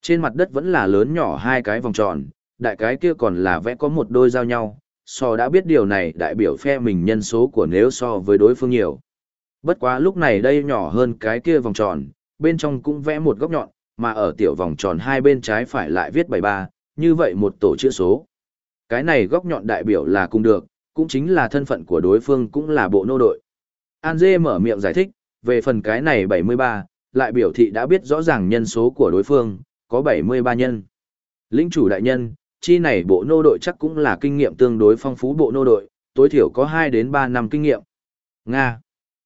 Trên mặt đất vẫn là lớn nhỏ hai cái vòng tròn, đại cái kia còn là vẽ có một đôi giao nhau, so đã biết điều này đại biểu phe mình nhân số của nếu so với đối phương nhiều. Bất quá lúc này đây nhỏ hơn cái kia vòng tròn, bên trong cũng vẽ một góc nhọn, mà ở tiểu vòng tròn hai bên trái phải lại viết 73, như vậy một tổ chữ số. Cái này góc nhọn đại biểu là cùng được, cũng chính là thân phận của đối phương cũng là bộ nô đội. An Dê mở miệng giải thích, về phần cái này 73, lại biểu thị đã biết rõ ràng nhân số của đối phương, có 73 nhân. Lĩnh chủ đại nhân, chi này bộ nô đội chắc cũng là kinh nghiệm tương đối phong phú bộ nô đội, tối thiểu có 2 đến 3 năm kinh nghiệm. Nga.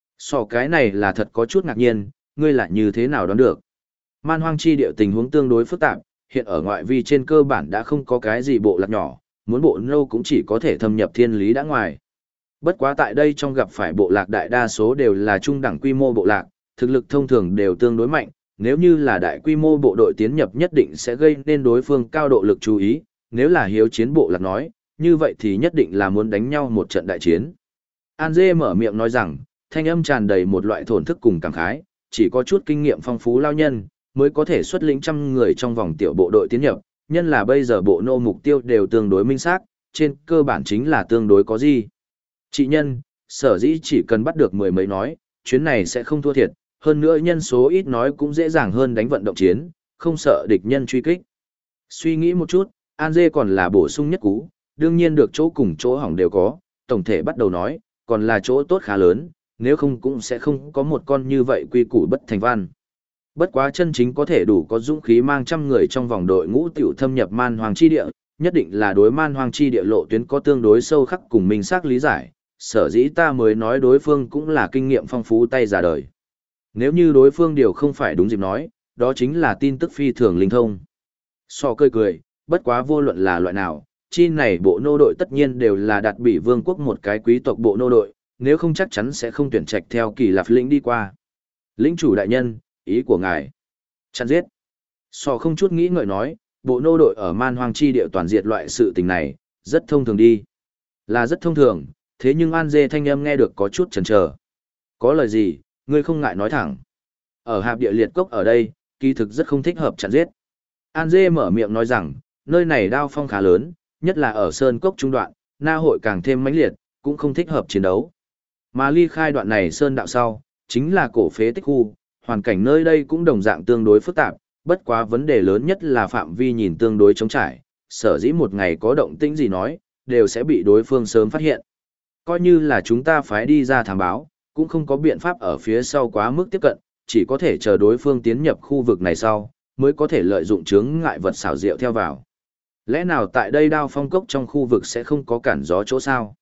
Cái này là thật có chút ngạc nhiên, ngươi lại như thế nào đoán được. Man hoang chi địa tình huống tương đối phức tạp, hiện ở ngoại vi trên cơ bản đã không có cái gì bộ lạc nhỏ, muốn bộ nô cũng chỉ có thể thâm nhập thiên lý đã ngoài. Bất quá tại đây trong gặp phải bộ lạc đại đa số đều là trung đẳng quy mô bộ lạc, thực lực thông thường đều tương đối mạnh, nếu như là đại quy mô bộ đội tiến nhập nhất định sẽ gây nên đối phương cao độ lực chú ý, nếu là hiếu chiến bộ lạc nói, như vậy thì nhất định là muốn đánh nhau một trận đại chiến. An Dê mở miệng nói rằng, thanh âm tràn đầy một loại thổn thức cùng cảm khái, chỉ có chút kinh nghiệm phong phú lao nhân, mới có thể xuất lĩnh trăm người trong vòng tiểu bộ đội tiến nhập, nhân là bây giờ bộ nô mục tiêu đều tương đối minh xác, trên cơ bản chính là tương đối có gì. Chị nhân, sở dĩ chỉ cần bắt được mười mấy nói, chuyến này sẽ không thua thiệt, hơn nữa nhân số ít nói cũng dễ dàng hơn đánh vận động chiến, không sợ địch nhân truy kích. Suy nghĩ một chút, An Dê còn là bổ sung nhất cú, đương nhiên được chỗ cùng chỗ hỏng đều có, tổng thể bắt đầu nói, còn là chỗ tốt khá lớn, nếu không cũng sẽ không có một con như vậy quy củ bất thành văn. Bất quá chân chính có thể đủ có dũng khí mang trăm người trong vòng đội ngũ tiểu thâm nhập man hoàng chi địa, nhất định là đối man hoàng chi địa lộ tuyến có tương đối sâu khắc cùng minh xác lý giải, sở dĩ ta mới nói đối phương cũng là kinh nghiệm phong phú tay già đời. Nếu như đối phương điều không phải đúng dịp nói, đó chính là tin tức phi thường linh thông. Cười cười, bất quá vô luận là loại nào, chi này bộ nô đội tất nhiên đều là đặt bị vương quốc một cái quý tộc bộ nô đội, nếu không chắc chắn sẽ không tuyển trạch theo kỳ lạp lĩnh đi qua. Lĩnh chủ đại nhân, ý của ngài. Chặn giết. Không chút nghĩ ngợi nói, bộ nô đội ở man hoang chi địa toàn diệt loại sự tình này, rất thông thường đi. Là rất thông thường, thế nhưng An Dê thanh âm nghe được có chút chần chờ. Có lời gì, ngươi không ngại nói thẳng. Ở hạp địa liệt cốc ở đây, kỳ thực rất không thích hợp chặn giết. An Dê mở miệng nói rằng, nơi này đao phong khá lớn, nhất là ở sơn cốc trung đoạn, na hội càng thêm mãnh liệt, cũng không thích hợp chiến đấu. Mà ly khai đoạn này sơn đạo sau, chính là cổ phế tích khu, hoàn cảnh nơi đây cũng đồng dạng tương đối phức tạp, bất quá vấn đề lớn nhất là phạm vi nhìn tương đối trống trải, sở dĩ một ngày có động tĩnh gì nói, đều sẽ bị đối phương sớm phát hiện. Coi như là chúng ta phái đi ra thám báo, cũng không có biện pháp ở phía sau quá mức tiếp cận, chỉ có thể chờ đối phương tiến nhập khu vực này sau, mới có thể lợi dụng chướng ngại vật xảo diệu theo vào. Lẽ nào tại đây đao phong cốc trong khu vực sẽ không có cản gió chỗ sao?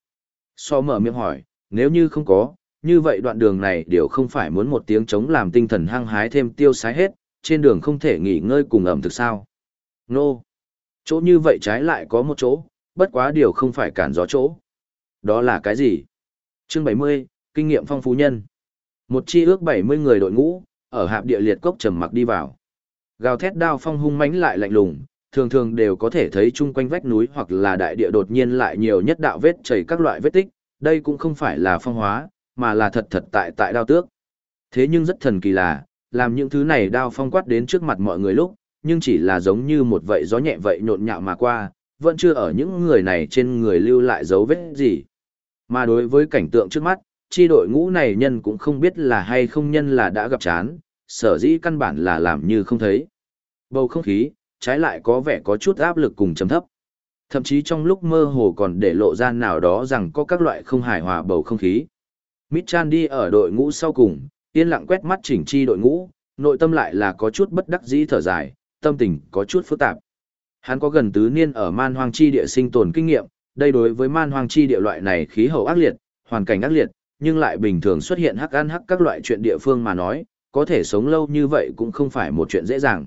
Mở miệng hỏi, nếu như không có, như vậy đoạn đường này đều không phải muốn một tiếng trống làm tinh thần hăng hái thêm tiêu sái hết, trên đường không thể nghỉ ngơi cùng ẩm thực sao? Nô! Chỗ như vậy trái lại có một chỗ, bất quá điều không phải cản gió chỗ. Đó là cái gì? Chương 70, kinh nghiệm phong phú nhân. Một chi ước 70 người đội ngũ, ở hạp địa liệt cốc trầm mặc đi vào. Gào thét đao phong hung mãnh lại lạnh lùng, thường thường đều có thể thấy chung quanh vách núi hoặc là đại địa đột nhiên lại nhiều nhất đạo vết chảy các loại vết tích, đây cũng không phải là phong hóa, mà là thật thật tại đao tước. Thế nhưng rất thần kỳ là, làm những thứ này đao phong quát đến trước mặt mọi người lúc, nhưng chỉ là giống như một vậy gió nhẹ vậy nhộn nhạo mà qua, vẫn chưa ở những người này trên người lưu lại dấu vết gì. Mà đối với cảnh tượng trước mắt, chi đội ngũ này nhân cũng không biết là hay không nhân là đã gặp chán, sở dĩ căn bản là làm như không thấy. Bầu không khí, trái lại có vẻ có chút áp lực cùng trầm thấp. Thậm chí trong lúc mơ hồ còn để lộ ra nào đó rằng có các loại không hài hòa bầu không khí. Mitchan đi ở đội ngũ sau cùng, yên lặng quét mắt chỉnh chi đội ngũ, nội tâm lại là có chút bất đắc dĩ thở dài, tâm tình có chút phức tạp. Hắn có gần tứ niên ở man hoang chi địa sinh tồn kinh nghiệm, đây đối với man hoang chi địa loại này khí hậu ác liệt, hoàn cảnh ác liệt, nhưng lại bình thường xuất hiện hắc ăn hắc các loại chuyện địa phương mà nói, có thể sống lâu như vậy cũng không phải một chuyện dễ dàng.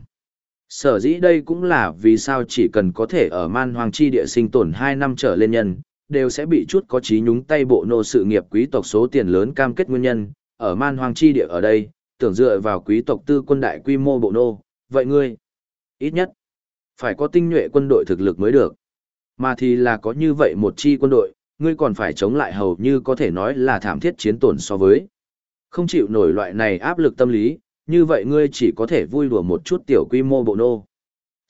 Sở dĩ đây cũng là vì sao chỉ cần có thể ở man hoang chi địa sinh tồn 2 năm trở lên nhân, đều sẽ bị chút có chí nhúng tay bộ nô sự nghiệp quý tộc số tiền lớn cam kết nguyên nhân, ở man hoang chi địa ở đây, tưởng dựa vào quý tộc tư quân đại quy mô bộ nô, vậy ngươi, ít nhất, phải có tinh nhuệ quân đội thực lực mới được. Mà thì là có như vậy một chi quân đội, ngươi còn phải chống lại hầu như có thể nói là thảm thiết chiến tổn so với. Không chịu nổi loại này áp lực tâm lý, như vậy ngươi chỉ có thể vui đùa một chút tiểu quy mô bộ nô.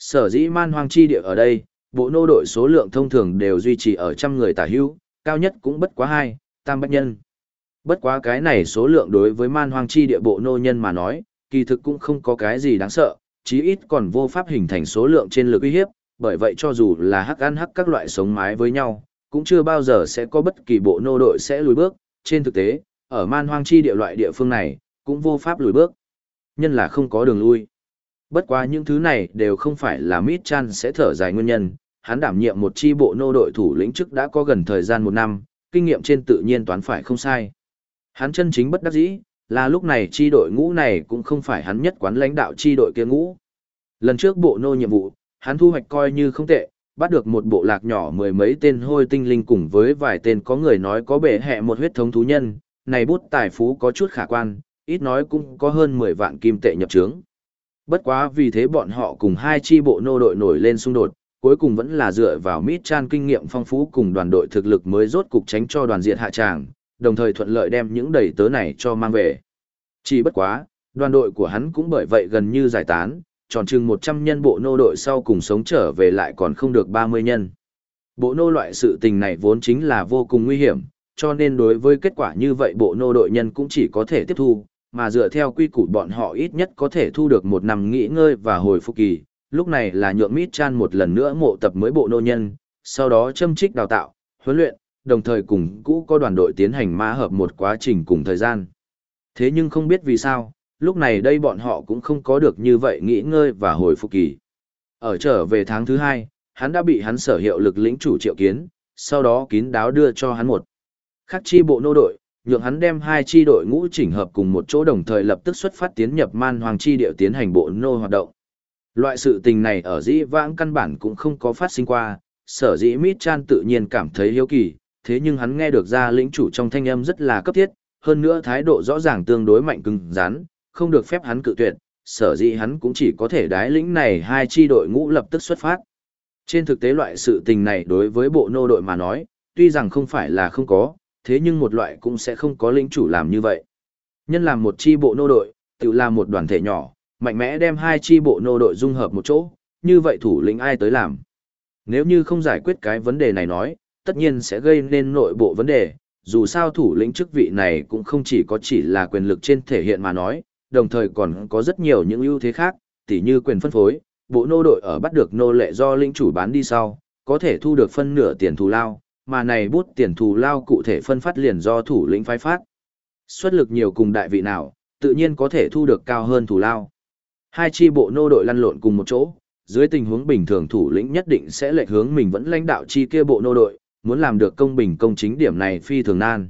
Sở dĩ man hoang chi địa ở đây, bộ nô đội số lượng thông thường đều duy trì ở trăm người tả hữu, cao nhất cũng bất quá 200 nhân. Bất quá cái này số lượng đối với man hoang chi địa bộ nô nhân mà nói, kỳ thực cũng không có cái gì đáng sợ, chí ít còn vô pháp hình thành số lượng trên lực uy hiếp, bởi vậy cho dù là hắc ăn hắc các loại sống mái với nhau, cũng chưa bao giờ sẽ có bất kỳ bộ nô đội sẽ lùi bước, trên thực tế, ở man hoang chi địa loại địa phương này, cũng vô pháp lùi bước. Nhân là không có đường lui. Bất quá những thứ này đều không phải là Mít-chan sẽ thở dài nguyên nhân, hắn đảm nhiệm một chi bộ nô đội thủ lĩnh chức đã có gần thời gian 1 năm, kinh nghiệm trên tự nhiên toán phải không sai. Hắn chân chính bất đắc dĩ, là lúc này chi đội ngũ này cũng không phải hắn nhất quán lãnh đạo chi đội kia ngũ. Lần trước bộ nô nhiệm vụ, hắn thu hoạch coi như không tệ, bắt được một bộ lạc nhỏ 10 mấy tên hôi tinh linh cùng với vài tên có người nói có bể hệ một huyết thống thú nhân, này bút tài phú có chút khả quan, ít nói cũng có hơn 10 vạn kim tệ nhập trướng. Bất quá vì thế bọn họ cùng hai chi bộ nô đội nổi lên xung đột, cuối cùng vẫn là dựa vào Mít-chan kinh nghiệm phong phú cùng đoàn đội thực lực mới rốt cục tránh cho đoàn diệt hạ tràng, đồng thời thuận lợi đem những đầy tớ này cho mang về. Chỉ bất quá, đoàn đội của hắn cũng bởi vậy gần như giải tán, tròn chừng 100 nhân bộ nô đội sau cùng sống trở về lại còn không được 30 nhân. Bộ nô loại sự tình này vốn chính là vô cùng nguy hiểm, cho nên đối với kết quả như vậy bộ nô đội nhân cũng chỉ có thể tiếp thu, mà dựa theo quy củ bọn họ ít nhất có thể thu được 1 năm nghỉ ngơi và hồi phục kỳ, lúc này là nhượng Mít-chan một lần nữa mộ tập mới bộ nô nhân, sau đó châm trích đào tạo, huấn luyện, đồng thời cùng cũ có đoàn đội tiến hành mã hợp một quá trình cùng thời gian. Thế nhưng không biết vì sao, lúc này đây bọn họ cũng không có được như vậy nghỉ ngơi và hồi phục kỳ. Ở trở về tháng thứ 2, hắn đã bị hắn sở hiệu lực lĩnh chủ triệu kiến, sau đó kín đáo đưa cho hắn một khắc chi bộ nô đội, nhượng hắn đem 2 chi đội ngũ chỉnh hợp cùng một chỗ đồng thời lập tức xuất phát tiến nhập man hoàng chi địa tiến hành bộ nô hoạt động. Loại sự tình này ở dĩ vãng căn bản cũng không có phát sinh qua, sở dĩ Mít-chan tự nhiên cảm thấy hiếu kỳ, thế nhưng hắn nghe được ra lĩnh chủ trong thanh âm rất là cấp thiết, hơn nữa thái độ rõ ràng tương đối mạnh cứng rắn, không được phép hắn cự tuyệt, sở dĩ hắn cũng chỉ có thể đái lĩnh này 2 chi đội ngũ lập tức xuất phát. Trên thực tế loại sự tình này đối với bộ nô đội mà nói, tuy rằng không phải là không có, thế nhưng một loại cũng sẽ không có lĩnh chủ làm như vậy. Nhân làm một chi bộ nô đội, tự làm một đoàn thể nhỏ, mạnh mẽ đem 2 chi bộ nô đội dung hợp một chỗ, như vậy thủ lĩnh ai tới làm. Nếu như không giải quyết cái vấn đề này nói, tất nhiên sẽ gây nên nội bộ vấn đề, dù sao thủ lĩnh chức vị này cũng không chỉ là quyền lực trên thể hiện mà nói, đồng thời còn có rất nhiều những ưu thế khác, tỉ như quyền phân phối, bộ nô đội ở bắt được nô lệ do lĩnh chủ bán đi sau, có thể thu được phân nửa tiền thù lao, mà này bút tiền thù lao cụ thể phân phát liền do thủ lĩnh phái phát. Xuất lực nhiều cùng đại vị nào, tự nhiên có thể thu được cao hơn thù lao. 2 chi bộ nô đội lăn lộn cùng một chỗ, dưới tình huống bình thường thủ lĩnh nhất định sẽ lệch hướng mình vẫn lãnh đạo chi kia bộ nô đội, muốn làm được công bình công chính điểm này phi thường nan.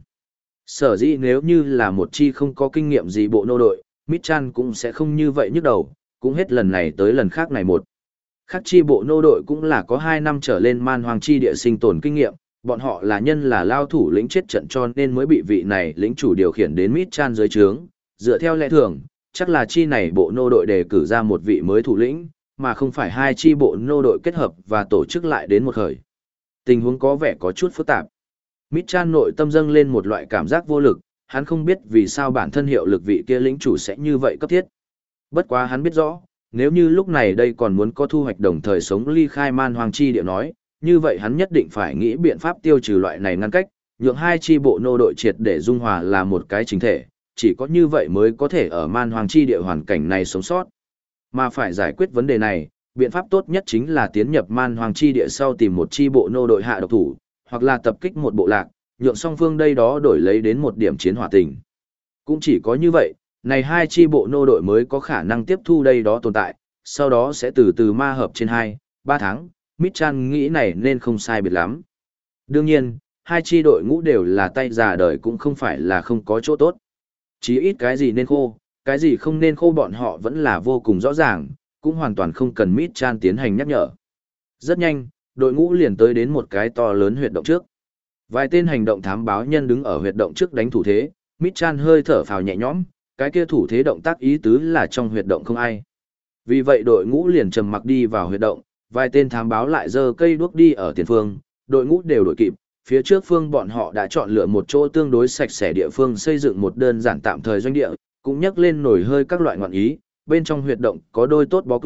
Sở dĩ nếu như là một chi không có kinh nghiệm gì bộ nô đội, Mít-chan cũng sẽ không như vậy nhức đầu, cũng hết lần này tới lần khác này một. Khác chi bộ nô đội cũng là có 2 năm trở lên man hoàng chi địa sinh tồn kinh nghiệm, bọn họ là nhân là lao thủ lĩnh chết trận cho nên mới bị vị này lĩnh chủ điều khiển đến Mít-chan dưới trướng, dựa theo lẽ thường, chắc là chi này bộ nô đội đề cử ra một vị mới thủ lĩnh, mà không phải 2 chi bộ nô đội kết hợp và tổ chức lại đến một khởi. Tình huống có vẻ có chút phức tạp. Mít-chan nội tâm dâng lên một loại cảm giác vô lực, hắn không biết vì sao bản thân hiệu lực vị kia lĩnh chủ sẽ như vậy cấp thiết. Bất quá hắn biết rõ, nếu như lúc này đây còn muốn có thu hoạch đồng thời sống ly khai man hoàng chi địa nói, như vậy hắn nhất định phải nghĩ biện pháp tiêu trừ loại này ngăn cách, nhượng 2 chi bộ nô đội triệt để dung hòa là một cái chính thể, chỉ có như vậy mới có thể ở man hoàng chi địa hoàn cảnh này sống sót. Mà phải giải quyết vấn đề này, biện pháp tốt nhất chính là tiến nhập man hoàng chi địa sau tìm một chi bộ nô đội hạ độc thủ, hoặc là tập kích một bộ lạc, nhượng song phương đây đó đổi lấy đến một điểm chiến hỏa tình. Cũng chỉ có như vậy, này 2 chi bộ nô đội mới có khả năng tiếp thu đây đó tồn tại, sau đó sẽ từ từ ma hợp trên 2-3 tháng, Mít-chan nghĩ này nên không sai biệt lắm. Đương nhiên, 2 chi đội ngũ đều là tay già đời cũng không phải là không có chỗ tốt. Chí ít cái gì nên khô, cái gì không nên khô bọn họ vẫn là vô cùng rõ ràng, cũng hoàn toàn không cần Mít-chan tiến hành nhắc nhở. Rất nhanh, đội ngũ liền tới đến một cái to lớn huyệt động trước. Vài tên hành động thám báo nhân đứng ở huyệt động trước đánh thủ thế, Mít-chan hơi thở phào nhẹ nhõm, cái kia thủ thế động tác ý tứ là trong huyệt động không ai. Vì vậy đội ngũ liền trầm mặc đi vào huyệt động, vài tên thám báo lại giơ cây đuốc đi ở tiền phương, đội ngũ đều đội kịp, phía trước phương bọn họ đã chọn lựa một chỗ tương đối sạch sẽ địa phương xây dựng một đơn giản tạm thời doanh địa, cũng nhấc lên nổi hơi các loại ngọn ý, bên trong huyệt động có đôi tốt bó củi,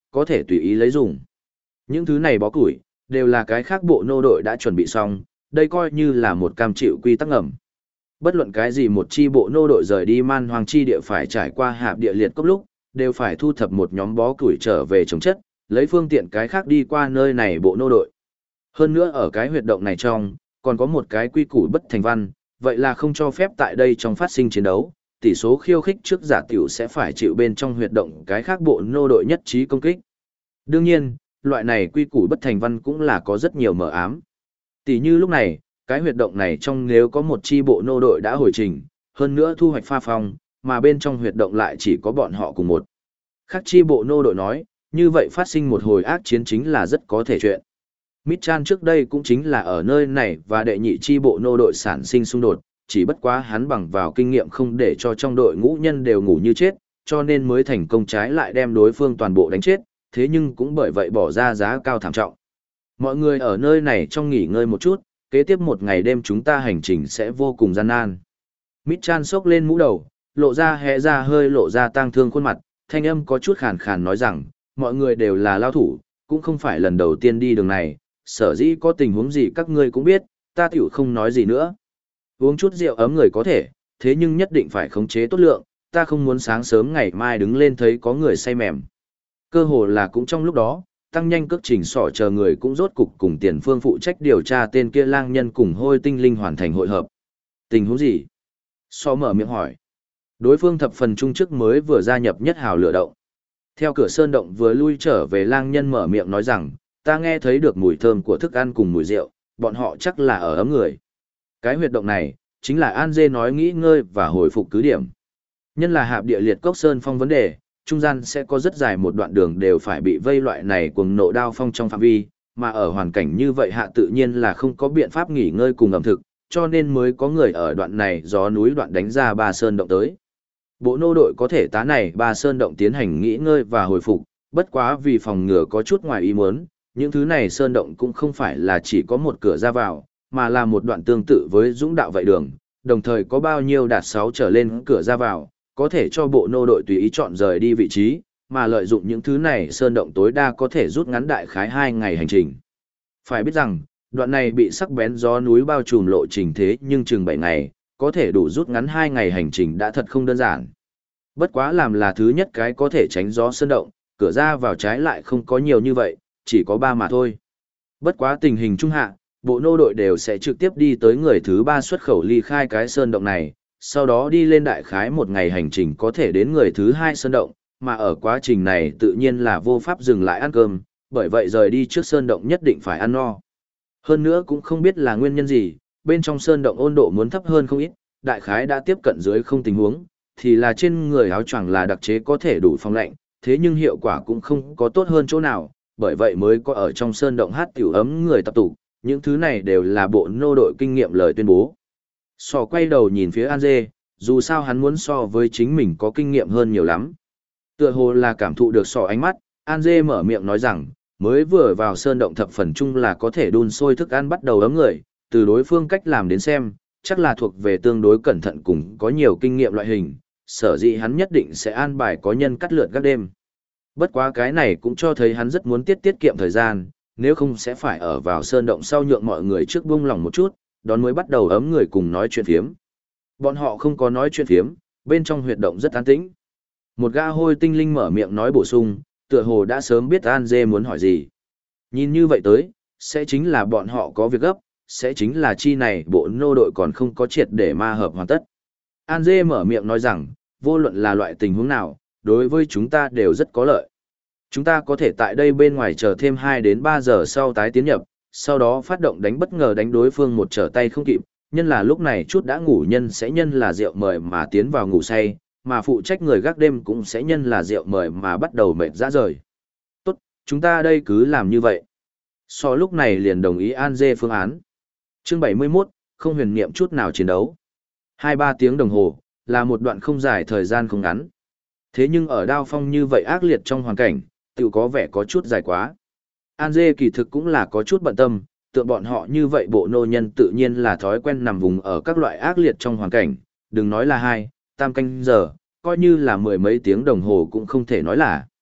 có thể tùy ý lấy dùng. Những thứ này bó củi, đều là cái khác bộ nô đội đã chuẩn bị xong, đây coi như là một cam chịu quy tắc ngầm. Bất luận cái gì một chi bộ nô đội rời đi man hoang chi địa phải trải qua hạp địa liệt cốc lúc, đều phải thu thập một nhóm bó củi trở về trồng chất, lấy phương tiện cái khác đi qua nơi này bộ nô đội. Hơn nữa ở cái huyệt động này trong, còn có một cái quy củ bất thành văn, vậy là không cho phép tại đây trong phát sinh chiến đấu, tỷ số khiêu khích trước giả tiểu sẽ phải chịu bên trong huyệt động cái khác bộ nô đội nhất trí công kích. Đương nhiên, loại này quy củ bất thành văn cũng là có rất nhiều mờ ám. Tỷ như lúc này, cái huyệt động này trong nếu có một chi bộ nô đội đã hồi trình, hơn nữa thu hoạch pha phong, mà bên trong huyệt động lại chỉ có bọn họ cùng một. Khác chi bộ nô đội nói, như vậy phát sinh một hồi ác chiến chính là rất có thể chuyện. Mitchan trước đây cũng chính là ở nơi này và đệ nhị chi bộ nô đội sản sinh xung đột, chỉ bất quá hắn bằng vào kinh nghiệm không để cho trong đội ngũ nhân đều ngủ như chết, cho nên mới thành công trái lại đem đối phương toàn bộ đánh chết, thế nhưng cũng bởi vậy bỏ ra giá cao thảm trọng. Mọi người ở nơi này trong nghỉ ngơi một chút, kế tiếp một ngày đêm chúng ta hành trình sẽ vô cùng gian nan. Mitchan xốc lên mũ đầu, lộ ra hé ra hơi lộ ra tang thương khuôn mặt, thanh âm có chút khàn khàn nói rằng, mọi người đều là lao thủ, cũng không phải lần đầu tiên đi đường này, sở dĩ có tình huống gì các ngươi cũng biết, ta tiểu không nói gì nữa. Uống chút rượu ấm người có thể, thế nhưng nhất định phải khống chế tốt lượng, ta không muốn sáng sớm ngày mai đứng lên thấy có người say mềm. Cơ hồ là cũng trong lúc đó, tăng nhanh cước trình sỏ chờ người cũng rốt cục cùng tiền phương phụ trách điều tra tên kia lang nhân cùng hôi tinh linh hoàn thành hội hợp. Tình huống gì? So mở miệng hỏi. Đối phương thập phần trung chức mới vừa gia nhập nhất hào lửa động. Theo cửa sơn động vừa lui trở về lang nhân mở miệng nói rằng, ta nghe thấy được mùi thơm của thức ăn cùng mùi rượu, bọn họ chắc là ở ấm người. Cái huyệt động này, chính là An Dê nói nghỉ ngơi và hồi phục cứ điểm. Nhân là hạp địa liệt cốc sơn phong vấn đề, trung gian sẽ có rất dài một đoạn đường đều phải bị vây loại này cuồng nộ đao phong trong phạm vi, mà ở hoàn cảnh như vậy hạ tự nhiên là không có biện pháp nghỉ ngơi cùng ẩm thực, cho nên mới có người ở đoạn này gió núi đoạn đánh ra ba sơn động tới. Bộ nô đội có thể tá này ba sơn động tiến hành nghỉ ngơi và hồi phục, bất quá vì phòng ngừa có chút ngoài ý muốn, những thứ này sơn động cũng không phải là chỉ có một cửa ra vào, mà là một đoạn tương tự với dũng đạo vậy đường, đồng thời có bao nhiêu đạt 6 trở lên cửa ra vào, có thể cho bộ nô đội tùy ý chọn rời đi vị trí, mà lợi dụng những thứ này sơn động tối đa có thể rút ngắn đại khái 2 ngày hành trình. Phải biết rằng, đoạn này bị sắc bén gió núi bao trùm lộ trình thế nhưng chừng 7 ngày, có thể đủ rút ngắn 2 ngày hành trình đã thật không đơn giản. Bất quá làm là thứ nhất cái có thể tránh gió sơn động, cửa ra vào trái lại không có nhiều như vậy, chỉ có 3 mà thôi. Bất quá tình hình trung hạ, bộ nô đội đều sẽ trực tiếp đi tới người thứ 3 xuất khẩu ly khai cái sơn động này, sau đó đi lên đại khái một ngày hành trình có thể đến người thứ 2 sơn động, mà ở quá trình này tự nhiên là vô pháp dừng lại ăn cơm, bởi vậy rời đi trước sơn động nhất định phải ăn no. Hơn nữa cũng không biết là nguyên nhân gì, bên trong sơn động 温độ muốn thấp hơn không ít, đại khái đã tiếp cận dưới không tình huống, thì là trên người áo choàng là đặc chế có thể đủ phòng lạnh, thế nhưng hiệu quả cũng không có tốt hơn chỗ nào, bởi vậy mới có ở trong sơn động hát tiểu ấm người tập tụ, những thứ này đều là bộ nô đội kinh nghiệm lời tuyên bố. Sò quay đầu nhìn phía An Dê, dù sao hắn muốn so với chính mình có kinh nghiệm hơn nhiều lắm. Tựa hồ là cảm thụ được sò ánh mắt, An Dê mở miệng nói rằng, mới vừa vào sơn động thập phần chung là có thể đun sôi thức ăn bắt đầu ấm người, từ đối phương cách làm đến xem, chắc là thuộc về tương đối cẩn thận cùng có nhiều kinh nghiệm loại hình, sở dĩ hắn nhất định sẽ an bài có nhân cắt lượt các đêm. Bất quá cái này cũng cho thấy hắn rất muốn tiết kiệm thời gian, nếu không sẽ phải ở vào sơn động sau nhượng mọi người trước buông lòng một chút, đón mới bắt đầu ấm người cùng nói chuyện phiếm. Bọn họ không có nói chuyện phiếm, bên trong huyệt động rất an tĩnh. Một gã hôi tinh linh mở miệng nói bổ sung, tựa hồ đã sớm biết An Dê muốn hỏi gì. Nhìn như vậy tới, sẽ chính là bọn họ có việc gấp, sẽ chính là chi này bộ nô đội còn không có triệt để ma hợp hoàn tất. An Dê mở miệng nói rằng, vô luận là loại tình huống nào, đối với chúng ta đều rất có lợi. Chúng ta có thể tại đây bên ngoài chờ thêm 2 đến 3 giờ sau tái tiến nhập, sau đó phát động đánh bất ngờ đánh đối phương một trở tay không kịp, nhân là lúc này chút đã ngủ nhân sẽ nhân là rượu mời mà tiến vào ngủ say, mà phụ trách người gác đêm cũng sẽ nhân là rượu mời mà bắt đầu mệt rã rời. Tốt, chúng ta đây cứ làm như vậy. So lúc này liền đồng ý An Dê phương án. Chương 71, không huyền niệm chút nào chiến đấu. 2-3 tiếng đồng hồ, là một đoạn không dài thời gian không ngắn. Thế nhưng ở đao phong như vậy ác liệt trong hoàn cảnh, tự có vẻ có chút dài quá. An Dê kỳ thực cũng là có chút bận tâm, tượng bọn họ như vậy bộ nô nhân tự nhiên là thói quen nằm vùng ở các loại ác liệt trong hoàn cảnh, đừng nói là 2, 3 canh giờ, coi như là 10 mấy tiếng đồng hồ cũng không thể nói là.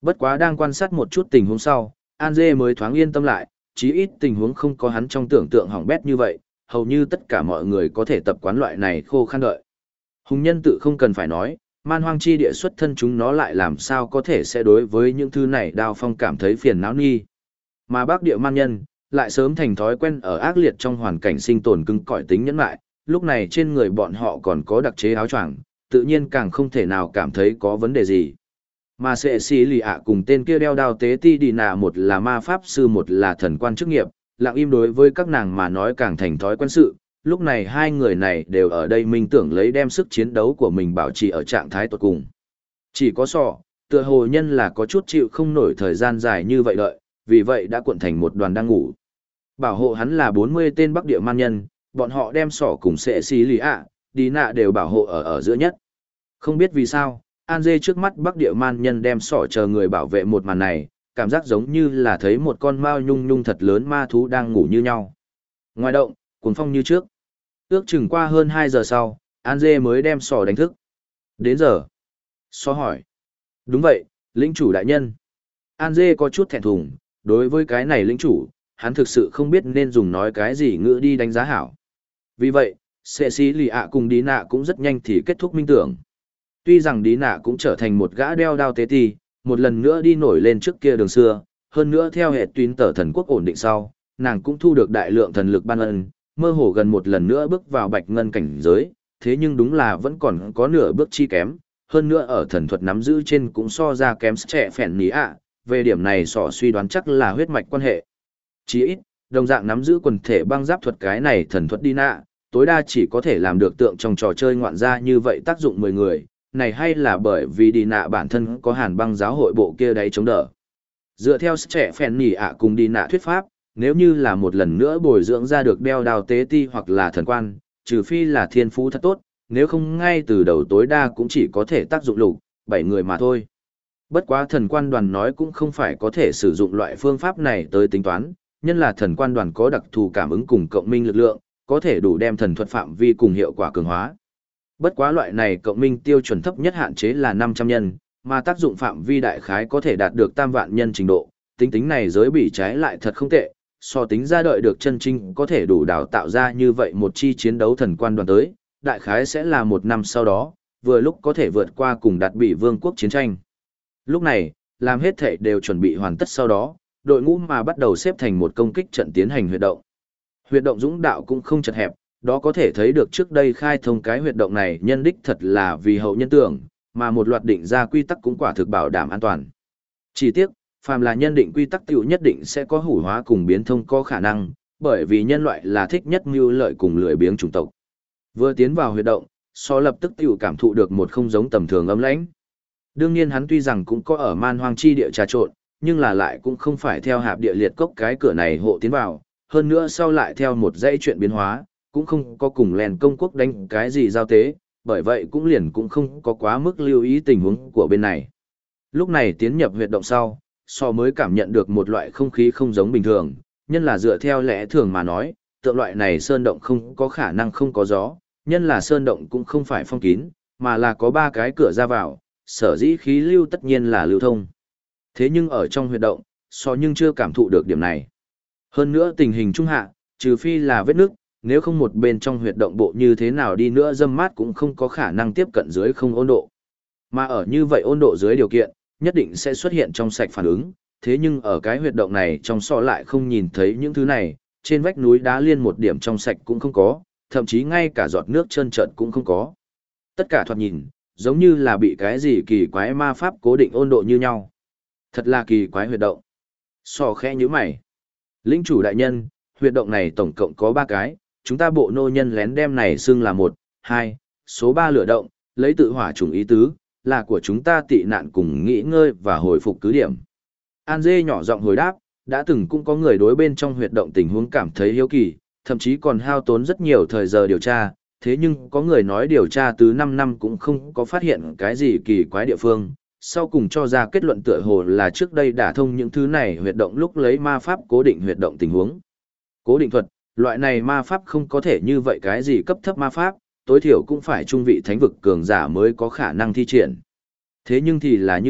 Bất quá đang quan sát một chút tình huống sau, An Dê mới thoáng yên tâm lại, chí ít tình huống không có hắn trong tưởng tượng hỏng bét như vậy, hầu như tất cả mọi người có thể tập quán loại này khô khan đợi. Hùng nhân tự không cần phải nói, man hoang chi địa xuất thân chúng nó lại làm sao có thể sẽ đối với những thứ này Đao Phong cảm thấy phiền não nghi. Mà Bắc địa man nhân, lại sớm thành thói quen ở ác liệt trong hoàn cảnh sinh tồn cứng cỏi tính nhẫn lại, lúc này trên người bọn họ còn có đặc chế áo choàng, tự nhiên càng không thể nào cảm thấy có vấn đề gì. Mà sẽ xì lì ạ cùng tên kia đeo đao tế ti đi nạ, một là ma pháp sư một là thần quan chức nghiệp, lặng im đối với các nàng mà nói càng thành thói quen sự. Lúc này hai người này đều ở đây minh tưởng lấy đem sức chiến đấu của mình bảo trì ở trạng thái tuyệt cùng. Chỉ có sọ, tựa hồ nhân là có chút chịu không nổi thời gian dài như vậy đợi, vì vậy đã cuộn thành một đoàn đang ngủ. Bảo hộ hắn là 40 tên Bắc địa man nhân, bọn họ đem sọ cùng sẽ xì lì ạ, đi nạ đều bảo hộ ở giữa nhất. Không biết vì sao, An Dê trước mắt Bắc địa man nhân đem sỏ chờ người bảo vệ một màn này, cảm giác giống như là thấy một con mao nhung nhung thật lớn ma thú đang ngủ như nhau. Ngoài động, cuồng phong như trước. Ước chừng qua hơn 2 giờ sau, An Dê mới đem sỏ đánh thức. Đến giờ. Sỏ hỏi. Đúng vậy, lĩnh chủ đại nhân. An Dê có chút thẹn thùng, đối với cái này lĩnh chủ, hắn thực sự không biết nên dùng nói cái gì ngữ đi đánh giá hảo. Vì vậy, Sệ Sĩ Lì ạ cùng Đi Nạ cũng rất nhanh thì kết thúc minh tưởng. Tuy rằng Đi Nạ cũng trở thành một gã đeo đao tế ti, một lần nữa đi nổi lên trước kia đường xưa, hơn nữa theo hệ tuyến tở thần quốc ổn định sau, nàng cũng thu được đại lượng thần lực ban ân, mơ hồ gần một lần nữa bước vào bạch ngân cảnh giới, thế nhưng đúng là vẫn còn có nửa bước chi kém, hơn nữa ở thần thuật nắm giữ trên cũng so ra kém trẻ phèn ní ạ, về điểm này sọ suy đoán chắc là huyết mạch quan hệ. Chỉ ít, đồng dạng nắm giữ quần thể băng giáp thuật cái này thần thuật Đi Nạ, tối đa chỉ có thể làm được tượng trong trò chơi ngoạn gia như vậy tác dụng 10 người, này hay là bởi vì Đi Nạ bản thân có hàn băng giáo hội bộ kia đấy chống đỡ. Dựa theo trẻ phèn nỉ ạ cùng Đi Nạ thuyết pháp, nếu như là một lần nữa bồi dưỡng ra được đeo đao tế ti hoặc là thần quan, trừ phi là thiên phú thật tốt, nếu không ngay từ đầu tối đa cũng chỉ có thể tác dụng lục, 7 người mà thôi. Bất quá thần quan đoàn nói cũng không phải có thể sử dụng loại phương pháp này tới tính toán, nhân là thần quan đoàn có đặc thù cảm ứng cùng cộng minh lực lượng, có thể đủ đem thần thuật phạm vi cùng hiệu quả cường hóa. Bất quá loại này cộng minh tiêu chuẩn thấp nhất hạn chế là 500 nhân, mà tác dụng phạm vi đại khái có thể đạt được tam vạn nhân trình độ, tính này giới bị trái lại thật không tệ, so tính ra đợi được chân chính có thể đủ đào tạo ra như vậy một chi chiến đấu thần quan đoàn tới, đại khái sẽ là 1 năm sau đó, vừa lúc có thể vượt qua cùng đạt bị vương quốc chiến tranh. Lúc này, làm hết thể đều chuẩn bị hoàn tất sau đó, đội ngũ mà bắt đầu xếp thành một công kích trận tiến hành huyệt động. Huyệt động dũng đạo cũng không chật hẹp, đó có thể thấy được trước đây khai thông cái huyệt động này nhân đích thật là vì hậu nhân tưởng, mà một loạt định ra quy tắc cũng quả thực bảo đảm an toàn. Chỉ tiếc, phàm là nhân định quy tắc tiểu nhất định sẽ có hủ hóa cùng biến thông có khả năng, bởi vì nhân loại là thích nhất mưu lợi cùng lười biếng chủng tộc. Vừa tiến vào huyệt động, so lập tức tiểu cảm thụ được một không giống tầm thường ấm lãnh. Đương nhiên hắn tuy rằng cũng có ở man hoang chi địa trà trộn, nhưng là lại cũng không phải theo hạp địa liệt cốc cái cửa này hộ tiến vào, hơn nữa sau lại theo một dãy chuyện biến hóa, cũng không có cùng lèn công quốc đánh cái gì giao tế, bởi vậy cũng liền cũng không có quá mức lưu ý tình huống của bên này. Lúc này tiến nhập huyệt động sau, so mới cảm nhận được một loại không khí không giống bình thường, nhân là dựa theo lẽ thường mà nói, tượng loại này sơn động không có khả năng không có gió, nhân là sơn động cũng không phải phong kín, mà là có 3 cái cửa ra vào, sở dĩ khí lưu tất nhiên là lưu thông. Thế nhưng ở trong huyệt động, so nhưng chưa cảm thụ được điểm này. Hơn nữa tình hình trung hạ, trừ phi là vết nước, nếu không một bên trong huyệt động bộ như thế nào đi nữa dâm mát cũng không có khả năng tiếp cận dưới không 温độ. Mà ở như vậy 温độ dưới điều kiện, nhất định sẽ xuất hiện trong sạch phản ứng, thế nhưng ở cái huyệt động này trong so lại không nhìn thấy những thứ này, trên vách núi đá liên một điểm trong sạch cũng không có, thậm chí ngay cả giọt nước trơn trợn cũng không có. Tất cả thoạt nhìn, giống như là bị cái gì kỳ quái ma pháp cố định 温độ như nhau. Thật là kỳ quái huyệt động. So khẽ như mày. Lĩnh chủ đại nhân, huyệt động này tổng cộng có 3 cái, chúng ta bộ nô nhân lén đem này xưng là 1, 2, số 3 lửa động, lấy tự hỏa trùng ý tứ, là của chúng ta tị nạn cùng nghỉ ngơi và hồi phục cứ điểm. An Dê nhỏ giọng hồi đáp, đã từng cũng có người đối bên trong huyệt động tình huống cảm thấy hiếu kỳ, thậm chí còn hao tốn rất nhiều thời giờ điều tra, thế nhưng có người nói điều tra từ 5 năm cũng không có phát hiện cái gì kỳ quái địa phương, sau cùng cho ra kết luận tựa hồ là trước đây đả thông những thứ này huyệt động lúc lấy ma pháp cố định huyệt động tình huống. Cố định thuật, loại này ma pháp không có thể như vậy cái gì cấp thấp ma pháp, tối thiểu cũng phải trung vị thánh vực cường giả mới có khả năng thi triển. Thế nhưng thì là như vậy,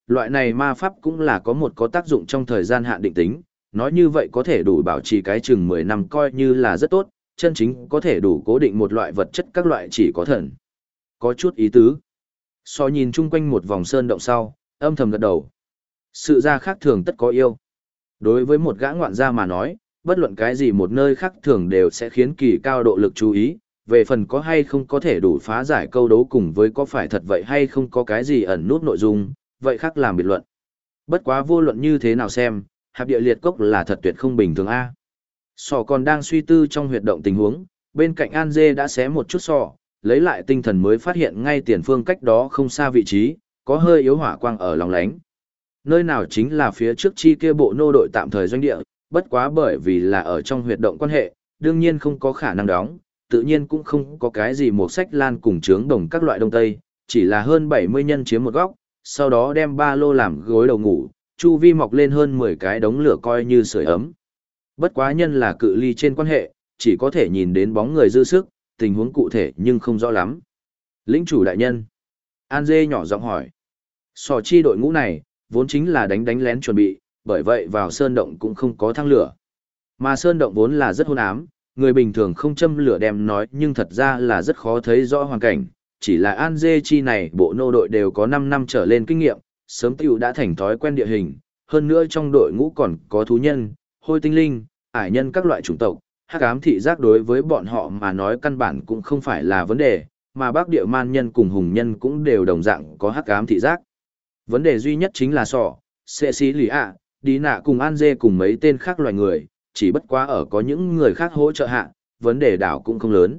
loại này ma pháp cũng là có tác dụng trong thời gian hạn định tính, nói như vậy có thể đủ bảo trì cái chừng 10 năm coi như là rất tốt, chân chính có thể đủ cố định một loại vật chất các loại chỉ có thần. Có chút ý tứ. So nhìn chung quanh một vòng sơn động sau, âm thầm gật đầu. Sự ra khác thường tất có yêu. Đối với một gã ngoạn gia mà nói, bất luận cái gì một nơi khác thường đều sẽ khiến kỳ cao độ lực chú ý, về phần có hay không có thể đủ phá giải câu đố cùng với có phải thật vậy hay không có cái gì ẩn nút nội dung, vậy khác làm biệt luận. Bất quá vô luận như thế nào xem, hạp địa liệt cốc là thật tuyệt không bình thường a. Sò còn đang suy tư trong huyệt động tình huống, bên cạnh An Dê đã xé một chút sò, lấy lại tinh thần mới phát hiện ngay tiền phương cách đó không xa vị trí, có hơi yếu hỏa quang ở lòng lánh. Nơi nào chính là phía trước chi kia bộ nô đội tạm thời doanh địa, bất quá bởi vì là ở trong huyệt động quan hệ, đương nhiên không có khả năng đóng, tự nhiên cũng không có cái gì một sách lan cùng trướng đồng các loại đông tây, chỉ là hơn 70 nhân chiếm một góc, sau đó đem ba lô làm gối đầu ngủ, chu vi mọc lên hơn 10 cái đống lửa coi như sưởi ấm. Bất quá nhân là cự ly trên quan hệ, chỉ có thể nhìn đến bóng người dư sức, tình huống cụ thể nhưng không rõ lắm. Lĩnh chủ đại nhân. An Dê nhỏ giọng hỏi. Sò chi đội ngũ này, vốn chính là đánh lén chuẩn bị, bởi vậy vào sơn động cũng không có thang lửa. Mà sơn động vốn là rất hôn ám, người bình thường không châm lửa đem nói nhưng thật ra là rất khó thấy rõ hoàn cảnh, chỉ là An Dê chi này bộ nô đội đều có 5 năm trở lên kinh nghiệm, sớm tiểu đã thành thói quen địa hình, hơn nữa trong đội ngũ còn có thú nhân, hôi tinh linh, ải nhân các loại chủng tộc, hắc ám thị giác đối với bọn họ mà nói căn bản cũng không phải là vấn đề, mà Bắc Địa Man nhân cùng hùng nhân cũng đều đồng dạng có hắc ám thị giác. Vấn đề duy nhất chính là sọ, xệ xí lì ạ, đi nạ cùng An Dê cùng mấy tên khác loài người, chỉ bất quá ở có những người khác hỗ trợ hạ, vấn đề đảo cũng không lớn.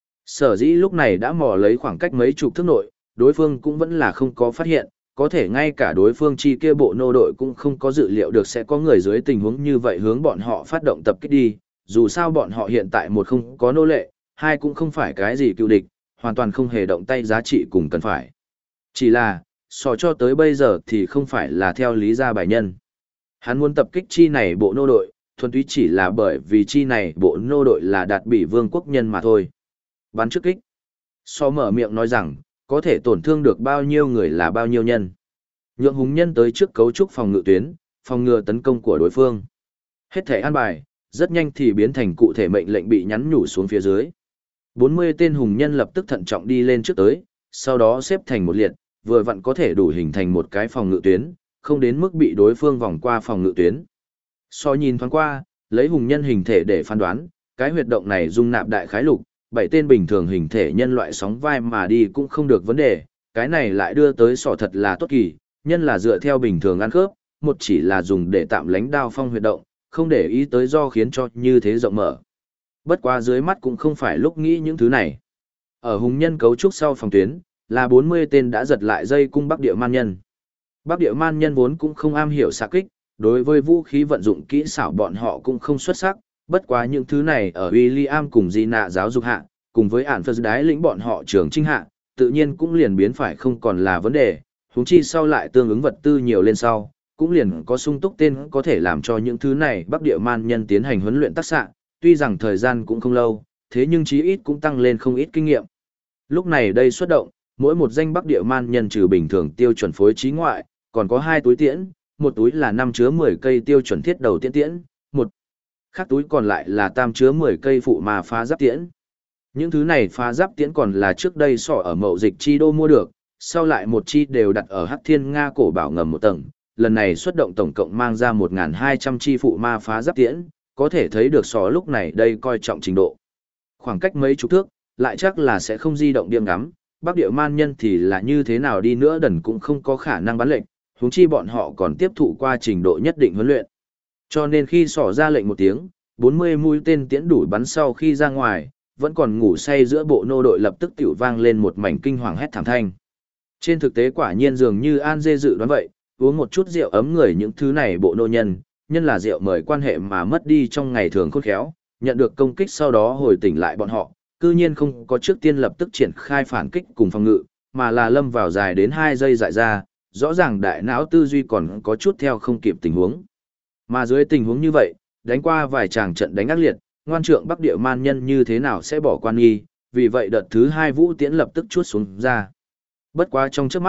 Sở dĩ lúc này đã mò lấy khoảng cách mấy chục thước nội, đối phương cũng vẫn là không có phát hiện, có thể ngay cả đối phương chi kia bộ nô đội cũng không có dự liệu được sẽ có người dưới tình huống như vậy hướng bọn họ phát động tập kích đi, dù sao bọn họ hiện tại một không có nô lệ, hai cũng không phải cái gì cựu địch, hoàn toàn không hề động tay giá trị cùng cần phải. Chỉ là, sò cho tới bây giờ thì không phải là theo lý gia bài nhân. Hắn muốn tập kích chi này bộ nô đội, thuần túy chỉ là bởi vì chi này bộ nô đội là đạt bị vương quốc nhân mà thôi. Bắn trước kích. So mở miệng nói rằng, có thể tổn thương được bao nhiêu người là bao nhiêu nhân. Nhượng hùng nhân tới trước cấu trúc phòng ngự tuyến, phòng ngừa tấn công của đối phương. Hết thể an bài, rất nhanh thì biến thành cụ thể mệnh lệnh bị nhắn nhủ xuống phía dưới. 40 tên hùng nhân lập tức thận trọng đi lên trước tới, sau đó xếp thành một liệt, vừa vặn có thể đủ hình thành một cái phòng ngự tuyến, không đến mức bị đối phương vòng qua phòng ngự tuyến. So nhìn thoáng qua, lấy hùng nhân hình thể để phán đoán, cái huyệt động này dung nạp đại khái lục, 7 tên bình thường hình thể nhân loại sóng vai mà đi cũng không được vấn đề, cái này lại đưa tới sọ thật là tốt kỳ, nhân là dựa theo bình thường ăn khớp, một chỉ là dùng để tạm lánh đao phong huyệt động, không để ý tới do khiến cho như thế rộng mở. Bất quá dưới mắt cũng không phải lúc nghĩ những thứ này. Ở hùng nhân cấu trúc sau phòng tuyến, là 40 tên đã giật lại dây cung Bắc Địa Man nhân. Bắc Địa Man nhân vốn cũng không am hiểu xạ kích, đối với vũ khí vận dụng kỹ xảo bọn họ cũng không xuất sắc, bất quá những thứ này ở William cùng Di nạ giáo dục hạ, cùng với ản phật đái lĩnh bọn họ trường trinh hạ, tự nhiên cũng liền biến phải không còn là vấn đề, huống chi sau lại tương ứng vật tư nhiều lên sau, cũng liền có sung túc tên có thể làm cho những thứ này Bắc Địa Man nhân tiến hành huấn luyện tác xạ, tuy rằng thời gian cũng không lâu, thế nhưng chí ít cũng tăng lên không ít kinh nghiệm. Lúc này đây xuất động, mỗi một danh Bắc Địa Man nhân trừ bình thường tiêu chuẩn phối trí ngoại, còn có 2 túi tiễn, một túi là 5 chứa 10 cây tiêu chuẩn thiết đầu tiễn tiễn, một khác túi còn lại là tam chứa 10 cây phụ mà phá giáp tiễn. Những thứ này phá giáp tiễn còn là trước đây sọ ở mậu dịch chi đô mua được, sau lại một chi đều đặt ở Hắc Thiên Nga cổ bảo ngầm một tầng, lần này xuất động tổng cộng mang ra 1.200 chi phụ ma phá giáp tiễn, có thể thấy được sọ lúc này đây coi trọng trình độ. Khoảng cách mấy chục thước, lại chắc là sẽ không di động điểm ngắm, Bắc Địa Man nhân thì là như thế nào đi nữa đần cũng không có khả năng bắn lệnh, huống chi bọn họ còn tiếp thụ qua trình độ nhất định huấn luyện. Cho nên khi sọ ra lệnh một tiếng, 40 mũi tên tiễn đủ bắn sau khi ra ngoài, vẫn còn ngủ say giữa bộ nô đội lập tức tiểu vang lên một mảnh kinh hoàng hét thảm thanh. Trên thực tế quả nhiên dường như An Dê dự đoán vậy, uống một chút rượu ấm người những thứ này bộ nô nhân, nhân là rượu mời quan hệ mà mất đi trong ngày thường khôn khéo, nhận được công kích sau đó hồi tỉnh lại bọn họ, cư nhiên không có trước tiên lập tức triển khai phản kích cùng phòng ngự, mà là lâm vào dài đến 2 giây dại ra, rõ ràng đại não tư duy còn có chút theo không kịp tình huống. Mà dưới tình huống như vậy, đánh qua vài tràng trận đánh ác liệt, ngoan trượng Bắc Địa Man nhân như thế nào sẽ bỏ quan nghi, vì vậy đợt thứ 2 vũ tiễn lập tức chuốt xuống ra. Bất quá trong trước mắt,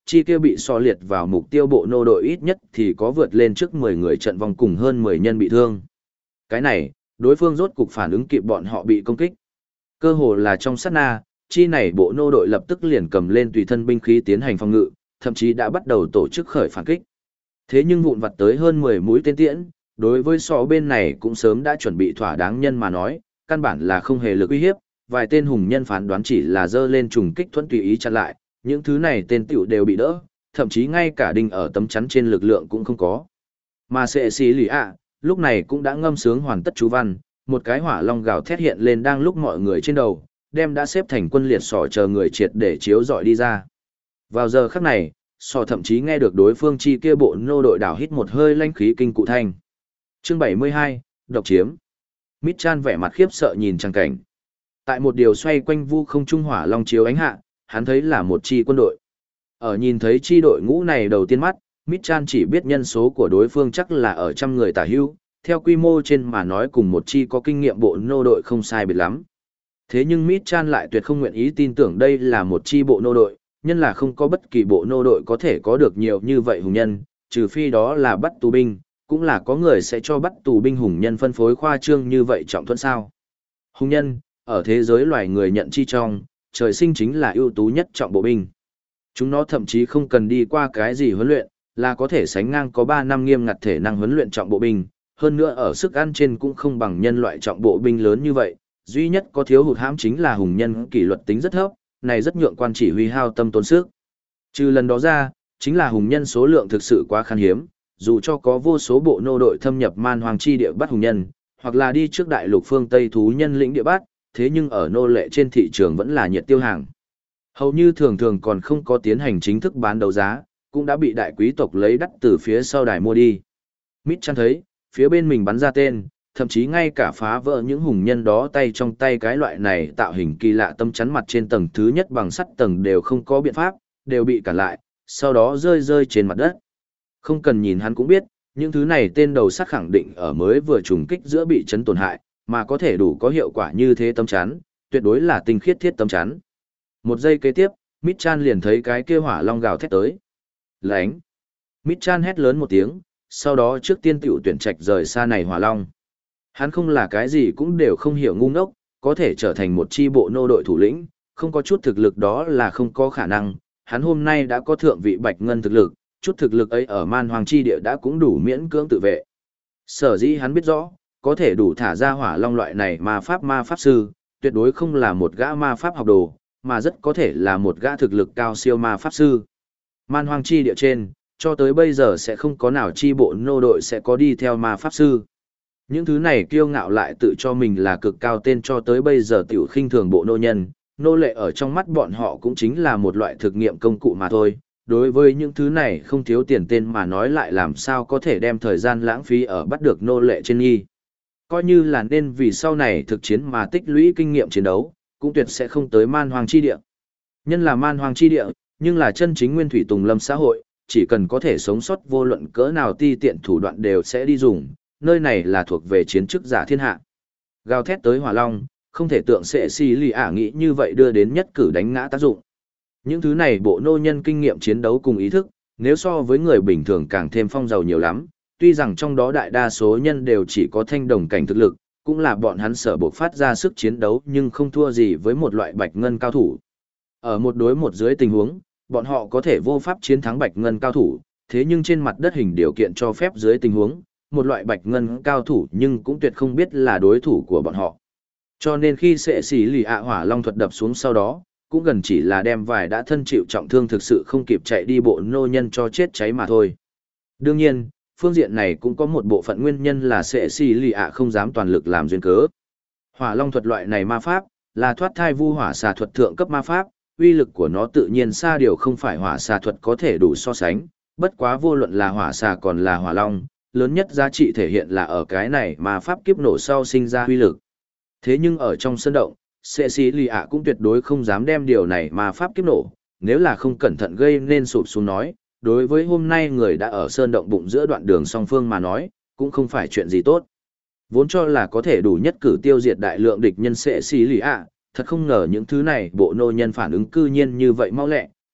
chi kia bị so liệt vào mục tiêu bộ nô đội ít nhất thì có vượt lên trước 10 người trận vong cùng hơn 10 nhân bị thương. Cái này, đối phương rốt cục phản ứng kịp bọn họ bị công kích. Cơ hồ là trong sát na, chi này bộ nô đội lập tức liền cầm lên tùy thân binh khí tiến hành phòng ngự, thậm chí đã bắt đầu tổ chức khởi phản kích. Thế nhưng vụn vặt tới hơn 10 mũi tên tiễn, đối với sọ bên này cũng sớm đã chuẩn bị thỏa đáng nhân mà nói, căn bản là không hề lực uy hiếp, vài tên hùng nhân phán đoán chỉ là dơ lên trùng kích thuẫn tùy ý chặn lại, những thứ này tên tiểu đều bị đỡ, thậm chí ngay cả đinh ở tấm chắn trên lực lượng cũng không có. Mà sệ xì lì ạ, lúc này cũng đã ngâm sướng hoàn tất chú văn, một cái hỏa long gào thét hiện lên đang lúc mọi người trên đầu, đem đã xếp thành quân liệt sỏ chờ người triệt để chiếu dọi đi ra. Vào giờ khắc này, sỏ thậm chí nghe được đối phương chi kia bộ nô đội đảo hít một hơi lanh khí kinh cụ thanh. Chương 72, độc chiếm. Mít Chan vẻ mặt khiếp sợ nhìn trang cảnh. Tại một điều xoay quanh vu không trung hỏa long chiếu ánh hạ, hắn thấy là một chi quân đội. Ở nhìn thấy chi đội ngũ này đầu tiên mắt, Mít Chan chỉ biết nhân số của đối phương chắc là ở trăm người tả hữu, theo quy mô trên mà nói cùng một chi có kinh nghiệm bộ nô đội không sai biệt lắm. Thế nhưng Mít Chan lại tuyệt không nguyện ý tin tưởng đây là một chi bộ nô đội, nhân là không có bất kỳ bộ nô đội có thể có được nhiều như vậy hùng nhân, trừ phi đó là bắt tù binh, cũng là có người sẽ cho bắt tù binh hùng nhân phân phối khoa trương như vậy trọng thuận sao. Hùng nhân, ở thế giới loài người nhận chi trong, trời sinh chính là ưu tú nhất trọng bộ binh. Chúng nó thậm chí không cần đi qua cái gì huấn luyện, là có thể sánh ngang có 3 năm nghiêm ngặt thể năng huấn luyện trọng bộ binh, hơn nữa ở sức ăn trên cũng không bằng nhân loại trọng bộ binh lớn như vậy, duy nhất có thiếu hụt hãm chính là hùng nhân kỷ luật tính rất thấp, này rất nhượng quan chỉ huy hao tâm tốn sức. Trừ lần đó ra, chính là hùng nhân số lượng thực sự quá khan hiếm, dù cho có vô số bộ nô đội thâm nhập man hoàng chi địa bắt hùng nhân, hoặc là đi trước đại lục phương Tây thú nhân lĩnh địa bắt, thế nhưng ở nô lệ trên thị trường vẫn là nhiệt tiêu hàng. Hầu như thường thường còn không có tiến hành chính thức bán đấu giá, cũng đã bị đại quý tộc lấy đắt từ phía sau đài mua đi. Mít Chan thấy, phía bên mình bắn ra tên, thậm chí ngay cả phá vỡ những hùng nhân đó tay trong tay cái loại này tạo hình kỳ lạ tâm chắn mặt trên tầng thứ nhất bằng sắt tầng đều không có biện pháp, đều bị cản lại, sau đó rơi trên mặt đất. Không cần nhìn hắn cũng biết, những thứ này tên đầu sắt khẳng định ở mới vừa trùng kích giữa bị chấn tổn hại, mà có thể đủ có hiệu quả như thế tâm chắn, tuyệt đối là tinh khiết thiết tâm chắn. Một giây kế tiếp, Mít Chan liền thấy cái kia hỏa long gào thét tới. Lánh! Mít Chan hét lớn một tiếng, sau đó trước tiên tiểu tuyển trạch rời xa này hỏa long. Hắn không là cái gì cũng đều không hiểu ngu ngốc, có thể trở thành một chi bộ nô đội thủ lĩnh, không có chút thực lực đó là không có khả năng. Hắn hôm nay đã có thượng vị bạch ngân thực lực, chút thực lực ấy ở man hoàng chi địa đã cũng đủ miễn cưỡng tự vệ. Sở dĩ hắn biết rõ, có thể đủ thả ra hỏa long loại này ma pháp sư, tuyệt đối không là một gã ma pháp học đồ, mà rất có thể là một gã thực lực cao siêu ma pháp sư. Man hoang chi địa trên, cho tới bây giờ sẽ không có nào chi bộ nô đội sẽ có đi theo ma pháp sư. Những thứ này kiêu ngạo lại tự cho mình là cực cao tên cho tới bây giờ tiểu khinh thường bộ nô nhân, nô lệ ở trong mắt bọn họ cũng chính là một loại thực nghiệm công cụ mà thôi. Đối với những thứ này không thiếu tiền tên mà nói lại làm sao có thể đem thời gian lãng phí ở bắt được nô lệ trên nghi. Coi như là nên vì sau này thực chiến mà tích lũy kinh nghiệm chiến đấu, cũng tuyệt sẽ không tới man hoang chi địa. Nhân là man hoang chi địa, nhưng là chân chính nguyên thủy tùng lâm xã hội, chỉ cần có thể sống sót vô luận cỡ nào ti tiện thủ đoạn đều sẽ đi dùng, nơi này là thuộc về chiến chức giả thiên hạ. Gào thét tới hỏa long, không thể tượng sẽ xì lì ả nghĩ như vậy đưa đến nhất cử đánh ngã tác dụng. Những thứ này bộ nô nhân kinh nghiệm chiến đấu cùng ý thức, nếu so với người bình thường càng thêm phong giàu nhiều lắm, tuy rằng trong đó đại đa số nhân đều chỉ có thanh đồng cảnh thực lực, cũng là bọn hắn sở buộc phát ra sức chiến đấu nhưng không thua gì với một loại bạch ngân cao thủ. Ở một đối một dưới tình huống, bọn họ có thể vô pháp chiến thắng bạch ngân cao thủ, thế nhưng trên mặt đất hình điều kiện cho phép dưới tình huống, một loại bạch ngân cao thủ nhưng cũng tuyệt không biết là đối thủ của bọn họ. Cho nên khi sệ xỉ lì ạ hỏa long thuật đập xuống sau đó, cũng gần chỉ là đem vài đã thân chịu trọng thương thực sự không kịp chạy đi bộ nô nhân cho chết cháy mà thôi. Đương nhiên, phương diện này cũng có một bộ phận nguyên nhân là sệ xỉ lì ạ không dám toàn lực làm duyên cớ. Hỏa long thuật loại này ma pháp, là thoát thai vu hỏa xà thuật thượng cấp ma pháp, uy lực của nó tự nhiên xa điều không phải hỏa xà thuật có thể đủ so sánh, bất quá vô luận là hỏa xà còn là hỏa long, lớn nhất giá trị thể hiện là ở cái này mà pháp kiếp nổ sau sinh ra uy lực. Thế nhưng ở trong sân động, Cecilia cũng tuyệt đối không dám đem điều này mà pháp kiếp nổ, nếu là không cẩn thận gây nên sụp xuống nói, đối với hôm nay người đã ở sơn động bụng giữa đoạn đường song phương mà nói, cũng không phải chuyện gì tốt. Vốn cho là có thể đủ nhất cử tiêu diệt đại lượng địch nhân Cecilia, thật không ngờ những thứ này bộ nô nhân phản ứng cư nhiên như vậy mau lẹ,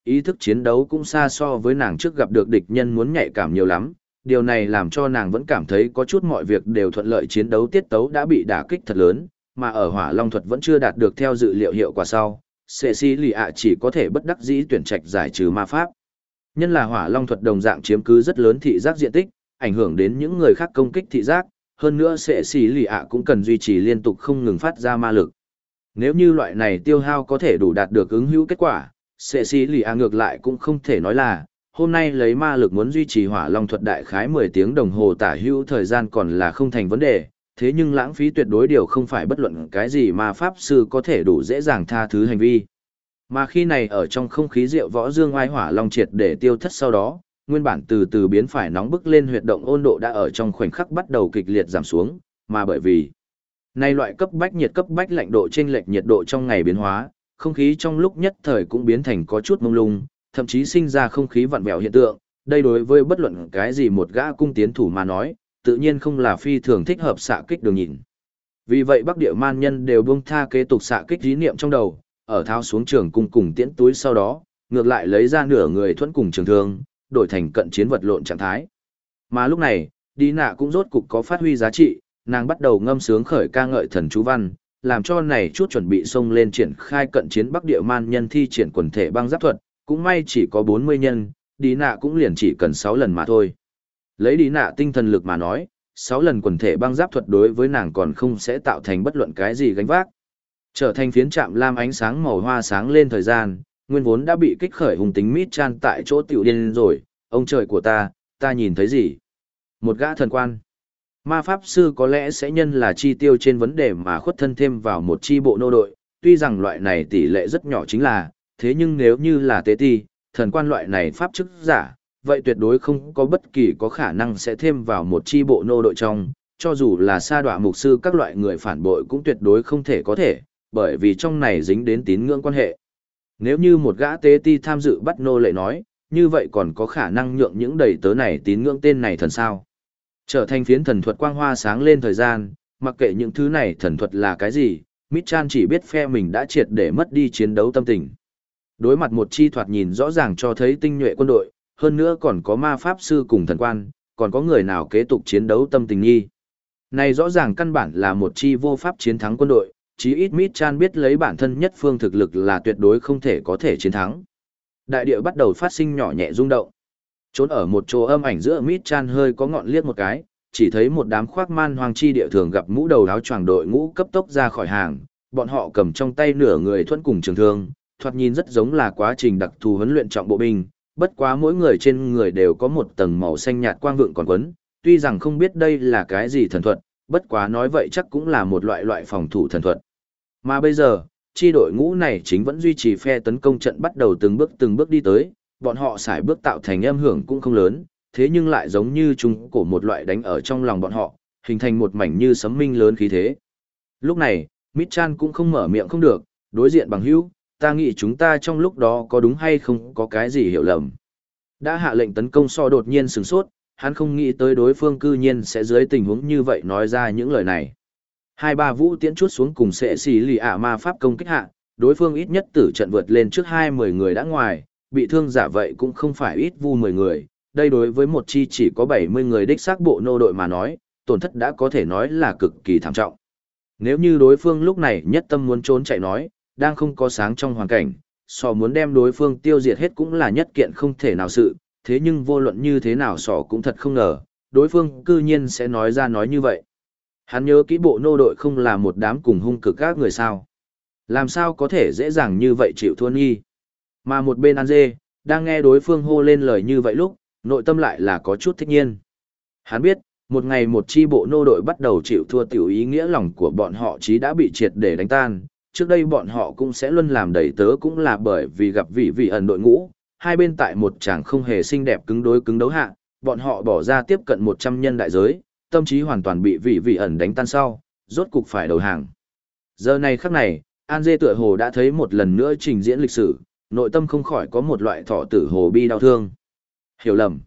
ý thức chiến đấu cũng xa so với nàng trước gặp được địch nhân muốn nhạy cảm nhiều lắm. Điều này làm cho nàng vẫn cảm thấy có chút mọi việc đều thuận lợi, chiến đấu tiết tấu đã bị đả kích thật lớn, mà ở hỏa long thuật vẫn chưa đạt được theo dự liệu hiệu quả sau. Cecilia chỉ có thể bất đắc dĩ tuyển trạch giải trừ ma pháp. Nhân là hỏa long thuật đồng dạng chiếm cứ rất lớn thị giác diện tích, ảnh hưởng đến những người khác công kích thị giác, hơn nữa Cecilia cũng cần duy trì liên tục không ngừng phát ra ma lực. Nếu như loại này tiêu hao có thể đủ đạt được ứng hữu kết quả, Cecilia ngược lại cũng không thể nói là, hôm nay lấy ma lực muốn duy trì hỏa long thuật đại khái 10 tiếng đồng hồ tả hữu thời gian còn là không thành vấn đề, thế nhưng lãng phí tuyệt đối điều không phải bất luận cái gì mà pháp sư có thể đủ dễ dàng tha thứ hành vi. Mà khi này ở trong không khí rượu võ dương oai hỏa long triệt để tiêu thất sau đó, nguyên bản từ từ biến phải nóng bức lên huyệt động ôn độ đã ở trong khoảnh khắc bắt đầu kịch liệt giảm xuống, mà bởi vì nay loại cấp bách nhiệt cấp bách lạnh độ chênh lệch nhiệt độ trong ngày biến hóa, không khí trong lúc nhất thời cũng biến thành có chút mông lung, thậm chí sinh ra không khí vặn vẹo hiện tượng, đây đối với bất luận cái gì một gã cung tiến thủ mà nói, tự nhiên không là phi thường thích hợp xạ kích đường nhìn. Vì vậy Bắc Địa Man nhân đều buông tha kế tục xạ kích ý niệm trong đầu, ở tháo xuống trường cung cùng tiễn túi sau đó, ngược lại lấy ra nửa người thuẫn cùng trường thương, đổi thành cận chiến vật lộn trạng thái. Mà lúc này, Đi Nạ cũng rốt cục có phát huy giá trị, nàng bắt đầu ngâm sướng khởi ca ngợi thần chú văn, làm cho này chút chuẩn bị xông lên triển khai cận chiến Bắc Địa Man nhân thi triển quần thể băng giáp thuật, cũng may chỉ có 40 nhân, Đi Nạ cũng liền chỉ cần 6 lần mà thôi. Lấy Đi Nạ tinh thần lực mà nói, 6 lần quần thể băng giáp thuật đối với nàng còn không sẽ tạo thành bất luận cái gì gánh vác. Trở thành phiến chạm lam ánh sáng màu hoa sáng lên thời gian, nguyên vốn đã bị kích khởi hùng tính mít chan tại chỗ tiểu điên rồi, ông trời của ta nhìn thấy gì? Một gã thần quan. Ma pháp sư có lẽ sẽ nhân là chi tiêu trên vấn đề mà khuất thân thêm vào một chi bộ nô đội, tuy rằng loại này tỷ lệ rất nhỏ chính là, thế nhưng nếu như là tế ti, thần quan loại này pháp chức giả, vậy tuyệt đối không có bất kỳ có khả năng sẽ thêm vào một chi bộ nô đội trong, cho dù là sa đọa mục sư các loại người phản bội cũng tuyệt đối không thể có thể, bởi vì trong này dính đến tín ngưỡng quan hệ. Nếu như một gã tế ti tham dự bắt nô lệ nói, như vậy còn có khả năng nhượng những đầy tớ này tín ngưỡng tên này thần sao. Trở thành phiến thần thuật quang hoa sáng lên thời gian, mặc kệ những thứ này thần thuật là cái gì, Mitchan chỉ biết phe mình đã triệt để mất đi chiến đấu tâm tình. Đối mặt một chi thoạt nhìn rõ ràng cho thấy tinh nhuệ quân đội, hơn nữa còn có ma pháp sư cùng thần quan, còn có người nào kế tục chiến đấu tâm tình nghi. Này rõ ràng căn bản là một chi vô pháp chiến thắng quân đội, chí ít Mitchan biết lấy bản thân nhất phương thực lực là tuyệt đối không thể có thể chiến thắng. Đại địa bắt đầu phát sinh nhỏ nhẹ rung động. Trốn ở một chỗ âm ảnh giữa Mitchan hơi có ngọn liếc một cái, chỉ thấy một đám khoác man hoang chi địa thường gặp mũ đầu áo choàng đội ngũ cấp tốc ra khỏi hàng, bọn họ cầm trong tay nửa người thuẫn cùng trường thương, thoạt nhìn rất giống là quá trình đặc thù huấn luyện trọng bộ binh, bất quá mỗi người trên người đều có một tầng màu xanh nhạt quang vượng còn quấn, tuy rằng không biết đây là cái gì thần thuật, bất quá nói vậy chắc cũng là một loại phòng thủ thần thuật. Mà bây giờ, chi đội ngũ này chính vẫn duy trì phe tấn công trận bắt đầu từng bước đi tới, bọn họ xài bước tạo thành âm hưởng cũng không lớn, thế nhưng lại giống như trung cổ một loại đánh ở trong lòng bọn họ, hình thành một mảnh như sấm minh lớn khí thế. Lúc này, Mitchan cũng không mở miệng không được, đối diện bằng hữu, ta nghĩ chúng ta trong lúc đó có đúng hay không có cái gì hiểu lầm. Đã hạ lệnh tấn công so đột nhiên sửng sốt, hắn không nghĩ tới đối phương cư nhiên sẽ dưới tình huống như vậy nói ra những lời này. Hai ba vũ tiễn chút xuống cùng sẽ xì lì ả ma pháp công kích hạ, đối phương ít nhất tử trận vượt lên trước 20 người đã ngoài, bị thương giả vậy cũng không phải ít vu 10 người, đây đối với một chi chỉ có 70 người đích xác bộ nô đội mà nói, tổn thất đã có thể nói là cực kỳ thảm trọng. Nếu như đối phương lúc này nhất tâm muốn trốn chạy nói, đang không có sáng trong hoàn cảnh, sò muốn đem đối phương tiêu diệt hết cũng là nhất kiện không thể nào sự, thế nhưng vô luận như thế nào sò cũng thật không ngờ, đối phương cư nhiên sẽ nói ra nói như vậy. Hắn nhớ kỹ bộ nô đội không là một đám cùng hung cực các người sao. Làm sao có thể dễ dàng như vậy chịu thua nghi. Mà một bên An Dê, đang nghe đối phương hô lên lời như vậy lúc, nội tâm lại là có chút thích nhiên. Hắn biết, một ngày một chi bộ nô đội bắt đầu chịu thua tiểu ý nghĩa lòng của bọn họ chí đã bị triệt để đánh tan. Trước đây bọn họ cũng sẽ luôn làm đầy tớ cũng là bởi vì gặp vị ẩn đội ngũ, hai bên tại một tràng không hề xinh đẹp cứng đối cứng đấu hạ, bọn họ bỏ ra tiếp cận 100 nhân đại giới, tâm trí hoàn toàn bị vị ẩn đánh tan sau, rốt cục phải đầu hàng. Giờ này khắc này, An Dê tựa hồ đã thấy một lần nữa trình diễn lịch sử, nội tâm không khỏi có một loại thọ tử hồ bi đau thương. Hiểu lầm.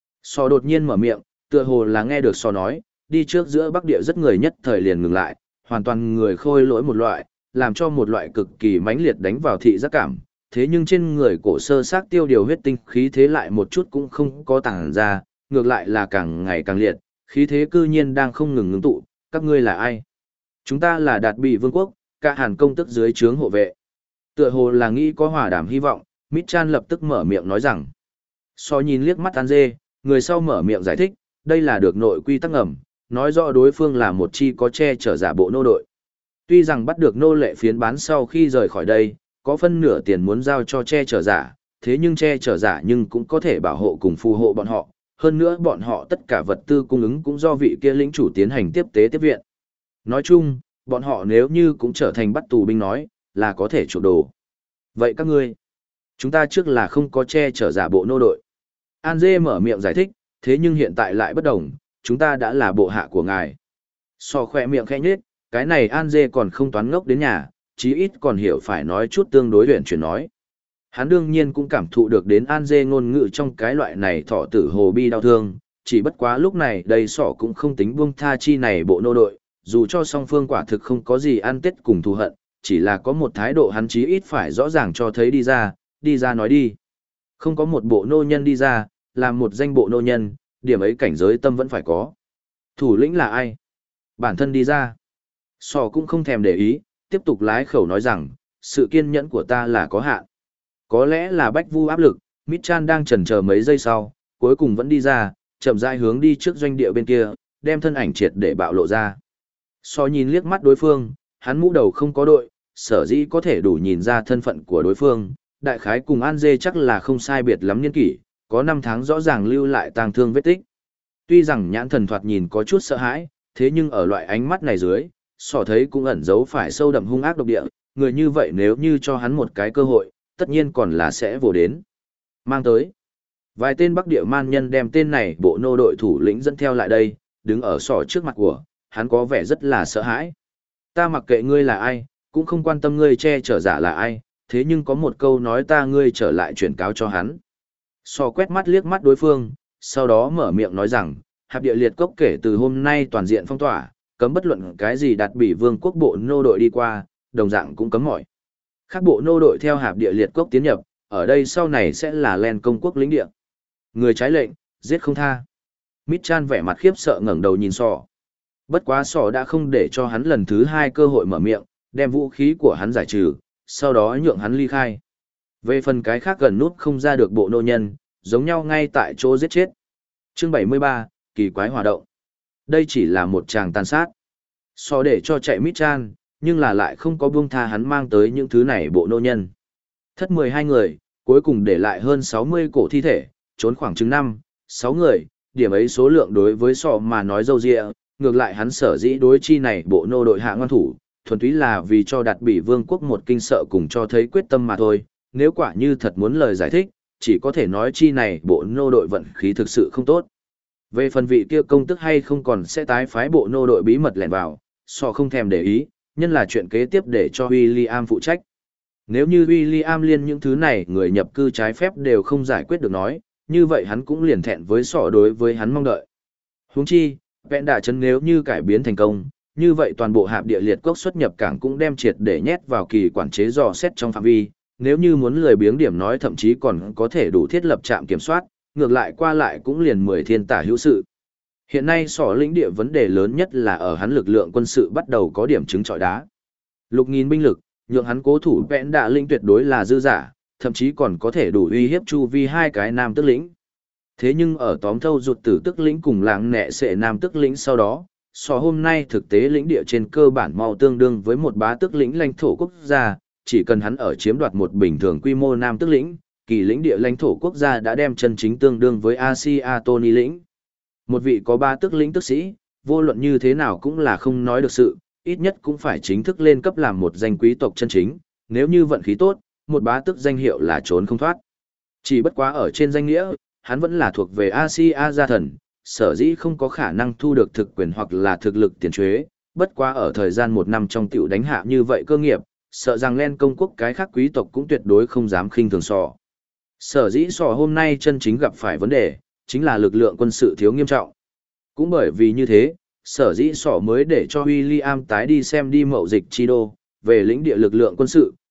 So đột nhiên mở miệng, tựa hồ là nghe được so nói, đi trước giữa Bắc Địa rất người nhất thời liền ngừng lại, hoàn toàn người khôi lỗi một loại, làm cho một loại cực kỳ mãnh liệt đánh vào thị giác cảm, thế nhưng trên người cổ sơ xác tiêu điều huyết tinh khí thế lại một chút cũng không có tàng ra, ngược lại là càng ngày càng liệt, khí thế cư nhiên đang không ngừng ngưng tụ, các ngươi là ai? Chúng ta là Đạt Bị Vương quốc, cả Hàn công tức dưới trướng hộ vệ. Tựa hồ là nghĩ có hòa đàm hy vọng, Mitchan lập tức mở miệng nói rằng. So nhìn liếc mắt An Dê, người sau mở miệng giải thích, đây là được nội quy tắc ngầm, nói rõ đối phương là một chi có che chở giả bộ nô đội. Tuy rằng bắt được nô lệ phiến bán sau khi rời khỏi đây, có phân nửa tiền muốn giao cho che chở giả, thế nhưng che chở giả nhưng cũng có thể bảo hộ cùng phù hộ bọn họ, hơn nữa bọn họ tất cả vật tư cung ứng cũng do vị kia lĩnh chủ tiến hành tiếp tế tiếp viện. Nói chung, bọn họ nếu như cũng trở thành bắt tù binh nói, là có thể chuộc đồ. Vậy các ngươi, chúng ta trước là không có che chở giả bộ nô đội. An Dê mở miệng giải thích, thế nhưng hiện tại lại bất đồng, chúng ta đã là bộ hạ của ngài. So khỏe miệng khẽ nhếch, cái này An Dê còn không toán ngốc đến nhà, chí ít còn hiểu phải nói chút tương đối luyện chuyển nói. Hắn đương nhiên cũng cảm thụ được đến An Dê ngôn ngữ trong cái loại này thọ tử hồ bi đau thương, chỉ bất quá lúc này đây sỏ cũng không tính buông tha chi này bộ nô đội, dù cho song phương quả thực không có gì ăn tết cùng thù hận, chỉ là có một thái độ hắn chí ít phải rõ ràng cho thấy đi ra nói đi. Không có một bộ nô nhân đi ra, làm một danh bộ nô nhân, điểm ấy cảnh giới tâm vẫn phải có. Thủ lĩnh là ai? Bản thân đi ra. Sỏ cũng không thèm để ý, tiếp tục lái khẩu nói rằng, sự kiên nhẫn của ta là có hạn. Có lẽ là bách vu áp lực, Mitchan đang chần chờ mấy giây sau, cuối cùng vẫn đi ra, chậm rãi hướng đi trước doanh địa bên kia, đem thân ảnh triệt để bạo lộ ra. So nhìn liếc mắt đối phương, hắn mũ đầu không có đội, sở dĩ có thể đủ nhìn ra thân phận của đối phương, đại khái cùng An Dê chắc là không sai biệt lắm niên kỷ, có 5 tháng rõ ràng lưu lại tang thương vết tích. Tuy rằng nhãn thần thoạt nhìn có chút sợ hãi, thế nhưng ở loại ánh mắt này dưới, sỏ thấy cũng ẩn giấu phải sâu đậm hung ác độc địa, người như vậy nếu như cho hắn một cái cơ hội, tất nhiên còn là sẽ vồ đến. Mang tới. Vài tên Bắc Địa man nhân đem tên này bộ nô đội thủ lĩnh dẫn theo lại đây, đứng ở sỏ trước mặt của, hắn có vẻ rất là sợ hãi. Ta mặc kệ ngươi là ai, cũng không quan tâm ngươi che chở giả là ai, thế nhưng có một câu nói ta ngươi trở lại chuyển cáo cho hắn. Sỏ quét mắt liếc mắt đối phương, sau đó mở miệng nói rằng, hạp địa liệt cốc kể từ hôm nay toàn diện phong tỏa, cấm bất luận cái gì Đạt Bị Vương quốc bộ nô đội đi qua, đồng dạng cũng cấm mọi. Các bộ nô đội theo hạp địa liệt cốc tiến nhập, ở đây sau này sẽ là Len công quốc lĩnh địa. Người trái lệnh, giết không tha. Mitchan vẻ mặt khiếp sợ ngẩng đầu nhìn sỏ. Bất quá sỏ đã không để cho hắn lần thứ 2 cơ hội mở miệng, đem vũ khí của hắn giải trừ, sau đó nhượng hắn ly khai. Về phần cái khác gần nút không ra được bộ nô nhân, giống nhau ngay tại chỗ giết chết. Chương 73, kỳ quái hòa động. Đây chỉ là một tràng tàn sát. So để cho chạy Mitchan, nhưng là lại không có buông tha hắn mang tới những thứ này bộ nô nhân. Thất 12 người, cuối cùng để lại hơn 60 cổ thi thể, trốn khoảng chừng 5-6 người, điểm ấy số lượng đối với sọ mà nói dâu dịa, ngược lại hắn sở dĩ đối chi này bộ nô đội hạ ngoan thủ, thuần túy là vì cho Đạt Bị Vương quốc một kinh sợ cùng cho thấy quyết tâm mà thôi, nếu quả như thật muốn lời giải thích, chỉ có thể nói chi này bộ nô đội vận khí thực sự không tốt. Về phần vị kia công tức hay không còn sẽ tái phái bộ nô đội bí mật lẻn vào, sọ không thèm để ý, nhân là chuyện kế tiếp để cho William phụ trách. Nếu như William liên những thứ này người nhập cư trái phép đều không giải quyết được nói, như vậy hắn cũng liền thẹn với sọ đối với hắn mong đợi. Huống chi, vẹn đả chấn nếu như cải biến thành công, như vậy toàn bộ hạp địa liệt cốc xuất nhập cảng cũng đem triệt để nhét vào kỳ quản chế dò xét trong phạm vi, nếu như muốn lười biếng điểm nói thậm chí còn có thể đủ thiết lập trạm kiểm soát, ngược lại qua lại cũng liền 10 thiên tả hữu sự. Hiện nay sỏ lĩnh địa vấn đề lớn nhất là ở hắn lực lượng quân sự bắt đầu có điểm chứng trọi đá. Lục nghìn binh lực, nhượng hắn cố thủ vẹn đạ lĩnh tuyệt đối là dư giả, thậm chí còn có thể đủ uy hiếp chu vi 2 cái nam tức lĩnh. Thế nhưng ở tóm thâu ruột tử tức lĩnh cùng làng nẹ sệ nam tức lĩnh sau đó, so hôm nay thực tế lĩnh địa trên cơ bản mau tương đương với một bá tức lĩnh lãnh thổ quốc gia, chỉ cần hắn ở chiếm đoạt một bình thường quy mô nam tức lĩnh, kỳ lĩnh địa lãnh thổ quốc gia đã đem chân chính tương đương với Asia Tony lĩnh. Một vị có 3 tức lĩnh tức sĩ, vô luận như thế nào cũng là không nói được sự, ít nhất cũng phải chính thức lên cấp làm một danh quý tộc chân chính, nếu như vận khí tốt, một bá tức danh hiệu là trốn không thoát. Chỉ bất quá ở trên danh nghĩa, hắn vẫn là thuộc về Asia gia thần, sở dĩ không có khả năng thu được thực quyền hoặc là thực lực tiền thuế, bất quá ở thời gian 1 năm trong tiểu đánh hạ như vậy cơ nghiệp, sợ rằng Len công quốc cái khác quý tộc cũng tuyệt đối không dám khinh thường sò. Sở dĩ sò hôm nay chân chính gặp phải vấn đề, chính là lực lượng quân sự thiếu nghiêm trọng. Cũng bởi vì như thế, sở dĩ sò mới để cho William tái đi xem đi mậu dịch chi đô, về lĩnh địa lực lượng quân sự,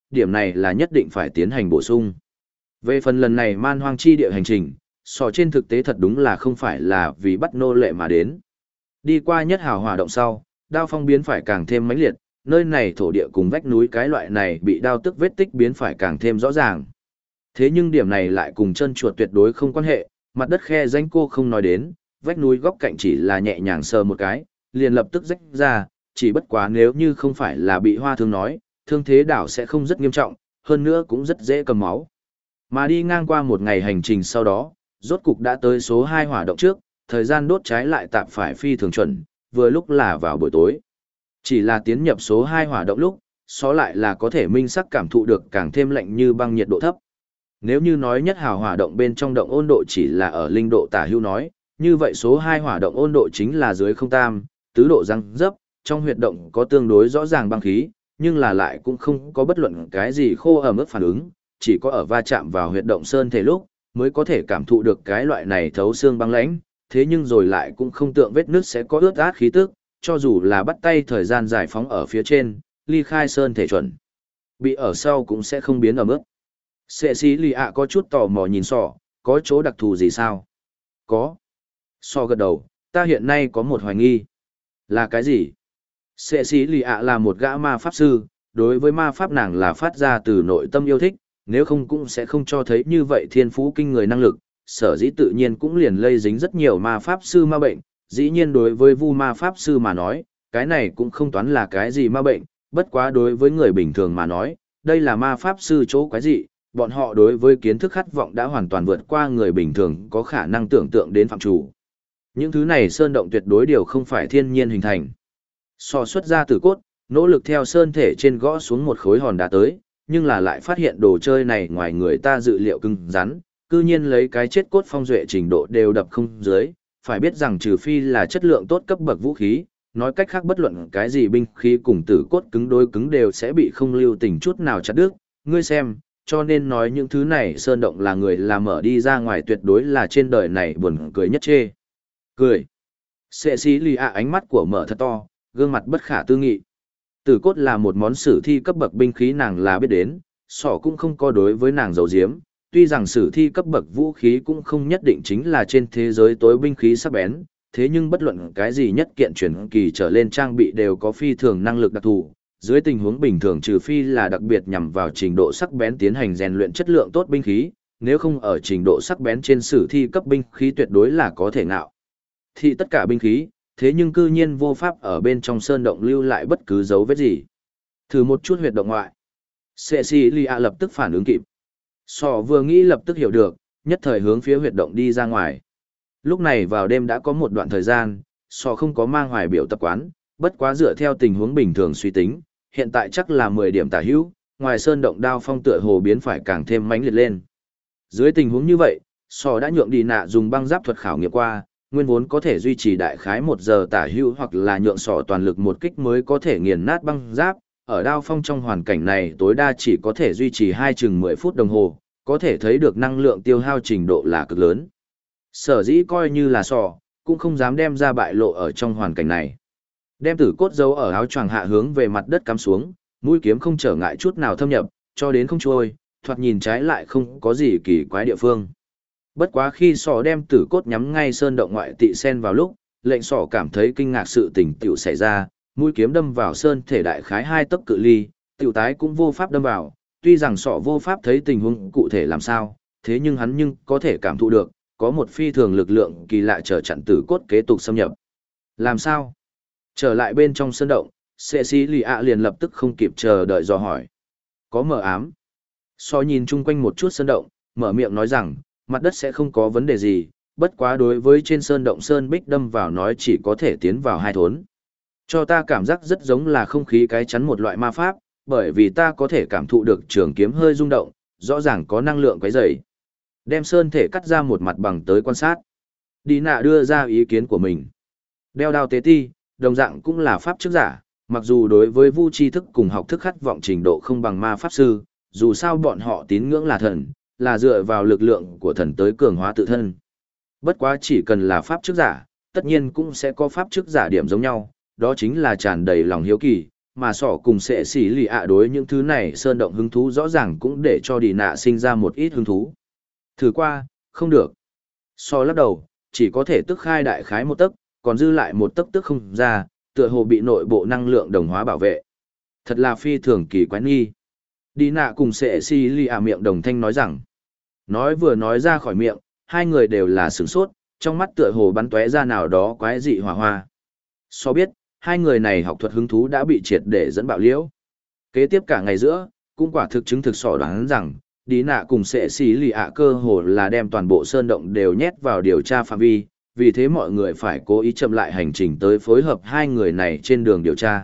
điểm này là nhất định phải tiến hành bổ sung. Về phần lần này man hoang chi địa hành trình, sò trên thực tế thật đúng là không phải là vì bắt nô lệ mà đến. Đi qua nhất hào hỏa động sau, đao phong biến phải càng thêm mãnh liệt, nơi này thổ địa cùng vách núi cái loại này bị đao tức vết tích biến phải càng thêm rõ ràng. Thế nhưng điểm này lại cùng chân chuột tuyệt đối không quan hệ, mặt đất khe rãnh cô không nói đến, vách núi góc cạnh chỉ là nhẹ nhàng sờ một cái, liền lập tức rách ra, chỉ bất quá nếu như không phải là bị hoa thương nói, thương thế đảo sẽ không rất nghiêm trọng, hơn nữa cũng rất dễ cầm máu. Mà đi ngang qua một ngày hành trình sau đó, rốt cục đã tới số 2 hỏa động trước, thời gian đốt trái lại tạm phải phi thường chuẩn, vừa lúc là vào buổi tối. Chỉ là tiến nhập số 2 hỏa động lúc, xó lại là có thể minh sắc cảm thụ được càng thêm lạnh như băng nhiệt độ thấp. Nếu như nói nhất hào hỏa động bên trong động ôn độ chỉ là ở linh độ tả hữu nói, như vậy số 2 hỏa động ôn độ chính là dưới không tam, tứ độ răng dấp, trong huyệt động có tương đối rõ ràng băng khí, nhưng là lại cũng không có bất luận cái gì khô ẩm ướt phản ứng, chỉ có ở va chạm vào huyệt động sơn thể lúc, mới có thể cảm thụ được cái loại này thấu xương băng lãnh, thế nhưng rồi lại cũng không tượng vết nước sẽ có ướt át khí tức, cho dù là bắt tay thời gian giải phóng ở phía trên, ly khai sơn thể chuẩn. Bị ở sau cũng sẽ không biến ẩm ướt. Sệ xí lì ạ có chút tò mò nhìn sọ, có chỗ đặc thù gì sao? Có. Sọ gật đầu, ta hiện nay có một hoài nghi. Là cái gì? Sệ xí lì ạ là một gã ma pháp sư, đối với ma pháp nàng là phát ra từ nội tâm yêu thích, nếu không cũng sẽ không cho thấy như vậy thiên phú kinh người năng lực, sở dĩ tự nhiên cũng liền lây dính rất nhiều ma pháp sư ma bệnh, dĩ nhiên đối với vu ma pháp sư mà nói, cái này cũng không toán là cái gì ma bệnh, bất quá đối với người bình thường mà nói, đây là ma pháp sư chỗ quái dị, bọn họ đối với kiến thức khát vọng đã hoàn toàn vượt qua người bình thường có khả năng tưởng tượng đến phạm chủ. Những thứ này sơn động tuyệt đối đều không phải thiên nhiên hình thành. So xuất ra từ cốt, nỗ lực theo sơn thể trên gõ xuống một khối hòn đá tới, nhưng là lại phát hiện đồ chơi này ngoài người ta dự liệu cứng rắn, cư nhiên lấy cái chết cốt phong duệ trình độ đều đập không dưới, phải biết rằng trừ phi là chất lượng tốt cấp bậc vũ khí, nói cách khác bất luận cái gì binh khí cùng tử cốt cứng đối cứng đều sẽ bị không lưu tình chút nào chặt đứt, ngươi xem, cho nên nói những thứ này sơn động là người làm mở đi ra ngoài tuyệt đối là trên đời này buồn cười nhất chê. Cười. Sệ xí lì ạ ánh mắt của mở thật to, gương mặt bất khả tư nghị. Tử cốt là một món sử thi cấp bậc binh khí nàng là biết đến, sỏ cũng không có đối với nàng giấu giếm, tuy rằng sử thi cấp bậc vũ khí cũng không nhất định chính là trên thế giới tối binh khí sắc bén, thế nhưng bất luận cái gì nhất kiện chuyển kỳ trở lên trang bị đều có phi thường năng lực đặc thù, dưới tình huống bình thường trừ phi là đặc biệt nhằm vào trình độ sắc bén tiến hành rèn luyện chất lượng tốt binh khí, nếu không ở trình độ sắc bén trên sử thi cấp binh khí tuyệt đối là có thể ngạo. Thì tất cả binh khí, thế nhưng cư nhiên vô pháp ở bên trong sơn động lưu lại bất cứ dấu vết gì. Thử một chút huyệt động ngoại. Cecilia lập tức phản ứng kịp. Sọ vừa nghĩ lập tức hiểu được, nhất thời hướng phía huyệt động đi ra ngoài. Lúc này vào đêm đã có một đoạn thời gian, Sọ không có mang hoài biểu tập quán, bất quá dựa theo tình huống bình thường suy tính, hiện tại chắc là 10 điểm tả hữu, ngoài sơn động đao phong tựa hồ biến phải càng thêm mãnh liệt lên. Dưới tình huống như vậy, Sọ đã nhượng đi nạ dùng băng giáp thuật khảo nghiệm qua, nguyên vốn có thể duy trì đại khái 1 giờ tả hữu hoặc là nhượng Sọ toàn lực một kích mới có thể nghiền nát băng giáp, ở đao phong trong hoàn cảnh này tối đa chỉ có thể duy trì 10 phút đồng hồ, có thể thấy được năng lượng tiêu hao trình độ là cực lớn. Sở dĩ coi như là Sọ, cũng không dám đem ra bại lộ ở trong hoàn cảnh này. Đem tử cốt giấu ở áo choàng hạ hướng về mặt đất cắm xuống, mũi kiếm không trở ngại chút nào thâm nhập, cho đến không trôi, thoạt nhìn trái lại không có gì kỳ quái địa phương. Bất quá khi Sọ đem tử cốt nhắm ngay sơn động ngoại tị sen vào lúc, lệnh Sọ cảm thấy kinh ngạc sự tình tiểu xảy ra, mũi kiếm đâm vào sơn thể đại khái 2 tấc cự ly, tiểu tái cũng vô pháp đâm vào, tuy rằng Sọ vô pháp thấy tình huống cụ thể làm sao, thế nhưng hắn có thể cảm thụ được, có một phi thường lực lượng kỳ lạ trở chặn tử cốt kế tục xâm nhập. Làm sao? Trở lại bên trong sơn động, Cecilia liền lập tức không kịp chờ đợi dò hỏi. Có mờ ám. Sọ nhìn chung quanh một chút sơn động, mở miệng nói rằng, mặt đất sẽ không có vấn đề gì, bất quá đối với trên sơn động sơn bích đâm vào nói chỉ có thể tiến vào 2 thốn. Cho ta cảm giác rất giống là không khí cái chắn một loại ma pháp, bởi vì ta có thể cảm thụ được trường kiếm hơi rung động, rõ ràng có năng lượng quấy rầy. Đem sơn thể cắt ra một mặt bằng tới quan sát. Đi nạ đưa ra ý kiến của mình. Đeo đao tế ti, đồng dạng cũng là pháp chức giả, mặc dù đối với vu tri thức cùng học thức khát vọng trình độ không bằng ma pháp sư, dù sao bọn họ tín ngưỡng là thần, là dựa vào lực lượng của thần tới cường hóa tự thân. Bất quá chỉ cần là pháp chức giả, tất nhiên cũng sẽ có pháp chức giả điểm giống nhau, đó chính là tràn đầy lòng hiếu kỳ, mà sỏ cùng sẽ xỉ lì ạ đối những thứ này sơn động hứng thú rõ ràng cũng để cho đi nạ sinh ra một ít hứng thú. Thử qua, không được. So lắc đầu, chỉ có thể tức khai đại khái một tấc, còn dư lại một tấc tức không ra, tựa hồ bị nội bộ năng lượng đồng hóa bảo vệ. Thật là phi thường kỳ quái nghi. Đi nạ cùng sẽ xỉ lì ạ miệng đồng thanh nói rằng. Nói vừa nói ra khỏi miệng, hai người đều là sửng sốt, trong mắt tựa hồ bắn tóe ra nào đó quái dị hỏa hoa. So biết, hai người này học thuật hứng thú đã bị triệt để dẫn bạo liễu. Kế tiếp cả ngày giữa, cũng quả thực chứng thực sỏ đoán rằng, đi nạ cùng sẽ xì lì ạ cơ hồ là đem toàn bộ sơn động đều nhét vào điều tra phạm vi, vì thế mọi người phải cố ý chậm lại hành trình tới phối hợp hai người này trên đường điều tra.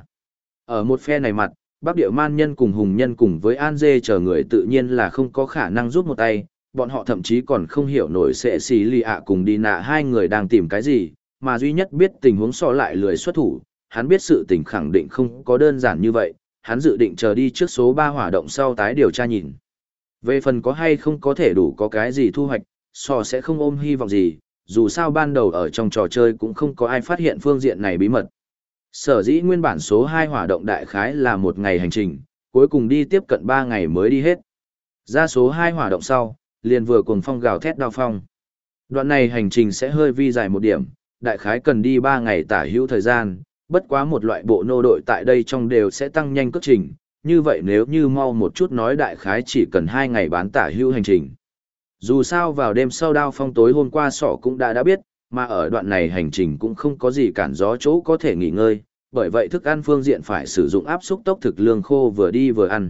Ở một phe này mặt, Bắc Điệu Man Nhân cùng Hùng Nhân cùng với An Dê chờ người tự nhiên là không có khả năng giúp một tay, bọn họ thậm chí còn không hiểu nổi sẽ xì lì ạ cùng đi nạ hai người đang tìm cái gì, mà duy nhất biết tình huống so lại lười xuất thủ, hắn biết sự tình khẳng định không có đơn giản như vậy, hắn dự định chờ đi trước số 3 hỏa động sau tái điều tra nhìn. Về phần có hay không có thể đủ có cái gì thu hoạch, so sẽ không ôm hy vọng gì, dù sao ban đầu ở trong trò chơi cũng không có ai phát hiện phương diện này bí mật. Sở dĩ nguyên bản số 2 hỏa động đại khái là một ngày hành trình, cuối cùng đi tiếp cận 3 ngày mới đi hết. Ra số 2 hỏa động sau, liền vừa cùng phong gào thét đao phong. Đoạn này hành trình sẽ hơi vi dài một điểm, đại khái cần đi 3 ngày tả hữu thời gian, bất quá một loại bộ nô đội tại đây trong đều sẽ tăng nhanh cước trình, như vậy nếu như mau một chút nói đại khái chỉ cần 2 ngày bán tả hữu hành trình. Dù sao vào đêm sau đao phong tối hôm qua sọ cũng đã biết, mà ở đoạn này hành trình cũng không có gì cản gió chỗ có thể nghỉ ngơi, bởi vậy thức ăn phương diện phải sử dụng áp xúc tốc thực lương khô vừa đi vừa ăn.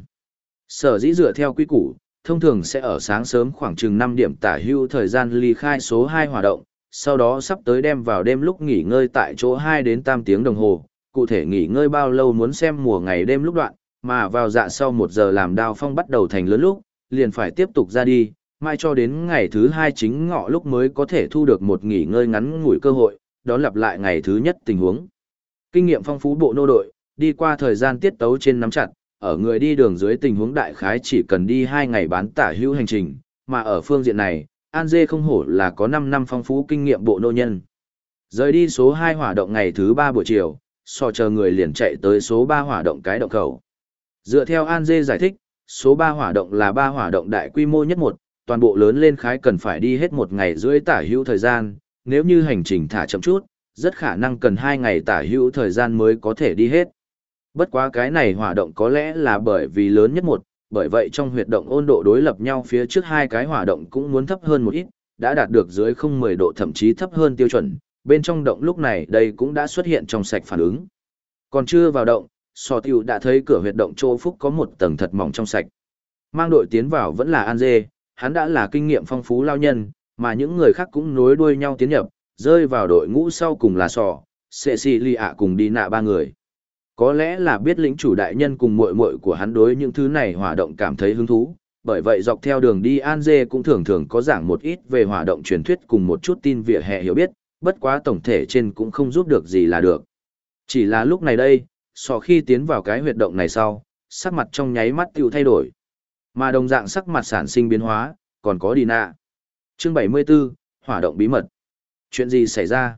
Sở dĩ dựa theo quy củ, thông thường sẽ ở sáng sớm khoảng chừng 5 điểm tả hữu thời gian ly khai số 2 hoạt động, sau đó sắp tới đem vào đêm lúc nghỉ ngơi tại chỗ 2 đến 8 tiếng đồng hồ, cụ thể nghỉ ngơi bao lâu muốn xem mùa ngày đêm lúc đoạn, mà vào dạ sau 1 giờ làm đao phong bắt đầu thành lớn lúc, liền phải tiếp tục ra đi, mai cho đến ngày thứ 2 chính ngọ lúc mới có thể thu được một nghỉ ngơi ngắn ngủi cơ hội, đó lặp lại ngày thứ nhất tình huống. Kinh nghiệm phong phú bộ nô đội, đi qua thời gian tiết tấu trên nắm chặt, ở người đi đường dưới tình huống đại khái chỉ cần đi 2 ngày bán tả hữu hành trình, mà ở phương diện này, An Dê không hổ là có 5 năm phong phú kinh nghiệm bộ nô nhân. Rời đi số 2 hỏa động ngày thứ 3 buổi chiều, so chờ người liền chạy tới số 3 hỏa động cái động khẩu. Dựa theo An Dê giải thích, số 3 hỏa động là 3 hỏa động đại quy mô nhất một, toàn bộ lớn lên khái cần phải đi hết 1 ngày rưỡi tả hữu thời gian, nếu như hành trình thả chậm chút, rất khả năng cần 2 ngày tả hữu thời gian mới có thể đi hết. Bất quá cái này hỏa động có lẽ là bởi vì lớn nhất một, bởi vậy trong huyệt động ôn độ đối lập nhau phía trước hai cái hỏa động cũng muốn thấp hơn một ít, đã đạt được dưới 010 độ thậm chí thấp hơn tiêu chuẩn, bên trong động lúc này đây cũng đã xuất hiện trong sạch phản ứng. Còn chưa vào động, Sò Tiêu đã thấy cửa huyệt động chỗ phúc có một tầng thật mỏng trong sạch. Mang đội tiến vào vẫn là An Dê, hắn đã là kinh nghiệm phong phú lao nhân, mà những người khác cũng nối đuôi nhau tiến nhập, rơi vào đội ngũ sau cùng là Sò, Cecilia cùng đi nạ 3 người. Có lẽ là biết lĩnh chủ đại nhân cùng muội muội của hắn đối những thứ này hỏa động cảm thấy hứng thú, bởi vậy dọc theo đường đi An Dê cũng thường thường có giảng một ít về hỏa động truyền thuyết cùng một chút tin vỉa hè hiểu biết, bất quá tổng thể trên cũng không giúp được gì là được. Chỉ là lúc này đây, Sò khi tiến vào cái huyệt động này sau, sắc mặt trong nháy mắt tiêu thay đổi. Mà đồng dạng sắc mặt sản sinh biến hóa, còn có đi nạ. Chương 74, hỏa động bí mật. Chuyện gì xảy ra?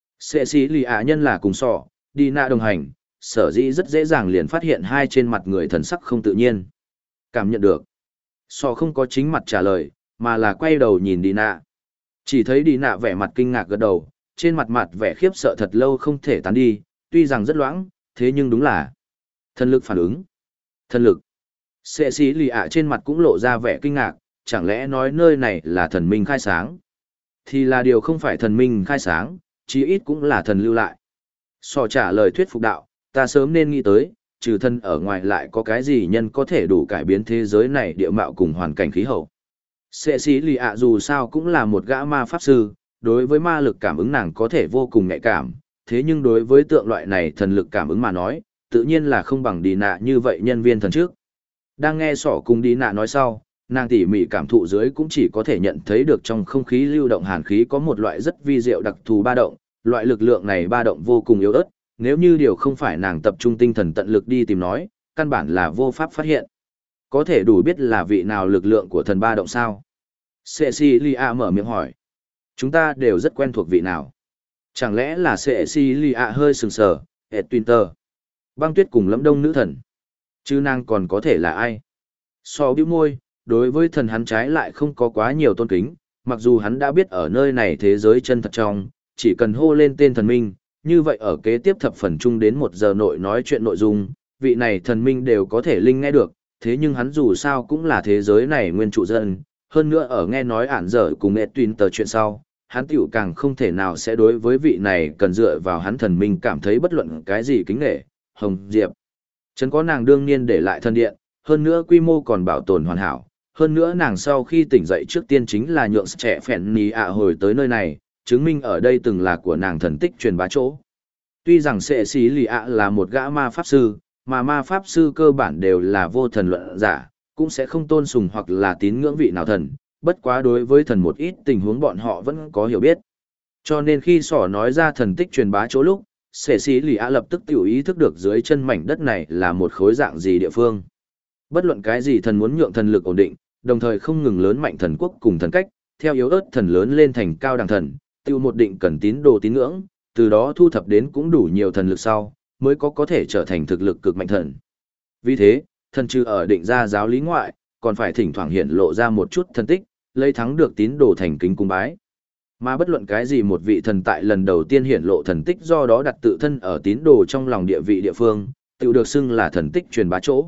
Cecilia nhân là cùng Sò, đi nạ đồng hành, sở dĩ rất dễ dàng liền phát hiện hai trên mặt người thần sắc không tự nhiên. Cảm nhận được. Sò không có chính mặt trả lời, mà là quay đầu nhìn đi nạ. Chỉ thấy đi nạ vẻ mặt kinh ngạc gật đầu, trên mặt mặt vẻ khiếp sợ thật lâu không thể tán đi, tuy rằng rất loãng, thế nhưng đúng là thần lực phản ứng. Thần lực. Cecilia trên mặt cũng lộ ra vẻ kinh ngạc, chẳng lẽ nói nơi này là thần minh khai sáng? Thì là điều không phải thần minh khai sáng, chí ít cũng là thần lưu lại. Sò trả lời thuyết phục đạo, ta sớm nên nghĩ tới, trừ thân ở ngoài lại có cái gì nhân có thể đủ cải biến thế giới này địa mạo cùng hoàn cảnh khí hậu. Cecilia dù sao cũng là một gã ma pháp sư, đối với ma lực cảm ứng nàng có thể vô cùng nhạy cảm, thế nhưng đối với tượng loại này thần lực cảm ứng mà nói, tự nhiên là không bằng đi nạ như vậy nhân viên thần trước. Đang nghe sỏ cùng đi nạ nói sau, nàng tỉ mỉ cảm thụ dưới cũng chỉ có thể nhận thấy được trong không khí lưu động hàn khí có một loại rất vi diệu đặc thù ba động, loại lực lượng này ba động vô cùng yếu ớt, nếu như điều không phải nàng tập trung tinh thần tận lực đi tìm nói, căn bản là vô pháp phát hiện. Có thể đủ biết là vị nào lực lượng của thần ba động sao? Cecilia mở miệng hỏi. Chúng ta đều rất quen thuộc vị nào. Chẳng lẽ là Cecilia hơi sừng sờ, Edwinter. Băng Tuyết cùng Lâm Đông nữ thần. Chứ nàng còn có thể là ai? So bĩu môi, đối với thần hắn trái lại không có quá nhiều tôn kính, mặc dù hắn đã biết ở nơi này thế giới chân thật trong, chỉ cần hô lên tên thần minh, như vậy ở kế tiếp thập phần chung đến 1 giờ nội nói chuyện nội dung, vị này thần minh đều có thể linh nghe được, thế nhưng hắn dù sao cũng là thế giới này nguyên trụ dân, hơn nữa ở nghe nói ản dở cùng nghệ tuyên tờ chuyện sau, hắn tiểu càng không thể nào sẽ đối với vị này cần dựa vào hắn thần minh cảm thấy bất luận cái gì kính nghệ. Hồng Diệp trấn có nàng đương nhiên để lại thân điện, hơn nữa quy mô còn bảo tồn hoàn hảo, hơn nữa nàng sau khi tỉnh dậy trước tiên chính là nhượng trẻ phèn ní ạ hồi tới nơi này, chứng minh ở đây từng là của nàng thần tích truyền bá chỗ. Tuy rằng sệ xí lì ạ là một gã ma pháp sư, mà ma pháp sư cơ bản đều là vô thần luận giả, cũng sẽ không tôn sùng hoặc là tín ngưỡng vị nào thần, bất quá đối với thần một ít tình huống bọn họ vẫn có hiểu biết. Cho nên khi sỏ nói ra thần tích truyền bá chỗ lúc, sệ xí lì ạ lập tức tiểu ý thức được dưới chân mảnh đất này là một khối dạng gì địa phương. Bất luận cái gì thần muốn nhượng thần lực ổn định, đồng thời không ngừng lớn mạnh thần quốc cùng thần cách, theo yếu ớt thần lớn lên thành cao đẳng thần, tiêu một định cần tín đồ tín ngưỡng, từ đó thu thập đến cũng đủ nhiều thần lực sau, mới có thể trở thành thực lực cực mạnh thần. Vì thế, thần trừ ở định ra giáo lý ngoại, còn phải thỉnh thoảng hiện lộ ra một chút thần tích, lấy thắng được tín đồ thành kính cung bái. Mà bất luận cái gì một vị thần tại lần đầu tiên hiển lộ thần tích do đó đặt tự thân ở tín đồ trong lòng địa vị địa phương, tự được xưng là thần tích truyền bá chỗ.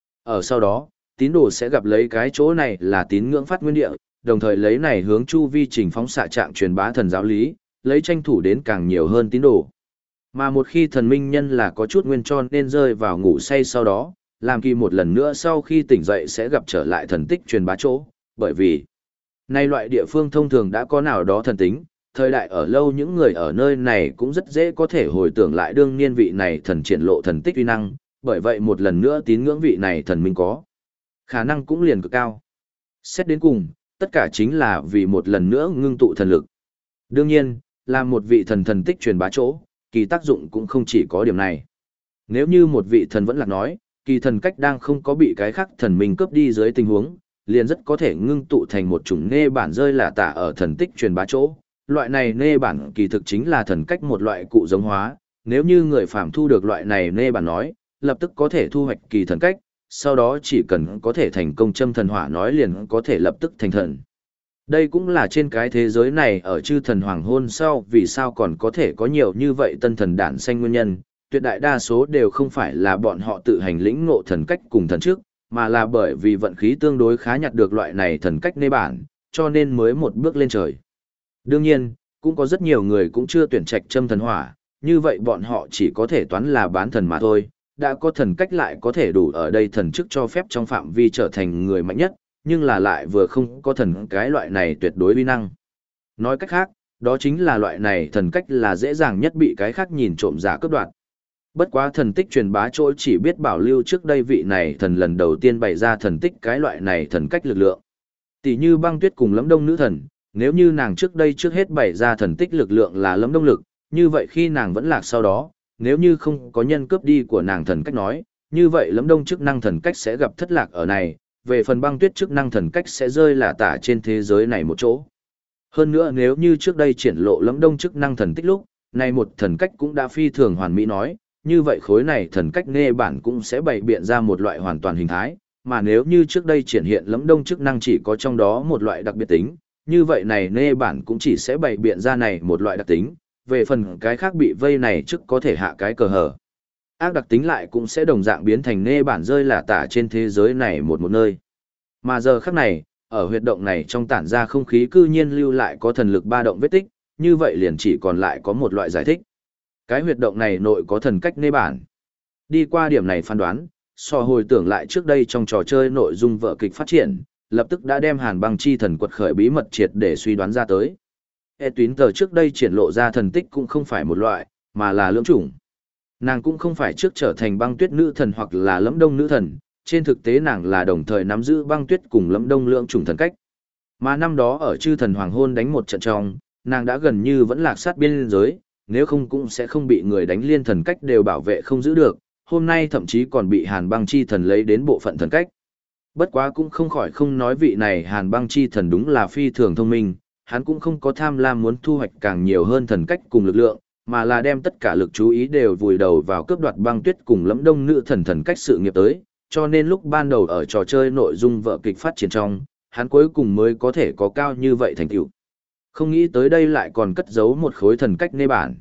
Ở sau đó, tín đồ sẽ gặp lấy cái chỗ này là tín ngưỡng phát nguyên địa, đồng thời lấy này hướng chu vi trình phóng xạ trạng truyền bá thần giáo lý, lấy tranh thủ đến càng nhiều hơn tín đồ. Mà một khi thần minh nhân là có chút nguyên cho nên rơi vào ngủ say sau đó, làm kỳ một lần nữa sau khi tỉnh dậy sẽ gặp trở lại thần tích truyền bá chỗ, bởi vì nay loại địa phương thông thường đã có nào đó thần tính, thời đại ở lâu những người ở nơi này cũng rất dễ có thể hồi tưởng lại đương niên vị này thần triển lộ thần tích uy năng, bởi vậy một lần nữa tín ngưỡng vị này thần minh có khả năng cũng liền cực cao. Xét đến cùng, tất cả chính là vì một lần nữa ngưng tụ thần lực. Đương nhiên, làm một vị thần thần tích truyền bá chỗ, kỳ tác dụng cũng không chỉ có điểm này. Nếu như một vị thần vẫn là nói, kỳ thần cách đang không có bị cái khác thần minh cướp đi dưới tình huống, liền rất có thể ngưng tụ thành một chủng nê bản rơi là tả ở thần tích truyền bá chỗ. Loại này nê bản kỳ thực chính là thần cách một loại cụ giống hóa, nếu như người phàm thu được loại này nê bản nói, lập tức có thể thu hoạch kỳ thần cách, sau đó chỉ cần có thể thành công châm thần hỏa nói liền có thể lập tức thành thần. Đây cũng là trên cái thế giới này ở chư thần hoàng hôn sau vì sao còn có thể có nhiều như vậy tân thần đản sanh nguyên nhân, tuyệt đại đa số đều không phải là bọn họ tự hành lĩnh ngộ thần cách cùng thần trước, mà là bởi vì vận khí tương đối khá nhặt được loại này thần cách nê bản, cho nên mới một bước lên trời. Đương nhiên, cũng có rất nhiều người cũng chưa tuyển trạch châm thần hỏa, như vậy bọn họ chỉ có thể toán là bán thần mà thôi, đã có thần cách lại có thể đủ ở đây thần chức cho phép trong phạm vi trở thành người mạnh nhất, nhưng là lại vừa không có thần cái loại này tuyệt đối uy năng. Nói cách khác, đó chính là loại này thần cách là dễ dàng nhất bị cái khác nhìn trộm giả cướp đoạt. Bất quá thần tích truyền bá chỗ chỉ biết bảo lưu trước đây vị này thần lần đầu tiên bày ra thần tích cái loại này thần cách lực lượng. Tỷ như Băng Tuyết cùng Lâm Đông nữ thần, nếu như nàng trước đây trước hết bày ra thần tích lực lượng là Lâm Đông lực, như vậy khi nàng vẫn lạc sau đó, nếu như không có nhân cướp đi của nàng thần cách nói, như vậy Lâm Đông chức năng thần cách sẽ gặp thất lạc ở này, về phần Băng Tuyết chức năng thần cách sẽ rơi là tả trên thế giới này một chỗ. Hơn nữa nếu như trước đây triển lộ Lâm Đông chức năng thần tích lúc, này một thần cách cũng đã phi thường hoàn mỹ nói, như vậy khối này thần cách nê bản cũng sẽ bày biện ra một loại hoàn toàn hình thái, mà nếu như trước đây triển hiện Lâm Đông chức năng chỉ có trong đó một loại đặc biệt tính, như vậy này nê bản cũng chỉ sẽ bày biện ra này một loại đặc tính, về phần cái khác bị vây này trước có thể hạ cái cờ hở. Ác đặc tính lại cũng sẽ đồng dạng biến thành nê bản rơi là tả trên thế giới này một nơi. Mà giờ khắc này, ở huyệt động này trong tản ra không khí cư nhiên lưu lại có thần lực ba động vết tích, như vậy liền chỉ còn lại có một loại giải thích. Cái huyệt động này nội có thần cách nê bản. Đi qua điểm này phán đoán, so hồi tưởng lại trước đây trong trò chơi nội dung vở kịch phát triển, lập tức đã đem Hàn Băng chi thần quật khởi bí mật triệt để suy đoán ra tới. Tuyến tờ trước đây triển lộ ra thần tích cũng không phải một loại, mà là lưỡng chủng. Nàng cũng không phải trước trở thành Băng Tuyết nữ thần hoặc là Lâm Đông nữ thần, trên thực tế nàng là đồng thời nắm giữ Băng Tuyết cùng Lâm Đông lưỡng chủng thần cách. Mà năm đó ở chư thần hoàng hôn đánh một trận trong, nàng đã gần như vẫn lạc sát biên giới, nếu không cũng sẽ không bị người đánh liên thần cách đều bảo vệ không giữ được, hôm nay thậm chí còn bị Hàn Băng chi thần lấy đến bộ phận thần cách. Bất quá cũng không khỏi không nói vị này Hàn Băng chi thần đúng là phi thường thông minh, hắn cũng không có tham lam muốn thu hoạch càng nhiều hơn thần cách cùng lực lượng, mà là đem tất cả lực chú ý đều vùi đầu vào cướp đoạt băng tuyết cùng Lẫm Đông nữ thần cách sự nghiệp tới, cho nên lúc ban đầu ở trò chơi nội dung vở kịch phát triển trong, hắn cuối cùng mới có thể có cao như vậy thành tựu. Không nghĩ tới đây lại còn cất giấu một khối thần cách nê bản.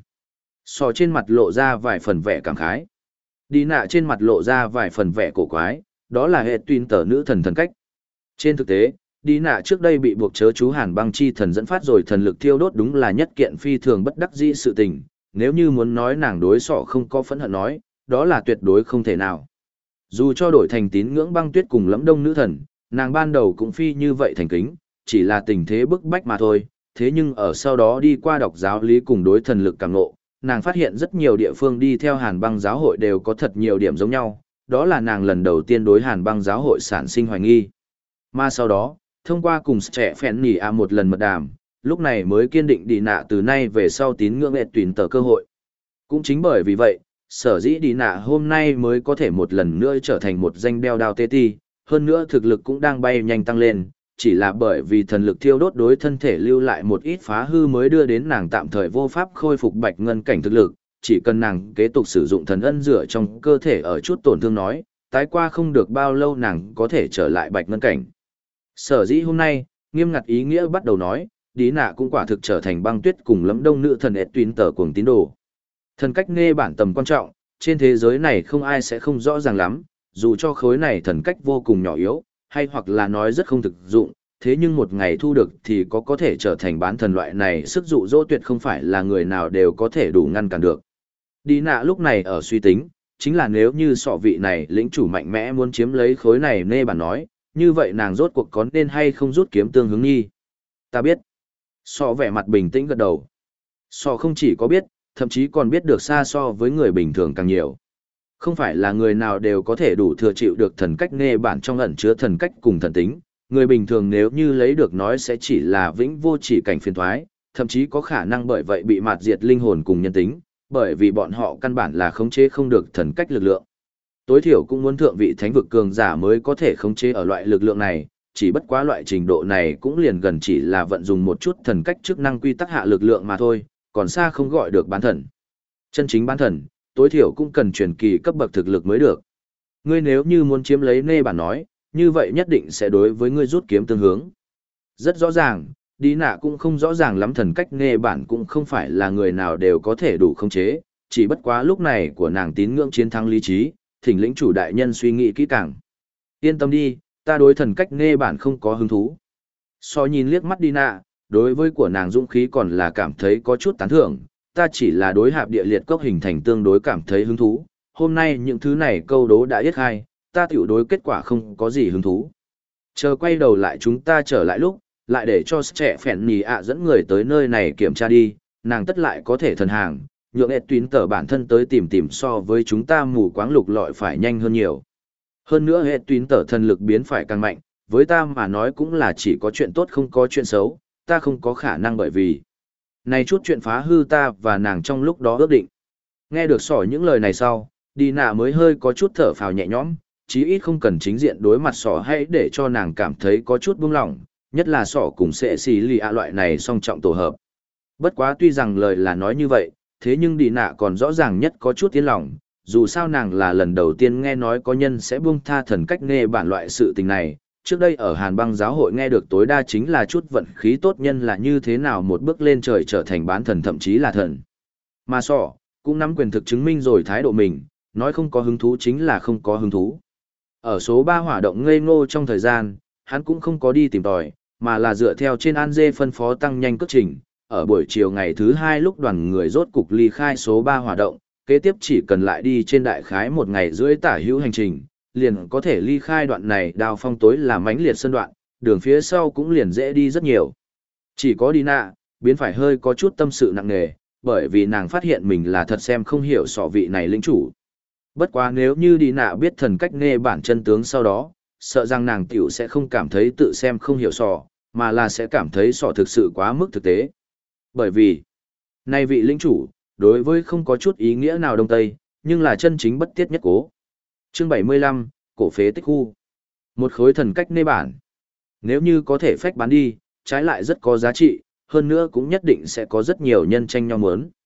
Sò trên mặt lộ ra vài phần vẻ cảm khái. Đi nạ trên mặt lộ ra vài phần vẻ cổ quái, đó là hệ tuyên tờ nữ thần cách. Trên thực tế, đi nạ trước đây bị buộc chớ chú Hàn Băng chi thần dẫn phát rồi thần lực thiêu đốt đúng là nhất kiện phi thường bất đắc dĩ sự tình, nếu như muốn nói nàng đối sọ không có phẫn hận nói, đó là tuyệt đối không thể nào. Dù cho đổi thành tín ngưỡng băng tuyết cùng Lẫm Đông nữ thần, nàng ban đầu cũng phi như vậy thành kính, chỉ là tình thế bức bách mà thôi, thế nhưng ở sau đó đi qua đọc giáo lý cùng đối thần lực cảm ngộ, nàng phát hiện rất nhiều địa phương đi theo Hàn Băng giáo hội đều có thật nhiều điểm giống nhau, đó là nàng lần đầu tiên đối Hàn Băng giáo hội sản sinh hoài nghi. Mà sau đó, thông qua cùng trẻ phèn nỉ một lần mật đàm, lúc này mới kiên định đi nạ từ nay về sau tín ngưỡng tuyển tờ cơ hội. Cũng chính bởi vì vậy, sở dĩ đi nạ hôm nay mới có thể một lần nữa trở thành một danh đeo đao tê ti, hơn nữa thực lực cũng đang bay nhanh tăng lên, chỉ là bởi vì thần lực thiêu đốt đối thân thể lưu lại một ít phá hư mới đưa đến nàng tạm thời vô pháp khôi phục bạch ngân cảnh thực lực, chỉ cần nàng kế tục sử dụng thần ân dựa trong cơ thể ở chút tổn thương nói, tái qua không được bao lâu nàng có thể trở lại bạch ngân cảnh. Sở dĩ hôm nay, nghiêm ngặt ý nghĩa bắt đầu nói, đi nạ cũng quả thực trở thành băng tuyết cùng Lẫm Đông nữ thần tuyến tờ cuồng tín đồ. Thần cách nghe bản tầm quan trọng, trên thế giới này không ai sẽ không rõ ràng lắm, dù cho khối này thần cách vô cùng nhỏ yếu, hay hoặc là nói rất không thực dụng, thế nhưng một ngày thu được thì có thể trở thành bán thần loại này sức dụ dỗ tuyệt không phải là người nào đều có thể đủ ngăn cản được. Đi nạ lúc này ở suy tính, chính là nếu như sọ vị này lĩnh chủ mạnh mẽ muốn chiếm lấy khối này nê bản nói, như vậy nàng rốt cuộc có nên hay không rút kiếm tương hướng nghi. Ta biết. Sọ vẻ mặt bình tĩnh gật đầu. Sọ không chỉ có biết, thậm chí còn biết được xa so với người bình thường càng nhiều. Không phải là người nào đều có thể đủ thừa chịu được thần cách nê bản trong ẩn chứa thần cách cùng thần tính. Người bình thường nếu như lấy được nói sẽ chỉ là vĩnh vô chỉ cảnh phiền thoái, thậm chí có khả năng bởi vậy bị mạt diệt linh hồn cùng nhân tính, bởi vì bọn họ căn bản là khống chế không được thần cách lực lượng. Tối thiểu cũng muốn thượng vị thánh vực cường giả mới có thể khống chế ở loại lực lượng này, chỉ bất quá loại trình độ này cũng liền gần chỉ là vận dùng một chút thần cách chức năng quy tắc hạ lực lượng mà thôi, còn xa không gọi được bán thần. Chân chính bán thần, tối thiểu cũng cần truyền kỳ cấp bậc thực lực mới được. Ngươi nếu như muốn chiếm lấy nê bản nói, như vậy nhất định sẽ đối với ngươi rút kiếm tương hướng. Rất rõ ràng, đi nạ cũng không rõ ràng lắm thần cách nê bản cũng không phải là người nào đều có thể đủ khống chế, chỉ bất quá lúc này của nàng tín ngưỡng chiến thắng lý trí, thỉnh lĩnh chủ đại nhân suy nghĩ kỹ càng. Yên tâm đi, ta đối thần cách nê bản không có hứng thú. So nhìn liếc mắt đi nạ, đối với của nàng dũng khí còn là cảm thấy có chút tán thưởng, ta chỉ là đối hạp địa liệt cốc hình thành tương đối cảm thấy hứng thú, hôm nay những thứ này câu đố đã yết khai, ta tiểu đối kết quả không có gì hứng thú. Chờ quay đầu lại chúng ta trở lại lúc, lại để cho trẻ phèn nì dẫn người tới nơi này kiểm tra đi, nàng tất lại có thể thần hàng, nhượng tuyến tờ bản thân tới tìm so với chúng ta mù quáng lục lọi phải nhanh hơn nhiều. Hơn nữa tuyến tờ thần lực biến phải càng mạnh, với ta mà nói cũng là chỉ có chuyện tốt không có chuyện xấu, ta không có khả năng bởi vì này chút chuyện phá hư ta và nàng trong lúc đó ước định. Nghe được sỏi những lời này sau, đi nạ mới hơi có chút thở phào nhẹ nhõm, chí ít không cần chính diện đối mặt sỏ hay để cho nàng cảm thấy có chút buông lỏng, nhất là sỏ cùng sẽ xì lì loại này song trọng tổ hợp. Bất quá tuy rằng lời là nói như vậy, thế nhưng đi nạ còn rõ ràng nhất có chút tiến lòng, dù sao nàng là lần đầu tiên nghe nói có nhân sẽ buông tha thần cách nê bản loại sự tình này, trước đây ở Hàn Băng giáo hội nghe được tối đa chính là chút vận khí tốt nhân là như thế nào một bước lên trời trở thành bán thần thậm chí là thần. Mà sỏ, cũng nắm quyền thực chứng minh rồi thái độ mình, nói không có hứng thú chính là không có hứng thú. Ở số 3 hỏa động ngây ngô trong thời gian, hắn cũng không có đi tìm tòi, mà là dựa theo trên An Dê phân phó tăng nhanh cước trình. Ở buổi chiều ngày thứ 2 lúc đoàn người rốt cục ly khai số 3 hỏa động, kế tiếp chỉ cần lại đi trên đại khái một ngày rưỡi tả hữu hành trình, liền có thể ly khai đoạn này đào phong tối là mãnh liệt sân đoạn, đường phía sau cũng liền dễ đi rất nhiều. Chỉ có đi nạ, biến phải hơi có chút tâm sự nặng nề, bởi vì nàng phát hiện mình là thật xem không hiểu sọ vị này lĩnh chủ. Bất quá nếu như đi nạ biết thần cách nghe bản chân tướng sau đó, sợ rằng nàng tiểu sẽ không cảm thấy tự xem không hiểu sọ, mà là sẽ cảm thấy sọ thực sự quá mức thực tế. Bởi vì, nay vị lĩnh chủ, đối với không có chút ý nghĩa nào đông tây, nhưng là chân chính bất tiết nhất cố. Chương 75, cổ phế tích khu. Một khối thần cách nê bản. Nếu như có thể phách bán đi, trái lại rất có giá trị, hơn nữa cũng nhất định sẽ có rất nhiều nhân tranh nhau muốn.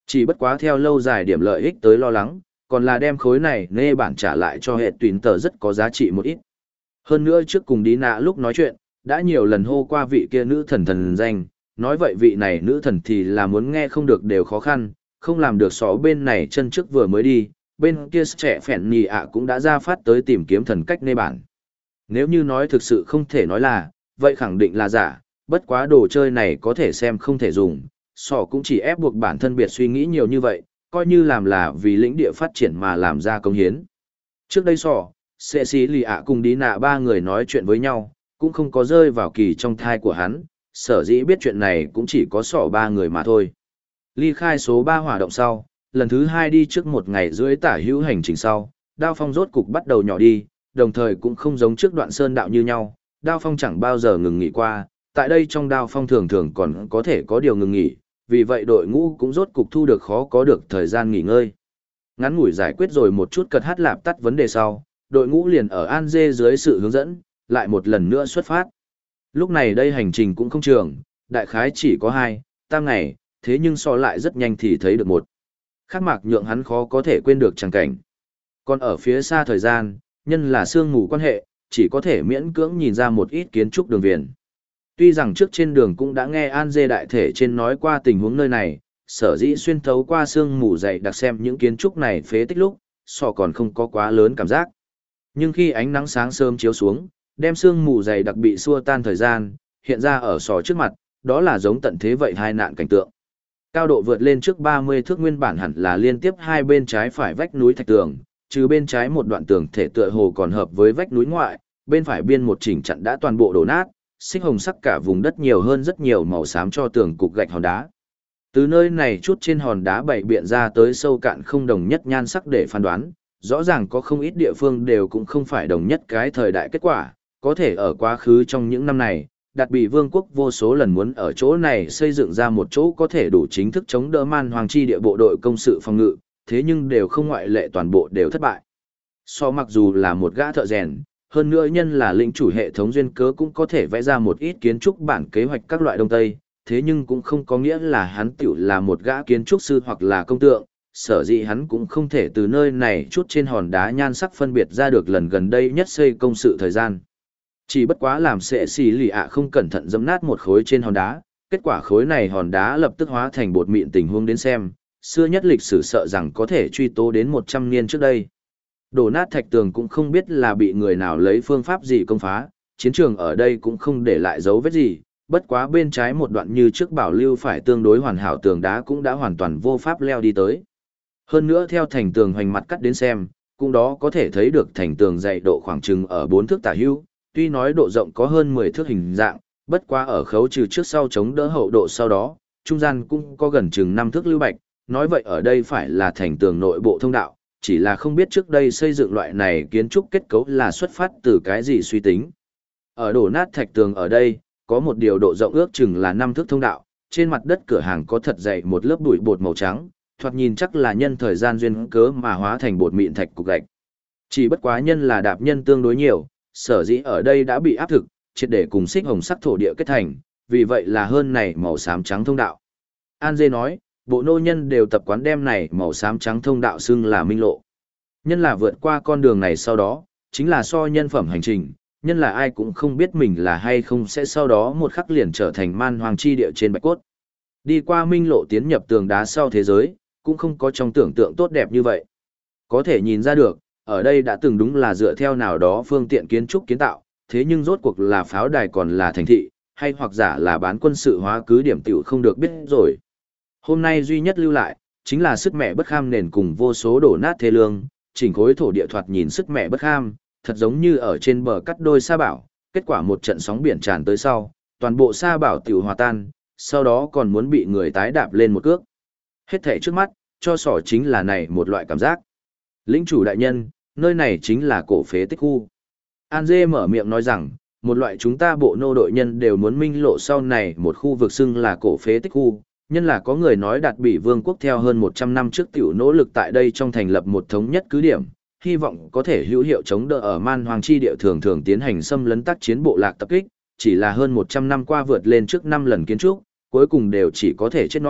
Chỉ bất quá theo lâu dài điểm lợi ích tới lo lắng, còn là đem khối này nê bản trả lại cho hệ tuyển tờ rất có giá trị một ít. Hơn nữa trước cùng đi nạ lúc nói chuyện, đã nhiều lần hô qua vị kia nữ thần thần danh, nói vậy vị này nữ thần thì là muốn nghe không được đều khó khăn, không làm được xó bên này chân trước vừa mới đi, bên kia trẻ phèn nhì ạ cũng đã ra phát tới tìm kiếm thần cách nê bản. Nếu như nói thực sự không thể nói là, vậy khẳng định là giả, bất quá đồ chơi này có thể xem không thể dùng, sỏ cũng chỉ ép buộc bản thân biệt suy nghĩ nhiều như vậy, coi như làm là vì lĩnh địa phát triển mà làm ra công hiến. Trước đây sỏ, sẽ xí lì ạ cùng đi nạ ba người nói chuyện với nhau, cũng không có rơi vào kỳ trong thai của hắn, sở dĩ biết chuyện này cũng chỉ có sỏ ba người mà thôi. Ly khai số 3 hỏa động sau, lần thứ 2 đi trước một ngày rưỡi tả hữu hành trình sau, đao phong rốt cục bắt đầu nhỏ đi, đồng thời cũng không giống trước đoạn sơn đạo như nhau, đao phong chẳng bao giờ ngừng nghỉ qua, tại đây trong đao phong thường thường còn có thể có điều ngừng nghỉ, vì vậy đội ngũ cũng rốt cục thu được khó có được thời gian nghỉ ngơi. Ngắn ngủi giải quyết rồi một chút cật hát lạp tắt vấn đề sau, đội ngũ liền ở An Dê dưới sự hướng dẫn, lại một lần nữa xuất phát. Lúc này đây hành trình cũng không trường, đại khái chỉ có 2-3 ngày, thế nhưng so lại rất nhanh thì thấy được một. Khắc mạc nhượng hắn khó có thể quên được chẳng cảnh. Còn ở phía xa thời gian, nhân là sương mù quan hệ, chỉ có thể miễn cưỡng nhìn ra một ít kiến trúc đường viền. Tuy rằng trước trên đường cũng đã nghe An Dê đại thể trên nói qua tình huống nơi này, sở dĩ xuyên thấu qua sương mù dày đặc xem những kiến trúc này phế tích lúc, so còn không có quá lớn cảm giác. Nhưng khi ánh nắng sáng sớm chiếu xuống, đem sương mù dày đặc bị xua tan thời gian, hiện ra ở sò trước mặt, đó là giống tận thế vậy hai nạn cảnh tượng. Cao độ vượt lên trước 30 thước nguyên bản hẳn là liên tiếp hai bên trái phải vách núi thạch tường, trừ bên trái một đoạn tường thể tựa hồ còn hợp với vách núi ngoại, bên phải biên một chỉnh chặn đã toàn bộ đổ nát, xích hồng sắc cả vùng đất nhiều hơn rất nhiều màu xám cho tường cục gạch hòn đá. Từ nơi này chút trên hòn đá bảy biện ra tới sâu cạn không đồng nhất nhan sắc để phán đoán, rõ ràng có không ít địa phương đều cũng không phải đồng nhất cái thời đại kết quả, có thể ở quá khứ trong những năm này, Đạt Bị Vương quốc vô số lần muốn ở chỗ này xây dựng ra một chỗ có thể đủ chính thức chống đỡ man hoàng chi địa bộ đội công sự phòng ngự, thế nhưng đều không ngoại lệ toàn bộ đều thất bại. So mặc dù là một gã thợ rèn, hơn nữa nhân là lĩnh chủ hệ thống duyên cớ cũng có thể vẽ ra một ít kiến trúc bản kế hoạch các loại đông tây, thế nhưng cũng không có nghĩa là hắn tiểu là một gã kiến trúc sư hoặc là công tượng, sở dĩ hắn cũng không thể từ nơi này chút trên hòn đá nhan sắc phân biệt ra được lần gần đây nhất xây công sự thời gian. Chỉ bất quá làm sệ xì lì ạ không cẩn thận giẫm nát một khối trên hòn đá, kết quả khối này hòn đá lập tức hóa thành bột mịn tình huống đến xem, xưa nhất lịch sử sợ rằng có thể truy tố đến 100 niên trước đây. Đổ nát thạch tường cũng không biết là bị người nào lấy phương pháp gì công phá, chiến trường ở đây cũng không để lại dấu vết gì, bất quá bên trái một đoạn như trước bảo lưu phải tương đối hoàn hảo tường đá cũng đã hoàn toàn vô pháp leo đi tới. Hơn nữa theo thành tường hoành mặt cắt đến xem, cũng đó có thể thấy được thành tường dày độ khoảng chừng ở 4 thước tả hữu, tuy nói độ rộng có hơn 10 thước hình dạng, bất quá ở khấu trừ trước sau chống đỡ hậu độ sau đó, trung gian cũng có gần chừng 5 thước lưu bạch, nói vậy ở đây phải là thành tường nội bộ thông đạo, chỉ là không biết trước đây xây dựng loại này kiến trúc kết cấu là xuất phát từ cái gì suy tính. Ở đổ nát thạch tường ở đây, có một điều độ rộng ước chừng là 5 thước thông đạo, trên mặt đất cửa hàng có thật dày một lớp bụi bột màu trắng, thoạt nhìn chắc là nhân thời gian duyên cớ mà hóa thành bột mịn thạch cục gạch. Chỉ bất quá nhân là đạp nhân tương đối nhiều, sở dĩ ở đây đã bị áp thực, triệt để cùng xích hồng sắc thổ địa kết thành, vì vậy là hơn này màu xám trắng thông đạo. An Dê nói, bộ nô nhân đều tập quán đem này màu xám trắng thông đạo xưng là minh lộ. Nhân là vượt qua con đường này sau đó, chính là so nhân phẩm hành trình, nhân là ai cũng không biết mình là hay không sẽ sau đó một khắc liền trở thành man hoàng chi địa trên bạch cốt. Đi qua minh lộ tiến nhập tường đá sau thế giới, cũng không có trong tưởng tượng tốt đẹp như vậy. Có thể nhìn ra được, ở đây đã từng đúng là dựa theo nào đó phương tiện kiến trúc kiến tạo, thế nhưng rốt cuộc là pháo đài còn là thành thị, hay hoặc giả là bán quân sự hóa cứ điểm tiểu không được biết rồi. Hôm nay duy nhất lưu lại, chính là sức mẹ bất kham nền cùng vô số đổ nát thê lương, chỉnh khối thổ địa thoạt nhìn sức mẹ bất kham, thật giống như ở trên bờ cắt đôi sa bảo, kết quả một trận sóng biển tràn tới sau, toàn bộ sa bảo tiểu hòa tan, sau đó còn muốn bị người tái đạp lên một cước. Hết thảy trước mắt, cho sỏ chính là này một loại cảm giác. Lĩnh chủ đại nhân, nơi này chính là cổ phế tích khu. An Dê mở miệng nói rằng, một loại chúng ta bộ nô đội nhân đều muốn minh lộ sau này một khu vực xưng là cổ phế tích khu, nhân là có người nói Đạt Bị Vương quốc theo hơn 100 năm trước tiểu nỗ lực tại đây trong thành lập một thống nhất cứ điểm, hy vọng có thể hữu hiệu chống đỡ ở man hoàng chi địa thường thường tiến hành xâm lấn tác chiến bộ lạc tập kích, chỉ là hơn 100 năm qua vượt lên trước 5 lần kiến trúc, cuối cùng đều chỉ có thể chết non,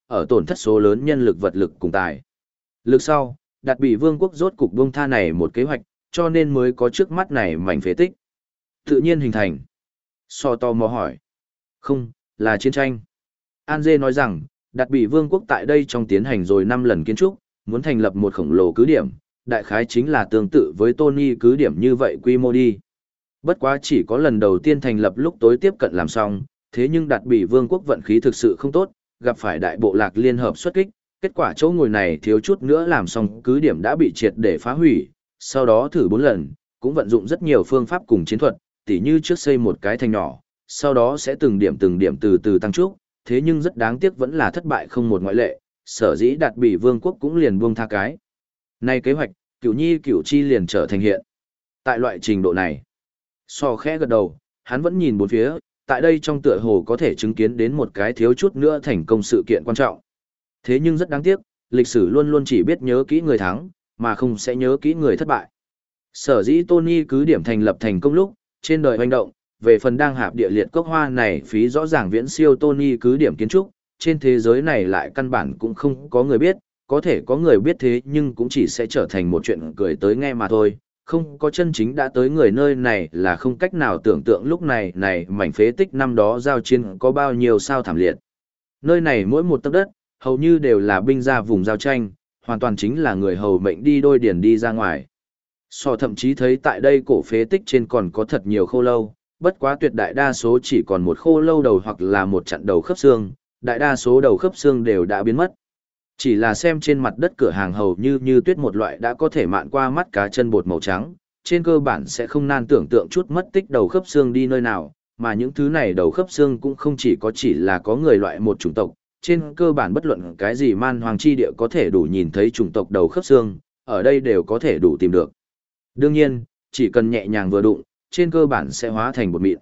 ở tổn thất số lớn nhân lực vật lực cùng tài. Lực sau, Đạt Bị Vương quốc rốt cục buông tha này một kế hoạch, cho nên mới có trước mắt này mảnh phế tích. Tự nhiên hình thành. So tò mò hỏi. Không, là chiến tranh. An Dê nói rằng, Đạt Bị Vương quốc tại đây trong tiến hành rồi 5 lần kiến trúc, muốn thành lập một khổng lồ cứ điểm, đại khái chính là tương tự với Tony cứ điểm như vậy quy mô đi. Bất quá chỉ có lần đầu tiên thành lập lúc tối tiếp cận làm xong, thế nhưng Đạt Bị Vương quốc vận khí thực sự không tốt, gặp phải đại bộ lạc liên hợp xuất kích, kết quả chỗ ngồi này thiếu chút nữa làm xong cứ điểm đã bị triệt để phá hủy, sau đó thử 4 lần, cũng vận dụng rất nhiều phương pháp cùng chiến thuật, tỉ như trước xây một cái thành nhỏ, sau đó sẽ từng điểm từ từ tăng trúc, thế nhưng rất đáng tiếc vẫn là thất bại không một ngoại lệ, sở dĩ Đạt Bị Vương quốc cũng liền buông tha cái. Nay kế hoạch, Cửu Nhi Cửu Chi liền trở thành hiện. Tại loại trình độ này, So khẽ gật đầu, hắn vẫn nhìn bốn phía, tại đây trong tựa hồ có thể chứng kiến đến một cái thiếu chút nữa thành công sự kiện quan trọng. Thế nhưng rất đáng tiếc, lịch sử luôn luôn chỉ biết nhớ kỹ người thắng, mà không sẽ nhớ kỹ người thất bại. Sở dĩ Tony cứ điểm thành lập thành công lúc, trên đời hoành động, về phần đang hạp địa liệt cốc hoa này phí rõ ràng viễn siêu Tony cứ điểm kiến trúc, trên thế giới này lại căn bản cũng không có người biết, có thể có người biết thế nhưng cũng chỉ sẽ trở thành một chuyện cười tới nghe mà thôi, không có chân chính đã tới người nơi này là không cách nào tưởng tượng lúc này mảnh phế tích năm đó giao chiến có bao nhiêu sao thảm liệt. Nơi này mỗi một tấc đất, hầu như đều là binh ra vùng giao tranh, hoàn toàn chính là người hầu mệnh đi đôi điển đi ra ngoài. So thậm chí thấy tại đây cổ phế tích trên còn có thật nhiều khô lâu, bất quá tuyệt đại đa số chỉ còn một khô lâu đầu hoặc là một chặn đầu khớp xương, đại đa số đầu khớp xương đều đã biến mất. Chỉ là xem trên mặt đất cửa hàng hầu như tuyết một loại đã có thể mạn qua mắt cá chân bột màu trắng, trên cơ bản sẽ không nan tưởng tượng chút mất tích đầu khớp xương đi nơi nào, mà những thứ này đầu khớp xương cũng không chỉ là có người loại một chủng tộc, trên cơ bản bất luận cái gì man hoàng chi địa có thể đủ nhìn thấy chủng tộc đầu khớp xương, ở đây đều có thể đủ tìm được. Đương nhiên, chỉ cần nhẹ nhàng vừa đụng, trên cơ bản sẽ hóa thành bột mịn.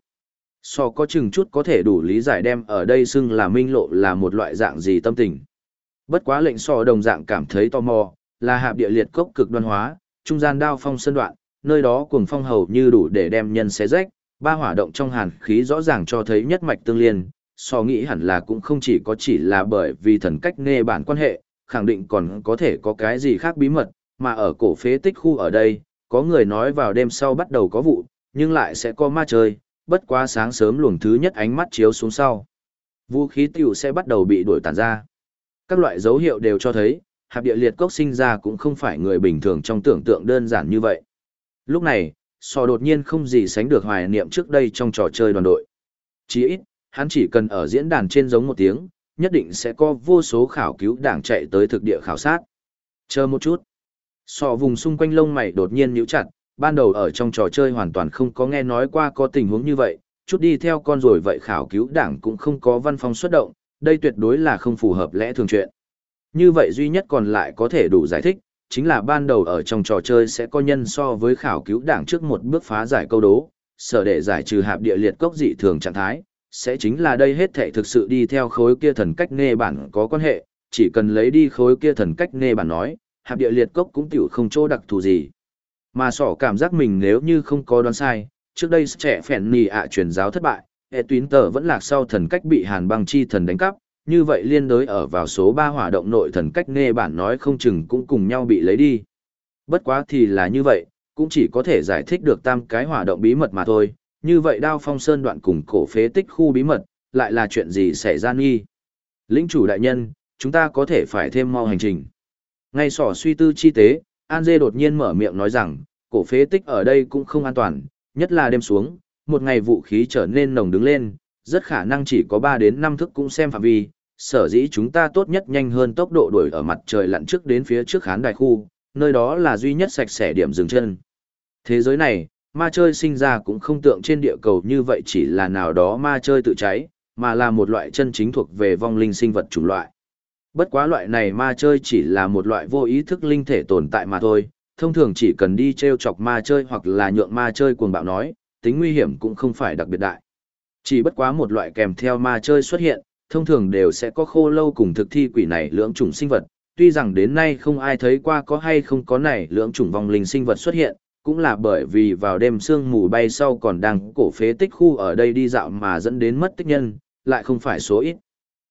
So có chừng chút có thể đủ lý giải đem ở đây xưng là minh lộ là một loại dạng gì tâm tình. Bất quá lệnh so đồng dạng cảm thấy tò mò, là hạp địa liệt cốc cực đoan hóa, trung gian đao phong sơn đoạn, nơi đó cuồng phong hầu như đủ để đem nhân xé rách, ba hỏa động trong hàn khí rõ ràng cho thấy nhất mạch tương liên, so nghĩ hẳn là cũng không chỉ là bởi vì thần cách nghe bản quan hệ, khẳng định còn có thể có cái gì khác bí mật, mà ở cổ phế tích khu ở đây, có người nói vào đêm sau bắt đầu có vụ, nhưng lại sẽ có ma chơi, bất quá sáng sớm luồng thứ nhất ánh mắt chiếu xuống sau. Vũ khí tiểu sẽ bắt đầu bị đuổi tản ra. Các loại dấu hiệu đều cho thấy, hạp địa liệt cốc sinh ra cũng không phải người bình thường trong tưởng tượng đơn giản như vậy. Lúc này, so đột nhiên không gì sánh được hoài niệm trước đây trong trò chơi đoàn đội. Chỉ ít, hắn chỉ cần ở diễn đàn trên giống một tiếng, nhất định sẽ có vô số khảo cứu đảng chạy tới thực địa khảo sát. Chờ một chút. So vùng xung quanh lông mày đột nhiên nhíu chặt, ban đầu ở trong trò chơi hoàn toàn không có nghe nói qua có tình huống như vậy, chút đi theo con rồi vậy khảo cứu đảng cũng không có văn phòng xuất động, đây tuyệt đối là không phù hợp lẽ thường chuyện. Như vậy duy nhất còn lại có thể đủ giải thích, chính là ban đầu ở trong trò chơi sẽ có nhân so với khảo cứu đảng trước một bước phá giải câu đố, sở để giải trừ hạp địa liệt cốc dị thường trạng thái, sẽ chính là đây hết thể thực sự đi theo khối kia thần cách nghe bản có quan hệ, chỉ cần lấy đi khối kia thần cách nghe bản nói, hạp địa liệt cốc cũng tiểu không chỗ đặc thù gì. Mà sỏ cảm giác mình nếu như không có đoán sai, trước đây trẻ phèn nì ạ truyền giáo thất bại, hệ tuyến tờ vẫn lạc sau thần cách bị hàn băng chi thần đánh cắp, như vậy liên đối ở vào số 3 hỏa động nội thần cách nghe bản nói không chừng cũng cùng nhau bị lấy đi. Bất quá thì là như vậy, cũng chỉ có thể giải thích được tam cái hỏa động bí mật mà thôi, như vậy đao phong sơn đoạn cùng cổ phế tích khu bí mật, lại là chuyện gì xảy ra nghi. Lĩnh chủ đại nhân, chúng ta có thể phải thêm mau hành trình. Ngay sỏ suy tư chi tế, An Dê đột nhiên mở miệng nói rằng, cổ phế tích ở đây cũng không an toàn, nhất là đêm xuống, một ngày vũ khí trở nên nồng đứng lên, rất khả năng chỉ có 3 đến 5 thức cũng xem phạm vi, sở dĩ chúng ta tốt nhất nhanh hơn tốc độ đuổi ở mặt trời lặn trước đến phía trước khán đài khu, nơi đó là duy nhất sạch sẽ điểm dừng chân. Thế giới này, ma chơi sinh ra cũng không tượng trên địa cầu như vậy chỉ là nào đó ma chơi tự cháy, mà là một loại chân chính thuộc về vong linh sinh vật chủng loại. Bất quá loại này ma chơi chỉ là một loại vô ý thức linh thể tồn tại mà thôi, thông thường chỉ cần đi treo chọc ma chơi hoặc là nhượng ma chơi cuồng bạo nói, tính nguy hiểm cũng không phải đặc biệt đại. Chỉ bất quá một loại kèm theo ma chơi xuất hiện, thông thường đều sẽ có khô lâu cùng thực thi quỷ này lưỡng chủng sinh vật, tuy rằng đến nay không ai thấy qua có hay không có này lưỡng chủng vong linh sinh vật xuất hiện, cũng là bởi vì vào đêm sương mù bay sau còn đang cổ phế tích khu ở đây đi dạo mà dẫn đến mất tích nhân, lại không phải số ít.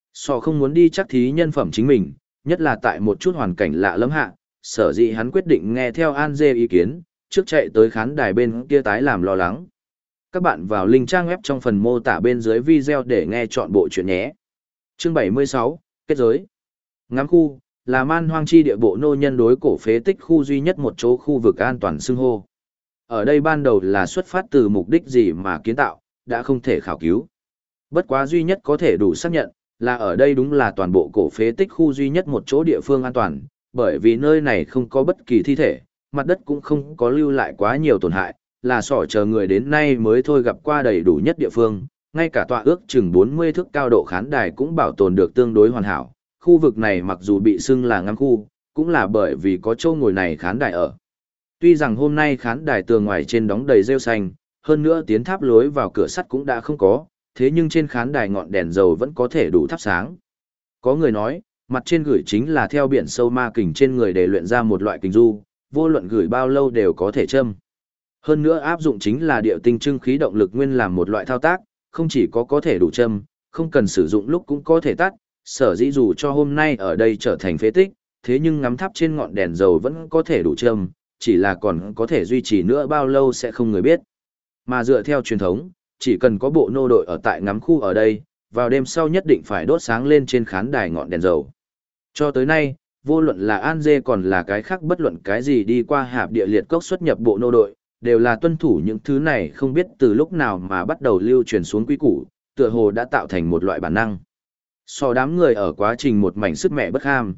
Sò không muốn đi chắc thí nhân phẩm chính mình, nhất là tại một chút hoàn cảnh lạ lẫm hạ, sở dĩ hắn quyết định nghe theo An Dê ý kiến, trước chạy tới khán đài bên kia tái làm lo lắng. Các bạn vào link trang web trong phần mô tả bên dưới video để nghe chọn bộ chuyện nhé. Chương 76, Kết giới. Ngắm khu, là man hoang chi địa bộ nô nhân đối cổ phế tích khu duy nhất một chỗ khu vực an toàn xưng hô. Ở đây ban đầu là xuất phát từ mục đích gì mà kiến tạo, đã không thể khảo cứu. Bất quá duy nhất có thể đủ xác nhận, là ở đây đúng là toàn bộ cổ phế tích khu duy nhất một chỗ địa phương an toàn, bởi vì nơi này không có bất kỳ thi thể, mặt đất cũng không có lưu lại quá nhiều tổn hại, là sỏ chờ người đến nay mới thôi gặp qua đầy đủ nhất địa phương, ngay cả tọa ước chừng 40 thước cao độ khán đài cũng bảo tồn được tương đối hoàn hảo. Khu vực này mặc dù bị xưng là ngắm khu, cũng là bởi vì có chỗ ngồi này khán đài ở. Tuy rằng hôm nay khán đài tường ngoài trên đóng đầy rêu xanh, hơn nữa tiến tháp lối vào cửa sắt cũng đã không có, thế nhưng trên khán đài ngọn đèn dầu vẫn có thể đủ thắp sáng. Có người nói, mặt trên gửi chính là theo biển sâu ma kình trên người để luyện ra một loại kình du, vô luận gửi bao lâu đều có thể châm. Hơn nữa áp dụng chính là điệu tinh trưng khí động lực nguyên làm một loại thao tác, không chỉ có thể đủ châm, không cần sử dụng lúc cũng có thể tắt, sở dĩ dù cho hôm nay ở đây trở thành phế tích, thế nhưng ngắm tháp trên ngọn đèn dầu vẫn có thể đủ châm, chỉ là còn có thể duy trì nữa bao lâu sẽ không người biết. Mà dựa theo truyền thống, chỉ cần có bộ nô đội ở tại ngắm khu ở đây, vào đêm sau nhất định phải đốt sáng lên trên khán đài ngọn đèn dầu. Cho tới nay, vô luận là An Dê còn là cái khác bất luận cái gì đi qua hạp địa liệt cốc xuất nhập bộ nô đội, đều là tuân thủ những thứ này không biết từ lúc nào mà bắt đầu lưu truyền xuống quy củ, tựa hồ đã tạo thành một loại bản năng. So đám người ở quá trình một mảnh sức mẹ bất ham,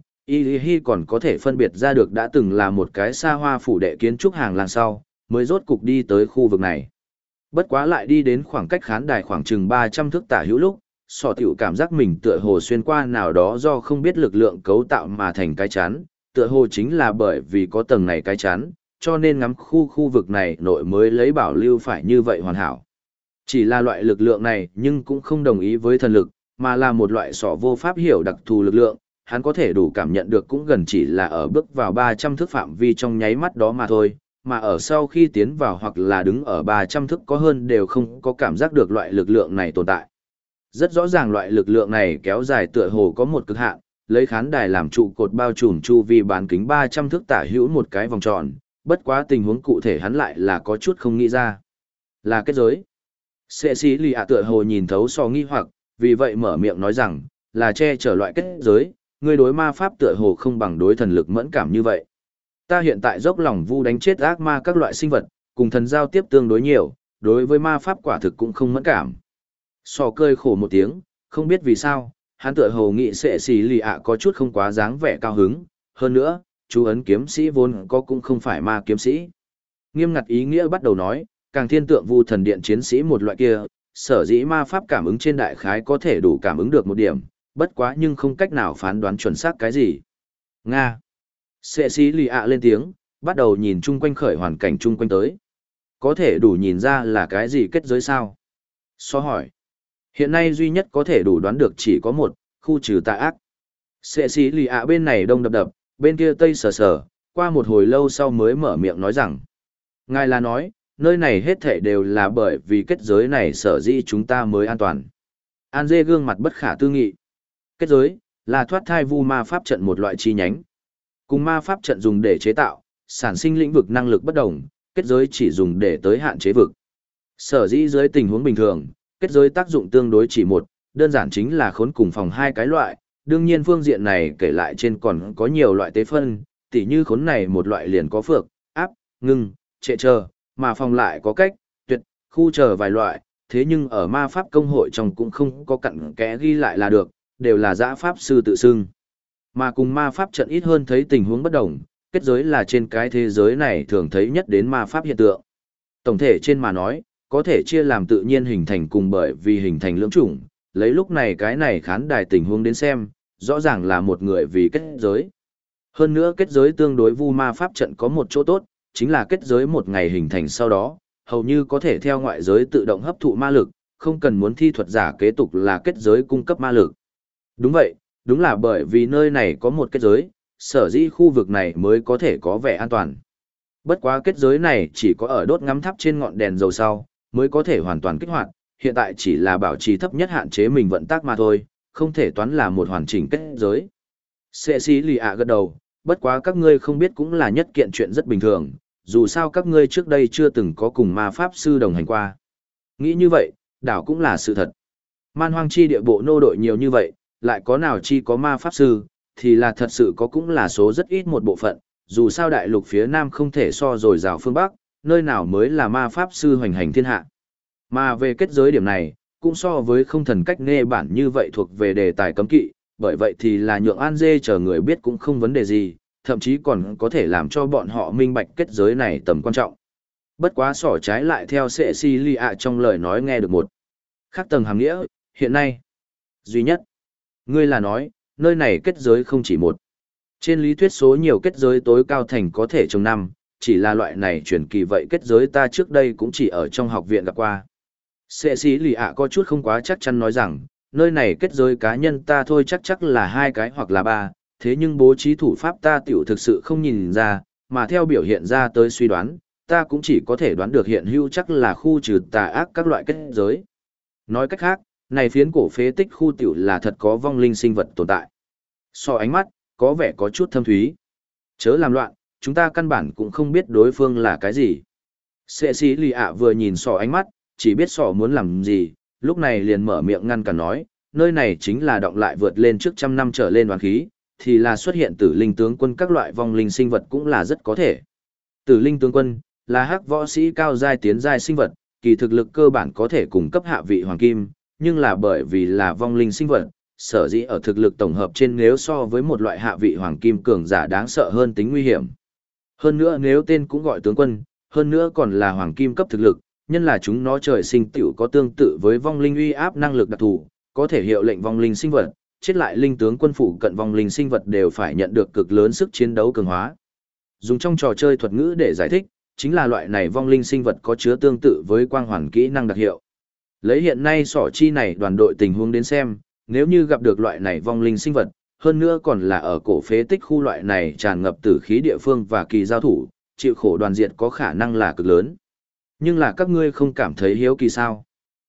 Y còn có thể phân biệt ra được đã từng là một cái xa hoa phủ đệ kiến trúc hàng làng sau, mới rốt cục đi tới khu vực này. Bất quá lại đi đến khoảng cách khán đài khoảng chừng 300 thước tả hữu lúc, sọ tiểu cảm giác mình tựa hồ xuyên qua nào đó do không biết lực lượng cấu tạo mà thành cái chắn, tựa hồ chính là bởi vì có tầng này cái chắn, cho nên ngắm khu vực này nội mới lấy bảo lưu phải như vậy hoàn hảo. Chỉ là loại lực lượng này nhưng cũng không đồng ý với thần lực, mà là một loại sọ vô pháp hiểu đặc thù lực lượng, hắn có thể đủ cảm nhận được cũng gần chỉ là ở bước vào 300 thước phạm vi trong nháy mắt đó mà thôi, mà ở sau khi tiến vào hoặc là đứng ở 300 thước có hơn đều không có cảm giác được loại lực lượng này tồn tại. Rất rõ ràng loại lực lượng này kéo dài tựa hồ có một cực hạn, lấy khán đài làm trụ cột bao trùm chu vi bán kính 300 thước tả hữu một cái vòng tròn, bất quá tình huống cụ thể hắn lại là có chút không nghĩ ra. Là kết giới. Sệ sĩ lì ạ tựa hồ nhìn thấu so nghi hoặc, vì vậy mở miệng nói rằng, là che chở loại kết giới, người đối ma pháp tựa hồ không bằng đối thần lực mẫn cảm như vậy. Ta hiện tại dốc lòng vu đánh chết ác ma các loại sinh vật, cùng thần giao tiếp tương đối nhiều, đối với ma pháp quả thực cũng không mẫn cảm. So cơi khổ một tiếng, không biết vì sao, hắn tựa hồ nghĩ sệ xì lì ạ có chút không quá dáng vẻ cao hứng, hơn nữa, chú ấn kiếm sĩ vốn có cũng không phải ma kiếm sĩ. Nghiêm ngặt ý nghĩa bắt đầu nói, càng thiên tượng vu thần điện chiến sĩ một loại kia, sở dĩ ma pháp cảm ứng trên đại khái có thể đủ cảm ứng được một điểm, bất quá nhưng không cách nào phán đoán chuẩn xác cái gì. Nga. Sệ xì lì ạ lên tiếng, bắt đầu nhìn chung quanh khởi hoàn cảnh chung quanh tới. Có thể đủ nhìn ra là cái gì kết giới sao? So hỏi. Hiện nay duy nhất có thể đủ đoán được chỉ có một, khu trừ tà ác. Sệ xì lì ạ bên này đông đập đập, bên kia tây sờ sờ, qua một hồi lâu sau mới mở miệng nói rằng. Ngài là nói, nơi này hết thảy đều là bởi vì kết giới này sở dĩ chúng ta mới an toàn. An dê gương mặt bất khả tư nghị. Kết giới, là thoát thai vu ma pháp trận một loại chi nhánh. Cùng ma pháp trận dùng để chế tạo, sản sinh lĩnh vực năng lực bất đồng, kết giới chỉ dùng để tới hạn chế vực. Sở dĩ dưới tình huống bình thường, kết giới tác dụng tương đối chỉ một, đơn giản chính là khốn cùng phòng hai cái loại, đương nhiên phương diện này kể lại trên còn có nhiều loại tế phân, tỉ như khốn này một loại liền có phược, áp, ngưng, trệ chờ, mà phòng lại có cách, tuyệt, khu chờ vài loại, thế nhưng ở ma pháp công hội trong cũng không có cặn kẽ ghi lại là được, đều là giã pháp sư tự xưng. Mà cùng ma pháp trận ít hơn thấy tình huống bất đồng, kết giới là trên cái thế giới này thường thấy nhất đến ma pháp hiện tượng. Tổng thể trên mà nói, có thể chia làm tự nhiên hình thành cùng bởi vì hình thành lưỡng chủng, lấy lúc này cái này khán đài tình huống đến xem, rõ ràng là một người vì kết giới. Hơn nữa kết giới tương đối vu ma pháp trận có một chỗ tốt, chính là kết giới một ngày hình thành sau đó, hầu như có thể theo ngoại giới tự động hấp thụ ma lực, không cần muốn thi thuật giả kế tục là kết giới cung cấp ma lực. Đúng vậy, đúng là bởi vì nơi này có một kết giới, sở dĩ khu vực này mới có thể có vẻ an toàn. Bất quá kết giới này chỉ có ở đốt ngắm tháp trên ngọn đèn dầu sau, mới có thể hoàn toàn kích hoạt, hiện tại chỉ là bảo trì thấp nhất hạn chế mình vận tác mà thôi, không thể toán là một hoàn chỉnh kết giới. Sệ sĩ lì ạ gật đầu, bất quá các ngươi không biết cũng là nhất kiện chuyện rất bình thường, dù sao các ngươi trước đây chưa từng có cùng ma pháp sư đồng hành qua. Nghĩ như vậy, đảo cũng là sự thật. Man hoang chi địa bộ nô đội nhiều như vậy, lại có nào chi có ma pháp sư, thì là thật sự có cũng là số rất ít một bộ phận, dù sao đại lục phía nam không thể so dồi dào phương Bắc, nơi nào mới là ma pháp sư hoành hành thiên hạ. Mà về kết giới điểm này, cũng so với không thần cách nghe bản như vậy thuộc về đề tài cấm kỵ, bởi vậy thì là nhượng An Dê chờ người biết cũng không vấn đề gì, thậm chí còn có thể làm cho bọn họ minh bạch kết giới này tầm quan trọng. Bất quá sỏ trái lại theo Cecilia trong lời nói nghe được một khác tầng hàm nghĩa, hiện nay, duy nhất. Ngươi là nói, nơi này kết giới không chỉ một. Trên lý thuyết số nhiều kết giới tối cao thành có thể trong năm, chỉ là loại này truyền kỳ vậy kết giới ta trước đây cũng chỉ ở trong học viện gặp qua. Cecilia có chút không quá chắc chắn nói rằng, nơi này kết giới cá nhân ta thôi chắc là 2 cái hoặc là 3, thế nhưng bố trí thủ pháp ta tiểu thực sự không nhìn ra, mà theo biểu hiện ra tới suy đoán, ta cũng chỉ có thể đoán được hiện hữu chắc là khu trừ tà ác các loại kết giới. Nói cách khác, này phiến cổ phế tích khu tiểu là thật có vong linh sinh vật tồn tại. So ánh mắt, có vẻ có chút thâm thúy. Chớ làm loạn, chúng ta căn bản cũng không biết đối phương là cái gì. Cecilia vừa nhìn sỏ ánh mắt, chỉ biết sỏ muốn làm gì, lúc này liền mở miệng ngăn cản nói, nơi này chính là động lại vượt lên trước 100 năm trở lên hoàn khí, thì là xuất hiện tử linh tướng quân các loại vong linh sinh vật cũng là rất có thể. Tử linh tướng quân là hắc võ sĩ cao giai tiến giai sinh vật, kỳ thực lực cơ bản có thể cung cấp hạ vị hoàng kim, nhưng là bởi vì là vong linh sinh vật, sở dĩ ở thực lực tổng hợp trên nếu so với một loại hạ vị hoàng kim cường giả đáng sợ hơn tính nguy hiểm. Hơn nữa nếu tên cũng gọi tướng quân, hơn nữa còn là hoàng kim cấp thực lực, nhân là chúng nó trời sinh tiểu có tương tự với vong linh uy áp năng lực đặc thù, có thể hiệu lệnh vong linh sinh vật, chết lại linh tướng quân phụ cận vong linh sinh vật đều phải nhận được cực lớn sức chiến đấu cường hóa. Dùng trong trò chơi thuật ngữ để giải thích, chính là loại này vong linh sinh vật có chứa tương tự với quang hoàn kỹ năng đặc hiệu. Lấy hiện nay sỏ chi này đoàn đội tình huống đến xem, nếu như gặp được loại này vong linh sinh vật, hơn nữa còn là ở cổ phế tích khu loại này tràn ngập tử khí địa phương và kỳ giao thủ, chịu khổ đoàn diệt có khả năng là cực lớn. Nhưng là các ngươi không cảm thấy hiếu kỳ sao?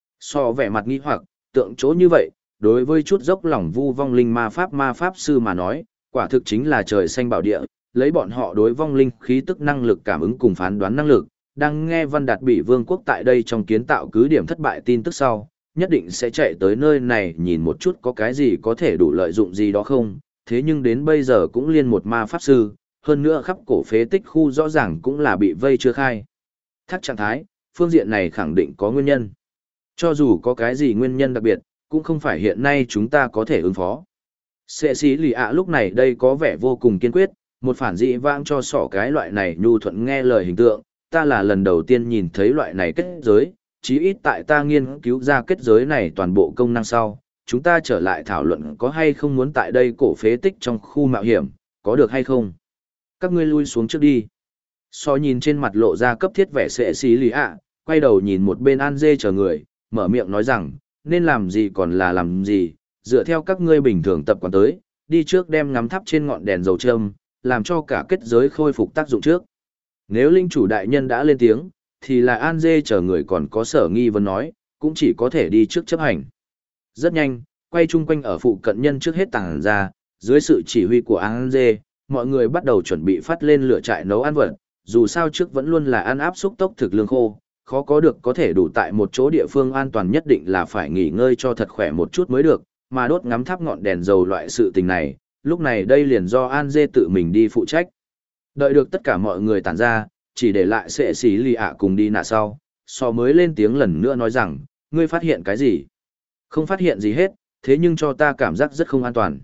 So vẻ mặt nghi hoặc, tượng chỗ như vậy, đối với chút dốc lòng vu vong linh ma pháp sư mà nói, quả thực chính là trời xanh bảo địa, lấy bọn họ đối vong linh khí tức năng lực cảm ứng cùng phán đoán năng lực, đang nghe Văn Đạt Bỉ Vương quốc tại đây trong kiến tạo cứ điểm thất bại tin tức sau, nhất định sẽ chạy tới nơi này nhìn một chút có cái gì có thể đủ lợi dụng gì đó không, thế nhưng đến bây giờ cũng liên một ma pháp sư, hơn nữa khắp cổ phế tích khu rõ ràng cũng là bị vây chưa khai. Thác trạng thái, phương diện này khẳng định có nguyên nhân. Cho dù có cái gì nguyên nhân đặc biệt, cũng không phải hiện nay chúng ta có thể ứng phó. Cecilia lúc này đây có vẻ vô cùng kiên quyết, một phản dị vãng cho sỏ cái loại này nhu thuận nghe lời hình tượng, ta là lần đầu tiên nhìn thấy loại này kết giới, chí ít tại ta nghiên cứu ra kết giới này toàn bộ công năng sau, chúng ta trở lại thảo luận có hay không muốn tại đây cổ phế tích trong khu mạo hiểm, có được hay không. Các ngươi lui xuống trước đi. So nhìn trên mặt lộ ra cấp thiết vẻ sệ xí lì ạ, quay đầu nhìn một bên An Dê chờ người, mở miệng nói rằng, nên làm gì còn là làm gì, dựa theo các ngươi bình thường tập quán tới, đi trước đem ngắm thắp trên ngọn đèn dầu châm, làm cho cả kết giới khôi phục tác dụng trước. Nếu linh chủ đại nhân đã lên tiếng, thì là An Dê chờ người còn có sở nghi vấn nói, cũng chỉ có thể đi trước chấp hành. Rất nhanh, quay chung quanh ở phụ cận nhân trước hết tàng ra, dưới sự chỉ huy của An Dê, mọi người bắt đầu chuẩn bị phát lên lửa trại nấu ăn vật, dù sao trước vẫn luôn là ăn áp xúc tốc thực lương khô, khó có được có thể đủ tại một chỗ địa phương an toàn nhất định là phải nghỉ ngơi cho thật khỏe một chút mới được, mà đốt ngắm thắp ngọn đèn dầu loại sự tình này, lúc này đây liền do An Dê tự mình đi phụ trách. Đợi được tất cả mọi người tản ra, chỉ để lại sệ xí lì ạ cùng đi nạ sau, so mới lên tiếng lần nữa nói rằng, ngươi phát hiện cái gì? Không phát hiện gì hết, thế nhưng cho ta cảm giác rất không an toàn.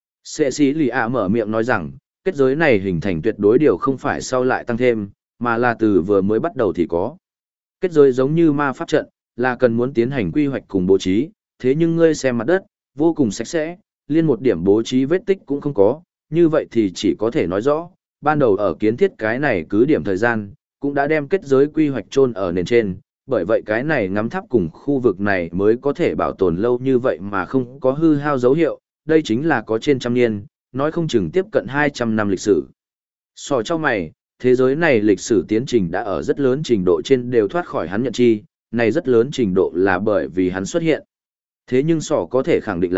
Sệ xí lì ạ mở miệng nói rằng, kết giới này hình thành tuyệt đối điều không phải sau lại tăng thêm, mà là từ vừa mới bắt đầu thì có. Kết giới giống như ma pháp trận, là cần muốn tiến hành quy hoạch cùng bố trí, thế nhưng ngươi xem mặt đất, vô cùng sạch sẽ, liên một điểm bố trí vết tích cũng không có, như vậy thì chỉ có thể nói rõ, ban đầu ở kiến thiết cái này cứ điểm thời gian, cũng đã đem kết giới quy hoạch chôn ở nền trên, bởi vậy cái này ngắm tháp cùng khu vực này mới có thể bảo tồn lâu như vậy mà không có hư hao dấu hiệu, đây chính là có trên trăm niên, nói không chừng tiếp cận 200 năm lịch sử. Sò cho mày, thế giới này lịch sử tiến trình đã ở rất lớn trình độ trên đều thoát khỏi hắn nhận chi, này rất lớn trình độ là bởi vì hắn xuất hiện. Thế nhưng sò có thể khẳng định là,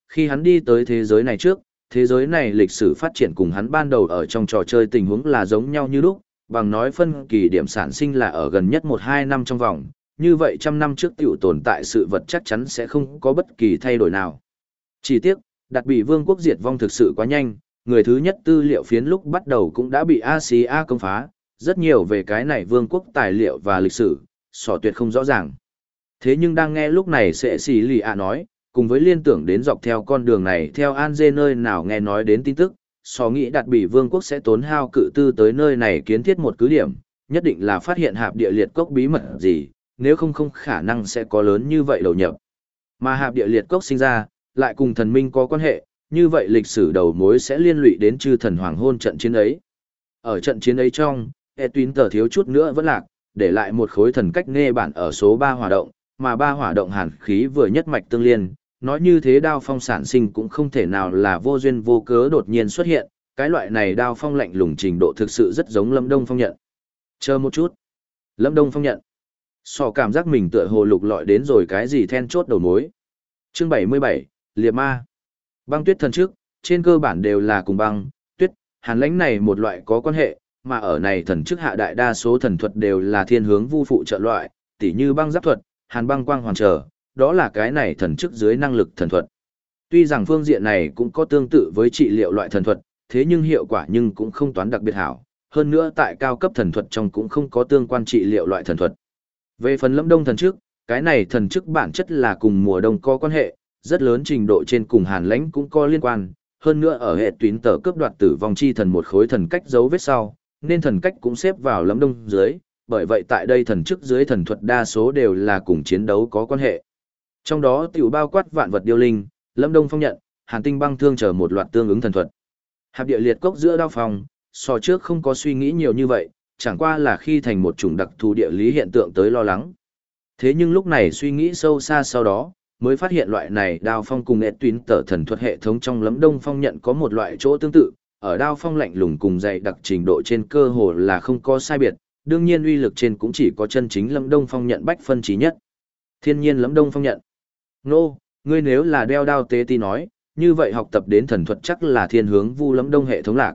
khi hắn đi tới thế giới này trước, thế giới này lịch sử phát triển cùng hắn ban đầu ở trong trò chơi tình huống là giống nhau như lúc, bằng nói phân kỳ điểm sản sinh là ở gần nhất 1-2 năm trong vòng, như vậy trăm năm trước tiểu tồn tại sự vật chắc chắn sẽ không có bất kỳ thay đổi nào. Chỉ tiếc, Đạt Bị Vương quốc diệt vong thực sự quá nhanh, người thứ nhất tư liệu phiến lúc bắt đầu cũng đã bị Asia công phá, rất nhiều về cái này vương quốc tài liệu và lịch sử, sỏ tuyệt không rõ ràng. Thế nhưng đang nghe lúc này sẽ xì lì ạ nói, cùng với liên tưởng đến dọc theo con đường này theo An Dê nơi nào nghe nói đến tin tức, sò nghĩ Đạt Bị Vương quốc sẽ tốn hao cự tư tới nơi này kiến thiết một cứ điểm, nhất định là phát hiện hạp địa liệt cốc bí mật gì, nếu không không khả năng sẽ có lớn như vậy đầu nhập. Mà hạp địa liệt cốc sinh ra, lại cùng thần minh có quan hệ, như vậy lịch sử đầu mối sẽ liên lụy đến chư thần hoàng hôn trận chiến ấy. Ở trận chiến ấy trong, Etwin tờ thiếu chút nữa vẫn lạc, để lại một khối thần cách nghe bản ở số 3 hỏa động, mà 3 hỏa động hàn khí vừa nhất mạch tương liên, nói như thế đao phong sản sinh cũng không thể nào là vô duyên vô cớ đột nhiên xuất hiện, cái loại này đao phong lạnh lùng trình độ thực sự rất giống Lâm Đông Phong nhận. Chờ một chút. Lâm Đông Phong nhận. Sò cảm giác mình tựa hồ lục lọi đến rồi cái gì then chốt đầu mối. Chương 77, Liệt Ma. Băng tuyết thần trước, trên cơ bản đều là cùng băng, tuyết, hàn lãnh này một loại có quan hệ, mà ở này thần chức hạ đại đa số thần thuật đều là thiên hướng vu phụ trợ loại, tỉ như băng giáp thuật, hàn băng quang hoàn trở, đó là cái này thần chức dưới năng lực thần thuật. Tuy rằng phương diện này cũng có tương tự với trị liệu loại thần thuật, thế nhưng hiệu quả nhưng cũng không toán đặc biệt hảo, hơn nữa tại cao cấp thần thuật trong cũng không có tương quan trị liệu loại thần thuật. Về phần Lâm Đông thần chức, cái này thần chức bản chất là cùng mùa đông có quan hệ, rất lớn trình độ trên cùng hàn lãnh cũng có liên quan, hơn nữa ở hệ tuyến tờ cướp đoạt tử vong chi thần một khối thần cách dấu vết sau, nên thần cách cũng xếp vào Lâm Đông dưới, bởi vậy tại đây thần chức dưới thần thuật đa số đều là cùng chiến đấu có quan hệ. Trong đó tiểu bao quát vạn vật điêu linh, Lâm Đông Phong nhận, hàn tinh băng thương chờ một loạt tương ứng thần thuật. Hạp địa liệt cốc giữa đao phong, so trước không có suy nghĩ nhiều như vậy, chẳng qua là khi thành một chủng đặc thù địa lý hiện tượng tới lo lắng. Thế nhưng lúc này suy nghĩ sâu xa sau đó, mới phát hiện loại này đao phong cùng nệ tuyến tở thần thuật hệ thống trong Lâm Đông Phong nhận có một loại chỗ tương tự, ở đao phong lạnh lùng cùng dày đặc trình độ trên cơ hồ là không có sai biệt, đương nhiên uy lực trên cũng chỉ có chân chính Lâm Đông Phong nhận bách phân trí nhất. Thiên nhiên Lâm Đông Phong nhận. Nô, ngươi nếu là đeo đao tế ti nói, như vậy học tập đến thần thuật chắc là thiên hướng vu Lâm Đông hệ thống lạc.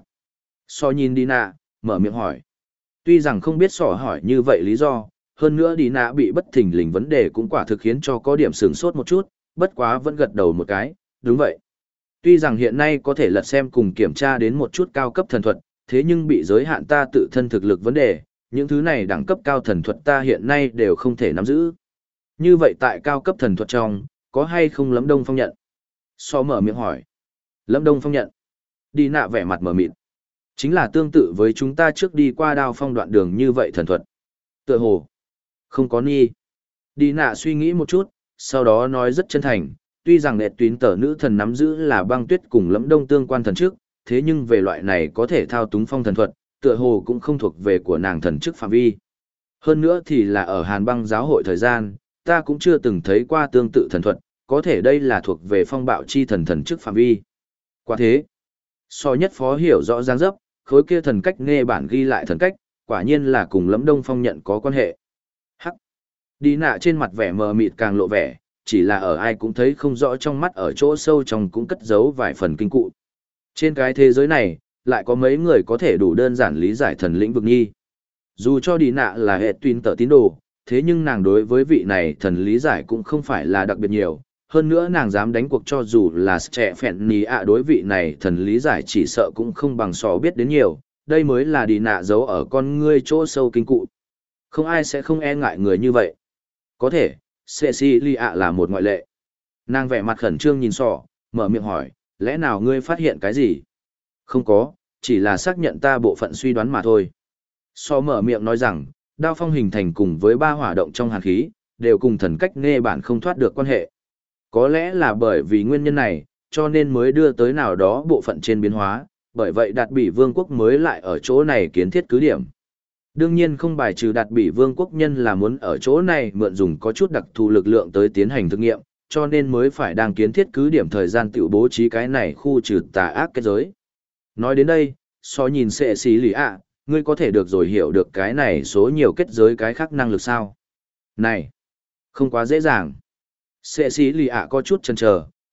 So nhìn đi nạ, mở miệng hỏi. Tuy rằng không biết sỏ hỏi như vậy lý do, hơn nữa đi nạ bị bất thình lình vấn đề cũng quả thực khiến cho có điểm sửng sốt một chút, bất quá vẫn gật đầu một cái, đúng vậy. Tuy rằng hiện nay có thể lật xem cùng kiểm tra đến một chút cao cấp thần thuật, thế nhưng bị giới hạn ta tự thân thực lực vấn đề, những thứ này đẳng cấp cao thần thuật ta hiện nay đều không thể nắm giữ. Như vậy tại cao cấp thần thuật trong, có hay không Lâm Đông Phong nhận? So mở miệng hỏi. Lâm Đông Phong nhận. Đi nạ vẻ mặt mở mịt. Chính là tương tự với chúng ta trước đi qua đao phong đoạn đường như vậy thần thuật. Tựa hồ. Không có ni. Đi nạ suy nghĩ một chút, sau đó nói rất chân thành, tuy rằng nệ tuyến tờ nữ thần nắm giữ là băng tuyết cùng Lâm Đông tương quan thần trước, thế nhưng về loại này có thể thao túng phong thần thuật, tựa hồ cũng không thuộc về của nàng thần chức phạm vi. Hơn nữa thì là ở Hàn Băng giáo hội thời gian, ta cũng chưa từng thấy qua tương tự thần thuật, có thể đây là thuộc về phong bạo chi thần thần chức phạm vi. Quả thế, so nhất phó hiểu rõ ràng dấp, khối kia thần cách nghe bản ghi lại thần cách, quả nhiên là cùng Lâm Đông Phong nhận có quan hệ. Hắc. Đi nạ trên mặt vẻ mờ mịt càng lộ vẻ, chỉ là ở ai cũng thấy không rõ trong mắt ở chỗ sâu trong cũng cất giấu vài phần kinh cụ. Trên cái thế giới này, lại có mấy người có thể đủ đơn giản lý giải thần lĩnh vực nhi. Dù cho đi nạ là hệ tuyên tờ tín đồ, thế nhưng nàng đối với vị này thần lý giải cũng không phải là đặc biệt nhiều. Hơn nữa nàng dám đánh cuộc cho dù là trẻ phèn ní ạ đối vị này thần lý giải chỉ sợ cũng không bằng sò biết đến nhiều. Đây mới là đi nạ giấu ở con ngươi chỗ sâu kinh cụ. Không ai sẽ không e ngại người như vậy. Có thể, Cecilia là một ngoại lệ. Nàng vẻ mặt khẩn trương nhìn sò, mở miệng hỏi, lẽ nào ngươi phát hiện cái gì? Không có, chỉ là xác nhận ta bộ phận suy đoán mà thôi. So mở miệng nói rằng, đao phong hình thành cùng với ba hỏa động trong hàn khí, đều cùng thần cách nghe bản không thoát được quan hệ. Có lẽ là bởi vì nguyên nhân này, cho nên mới đưa tới nào đó bộ phận trên biến hóa, bởi vậy Đạt Bỉ Vương quốc mới lại ở chỗ này kiến thiết cứ điểm. Đương nhiên không bài trừ Đạt Bỉ Vương quốc nhân là muốn ở chỗ này mượn dùng có chút đặc thù lực lượng tới tiến hành thực nghiệm, cho nên mới phải đang kiến thiết cứ điểm thời gian tiểu bố trí cái này khu trừ tà ác kết giới. Nói đến đây, so nhìn sẽ xí lì ạ, ngươi có thể được rồi hiểu được cái này số nhiều kết giới cái khác năng lực sao? Này, không quá dễ dàng. Sẽ xí lì ạ có chút chần chờ,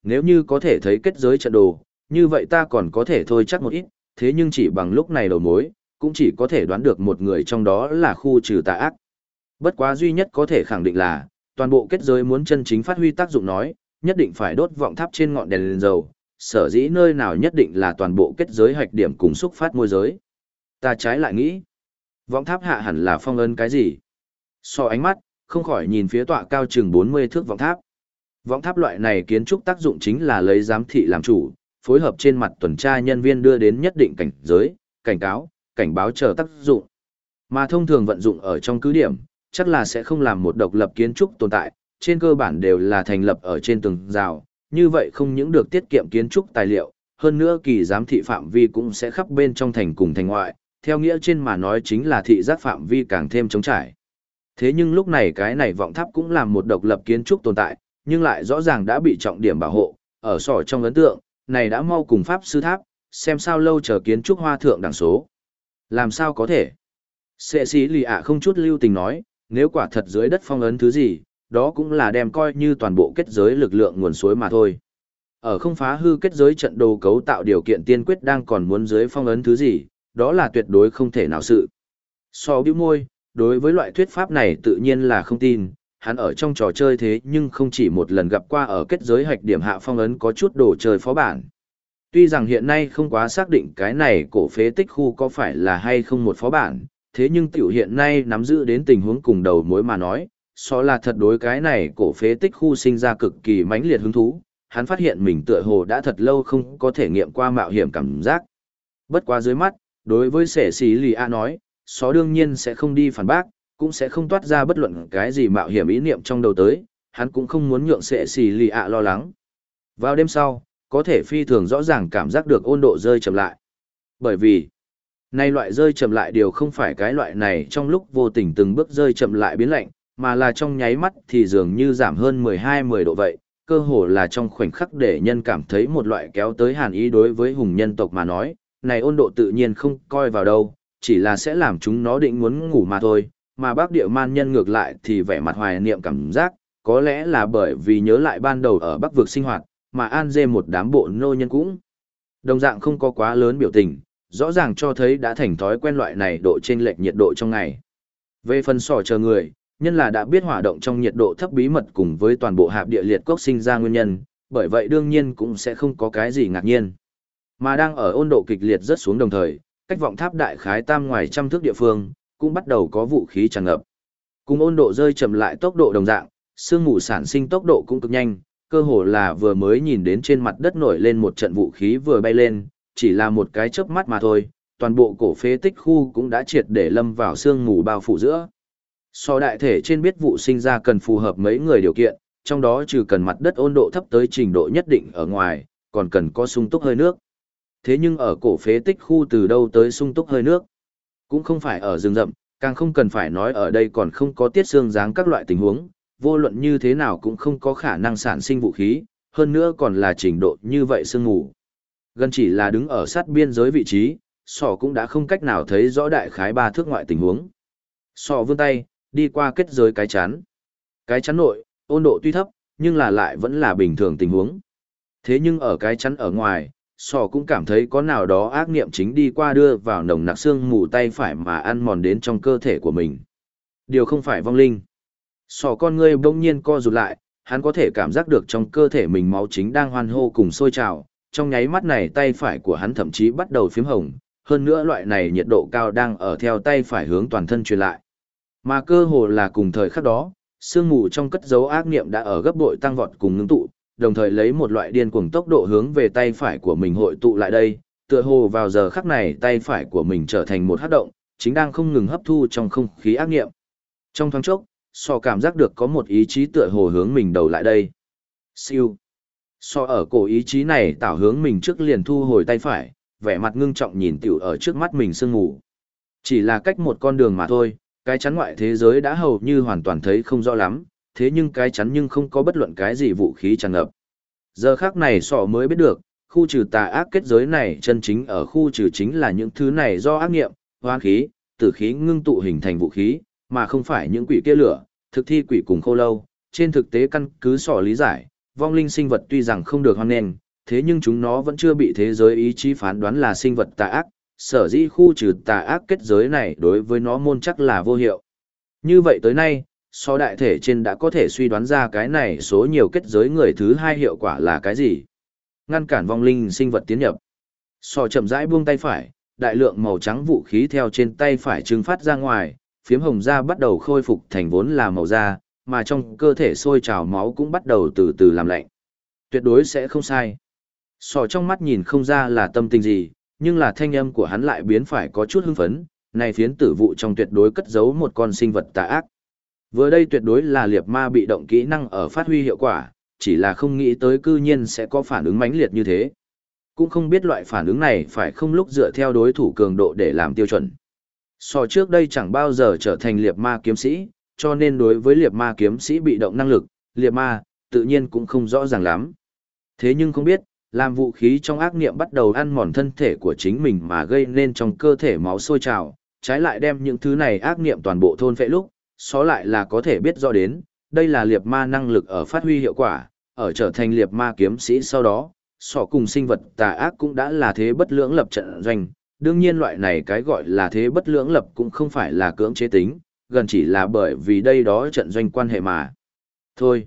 nếu như có thể thấy kết giới trận đồ, như vậy ta còn có thể thôi chắc một ít, thế nhưng chỉ bằng lúc này đầu mối, cũng chỉ có thể đoán được một người trong đó là khu trừ tà ác. Bất quá duy nhất có thể khẳng định là, toàn bộ kết giới muốn chân chính phát huy tác dụng nói, nhất định phải đốt vọng tháp trên ngọn đèn lên dầu, sở dĩ nơi nào nhất định là toàn bộ kết giới hạch điểm cùng xúc phát môi giới. Ta trái lại nghĩ, vọng tháp hạ hẳn là phong ấn cái gì? So ánh mắt, không khỏi nhìn phía tọa cao chừng 40 thước vọng tháp. Vọng tháp loại này kiến trúc tác dụng chính là lấy giám thị làm chủ, phối hợp trên mặt tuần tra nhân viên đưa đến nhất định cảnh giới, cảnh cáo, cảnh báo chờ tác dụng. Mà thông thường vận dụng ở trong cứ điểm, chắc là sẽ không làm một độc lập kiến trúc tồn tại, trên cơ bản đều là thành lập ở trên tường rào, như vậy không những được tiết kiệm kiến trúc tài liệu, hơn nữa kỳ giám thị phạm vi cũng sẽ khắp bên trong thành cùng thành ngoại, theo nghĩa trên mà nói chính là thị giác phạm vi càng thêm trống trải. Thế nhưng lúc này cái này vọng tháp cũng làm một độc lập kiến trúc tồn tại, nhưng lại rõ ràng đã bị trọng điểm bảo hộ, ở sỏ trong ấn tượng, này đã mau cùng pháp sư tháp, xem sao lâu chờ kiến trúc hoa thượng đẳng số. Làm sao có thể? Sệ sĩ lì ạ không chút lưu tình nói, nếu quả thật dưới đất phong ấn thứ gì, đó cũng là đem coi như toàn bộ kết giới lực lượng nguồn suối mà thôi. Ở không phá hư kết giới trận đồ cấu tạo điều kiện tiên quyết đang còn muốn dưới phong ấn thứ gì, đó là tuyệt đối không thể nào sự. So bĩu môi, đối với loại thuyết pháp này tự nhiên là không tin, hắn ở trong trò chơi thế nhưng không chỉ một lần gặp qua ở kết giới hạch điểm hạ phong ấn có chút đồ chơi phó bản. Tuy rằng hiện nay không quá xác định cái này cổ phế tích khu có phải là hay không một phó bản, thế nhưng tiểu hiện nay nắm giữ đến tình huống cùng đầu mối mà nói, so là thật đối cái này cổ phế tích khu sinh ra cực kỳ mãnh liệt hứng thú, hắn phát hiện mình tựa hồ đã thật lâu không có thể nghiệm qua mạo hiểm cảm giác. Bất quá dưới mắt, đối với sẻ xí lì A nói, so đương nhiên sẽ không đi phản bác, cũng sẽ không toát ra bất luận cái gì mạo hiểm ý niệm trong đầu tới, hắn cũng không muốn nhượng sẻ xí lì A lo lắng. Vào đêm sau, có thể phi thường rõ ràng cảm giác được ôn độ rơi chậm lại. Bởi vì, nay loại rơi chậm lại điều không phải cái loại này trong lúc vô tình từng bước rơi chậm lại biến lạnh, mà là trong nháy mắt thì dường như giảm hơn 12-10 độ vậy, cơ hồ là trong khoảnh khắc để nhân cảm thấy một loại kéo tới hàn ý đối với hùng nhân tộc mà nói, này ôn độ tự nhiên không coi vào đâu, chỉ là sẽ làm chúng nó định muốn ngủ mà thôi, mà bác địa man nhân ngược lại thì vẻ mặt hoài niệm cảm giác, có lẽ là bởi vì nhớ lại ban đầu ở bắc vực sinh hoạt, mà an dê một đám bộ nô nhân cũng đồng dạng không có quá lớn biểu tình, rõ ràng cho thấy đã thành thói quen loại này độ chênh lệch nhiệt độ trong ngày. Về phần sỏ chờ người, nhân là đã biết hỏa động trong nhiệt độ thấp bí mật cùng với toàn bộ hạp địa liệt cốc sinh ra nguyên nhân, bởi vậy đương nhiên cũng sẽ không có cái gì ngạc nhiên. Mà đang ở ôn độ kịch liệt rất xuống đồng thời, cách vọng tháp đại khái tam ngoài trăm thước địa phương, cũng bắt đầu có vũ khí tràn ngập. Cùng ôn độ rơi chậm lại tốc độ đồng dạng, sương mù sản sinh tốc độ cũng cực nhanh, cơ hồ là vừa mới nhìn đến trên mặt đất nổi lên một trận vũ khí vừa bay lên, chỉ là một cái chớp mắt mà thôi, toàn bộ cổ phế tích khu cũng đã triệt để lâm vào sương mù bao phủ giữa. So đại thể trên biết vụ sinh ra cần phù hợp mấy người điều kiện, trong đó trừ cần mặt đất ôn độ thấp tới trình độ nhất định ở ngoài, còn cần có sung túc hơi nước. Thế nhưng ở cổ phế tích khu từ đâu tới sung túc hơi nước? Cũng không phải ở rừng rậm, càng không cần phải nói ở đây còn không có tiết xương dáng các loại tình huống, vô luận như thế nào cũng không có khả năng sản sinh vũ khí, hơn nữa còn là trình độ như vậy sương mù. Gần chỉ là đứng ở sát biên giới vị trí, sỏ cũng đã không cách nào thấy rõ đại khái 3 thước ngoại tình huống. Sỏ vươn tay, đi qua kết giới cái chắn. Cái chắn nội, ôn độ tuy thấp, nhưng là lại vẫn là bình thường tình huống. Thế nhưng ở cái chắn ở ngoài, sỏ cũng cảm thấy có nào đó ác niệm chính đi qua đưa vào nồng nặc xương mù tay phải mà ăn mòn đến trong cơ thể của mình. Điều không phải vong linh. Sỏ con ngươi bỗng nhiên co rụt lại, hắn có thể cảm giác được trong cơ thể mình máu chính đang hoan hô cùng sôi trào, trong nháy mắt này tay phải của hắn thậm chí bắt đầu phím hồng, hơn nữa loại này nhiệt độ cao đang ở theo tay phải hướng toàn thân truyền lại. Mà cơ hồ là cùng thời khắc đó, sương mù trong cất dấu ác niệm đã ở gấp bội tăng vọt cùng ngưng tụ, đồng thời lấy một loại điên cuồng tốc độ hướng về tay phải của mình hội tụ lại đây, tựa hồ vào giờ khắc này tay phải của mình trở thành một hắc động, chính đang không ngừng hấp thu trong không khí ác niệm. Trong thoáng chốc, So cảm giác được có một ý chí tựa hồ hướng mình đầu lại đây. Siêu. So ở cổ ý chí này tạo hướng mình trước liền thu hồi tay phải, vẻ mặt ngưng trọng nhìn tiểu ở trước mắt mình sương mù. Chỉ là cách một con đường mà thôi, cái chắn ngoại thế giới đã hầu như hoàn toàn thấy không rõ lắm, thế nhưng cái chắn nhưng không có bất luận cái gì vũ khí tràn ngập. Giờ khác này sọ mới biết được, khu trừ tà ác kết giới này chân chính ở khu trừ chính là những thứ này do ác nghiệm, hoán khí, tử khí ngưng tụ hình thành vũ khí, mà không phải những quỷ kia lửa, thực thi quỷ cùng khô lâu. Trên thực tế căn cứ sọ lý giải, vong linh sinh vật tuy rằng không được hoan nghênh, thế nhưng chúng nó vẫn chưa bị thế giới ý chí phán đoán là sinh vật tà ác, sở dĩ khu trừ tà ác kết giới này đối với nó môn chắc là vô hiệu. Như vậy tới nay, so đại thể trên đã có thể suy đoán ra cái này số nhiều kết giới người thứ hai hiệu quả là cái gì. Ngăn cản vong linh sinh vật tiến nhập. So chậm rãi buông tay phải, đại lượng màu trắng vũ khí theo trên tay phải trưng phát ra ngoài, phiếm hồng da bắt đầu khôi phục thành vốn là màu da, mà trong cơ thể sôi trào máu cũng bắt đầu từ từ làm lạnh. Tuyệt đối sẽ không sai. Sò trong mắt nhìn không ra là tâm tình gì, nhưng là thanh âm của hắn lại biến phải có chút hưng phấn, này phiến tử vụ trong tuyệt đối cất giấu một con sinh vật tà ác. Vừa đây tuyệt đối là liệt ma bị động kỹ năng ở phát huy hiệu quả, chỉ là không nghĩ tới cư nhiên sẽ có phản ứng mãnh liệt như thế. Cũng không biết loại phản ứng này phải không lúc dựa theo đối thủ cường độ để làm tiêu chuẩn. Sò trước đây chẳng bao giờ trở thành liệt ma kiếm sĩ, cho nên đối với liệt ma kiếm sĩ bị động năng lực, liệt ma, tự nhiên cũng không rõ ràng lắm. Thế nhưng không biết, làm vũ khí trong ác niệm bắt đầu ăn mòn thân thể của chính mình mà gây nên trong cơ thể máu sôi trào, trái lại đem những thứ này ác niệm toàn bộ thôn phệ lúc, xó lại là có thể biết rõ đến, đây là liệt ma năng lực ở phát huy hiệu quả, ở trở thành liệt ma kiếm sĩ sau đó, sọ cùng sinh vật tà ác cũng đã là thế bất lưỡng lập trận doanh. Đương nhiên loại này cái gọi là thế bất lưỡng lập cũng không phải là cưỡng chế tính, gần chỉ là bởi vì đây đó trận doanh quan hệ mà. Thôi,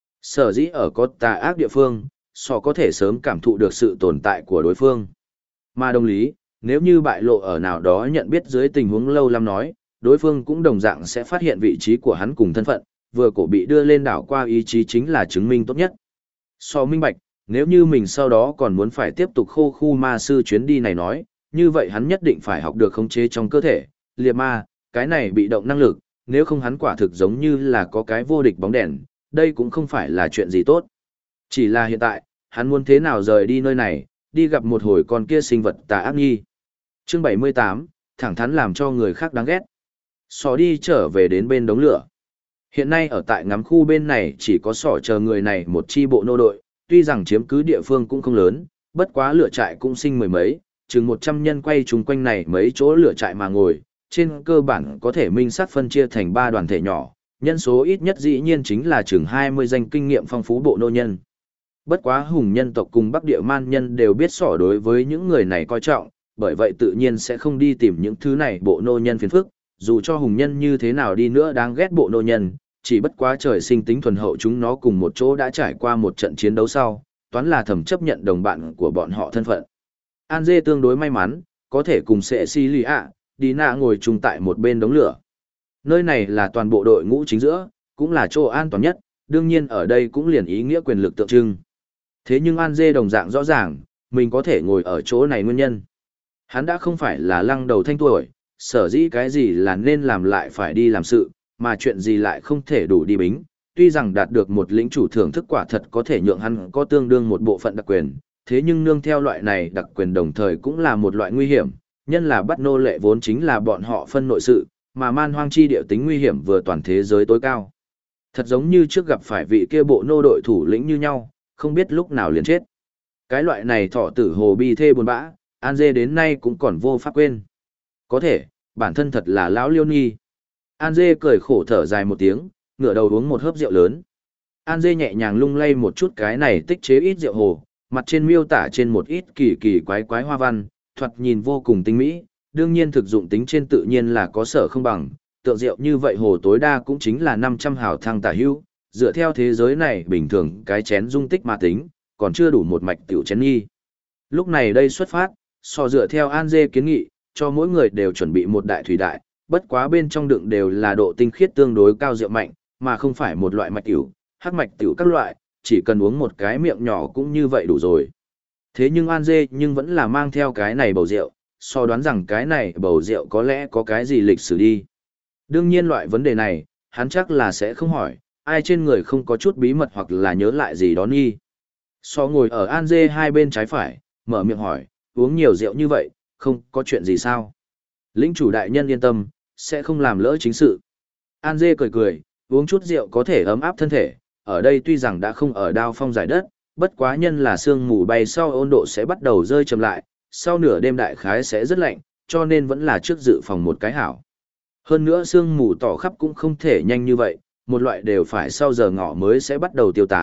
sở dĩ ở có tà ác địa phương, sọ có thể sớm cảm thụ được sự tồn tại của đối phương. Mà đồng lý, nếu như bại lộ ở nào đó nhận biết dưới tình huống lâu lắm nói, đối phương cũng đồng dạng sẽ phát hiện vị trí của hắn cùng thân phận, vừa cổ bị đưa lên đảo qua ý chí chính là chứng minh tốt nhất. So minh bạch, nếu như mình sau đó còn muốn phải tiếp tục khô khu ma sư chuyến đi này nói, như vậy hắn nhất định phải học được khống chế trong cơ thể, liệt ma, cái này bị động năng lực, nếu không hắn quả thực giống như là có cái vô địch bóng đèn, đây cũng không phải là chuyện gì tốt. Chỉ là hiện tại, hắn muốn thế nào rời đi nơi này, đi gặp một hồi con kia sinh vật tà ác nghi. Chương 78, thẳng thắn làm cho người khác đáng ghét. Sỏ đi trở về đến bên đống lửa. Hiện nay ở tại ngắm khu bên này chỉ có sỏ chờ người này một chi bộ nô đội, tuy rằng chiếm cứ địa phương cũng không lớn, bất quá lửa trại cũng sinh mười mấy, chừng 100 nhân quay chung quanh này mấy chỗ lửa trại mà ngồi, trên cơ bản có thể minh sát phân chia thành 3 đoàn thể nhỏ, nhân số ít nhất dĩ nhiên chính là chừng 20 danh kinh nghiệm phong phú bộ nô nhân. Bất quá hùng nhân tộc cùng Bắc Địa Man nhân đều biết sỏ đối với những người này coi trọng, bởi vậy tự nhiên sẽ không đi tìm những thứ này bộ nô nhân phiền phức, dù cho hùng nhân như thế nào đi nữa đáng ghét bộ nô nhân, chỉ bất quá trời sinh tính thuần hậu chúng nó cùng một chỗ đã trải qua một trận chiến đấu sau, toán là thầm chấp nhận đồng bạn của bọn họ thân phận. An Dê tương đối may mắn, có thể cùng Sệ Si Lì ạ, Đi Nạ ngồi chung tại một bên đống lửa. Nơi này là toàn bộ đội ngũ chính giữa, cũng là chỗ an toàn nhất, đương nhiên ở đây cũng liền ý nghĩa quyền lực tượng trưng. Thế nhưng An Dê đồng dạng rõ ràng, mình có thể ngồi ở chỗ này nguyên nhân. Hắn đã không phải là lăng đầu thanh tuổi, sở dĩ cái gì là nên làm lại phải đi làm sự, mà chuyện gì lại không thể đủ đi bính. Tuy rằng đạt được một lĩnh chủ thưởng thức quả thật có thể nhượng hắn có tương đương một bộ phận đặc quyền, thế nhưng nương theo loại này đặc quyền đồng thời cũng là một loại nguy hiểm, nhân là bắt nô lệ vốn chính là bọn họ phân nội sự, mà man hoang chi địa tính nguy hiểm vừa toàn thế giới tối cao. Thật giống như trước gặp phải vị kia bộ nô đội thủ lĩnh như nhau, không biết lúc nào liền chết. Cái loại này thọ tử hồ bi thê buồn bã, An Dê đến nay cũng còn vô pháp quên. Có thể, bản thân thật là lão liêu nghi. An Dê cười khổ thở dài một tiếng, ngửa đầu uống một hớp rượu lớn. An Dê nhẹ nhàng lung lay một chút cái này tích chế ít rượu hồ, mặt trên miêu tả trên một ít kỳ kỳ quái quái hoa văn, thoạt nhìn vô cùng tinh mỹ, đương nhiên thực dụng tính trên tự nhiên là có sở không bằng, tượng rượu như vậy hồ tối đa cũng chính là 500 hào thăng tả hữu, dựa theo thế giới này bình thường cái chén dung tích mà tính, còn chưa đủ một mạch tiểu chén nghi. Lúc này đây xuất phát, so dựa theo An Dê kiến nghị, cho mỗi người đều chuẩn bị một đại thủy đại, bất quá bên trong đựng đều là độ tinh khiết tương đối cao rượu mạnh, mà không phải một loại mạch tiểu, hắc mạch tiểu các loại, chỉ cần uống một cái miệng nhỏ cũng như vậy đủ rồi. Thế nhưng An Dê nhưng vẫn là mang theo cái này bầu rượu, so đoán rằng cái này bầu rượu có lẽ có cái gì lịch sử đi. Đương nhiên loại vấn đề này, hắn chắc là sẽ không hỏi, ai trên người không có chút bí mật hoặc là nhớ lại gì đó nghi. So ngồi ở An Dê hai bên trái phải, mở miệng hỏi, uống nhiều rượu như vậy, không có chuyện gì sao? Lĩnh chủ đại nhân yên tâm, sẽ không làm lỡ chính sự. An Dê cười cười, uống chút rượu có thể ấm áp thân thể, ở đây tuy rằng đã không ở đao phong giải đất, bất quá nhân là sương mù bay sau 温độ sẽ bắt đầu rơi chậm lại, sau nửa đêm đại khái sẽ rất lạnh, cho nên vẫn là trước dự phòng một cái hảo. Hơn nữa sương mù tỏ khắp cũng không thể nhanh như vậy, một loại đều phải sau giờ ngọ mới sẽ bắt đầu tiêu tán,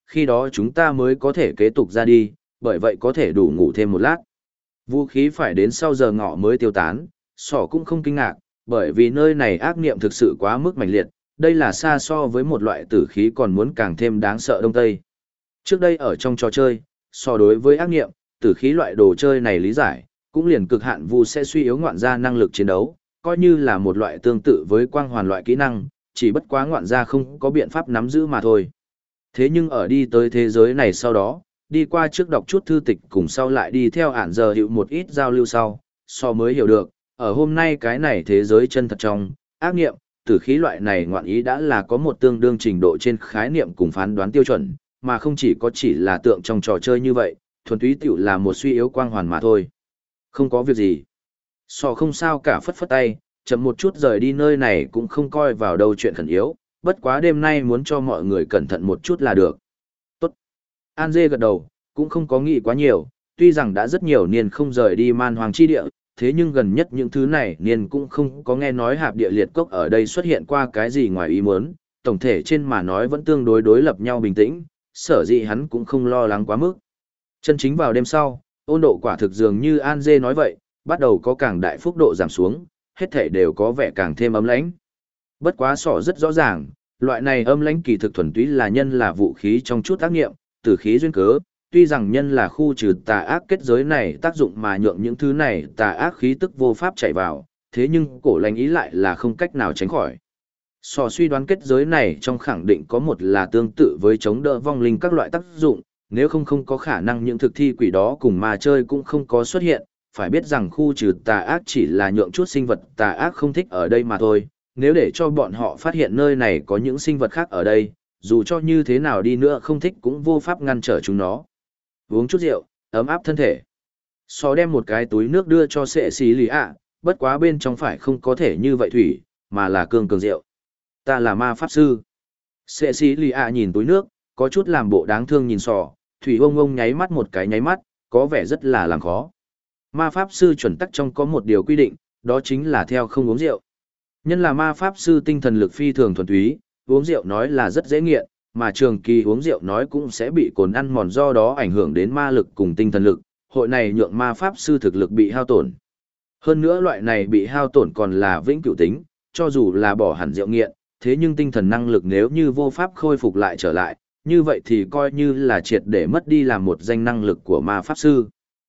khi đó chúng ta mới có thể kế tục ra đi, bởi vậy có thể đủ ngủ thêm một lát. Vũ khí phải đến sau giờ ngọ mới tiêu tán, sỏ cũng không kinh ngạc, bởi vì nơi này ác niệm thực sự quá mức mạnh liệt, đây là xa so với một loại tử khí còn muốn càng thêm đáng sợ Đông Tây. Trước đây ở trong trò chơi, so đối với ác niệm, tử khí loại đồ chơi này lý giải, cũng liền cực hạn vu sẽ suy yếu ngoạn gia năng lực chiến đấu, coi như là một loại tương tự với quang hoàn loại kỹ năng, chỉ bất quá ngoạn gia không có biện pháp nắm giữ mà thôi. Thế nhưng ở đi tới thế giới này sau đó, đi qua trước đọc chút thư tịch cùng sau lại đi theo ản giờ hiệu một ít giao lưu sau, so mới hiểu được, ở hôm nay cái này thế giới chân thật trong, ác niệm, tử khí loại này ngoạn ý đã là có một tương đương trình độ trên khái niệm cùng phán đoán tiêu chuẩn, mà không chỉ là tượng trong trò chơi như vậy, thuần túy tiểu là một suy yếu quang hoàn mà thôi. Không có việc gì. So không sao cả, phất phất tay, chậm một chút rời đi nơi này cũng không coi vào đâu chuyện khẩn yếu, bất quá đêm nay muốn cho mọi người cẩn thận một chút là được. Tốt. An Dê gật đầu, cũng không có nghĩ quá nhiều, tuy rằng đã rất nhiều niên không rời đi man hoàng chi địa, thế nhưng gần nhất những thứ này niên cũng không có nghe nói hạp địa liệt cốc ở đây xuất hiện qua cái gì ngoài ý muốn, tổng thể trên mà nói vẫn tương đối đối lập nhau bình tĩnh, sở dĩ hắn cũng không lo lắng quá mức. Chân chính vào đêm sau, ôn độ quả thực dường như An Dê nói vậy, bắt đầu có càng đại phúc độ giảm xuống, hết thể đều có vẻ càng thêm ấm lãnh. Bất quá sọ rất rõ ràng, loại này âm lãnh kỳ thực thuần túy là nhân là vũ khí trong chút tác nghiệm, tử khí duyên cớ, tuy rằng nhân là khu trừ tà ác kết giới này tác dụng mà nhượng những thứ này tà ác khí tức vô pháp chạy vào, thế nhưng cổ lành ý lại là không cách nào tránh khỏi. Sọ suy đoán kết giới này trong khẳng định có một là tương tự với chống đỡ vong linh các loại tác dụng, nếu không có khả năng những thực thi quỷ đó cùng ma chơi cũng không có xuất hiện, phải biết rằng khu trừ tà ác chỉ là nhượng chút sinh vật tà ác không thích ở đây mà thôi, nếu để cho bọn họ phát hiện nơi này có những sinh vật khác ở đây, dù cho như thế nào đi nữa không thích cũng vô pháp ngăn trở chúng nó. Uống chút rượu, ấm áp thân thể. Só đem một cái túi nước đưa cho sệ xí lì ạ, bất quá bên trong phải không có thể như vậy thủy, mà là cường rượu. Ta là ma pháp sư. Sệ xí lì ạ nhìn túi nước, có chút làm bộ đáng thương nhìn sò, thủy ông nháy mắt một cái nháy mắt, có vẻ rất là làm khó. Ma pháp sư chuẩn tắc trong có một điều quy định, đó chính là theo không uống rượu. Nhân là ma pháp sư tinh thần lực phi thường thuần túy, uống rượu nói là rất dễ nghiện, mà trường kỳ uống rượu nói cũng sẽ bị cồn ăn mòn, do đó ảnh hưởng đến ma lực cùng tinh thần lực, hội này nhượng ma pháp sư thực lực bị hao tổn. Hơn nữa loại này bị hao tổn còn là vĩnh cửu tính, cho dù là bỏ hẳn rượu nghiện, thế nhưng tinh thần năng lực nếu như vô pháp khôi phục lại trở lại, như vậy thì coi như là triệt để mất đi làm một danh năng lực của ma pháp sư.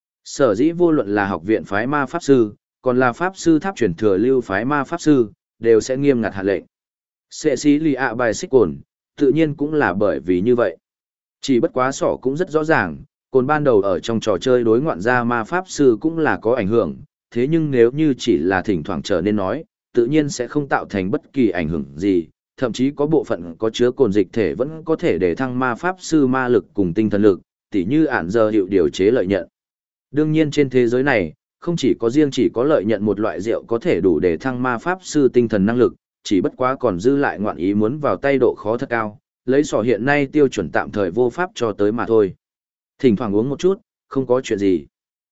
Sở dĩ vô luận là học viện phái ma pháp sư, còn là pháp sư tháp truyền thừa lưu phái ma pháp sư, đều sẽ nghiêm ngặt hạ lệnh. Sệ sĩ lì ạ bài xích cồn, tự nhiên cũng là bởi vì như vậy. Chỉ bất quá sỏ cũng rất rõ ràng, cồn ban đầu ở trong trò chơi đối ngoạn gia ma pháp sư cũng là có ảnh hưởng, thế nhưng nếu như chỉ là thỉnh thoảng trở nên nói, tự nhiên sẽ không tạo thành bất kỳ ảnh hưởng gì, thậm chí có bộ phận có chứa cồn dịch thể vẫn có thể để thăng ma pháp sư ma lực cùng tinh thần lực, tỉ như ản giờ hiệu điều chế lợi nhận. Đương nhiên trên thế giới này, không chỉ có lợi nhận một loại rượu có thể đủ để thăng ma pháp sư tinh thần năng lực, chỉ bất quá còn dư lại ngoạn ý muốn vào tay độ khó thật cao, lấy sỏ hiện nay tiêu chuẩn tạm thời vô pháp cho tới mà thôi. Thỉnh thoảng uống một chút, không có chuyện gì.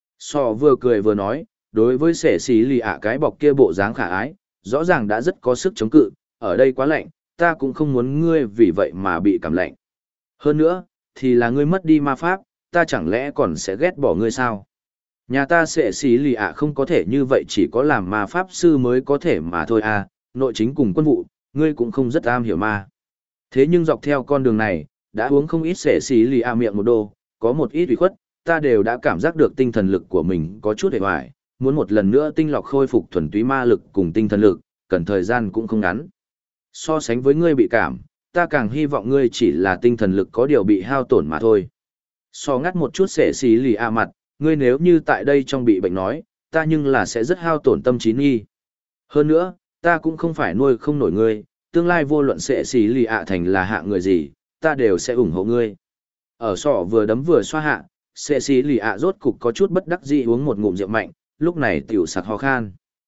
Sọ vừa cười vừa nói, đối với sẻ xí lì ạ cái bọc kia bộ dáng khả ái, rõ ràng đã rất có sức chống cự, ở đây quá lạnh, ta cũng không muốn ngươi vì vậy mà bị cảm lạnh. Hơn nữa, thì là ngươi mất đi ma pháp, ta chẳng lẽ còn sẽ ghét bỏ ngươi sao? Nhà ta sẽ xí lì ạ không có thể như vậy, chỉ có làm ma pháp sư mới có thể mà thôi à, nội chính cùng quân vụ, ngươi cũng không rất am hiểu ma. Thế nhưng dọc theo con đường này, đã uống không ít sẽ xí lì ạ miệng một đô, có một ít ủy khuất, ta đều đã cảm giác được tinh thần lực của mình có chút hề hoài, muốn một lần nữa tinh lọc khôi phục thuần túy ma lực cùng tinh thần lực, cần thời gian cũng không ngắn. So sánh với ngươi bị cảm, ta càng hy vọng ngươi chỉ là tinh thần lực có điều bị hao tổn mà thôi. So ngắt một chút sẽ xí lì ạ mặt, ngươi nếu như tại đây trong bị bệnh nói, ta nhưng là sẽ rất hao tổn tâm trí nghi. Hơn nữa, ta cũng không phải nuôi không nổi ngươi, tương lai vô luận sẽ xí lì ạ thành là hạ người gì, ta đều sẽ ủng hộ ngươi. Ở sọ vừa đấm vừa xoa hạ, sẽ xí lì ạ rốt cục có chút bất đắc dĩ uống một ngụm rượu mạnh, lúc này tiểu sặc ho khan.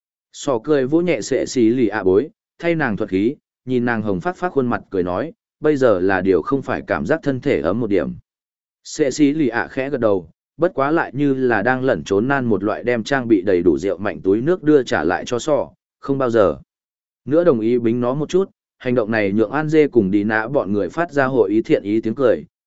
Sọ cười vỗ nhẹ sẽ xí lì ạ bối, thay nàng thuật khí, nhìn nàng hồng phát khuôn mặt cười nói, bây giờ là điều không phải cảm giác thân thể ấm một điểm. Sẽ xí lì ạ khẽ gật đầu, bất quá lại như là đang lẩn trốn nan một loại đem trang bị đầy đủ rượu mạnh túi nước đưa trả lại cho sọ, không bao giờ nữa đồng ý bính nó một chút. Hành động này nhượng An Dê cùng đi nã bọn người phát ra hội ý thiện ý tiếng cười,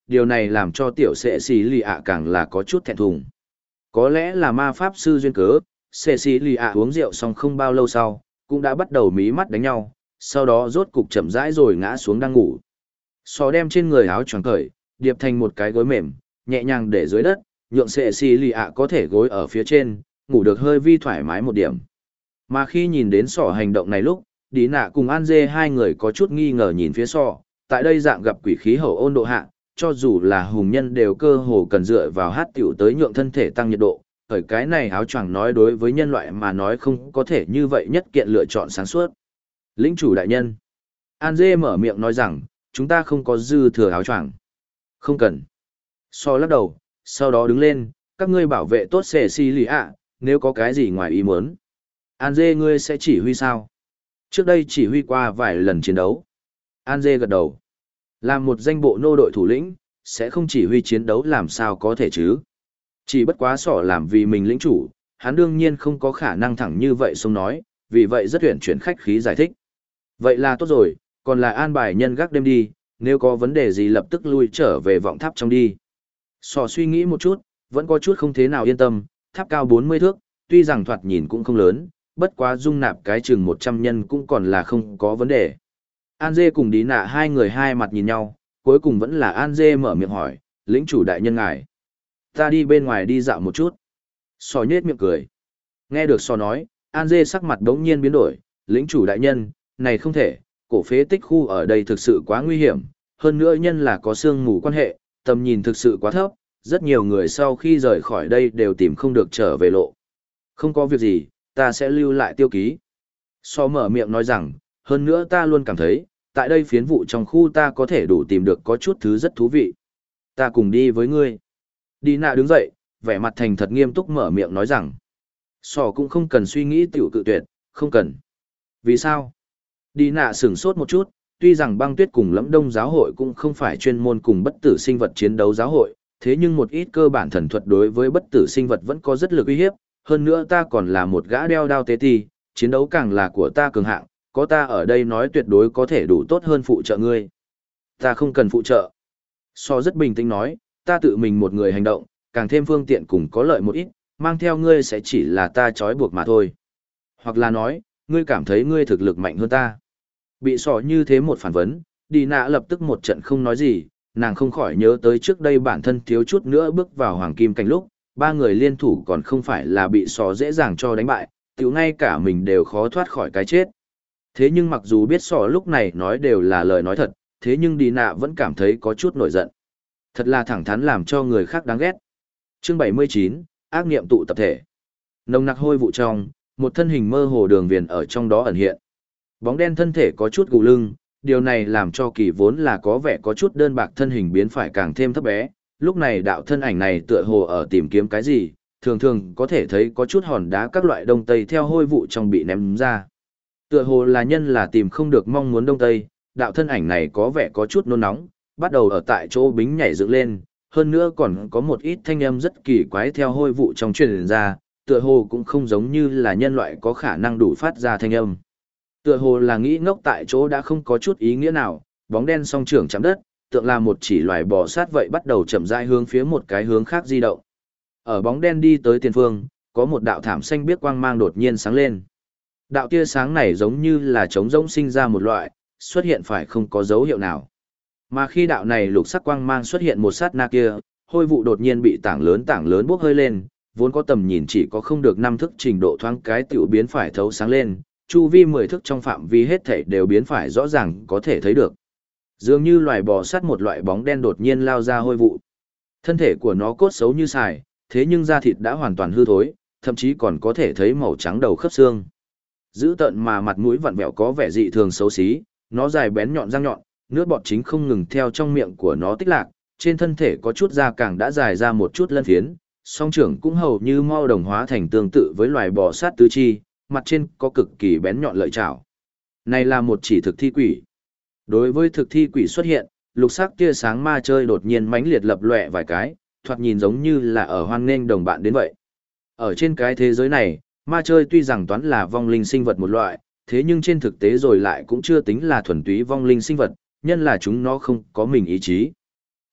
điều này làm cho tiểu sệ xì lì ạ càng là có chút thẹn thùng. Có lẽ là ma pháp sư duyên cớ, sệ xì lì ạ uống rượu xong không bao lâu sau, cũng đã bắt đầu mí mắt đánh nhau, sau đó rốt cục chậm rãi rồi ngã xuống đang ngủ. Sò đem trên người áo choàng cởi, điệp thành một cái gối mềm, nhẹ nhàng để dưới đất, nhượng sệ xì lì ạ có thể gối ở phía trên, ngủ được hơi vi thoải mái một điểm. Mà khi nhìn đến sò hành động này lúc, Đi Nạ cùng An Dê hai người có chút nghi ngờ nhìn phía sò, tại đây dạng gặp quỷ khí hậu ôn độ hạ, cho dù là hùng nhân đều cơ hồ cần dựa vào hát tiểu tới nhượng thân thể tăng nhiệt độ, ở cái này áo choàng nói đối với nhân loại mà nói không có thể như vậy nhất kiện lựa chọn sáng suốt. Lĩnh chủ đại nhân. An Dê mở miệng nói rằng, chúng ta không có dư thừa áo choàng. Không cần. So lắc đầu, sau đó đứng lên, các ngươi bảo vệ tốt sệ xì lì ạ, nếu có cái gì ngoài ý muốn. An Dê ngươi sẽ chỉ huy sao? Trước đây chỉ huy qua vài lần chiến đấu. An Dê gật đầu. Làm một danh bộ nô đội thủ lĩnh, sẽ không chỉ huy chiến đấu làm sao có thể chứ. Chỉ bất quá sỏ làm vì mình lĩnh chủ, hắn đương nhiên không có khả năng thẳng như vậy xông nói, vì vậy rất tuyển chuyển khách khí giải thích. Vậy là tốt rồi, còn là an bài nhân gác đêm đi, nếu có vấn đề gì lập tức lui trở về vọng tháp trong đi. Sỏ suy nghĩ một chút, vẫn có chút không thế nào yên tâm, tháp cao 40 thước, tuy rằng thoạt nhìn cũng không lớn, bất quá dung nạp cái chừng 100 nhân cũng còn là không có vấn đề. An Dê cùng Đi Nạ hai người hai mặt nhìn nhau, cuối cùng vẫn là An Dê mở miệng hỏi, lĩnh chủ đại nhân ngài. Ta đi bên ngoài đi dạo một chút. Sò nhết miệng cười. Nghe được Sò nói, An Dê sắc mặt đống nhiên biến đổi, lĩnh chủ đại nhân, này không thể, cổ phế tích khu ở đây thực sự quá nguy hiểm, hơn nữa nhân là có sương mù quan hệ, tầm nhìn thực sự quá thấp, rất nhiều người sau khi rời khỏi đây đều tìm không được trở về lộ. Không có việc gì, ta sẽ lưu lại tiêu ký. Sò mở miệng nói rằng, hơn nữa ta luôn cảm thấy, tại đây phiến vụ trong khu ta có thể đủ tìm được có chút thứ rất thú vị. Ta cùng đi với ngươi. Đi Nạ đứng dậy, vẻ mặt thành thật nghiêm túc mở miệng nói rằng. Sò cũng không cần suy nghĩ tiểu cự tuyệt, không cần. Vì sao? Đi Nạ sửng sốt một chút, tuy rằng băng tuyết cùng lẫm đông giáo hội cũng không phải chuyên môn cùng bất tử sinh vật chiến đấu giáo hội, thế nhưng một ít cơ bản thần thuật đối với bất tử sinh vật vẫn có rất lực uy hiếp, hơn nữa ta còn là một gã đeo đao tế ti, chiến đấu càng là của ta cường hạng, có ta ở đây nói tuyệt đối có thể đủ tốt hơn phụ trợ ngươi. Ta không cần phụ trợ. So rất bình tĩnh nói, ta tự mình một người hành động, càng thêm phương tiện cùng có lợi một ít, mang theo ngươi sẽ chỉ là ta trói buộc mà thôi. Hoặc là nói, ngươi cảm thấy ngươi thực lực mạnh hơn ta. Bị sò như thế một phản vấn, Đi Nạ lập tức một trận không nói gì, nàng không khỏi nhớ tới trước đây bản thân thiếu chút nữa bước vào hoàng kim cảnh lúc, ba người liên thủ còn không phải là bị sò dễ dàng cho đánh bại, tiểu ngay cả mình đều khó thoát khỏi cái chết. Thế nhưng mặc dù biết sò lúc này nói đều là lời nói thật, thế nhưng Đi Nạ vẫn cảm thấy có chút nổi giận. Thật là thẳng thắn làm cho người khác đáng ghét. Chương 79, ác niệm tụ tập thể. Nồng nặc hôi vụ trong, một thân hình mơ hồ đường viền ở trong đó ẩn hiện. Bóng đen thân thể có chút gù lưng, điều này làm cho kỳ vốn là có vẻ có chút đơn bạc thân hình biến phải càng thêm thấp bé. Lúc này đạo thân ảnh này tựa hồ ở tìm kiếm cái gì, thường thường có thể thấy có chút hòn đá các loại đông tây theo hôi vụ trong bị ném ra. Tựa hồ là nhân là tìm không được mong muốn đông tây, đạo thân ảnh này có vẻ có chút nôn nóng, bắt đầu ở tại chỗ bính nhảy dựng lên, hơn nữa còn có một ít thanh âm rất kỳ quái theo hôi vụ trong truyền ra, tựa hồ cũng không giống như là nhân loại có khả năng đủ phát ra thanh âm. Tựa hồ là nghĩ ngốc tại chỗ đã không có chút ý nghĩa nào, bóng đen song trưởng chạm đất, tượng là một chỉ loài bò sát vậy bắt đầu chậm rãi hướng phía một cái hướng khác di động. Ở bóng đen đi tới tiền phương, có một đạo thảm xanh biếc quang mang đột nhiên sáng lên. Đạo tia sáng này giống như là trống rỗng sinh ra một loại, xuất hiện phải không có dấu hiệu nào. Mà khi đạo này lục sắc quang mang xuất hiện một sát na kia, hôi vụ đột nhiên bị tảng lớn bốc hơi lên, vốn có tầm nhìn chỉ có không được 5 thước trình độ thoáng cái tiểu biến phải thấu sáng lên, chu vi 10 thước trong phạm vi hết thảy đều biến phải rõ ràng có thể thấy được. Dường như loài bò sát một loại bóng đen đột nhiên lao ra hôi vụ. Thân thể của nó cốt xấu như xài, thế nhưng da thịt đã hoàn toàn hư thối, thậm chí còn có thể thấy màu trắng đầu khớp xương. Dữ tợn mà mặt mũi vặn vẹo có vẻ dị thường xấu xí, nó dài bén nhọn răng nhọn, nước bọt chính không ngừng theo trong miệng của nó tích lạc, trên thân thể có chút da càng đã dài ra một chút lân phiến, song trưởng cũng hầu như mau đồng hóa thành tương tự với loài bò sát tứ chi, mặt trên có cực kỳ bén nhọn lợi chảo. Này là một chỉ thực thi quỷ. Đối với thực thi quỷ xuất hiện, lục sắc tia sáng ma chơi đột nhiên mãnh liệt lập lòe vài cái, thoạt nhìn giống như là ở hoan nghênh đồng bạn đến vậy. Ở trên cái thế giới này, ma chơi tuy rằng toán là vong linh sinh vật một loại, thế nhưng trên thực tế rồi lại cũng chưa tính là thuần túy vong linh sinh vật, nhân là chúng nó không có mình ý chí.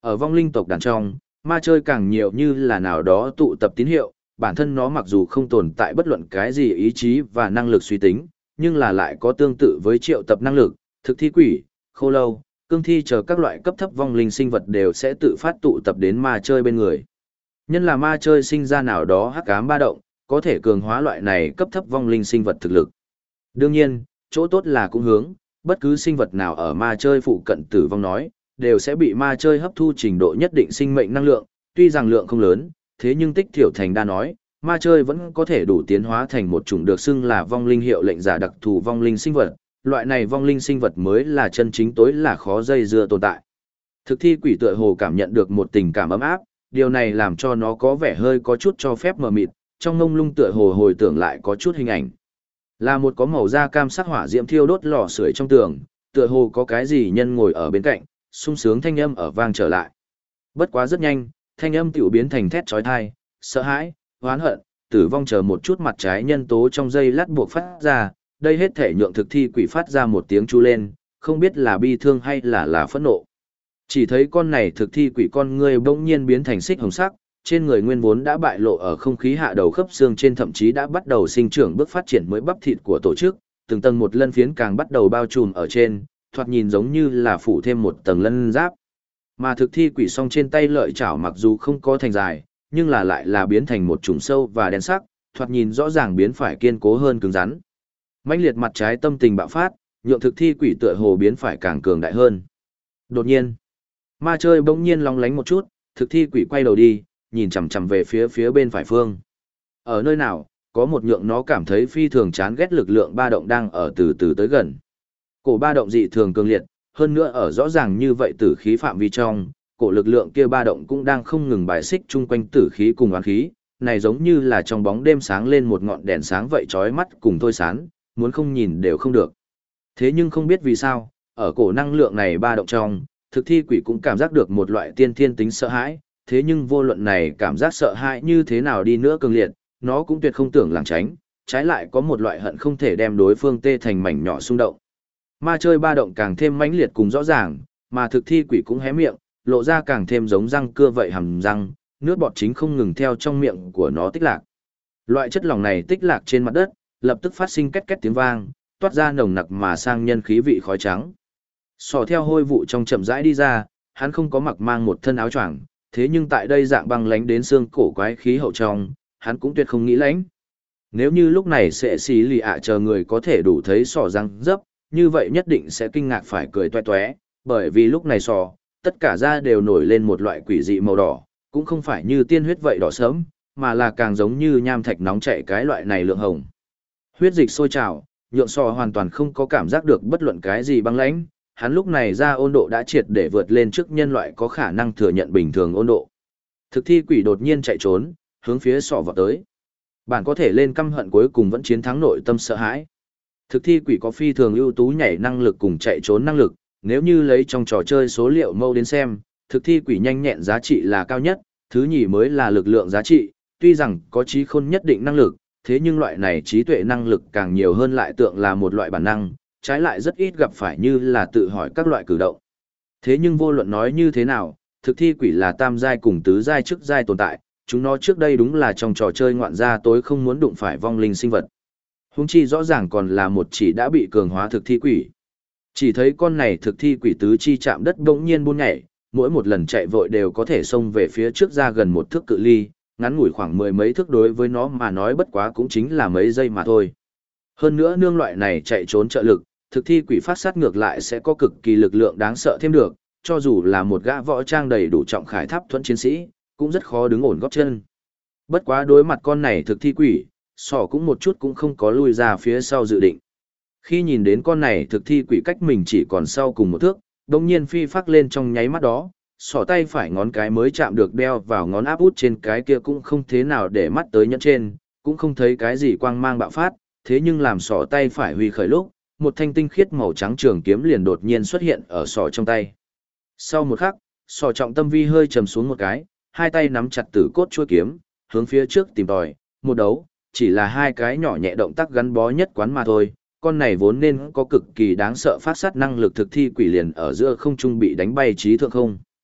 Ở vong linh tộc đàn trong, ma chơi càng nhiều như là nào đó tụ tập tín hiệu, bản thân nó mặc dù không tồn tại bất luận cái gì ý chí và năng lực suy tính, nhưng là lại có tương tự với triệu tập năng lực, thực thi quỷ, khô lâu, cương thi chờ các loại cấp thấp vong linh sinh vật đều sẽ tự phát tụ tập đến ma chơi bên người. Nhân là ma chơi sinh ra nào đó hắc ám ba động, có thể cường hóa loại này cấp thấp vong linh sinh vật thực lực. Đương nhiên, chỗ tốt là cũng hướng, bất cứ sinh vật nào ở ma chơi phụ cận tử vong nói, đều sẽ bị ma chơi hấp thu trình độ nhất định sinh mệnh năng lượng, tuy rằng lượng không lớn, thế nhưng tích thiểu thành đa nói, ma chơi vẫn có thể đủ tiến hóa thành một chủng được xưng là vong linh hiệu lệnh giả đặc thù vong linh sinh vật, loại này vong linh sinh vật mới là chân chính tối là khó dây dưa tồn tại. Thực thi quỷ tựa hồ cảm nhận được một tình cảm ấm áp, điều này làm cho nó có vẻ hơi có chút cho phép mờ mịt, trong mông lung tựa hồ hồi tưởng lại có chút hình ảnh. Là một có màu da cam sắc hỏa diễm thiêu đốt lò sưởi trong tường, tựa hồ có cái gì nhân ngồi ở bên cạnh, sung sướng thanh âm ở vang trở lại. Bất quá rất nhanh, thanh âm tiểu biến thành thét chói tai, sợ hãi, oán hận, tử vong chờ một chút mặt trái nhân tố trong giây lát buộc phát ra, đây hết thể nhượng thực thi quỷ phát ra một tiếng chu lên, không biết là bi thương hay là phẫn nộ. Chỉ thấy con này thực thi quỷ con người bỗng nhiên biến thành xích hồng sắc, trên người nguyên vốn đã bại lộ ở không khí hạ đầu khớp xương trên thậm chí đã bắt đầu sinh trưởng bước phát triển mới bắp thịt của tổ chức, từng tầng một lân phiến càng bắt đầu bao trùm ở trên, thoạt nhìn giống như là phủ thêm một tầng lân giáp. Mà thực thi quỷ song trên tay lợi chảo mặc dù không có thành dài, nhưng là lại là biến thành một trùng sâu và đen sắc, thoạt nhìn rõ ràng biến phải kiên cố hơn cứng rắn. Mãnh liệt mặt trái tâm tình bạo phát, nhượng thực thi quỷ tựa hồ biến phải càng cường đại hơn. Đột nhiên, ma chơi bỗng nhiên long lánh một chút, thực thi quỷ quay đầu đi, nhìn chằm chằm về phía bên phải phương. Ở nơi nào, có một nhượng nó cảm thấy phi thường chán ghét lực lượng ba động đang ở từ từ tới gần. Cổ ba động dị thường cường liệt, hơn nữa ở rõ ràng như vậy tử khí phạm vi trong, cổ lực lượng kia ba động cũng đang không ngừng bài xích chung quanh tử khí cùng oán khí, này giống như là trong bóng đêm sáng lên một ngọn đèn sáng vậy chói mắt cùng thôi sán, muốn không nhìn đều không được. Thế nhưng không biết vì sao, ở cổ năng lượng này ba động trong, thực thi quỷ cũng cảm giác được một loại tiên thiên tính sợ hãi, thế nhưng vô luận này cảm giác sợ hãi như thế nào đi nữa cường liệt, nó cũng tuyệt không tưởng lảng tránh, trái lại có một loại hận không thể đem đối phương tê thành mảnh nhỏ xung động. Ma chơi ba động càng thêm mãnh liệt cùng rõ ràng, mà thực thi quỷ cũng hé miệng, lộ ra càng thêm giống răng cưa vậy hàm răng, nước bọt chính không ngừng theo trong miệng của nó tích lạc. Loại chất lỏng này tích lạc trên mặt đất, lập tức phát sinh két két tiếng vang, toát ra nồng nặc mà sang nhân khí vị khói trắng. Sò theo hôi vụ trong chậm rãi đi ra, hắn không có mặc mang một thân áo choàng, thế nhưng tại đây dạng băng lánh đến xương cổ quái khí hậu trong, hắn cũng tuyệt không nghĩ lánh. Nếu như lúc này sẽ xì lì ạ chờ người có thể đủ thấy sò răng dấp, như vậy nhất định sẽ kinh ngạc phải cười toe toé, bởi vì lúc này sò, tất cả da đều nổi lên một loại quỷ dị màu đỏ, cũng không phải như tiên huyết vậy đỏ sớm, mà là càng giống như nham thạch nóng chảy cái loại này lượng hồng. Huyết dịch sôi trào, nhượng sò hoàn toàn không có cảm giác được bất luận cái gì băng lãnh, hắn lúc này ra ôn độ đã triệt để vượt lên trước nhân loại có khả năng thừa nhận bình thường ôn độ. Thực thi quỷ đột nhiên chạy trốn, hướng phía sọ vọt tới. Bạn có thể lên căm hận cuối cùng vẫn chiến thắng nội tâm sợ hãi. Thực thi quỷ có phi thường ưu tú nhảy năng lực cùng chạy trốn năng lực, nếu như lấy trong trò chơi số liệu mâu đến xem, thực thi quỷ nhanh nhẹn giá trị là cao nhất, thứ nhì mới là lực lượng giá trị, tuy rằng có trí khôn nhất định năng lực, thế nhưng loại này trí tuệ năng lực càng nhiều hơn lại tượng là một loại bản năng, trái lại rất ít gặp phải như là tự hỏi các loại cử động. Thế nhưng vô luận nói như thế nào, thực thi quỷ là tam giai cùng tứ giai trước giai tồn tại, chúng nó trước đây đúng là trong trò chơi ngoạn gia tối không muốn đụng phải vong linh sinh vật. Huống chi rõ ràng còn là một chỉ đã bị cường hóa thực thi quỷ. Chỉ thấy con này thực thi quỷ tứ chi chạm đất bỗng nhiên buôn nhảy, mỗi một lần chạy vội đều có thể xông về phía trước ra gần một thước cự ly, ngắn ngủi khoảng mười mấy thước đối với nó mà nói bất quá cũng chính là mấy giây mà thôi. Hơn nữa nương loại này chạy trốn trợ lực, thực thi quỷ phát sát ngược lại sẽ có cực kỳ lực lượng đáng sợ thêm được, cho dù là một gã võ trang đầy đủ trọng khải tháp thuẫn chiến sĩ, cũng rất khó đứng ổn gót chân. Bất quá đối mặt con này thực thi quỷ, sỏ cũng một chút cũng không có lui ra phía sau dự định. Khi nhìn đến con này thực thi quỷ cách mình chỉ còn sau cùng một thước, đồng nhiên phi phát lên trong nháy mắt đó, sỏ tay phải ngón cái mới chạm được đeo vào ngón áp út trên cái kia cũng không thế nào để mắt tới nhẫn trên, cũng không thấy cái gì quang mang bạo phát, thế nhưng làm sỏ tay phải huy khởi lúc, một thanh tinh khiết màu trắng trường kiếm liền đột nhiên xuất hiện ở sỏ trong tay. Sau một khắc, sỏ trọng tâm vi hơi trầm xuống một cái, hai tay nắm chặt tử cốt chuôi kiếm, hướng phía trước tìm tòi, một đấu, chỉ là hai cái nhỏ nhẹ động tác gắn bó nhất quán mà thôi, con này vốn nên có cực kỳ đáng sợ phát sát năng lực thực thi quỷ liền ở giữa không trung bị đánh bay trí thượng không.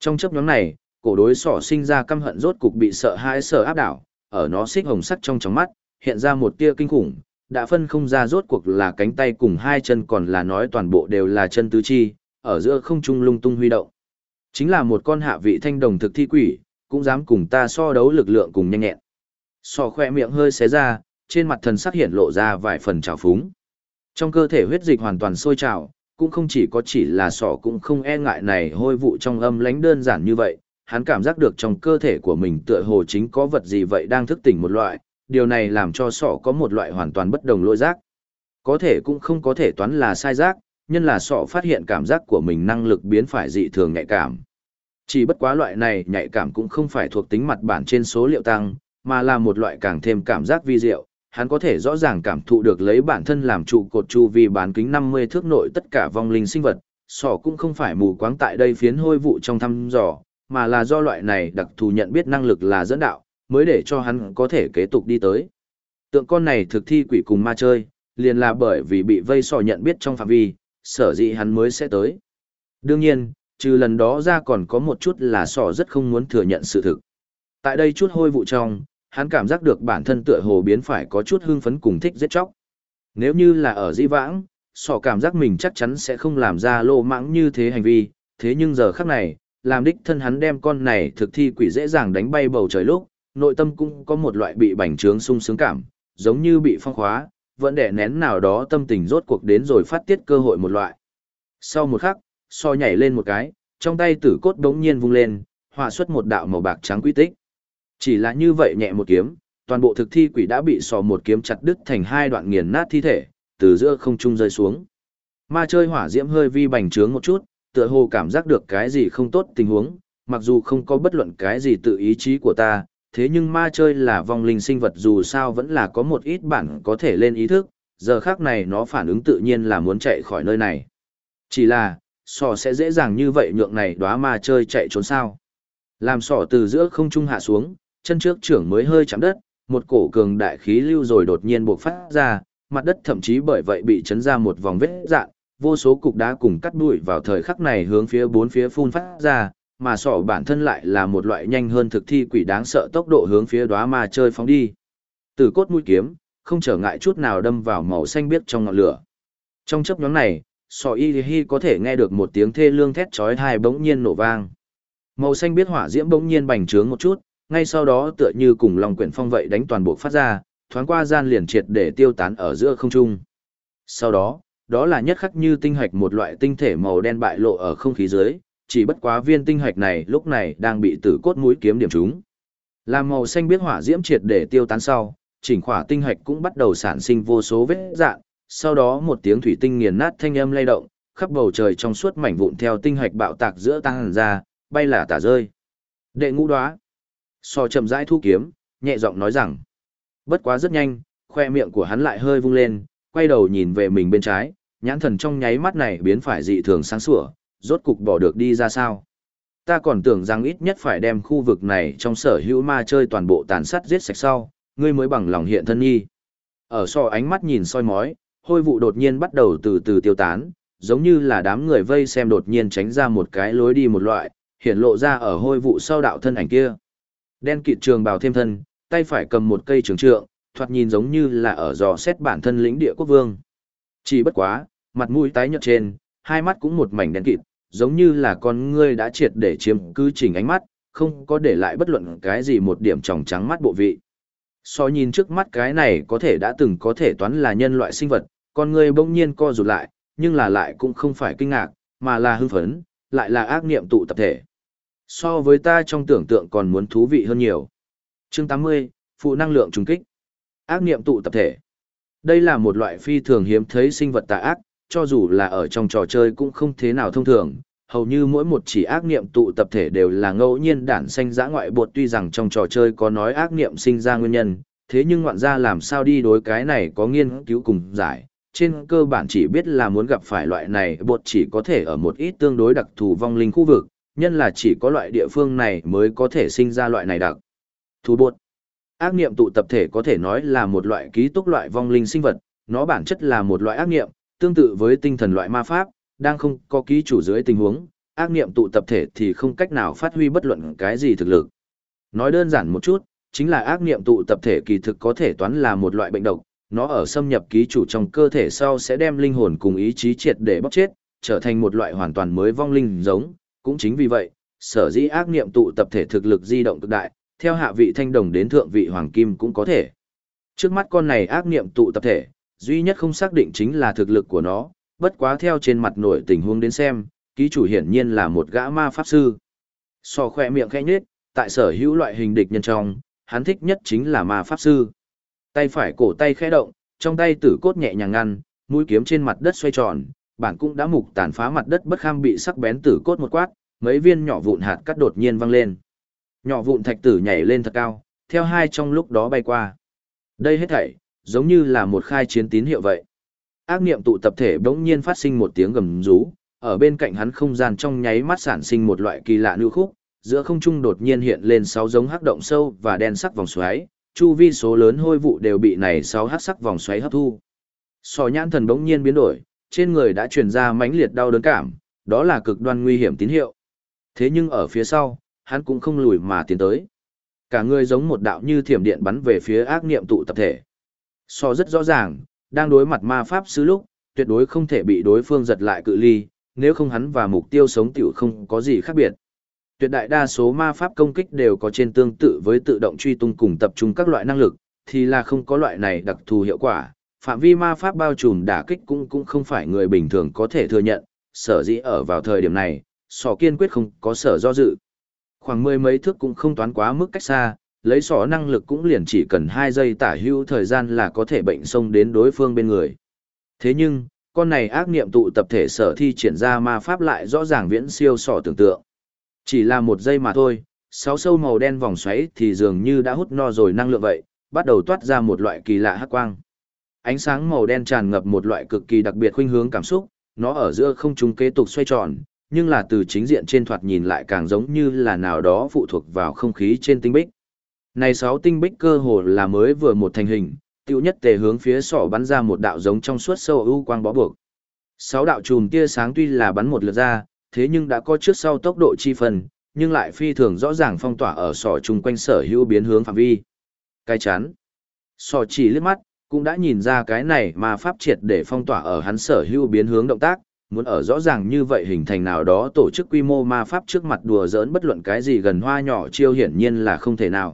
Trong chấp nhóm này, cổ đối sỏ sinh ra căm hận rốt cục bị sợ hãi sở áp đảo, ở nó xích hồng sắc trong tròng mắt, hiện ra một tia kinh khủng, đã phân không ra rốt cuộc là cánh tay cùng hai chân còn là nói toàn bộ đều là chân tứ chi, ở giữa không trung lung tung huy động. Chính là một con hạ vị thanh đồng thực thi quỷ, cũng dám cùng ta so đấu lực lượng cùng nhanh nhẹn. Sọ khoe miệng hơi xé ra, trên mặt thần sắc hiện lộ ra vài phần trào phúng. Trong cơ thể huyết dịch hoàn toàn sôi trào, cũng không chỉ là sọ cũng không e ngại này hôi vụ trong âm lãnh đơn giản như vậy, hắn cảm giác được trong cơ thể của mình tựa hồ chính có vật gì vậy đang thức tỉnh một loại, điều này làm cho sọ có một loại hoàn toàn bất đồng lỗi giác. Có thể cũng không có thể toán là sai giác, nhân là sọ phát hiện cảm giác của mình năng lực biến phải dị thường nhạy cảm. Chỉ bất quá loại này nhạy cảm cũng không phải thuộc tính mặt bản trên số liệu tăng, mà là một loại càng thêm cảm giác vi diệu. Hắn có thể rõ ràng cảm thụ được lấy bản thân làm trụ cột chu vi bán kính 50 thước nội tất cả vong linh sinh vật, sọ cũng không phải mù quáng tại đây phiến hôi vụ trong thăm dò, mà là do loại này đặc thù nhận biết năng lực là dẫn đạo, mới để cho hắn có thể kế tục đi tới. Tượng con này thực thi quỷ cùng ma chơi, liền là bởi vì bị vây sọ nhận biết trong phạm vi, sở dĩ hắn mới sẽ tới. Đương nhiên, trừ lần đó ra còn có một chút là sọ rất không muốn thừa nhận sự thực. Tại đây chút hôi vụ trong, hắn cảm giác được bản thân tựa hồ biến phải có chút hưng phấn cùng thích giết chóc. Nếu như là ở dĩ vãng, sọ cảm giác mình chắc chắn sẽ không làm ra lô mãng như thế hành vi, thế nhưng giờ khắc này, làm đích thân hắn đem con này thực thi quỷ dễ dàng đánh bay bầu trời lúc, nội tâm cũng có một loại bị bành trướng sung sướng cảm, giống như bị phong khóa, vẫn đè nén nào đó tâm tình rốt cuộc đến rồi phát tiết cơ hội một loại. Sau một khắc, sọ nhảy lên một cái, trong tay tử cốt đống nhiên vung lên, họa xuất một đạo màu bạc trắng quy tích. Chỉ là như vậy nhẹ một kiếm, toàn bộ thực thi quỷ đã bị sọ một kiếm chặt đứt thành hai đoạn nghiền nát thi thể, từ giữa không trung rơi xuống. Ma chơi hỏa diễm hơi vi bành trướng một chút, tựa hồ cảm giác được cái gì không tốt tình huống, mặc dù không có bất luận cái gì tự ý chí của ta, thế nhưng ma chơi là vong linh sinh vật dù sao vẫn là có một ít bản có thể lên ý thức, giờ khác này nó phản ứng tự nhiên là muốn chạy khỏi nơi này. Chỉ là, sọ sẽ dễ dàng như vậy nhượng này đóa ma chơi chạy trốn sao. Làm sọ từ giữa không trung hạ xuống, chân trước trưởng mới hơi chạm đất, một cổ cường đại khí lưu rồi đột nhiên bộc phát ra, mặt đất thậm chí bởi vậy bị chấn ra một vòng vết dạn, vô số cục đá cùng cắt bụi vào thời khắc này hướng phía bốn phía phun phát ra, mà sọ bản thân lại là một loại nhanh hơn thực thi quỷ đáng sợ tốc độ hướng phía đóa ma chơi phóng đi. Từ cốt mũi kiếm, không trở ngại chút nào đâm vào màu xanh biếc trong ngọn lửa. Trong chớp nhoáng này, sọ y hi có thể nghe được một tiếng thê lương thét chói tai bỗng nhiên nổ vang. Màu xanh biếc hỏa diễm bỗng nhiên bành trướng một chút, ngay sau đó tựa như cùng lòng quyển phong vậy đánh toàn bộ phát ra, thoáng qua gian liền triệt để tiêu tán ở giữa không trung. Sau đó, đó là nhất khắc như tinh hạch một loại tinh thể màu đen bại lộ ở không khí dưới, chỉ bất quá viên tinh hạch này lúc này đang bị tử cốt mũi kiếm điểm trúng. Làm màu xanh biếc hỏa diễm triệt để tiêu tán sau, chỉnh khỏa tinh hạch cũng bắt đầu sản sinh vô số vết rạn, sau đó một tiếng thủy tinh nghiền nát thanh âm lay động, khắp bầu trời trong suốt mảnh vụn theo tinh hạch bạo tạc giữa tăng ra, bay là tả rơi. Đệ ngũ đóa. Sọ chậm rãi thu kiếm, nhẹ giọng nói rằng. Bất quá rất nhanh, khoe miệng của hắn lại hơi vung lên, quay đầu nhìn về mình bên trái, nhãn thần trong nháy mắt này biến phải dị thường sáng sủa, rốt cục bỏ được đi ra sao. Ta còn tưởng rằng ít nhất phải đem khu vực này trong sở hữu ma chơi toàn bộ tàn sát giết sạch sau, ngươi mới bằng lòng hiện thân nghi. Ở sọ ánh mắt nhìn soi mói, hôi vụ đột nhiên bắt đầu từ từ tiêu tán, giống như là đám người vây xem đột nhiên tránh ra một cái lối đi một loại, hiện lộ ra ở hôi vụ sau đạo thân ảnh kia. Đen kịt trường bào thêm thân, tay phải cầm một cây trường trượng, thoạt nhìn giống như là ở dò xét bản thân lĩnh địa quốc vương. Chỉ bất quá, mặt mũi tái nhợt trên, hai mắt cũng một mảnh đen kịt, giống như là con ngươi đã triệt để chiếm cứ chỉnh ánh mắt, không có để lại bất luận cái gì một điểm tròng trắng mắt bộ vị. So nhìn trước mắt cái này có thể đã từng có thể toán là nhân loại sinh vật, con ngươi bỗng nhiên co rụt lại, nhưng là lại cũng không phải kinh ngạc, mà là hưng phấn, lại là ác niệm tụ tập thể. So với ta trong tưởng tượng còn muốn thú vị hơn nhiều. Chương 80, phụ năng lượng trùng kích. Ác niệm tụ tập thể. Đây là một loại phi thường hiếm thấy sinh vật tà ác, cho dù là ở trong trò chơi cũng không thế nào thông thường. Hầu như mỗi một chỉ ác niệm tụ tập thể đều là ngẫu nhiên đản sanh dã ngoại bột, tuy rằng trong trò chơi có nói ác niệm sinh ra nguyên nhân, thế nhưng ngoạn gia làm sao đi đối cái này có nghiên cứu cùng giải. Trên cơ bản chỉ biết là muốn gặp phải loại này bột chỉ có thể ở một ít tương đối đặc thù vong linh khu vực, nhân là chỉ có loại địa phương này mới có thể sinh ra loại này đặc thù bột. Ác niệm tụ tập thể có thể nói là một loại ký túc loại vong linh sinh vật, nó bản chất là một loại ác niệm, tương tự với tinh thần loại ma pháp, đang không có ký chủ dưới tình huống, ác niệm tụ tập thể thì không cách nào phát huy bất luận cái gì thực lực. Nói đơn giản một chút, chính là ác niệm tụ tập thể kỳ thực có thể toán là một loại bệnh độc, nó ở xâm nhập ký chủ trong cơ thể sau sẽ đem linh hồn cùng ý chí triệt để bóc chết, trở thành một loại hoàn toàn mới vong linh giống, cũng chính vì vậy, sở dĩ ác niệm tụ tập thể thực lực di động cực đại, theo hạ vị thanh đồng đến thượng vị hoàng kim cũng có thể. Trước mắt con này ác niệm tụ tập thể, duy nhất không xác định chính là thực lực của nó, bất quá theo trên mặt nổi tình huống đến xem, ký chủ hiển nhiên là một gã ma pháp sư. So khỏe miệng khẽ nhếch, tại sở hữu loại hình địch nhân trong, hắn thích nhất chính là ma pháp sư. Tay phải cổ tay khẽ động, trong tay tử cốt nhẹ nhàng ngăn, mũi kiếm trên mặt đất xoay tròn, bản cũng đã mục tàn phá mặt đất bất kham bị sắc bén tử cốt một quát, mấy viên nhỏ vụn hạt cắt đột nhiên văng lên. Nhỏ vụn thạch tử nhảy lên thật cao, theo hai trong lúc đó bay qua. Đây hết thảy, giống như là một khai chiến tín hiệu vậy. Ác niệm tụ tập thể bỗng nhiên phát sinh một tiếng gầm rú, ở bên cạnh hắn không gian trong nháy mắt sản sinh một loại kỳ lạ lưu khúc, giữa không trung đột nhiên hiện lên 6 giống hắc động sâu và đen sắc vòng xoáy, chu vi số lớn hôi vụ đều bị này 6 hắc sắc vòng xoáy hấp thu. Sò nhãn thần bỗng nhiên biến đổi, trên người đã truyền ra mãnh liệt đau đớn cảm, đó là cực đoan nguy hiểm tín hiệu. Thế nhưng ở phía sau, hắn cũng không lùi mà tiến tới. Cả người giống một đạo như thiểm điện bắn về phía ác niệm tụ tập thể. So rất rõ ràng, đang đối mặt ma pháp sư lúc, tuyệt đối không thể bị đối phương giật lại cự ly, nếu không hắn và mục tiêu sống tiểu không có gì khác biệt. Tuyệt đại đa số ma pháp công kích đều có trên tương tự với tự động truy tung cùng tập trung các loại năng lực, thì là không có loại này đặc thù hiệu quả. Phạm vi ma pháp bao trùm đả kích cũng không phải người bình thường có thể thừa nhận, sở dĩ ở vào thời điểm này, sỏ kiên quyết không có sở do dự. Khoảng 10 mấy thước cũng không toán quá mức cách xa, lấy sỏ năng lực cũng liền chỉ cần 2 giây tả hữu thời gian là có thể bệnh xông đến đối phương bên người. Thế nhưng, con này ác niệm tụ tập thể sở thi triển ra ma pháp lại rõ ràng viễn siêu sỏ tưởng tượng. Chỉ là 1 giây mà thôi, 6 sâu màu đen vòng xoáy thì dường như đã hút no rồi năng lượng vậy, bắt đầu toát ra một loại kỳ lạ hắc quang. Ánh sáng màu đen tràn ngập một loại cực kỳ đặc biệt khuynh hướng cảm xúc, nó ở giữa không trung kế tục xoay tròn, nhưng là từ chính diện trên thoạt nhìn lại càng giống như là nào đó phụ thuộc vào không khí trên tinh bích. Này 6 tinh bích cơ hồ là mới vừa một thành hình, tiêu nhất tề hướng phía sọ bắn ra một đạo giống trong suốt sâu ưu quang bó buộc. 6 đạo chùm tia sáng tuy là bắn một lượt ra, thế nhưng đã có trước sau tốc độ chi phần, nhưng lại phi thường rõ ràng phong tỏa ở sọ chung quanh sở hữu biến hướng phạm vi. Cái chán. Sọ chỉ liếc mắt, cũng đã nhìn ra cái này mà pháp triệt để phong tỏa ở hắn sở hữu biến hướng động tác, muốn ở rõ ràng như vậy hình thành nào đó tổ chức quy mô ma pháp trước mặt đùa giỡn bất luận cái gì gần hoa nhỏ chiêu hiển nhiên là không thể nào.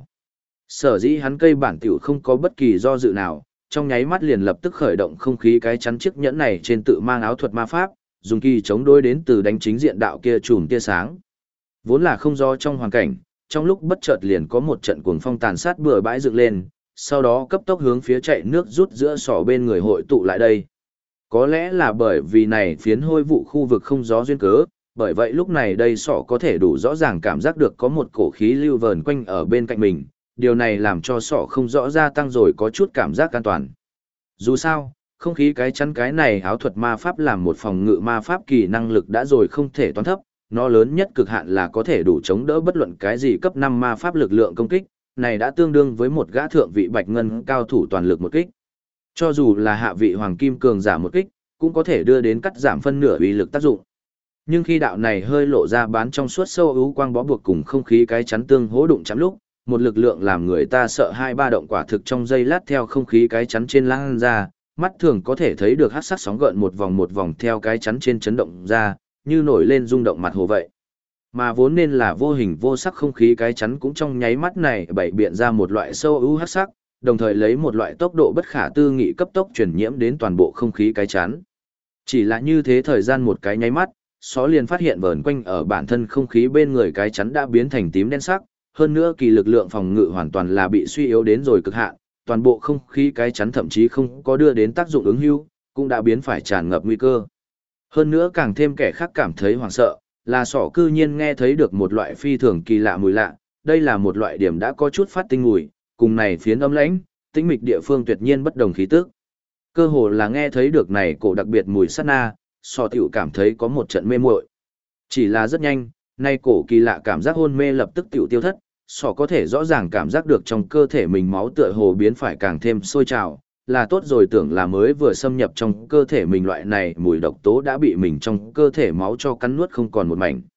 Sở dĩ hắn cây bản tiểu không có bất kỳ do dự nào, trong nháy mắt liền lập tức khởi động không khí cái chắn chiếc nhẫn này trên tự mang áo thuật ma pháp, dùng kỳ chống đối đến từ đánh chính diện đạo kia chùm tia sáng. Vốn là không do trong hoàn cảnh, trong lúc bất chợt liền có một trận cuồng phong tàn sát bừa bãi dựng lên, sau đó cấp tốc hướng phía chạy nước rút giữa sỏ bên người hội tụ lại đây. Có lẽ là bởi vì này phiến hôi vụ khu vực không gió duyên cớ, bởi vậy lúc này đây sỏ có thể đủ rõ ràng cảm giác được có một cổ khí lưu vờn quanh ở bên cạnh mình, điều này làm cho sỏ không rõ gia tăng rồi có chút cảm giác an toàn. Dù sao, không khí cái chắn cái này áo thuật ma pháp làm một phòng ngự ma pháp kỳ năng lực đã rồi không thể toán thấp, nó lớn nhất cực hạn là có thể đủ chống đỡ bất luận cái gì cấp 5 ma pháp lực lượng công kích, này đã tương đương với một gã thượng vị bạch ngân cao thủ toàn lực một kích. Cho dù là hạ vị hoàng kim cường giả một kích, cũng có thể đưa đến cắt giảm phân nửa uy lực tác dụng. Nhưng khi đạo này hơi lộ ra bán trong suốt sâu ưu quang bó buộc cùng không khí cái chắn tương hỗ đụng chạm lúc, một lực lượng làm người ta sợ hai ba động quả thực trong giây lát theo không khí cái chắn trên lan ra, mắt thường có thể thấy được hắc sắc sóng gợn một vòng theo cái chắn trên chấn động ra, như nổi lên rung động mặt hồ vậy. Mà vốn nên là vô hình vô sắc không khí cái chắn cũng trong nháy mắt này bảy biện ra một loại sâu ưu hắc sắc, đồng thời lấy một loại tốc độ bất khả tư nghị cấp tốc truyền nhiễm đến toàn bộ không khí cái chắn. Chỉ là như thế thời gian một cái nháy mắt, Xó liền phát hiện vờn quanh ở bản thân không khí bên người cái chắn đã biến thành tím đen sắc, hơn nữa kỳ lực lượng phòng ngự hoàn toàn là bị suy yếu đến rồi cực hạn, toàn bộ không khí cái chắn thậm chí không có đưa đến tác dụng ứng hữu, cũng đã biến phải tràn ngập nguy cơ. Hơn nữa càng thêm kẻ khác cảm thấy hoảng sợ, là Sỏ cư nhiên nghe thấy được một loại phi thường kỳ lạ mùi lạ, đây là một loại điểm đã có chút phát tinh mùi, cùng này phiến âm lãnh, tĩnh mịch địa phương tuyệt nhiên bất đồng khí tức. Cơ hồ là nghe thấy được này cổ đặc biệt mùi sát na, Sỏ tiểu cảm thấy có một trận mê muội. Chỉ là rất nhanh, nay cổ kỳ lạ cảm giác hôn mê lập tức tiểu tiêu thất, Sỏ có thể rõ ràng cảm giác được trong cơ thể mình máu tựa hồ biến phải càng thêm sôi trào, là tốt rồi tưởng là mới vừa xâm nhập trong cơ thể mình loại này mùi độc tố đã bị mình trong cơ thể máu cho cắn nuốt không còn một mảnh.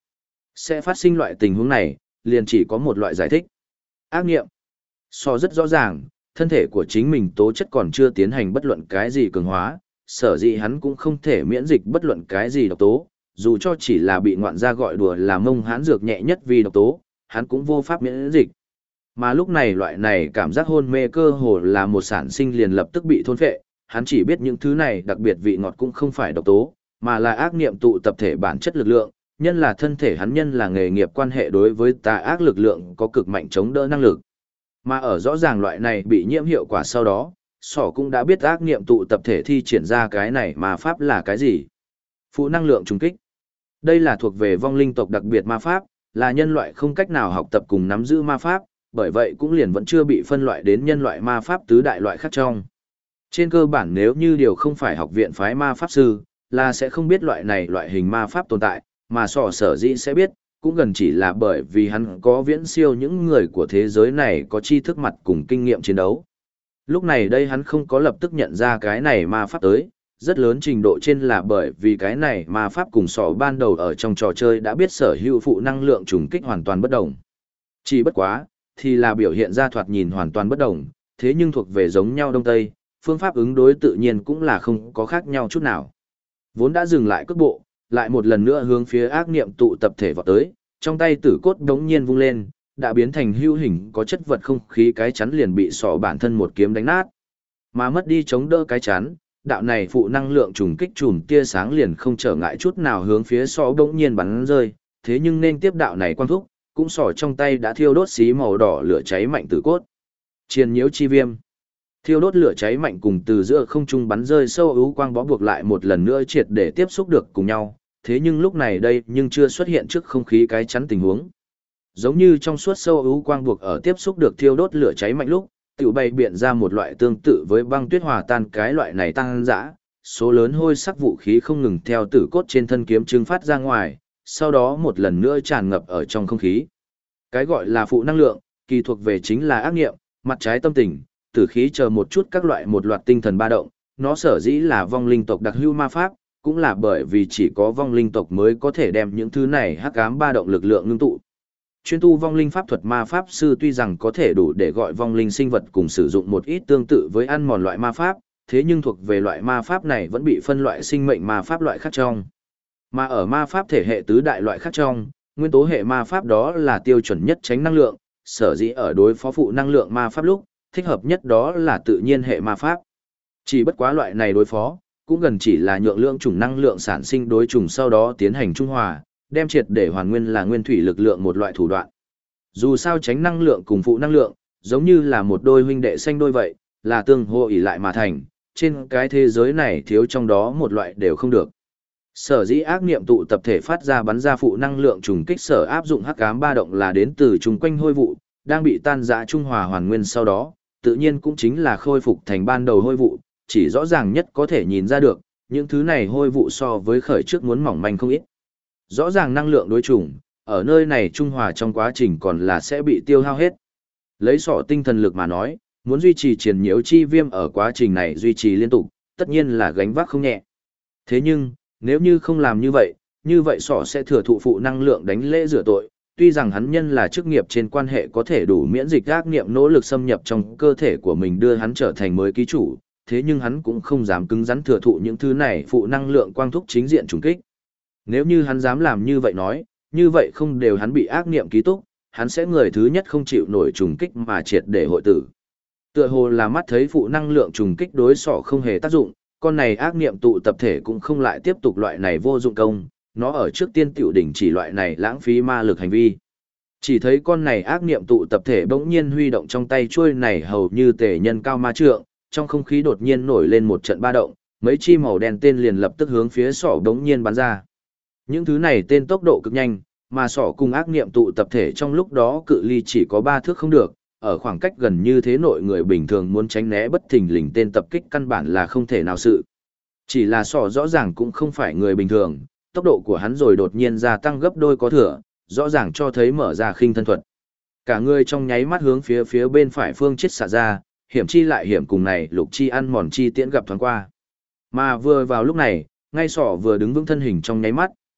Sẽ phát sinh loại tình huống này, liền chỉ có một loại giải thích. Ác nghiệm. So rất rõ ràng, thân thể của chính mình tố chất còn chưa tiến hành bất luận cái gì cường hóa, sở dĩ hắn cũng không thể miễn dịch bất luận cái gì độc tố, dù cho chỉ là bị ngoạn gia gọi đùa là mông hán dược nhẹ nhất vì độc tố, hắn cũng vô pháp miễn dịch. Mà lúc này loại này cảm giác hôn mê cơ hồ là một sản sinh liền lập tức bị thôn phệ, hắn chỉ biết những thứ này đặc biệt vị ngọt cũng không phải độc tố, mà là ác niệm tụ tập thể bản chất lực lượng, nhân là thân thể hắn nhân là nghề nghiệp quan hệ đối với tà ác lực lượng có cực mạnh chống đỡ năng lực. Mà ở rõ ràng loại này bị nhiễm hiệu quả sau đó, sỏ cũng đã biết ác niệm tụ tập thể thi triển ra cái này mà pháp là cái gì. Phụ năng lượng trùng kích. Đây là thuộc về vong linh tộc đặc biệt ma pháp, là nhân loại không cách nào học tập cùng nắm giữ ma pháp, bởi vậy cũng liền vẫn chưa bị phân loại đến nhân loại ma pháp tứ đại loại khác trong. Trên cơ bản nếu như điều không phải học viện phái ma pháp sư, là sẽ không biết loại này loại hình ma pháp tồn tại, mà sỏ sở dĩ sẽ biết, cũng gần chỉ là bởi vì hắn có viễn siêu những người của thế giới này có tri thức mặt cùng kinh nghiệm chiến đấu. Lúc này đây hắn không có lập tức nhận ra cái này ma pháp tới, rất lớn trình độ trên là bởi vì cái này ma pháp cùng sỏ ban đầu ở trong trò chơi đã biết sở hữu phụ năng lượng trùng kích hoàn toàn bất đồng. Chỉ bất quá, thì là biểu hiện ra thoạt nhìn hoàn toàn bất đồng, thế nhưng thuộc về giống nhau đông tây, phương pháp ứng đối tự nhiên cũng là không có khác nhau chút nào. Vốn đã dừng lại cước bộ, lại một lần nữa hướng phía ác niệm tụ tập thể vọt tới, trong tay tử cốt đống nhiên vung lên, đã biến thành hữu hình có chất vật không khí cái chắn liền bị sọ bản thân một kiếm đánh nát. Mà mất đi chống đỡ cái chắn, đạo này phụ năng lượng trùng kích chùm tia sáng liền không trở ngại chút nào hướng phía sọ đống nhiên bắn rơi, thế nhưng nên tiếp đạo này quang thúc, cũng sọ trong tay đã thiêu đốt xí màu đỏ lửa cháy mạnh tử cốt. Triền nhiễu chi viêm. Thiêu đốt lửa cháy mạnh cùng từ giữa không trung bắn rơi sâu ưu quang bó buộc lại một lần nữa triệt để tiếp xúc được cùng nhau, thế nhưng lúc này đây nhưng chưa xuất hiện trước không khí cái chắn tình huống. Giống như trong suốt sâu ưu quang buộc ở tiếp xúc được thiêu đốt lửa cháy mạnh lúc, tiểu bày biện ra một loại tương tự với băng tuyết hòa tan cái loại này tăng dã, số lớn hôi sắc vũ khí không ngừng theo tử cốt trên thân kiếm trưng phát ra ngoài, sau đó một lần nữa tràn ngập ở trong không khí. Cái gọi là phụ năng lượng, kỳ thuộc về chính là ác nghiệm, mặt trái tâm tình, tử khí chờ một chút các loại một loạt tinh thần ba động, nó sở dĩ là vong linh tộc đặc hữu ma pháp, cũng là bởi vì chỉ có vong linh tộc mới có thể đem những thứ này hắc ám ba động lực lượng ngưng tụ. Chuyên tu vong linh pháp thuật ma pháp sư tuy rằng có thể đủ để gọi vong linh sinh vật cùng sử dụng một ít tương tự với ăn mòn loại ma pháp, thế nhưng thuộc về loại ma pháp này vẫn bị phân loại sinh mệnh ma pháp loại khác trong. Mà ở ma pháp thể hệ tứ đại loại khác trong, nguyên tố hệ ma pháp đó là tiêu chuẩn nhất tránh năng lượng, sở dĩ ở đối phó phụ năng lượng ma pháp lúc, thích hợp nhất đó là tự nhiên hệ ma pháp. Chỉ bất quá loại này đối phó, cũng gần chỉ là nhượng lượng chủng năng lượng sản sinh đối chủng sau đó tiến hành trung hòa, đem triệt để hoàn nguyên là nguyên thủy lực lượng một loại thủ đoạn. Dù sao tránh năng lượng cùng phụ năng lượng, giống như là một đôi huynh đệ xanh đôi vậy, là tương hô ỷ lại mà thành, trên cái thế giới này thiếu trong đó một loại đều không được. Sở dĩ ác niệm tụ tập thể phát ra bắn ra phụ năng lượng trùng kích sở áp dụng hắc ám ba động là đến từ chung quanh hôi vụ, đang bị tan rã trung hòa hoàn nguyên sau đó, tự nhiên cũng chính là khôi phục thành ban đầu hôi vụ, chỉ rõ ràng nhất có thể nhìn ra được, những thứ này hôi vụ so với khởi trước muốn mỏng manh không ít. Rõ ràng năng lượng đối chủng, ở nơi này trung hòa trong quá trình còn là sẽ bị tiêu hao hết. Lấy sọ tinh thần lực mà nói, muốn duy trì triền nhiễu chi viêm ở quá trình này duy trì liên tục, tất nhiên là gánh vác không nhẹ. Thế nhưng, nếu như không làm như vậy sọ sẽ thừa thụ phụ năng lượng đánh lễ rửa tội, tuy rằng hắn nhân là chức nghiệp trên quan hệ có thể đủ miễn dịch ác niệm nỗ lực xâm nhập trong cơ thể của mình đưa hắn trở thành mới ký chủ, thế nhưng hắn cũng không dám cứng rắn thừa thụ những thứ này phụ năng lượng quang thúc chính diện trùng kích. Nếu như hắn dám làm như vậy nói, như vậy không đều hắn bị ác niệm ký túc, hắn sẽ người thứ nhất không chịu nổi trùng kích mà triệt để hội tử. Tựa hồ là mắt thấy phụ năng lượng trùng kích đối sọ không hề tác dụng, con này ác niệm tụ tập thể cũng không lại tiếp tục loại này vô dụng công, nó ở trước tiên tiểu đỉnh chỉ loại này lãng phí ma lực hành vi. Chỉ thấy con này ác niệm tụ tập thể bỗng nhiên huy động trong tay chuôi này hầu như tề nhân cao ma trượng, trong không khí đột nhiên nổi lên một trận ba động, mấy chi màu đen tên liền lập tức hướng phía sọ bỗng nhiên bắn ra. Những thứ này tên tốc độ cực nhanh, mà sọ cùng ác niệm tụ tập thể trong lúc đó cự ly chỉ có 3 thước không được, ở khoảng cách gần như thế nội người bình thường muốn tránh né bất thình lình tên tập kích căn bản là không thể nào sự. Chỉ là sọ rõ ràng cũng không phải người bình thường, tốc độ của hắn rồi đột nhiên gia tăng gấp đôi có thừa, rõ ràng cho thấy mở ra khinh thân thuật. Cả người trong nháy mắt hướng phía bên phải phương chết xạ ra, hiểm chi lại hiểm cùng này lục chi ăn mòn chi tiễn gặp thoáng qua. Mà vừa vào lúc này, ngay sọ vừa đứng vững thân hình trong nháy mắt,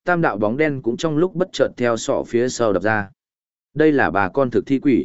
tam đạo bóng đen cũng trong lúc bất chợt theo sọ phía sau đập ra. Đây là bà con thực thi quỷ.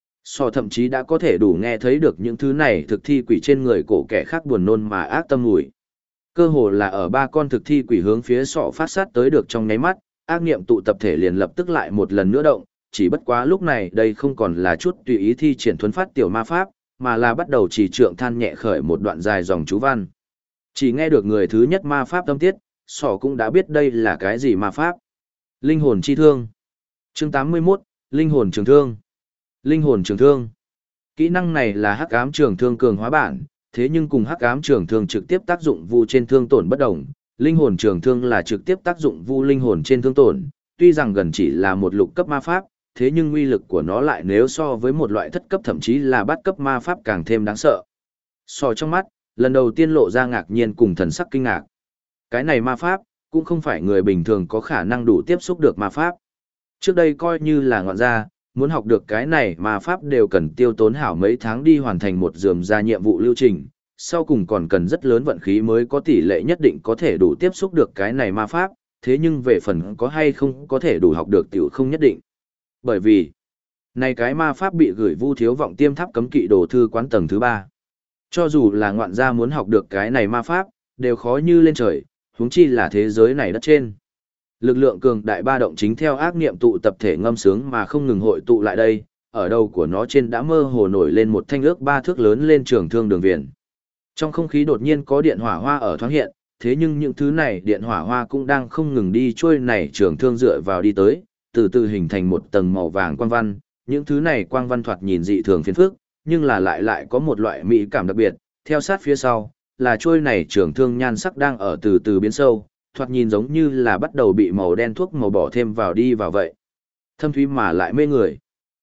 Sọ thậm chí đã có thể đủ nghe thấy được những thứ này thực thi quỷ trên người cổ kẻ khác buồn nôn mà ác tâm mùi. Cơ hồ là ở ba con thực thi quỷ hướng phía sọ phát sát tới được trong nháy mắt, ác niệm tụ tập thể liền lập tức lại một lần nữa động, chỉ bất quá lúc này đây không còn là chút tùy ý thi triển thuấn phát tiểu ma pháp, mà là bắt đầu chỉ trượng than nhẹ khởi một đoạn dài dòng chú văn. Chỉ nghe được người thứ nhất ma pháp tâm tiết, sọ cũng đã biết đây là cái gì ma pháp. Linh hồn chi thương. Chương 81, Linh hồn trường thương. Linh hồn trường thương. Kỹ năng này là hắc ám trường thương cường hóa bản, thế nhưng cùng hắc ám trường thương trực tiếp tác dụng vu trên thương tổn bất đồng, linh hồn trường thương là trực tiếp tác dụng vu linh hồn trên thương tổn, tuy rằng gần chỉ là một lục cấp ma pháp, thế nhưng uy lực của nó lại nếu so với một loại thất cấp thậm chí là bát cấp ma pháp càng thêm đáng sợ. Sọ trong mắt, lần đầu tiên lộ ra ngạc nhiên cùng thần sắc kinh ngạc. Cái này ma pháp, cũng không phải người bình thường có khả năng đủ tiếp xúc được ma pháp. Trước đây coi như là ngọn ra, muốn học được cái này ma pháp đều cần tiêu tốn hảo mấy tháng đi hoàn thành một rườm ra nhiệm vụ lưu trình, sau cùng còn cần rất lớn vận khí mới có tỷ lệ nhất định có thể đủ tiếp xúc được cái này ma pháp, thế nhưng về phần có hay không có thể đủ học được tiểu không nhất định. Bởi vì, này cái ma pháp bị gửi vu thiếu vọng tiêm tháp cấm kỵ đồ thư quán tầng thứ 3. Cho dù là ngoạn gia muốn học được cái này ma pháp, đều khó như lên trời, huống chi là thế giới này đất trên. Lực lượng cường đại ba động chính theo ác niệm tụ tập thể ngâm sướng mà không ngừng hội tụ lại đây, ở đầu của nó trên đã mơ hồ nổi lên một thanh ước 3 thước lớn lên trường thương đường viền. Trong không khí đột nhiên có điện hỏa hoa ở thoáng hiện, thế nhưng những thứ này điện hỏa hoa cũng đang không ngừng đi trôi này trường thương dựa vào đi tới, từ từ hình thành một tầng màu vàng quang văn, những thứ này quang văn thoạt nhìn dị thường phiền phức, nhưng là lại có một loại mỹ cảm đặc biệt, theo sát phía sau, là trôi này trường thương nhan sắc đang ở từ từ biến sâu, thoạt nhìn giống như là bắt đầu bị màu đen thuốc màu bỏ thêm vào đi vào vậy. Thâm thúy mà lại mê người.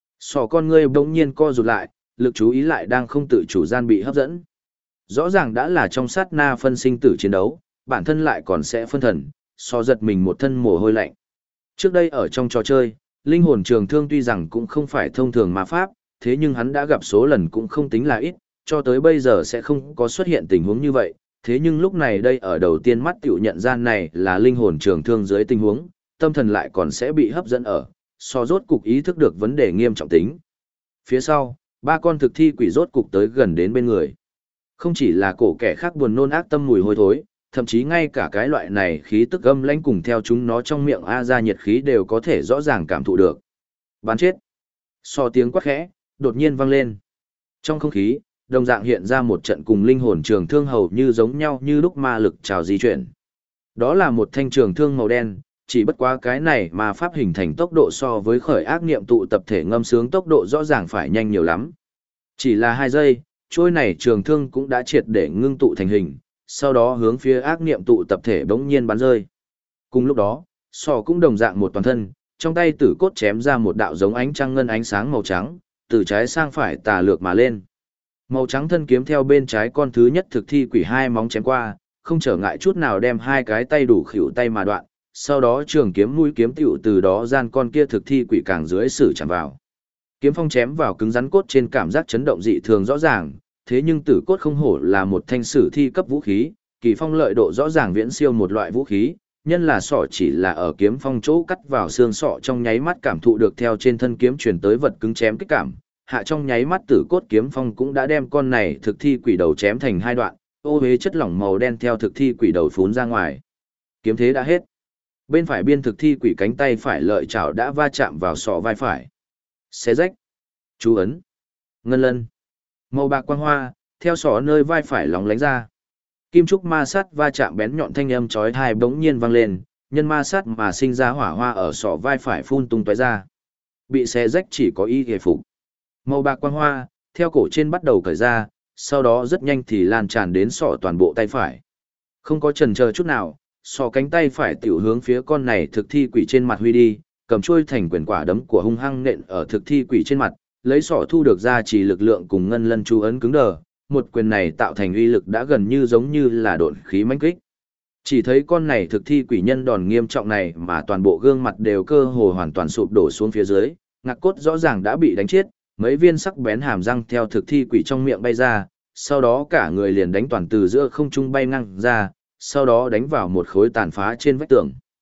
Sọ con ngươi bỗng nhiên co rụt lại, lực chú ý lại đang không tự chủ gian bị hấp dẫn. Rõ ràng đã là trong sát na phân sinh tử chiến đấu, bản thân lại còn sẽ phân thần, Sọ giật mình một thân mồ hôi lạnh. Trước đây ở trong trò chơi, linh hồn trường thương tuy rằng cũng không phải thông thường ma pháp, thế nhưng hắn đã gặp số lần cũng không tính là ít, cho tới bây giờ sẽ không có xuất hiện tình huống như vậy. Thế nhưng lúc này đây ở đầu tiên mắt tiểu nhận ra này là linh hồn trường thương dưới tình huống, tâm thần lại còn sẽ bị hấp dẫn ở, Sọ rốt cục ý thức được vấn đề nghiêm trọng tính. Phía sau, ba con thực thi quỷ rốt cục tới gần đến bên người. Không chỉ là cổ kẻ khác buồn nôn ác tâm mùi hôi thối, thậm chí ngay cả cái loại này khí tức âm lãnh cùng theo chúng nó trong miệng ra nhiệt khí đều có thể rõ ràng cảm thụ được. Bán chết. Sọ tiếng quát khẽ, đột nhiên vang lên. Trong không khí, đồng dạng hiện ra một trận cùng linh hồn trường thương hầu như giống nhau như lúc ma lực trào di chuyển. Đó là một thanh trường thương màu đen, chỉ bất quá cái này mà pháp hình thành tốc độ so với khởi ác niệm tụ tập thể ngâm sướng tốc độ rõ ràng phải nhanh nhiều lắm. Chỉ là 2 giây, trôi này trường thương cũng đã triệt để ngưng tụ thành hình, sau đó hướng phía ác niệm tụ tập thể bỗng nhiên bắn rơi. Cùng lúc đó, Sọ cũng đồng dạng một toàn thân, trong tay tử cốt chém ra một đạo giống ánh trăng ngân ánh sáng màu trắng, từ trái sang phải tà lược mà lên. Màu trắng thân kiếm theo bên trái con thứ nhất thực thi quỷ 2 móng chém qua, không trở ngại chút nào đem 2 cái tay đủ khỉu tay mà đoạn, sau đó trường kiếm mũi kiếm tiểu từ đó gian con kia thực thi quỷ càng dưới sử chạm vào. Kiếm phong chém vào cứng rắn cốt trên cảm giác chấn động dị thường rõ ràng, thế nhưng tử cốt không hổ là một thanh sử thi cấp vũ khí, kỳ phong lợi độ rõ ràng viễn siêu một loại vũ khí, nhân là sọ chỉ là ở kiếm phong chỗ cắt vào xương sọ trong nháy mắt cảm thụ được theo trên thân kiếm truyền tới vật cứng chém kích cảm, hạ trong nháy mắt tử cốt kiếm phong cũng đã đem con này thực thi quỷ đầu chém thành 2 đoạn, ô hế chất lỏng màu đen theo thực thi quỷ đầu phún ra ngoài. Kiếm thế đã hết. Bên phải biên thực thi quỷ cánh tay phải lợi chảo đã va chạm vào sọ vai phải. Xé rách. Chú ấn. Ngân lân. Màu bạc quang hoa, theo sọ nơi vai phải lóng lánh ra. Kim trúc ma sát va chạm bén nhọn thanh âm chói tai bỗng nhiên vang lên, nhân ma sát mà sinh ra hỏa hoa ở sọ vai phải phun tung tóe ra. Bị xé rách chỉ có y hề phục. Màu bạc quang hoa, theo cổ trên bắt đầu cởi ra, sau đó rất nhanh thì lan tràn đến sọ toàn bộ tay phải. Không có chần chờ chút nào, sọ cánh tay phải tiểu hướng phía con này thực thi quỷ trên mặt huy đi, cầm chuôi thành quyền quả đấm của hung hăng nện ở thực thi quỷ trên mặt, lấy sọ thu được ra chỉ lực lượng cùng ngân lân chú ấn cứng đờ, một quyền này tạo thành uy lực đã gần như giống như là độn khí mãnh kích. Chỉ thấy con này thực thi quỷ nhân đòn nghiêm trọng này mà toàn bộ gương mặt đều cơ hồ hoàn toàn sụp đổ xuống phía dưới, ngạc cốt rõ ràng đã bị đánh chết, mấy viên sắc bén hàm răng theo thực thi quỷ trong miệng bay ra, sau đó cả người liền đánh toàn từ giữa không trung bay ngang ra, sau đó đánh vào một khối tàn phá trên vách tường.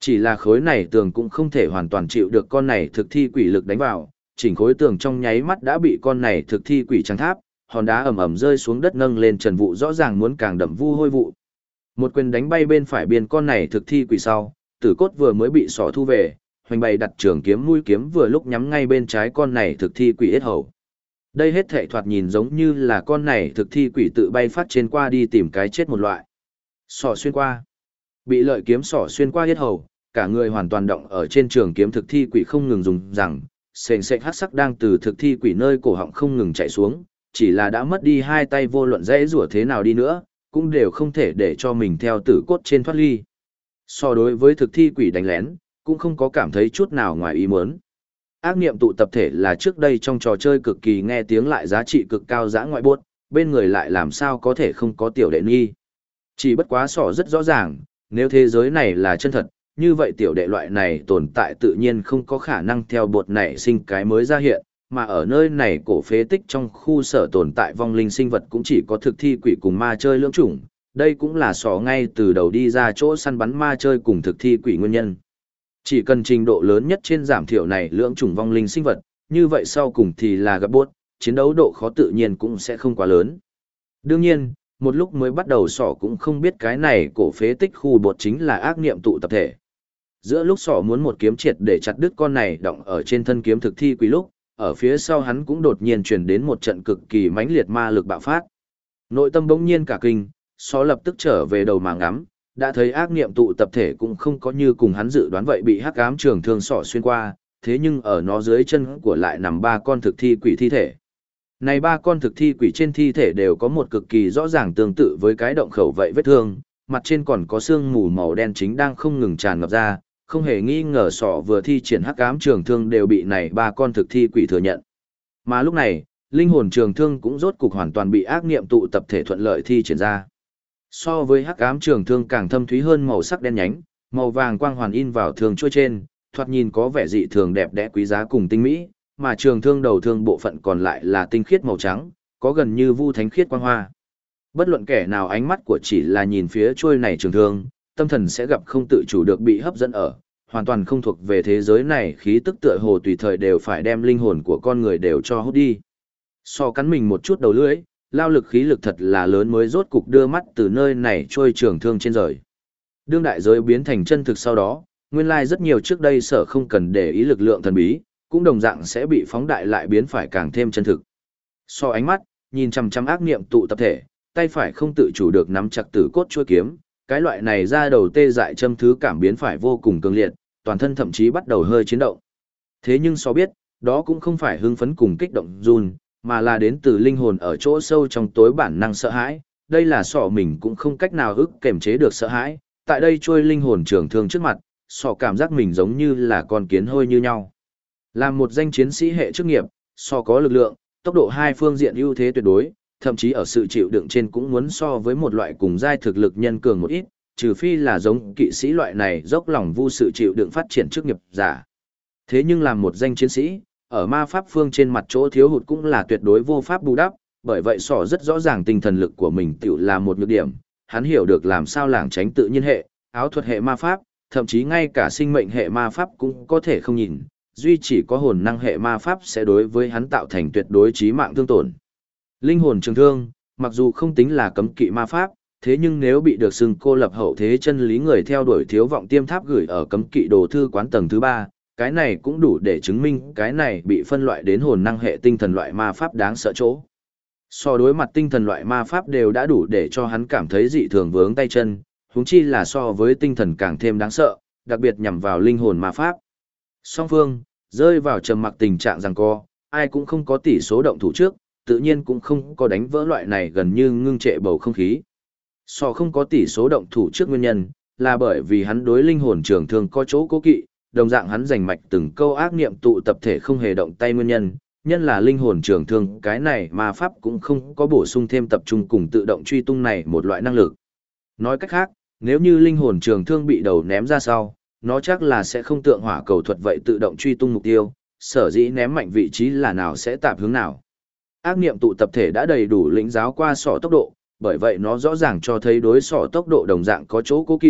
Chỉ là khối này tường cũng không thể hoàn toàn chịu được con này thực thi quỷ lực đánh vào, chỉnh khối tường trong nháy mắt đã bị con này thực thi quỷ trắng tháp, hòn đá ầm ầm rơi xuống đất nâng lên trần vụ rõ ràng muốn càng đậm vu hôi vụ. Một quyền đánh bay bên phải biên con này thực thi quỷ sau, tử cốt vừa mới bị sọ thu về, hoành bày đặt trường kiếm mũi kiếm vừa lúc nhắm ngay bên trái con này thực thi quỷ yết hầu. Đây hết thảy thoạt nhìn giống như là con này thực thi quỷ tự bay phát trên qua đi tìm cái chết một loại. Sọ xuyên qua. Bị lợi kiếm sọ xuyên qua yết hầu, cả người hoàn toàn động ở trên trường kiếm thực thi quỷ không ngừng dùng rằng, sền sệt hắc sắc đang từ thực thi quỷ nơi cổ họng không ngừng chạy xuống, chỉ là đã mất đi hai tay vô luận dễ rủa thế nào đi nữa, cũng đều không thể để cho mình theo tử cốt trên thoát ly. So đối với thực thi quỷ đánh lén, cũng không có cảm thấy chút nào ngoài ý muốn. Ác niệm tụ tập thể là trước đây trong trò chơi cực kỳ nghe tiếng lại giá trị cực cao dã ngoại buốt, bên người lại làm sao có thể không có tiểu đệ nghi. Chỉ bất quá sỏ rất rõ ràng, nếu thế giới này là chân thật, như vậy tiểu đệ loại này tồn tại tự nhiên không có khả năng theo bột nảy sinh cái mới ra hiện, mà ở nơi này cổ phế tích trong khu sở tồn tại vong linh sinh vật cũng chỉ có thực thi quỷ cùng ma chơi lưỡng chủng, đây cũng là sỏ ngay từ đầu đi ra chỗ săn bắn ma chơi cùng thực thi quỷ nguyên nhân. Chỉ cần trình độ lớn nhất trên giảm thiểu này lưỡng chủng vong linh sinh vật, như vậy sau cùng thì là gặp bốt, chiến đấu độ khó tự nhiên cũng sẽ không quá lớn. Đương nhiên, một lúc mới bắt đầu sỏ cũng không biết cái này cổ phế tích khu bột chính là ác niệm tụ tập thể. Giữa lúc sỏ muốn một kiếm triệt để chặt đứt con này động ở trên thân kiếm thực thi quỷ lúc, ở phía sau hắn cũng đột nhiên truyền đến một trận cực kỳ mãnh liệt ma lực bạo phát. Nội tâm bỗng nhiên cả kinh, sỏ lập tức trở về đầu mà ngắm, đã thấy ác niệm tụ tập thể cũng không có như cùng hắn dự đoán vậy bị hắc ám trường thương sỏ xuyên qua, thế nhưng ở nó dưới chân của lại nằm ba con thực thi quỷ thi thể. Này ba con thực thi quỷ trên thi thể đều có một cực kỳ rõ ràng tương tự với cái động khẩu vậy vết thương, mặt trên còn có sương mù màu đen chính đang không ngừng tràn ngập ra, không hề nghi ngờ sọ vừa thi triển hắc ám trường thương đều bị này ba con thực thi quỷ thừa nhận. Mà lúc này, linh hồn trường thương cũng rốt cục hoàn toàn bị ác niệm tụ tập thể thuận lợi thi triển ra. So với hắc ám trường thương càng thâm thúy hơn màu sắc đen nhánh, màu vàng quang hoàn in vào thương chuôi trên, thoạt nhìn có vẻ dị thường đẹp đẽ quý giá cùng tinh mỹ, mà trường thương đầu thương bộ phận còn lại là tinh khiết màu trắng, có gần như vu thánh khiết quang hoa. Bất luận kẻ nào ánh mắt của chỉ là nhìn phía chuôi này trường thương, tâm thần sẽ gặp không tự chủ được bị hấp dẫn ở, hoàn toàn không thuộc về thế giới này, khí tức tựa hồ tùy thời đều phải đem linh hồn của con người đều cho hút đi. So cắn mình một chút đầu lưỡi, lao lực khí lực thật là lớn mới rốt cục đưa mắt từ nơi này trôi trường thương trên rời. Đương đại giới biến thành chân thực sau đó, nguyên lai rất nhiều trước đây sở không cần để ý lực lượng thần bí, cũng đồng dạng sẽ bị phóng đại lại biến phải càng thêm chân thực. So ánh mắt, nhìn chằm chằm ác niệm tụ tập thể, tay phải không tự chủ được nắm chặt tử cốt chuôi kiếm, cái loại này ra đầu tê dại châm thứ cảm biến phải vô cùng cường liệt, toàn thân thậm chí bắt đầu hơi chiến động. Thế nhưng so biết, đó cũng không phải hưng phấn cùng kích động run, mà là đến từ linh hồn ở chỗ sâu trong tối bản năng sợ hãi, đây là sọ mình cũng không cách nào ức kềm chế được sợ hãi, tại đây trôi linh hồn trường thương trước mặt, sọ cảm giác mình giống như là con kiến hôi như nhau. Làm một danh chiến sĩ hệ chức nghiệp, sọ có lực lượng, tốc độ hai phương diện ưu thế tuyệt đối, thậm chí ở sự chịu đựng trên cũng muốn so với một loại cùng giai thực lực nhân cường một ít, trừ phi là giống kỵ sĩ loại này dốc lòng vu sự chịu đựng phát triển chức nghiệp giả. Thế nhưng làm một danh chiến sĩ, ở ma pháp phương trên mặt chỗ thiếu hụt cũng là tuyệt đối vô pháp bù đắp, bởi vậy sỏ rất rõ ràng tinh thần lực của mình tự là một nhược điểm, hắn hiểu được làm sao lảng tránh tự nhiên hệ, áo thuật hệ ma pháp, thậm chí ngay cả sinh mệnh hệ ma pháp cũng có thể không nhìn, duy chỉ có hồn năng hệ ma pháp sẽ đối với hắn tạo thành tuyệt đối chí mạng thương tổn. Linh hồn trường thương, mặc dù không tính là cấm kỵ ma pháp, thế nhưng nếu bị được xưng cô lập hậu thế chân lý người theo đuổi thiếu vọng tiêm tháp gửi ở cấm kỵ đồ thư quán tầng thứ 3, cái này cũng đủ để chứng minh cái này bị phân loại đến hồn năng hệ tinh thần loại ma pháp đáng sợ chỗ. So đối mặt tinh thần loại ma pháp đều đã đủ để cho hắn cảm thấy dị thường vướng tay chân, huống chi là so với tinh thần càng thêm đáng sợ, đặc biệt nhằm vào linh hồn ma pháp. Song phương, rơi vào trầm mặc tình trạng giằng co, ai cũng không có tỷ số động thủ trước, tự nhiên cũng không có đánh vỡ loại này gần như ngưng trệ bầu không khí. So không có tỷ số động thủ trước nguyên nhân, là bởi vì hắn đối linh hồn trường thương có chỗ cố kỵ, đồng dạng hắn giành mạch từng câu ác niệm tụ tập thể không hề động tay nguyên nhân, nhân là linh hồn trường thương cái này mà pháp cũng không có bổ sung thêm tập trung cùng tự động truy tung này một loại năng lực. Nói cách khác, nếu như linh hồn trường thương bị đầu ném ra sau, nó chắc là sẽ không tượng hỏa cầu thuật vậy tự động truy tung mục tiêu, sở dĩ ném mạnh vị trí là nào sẽ tạp hướng nào. Ác niệm tụ tập thể đã đầy đủ lĩnh giáo qua sỏ tốc độ, bởi vậy nó rõ ràng cho thấy đối sỏ tốc độ đồng dạng có chỗ cố kỵ,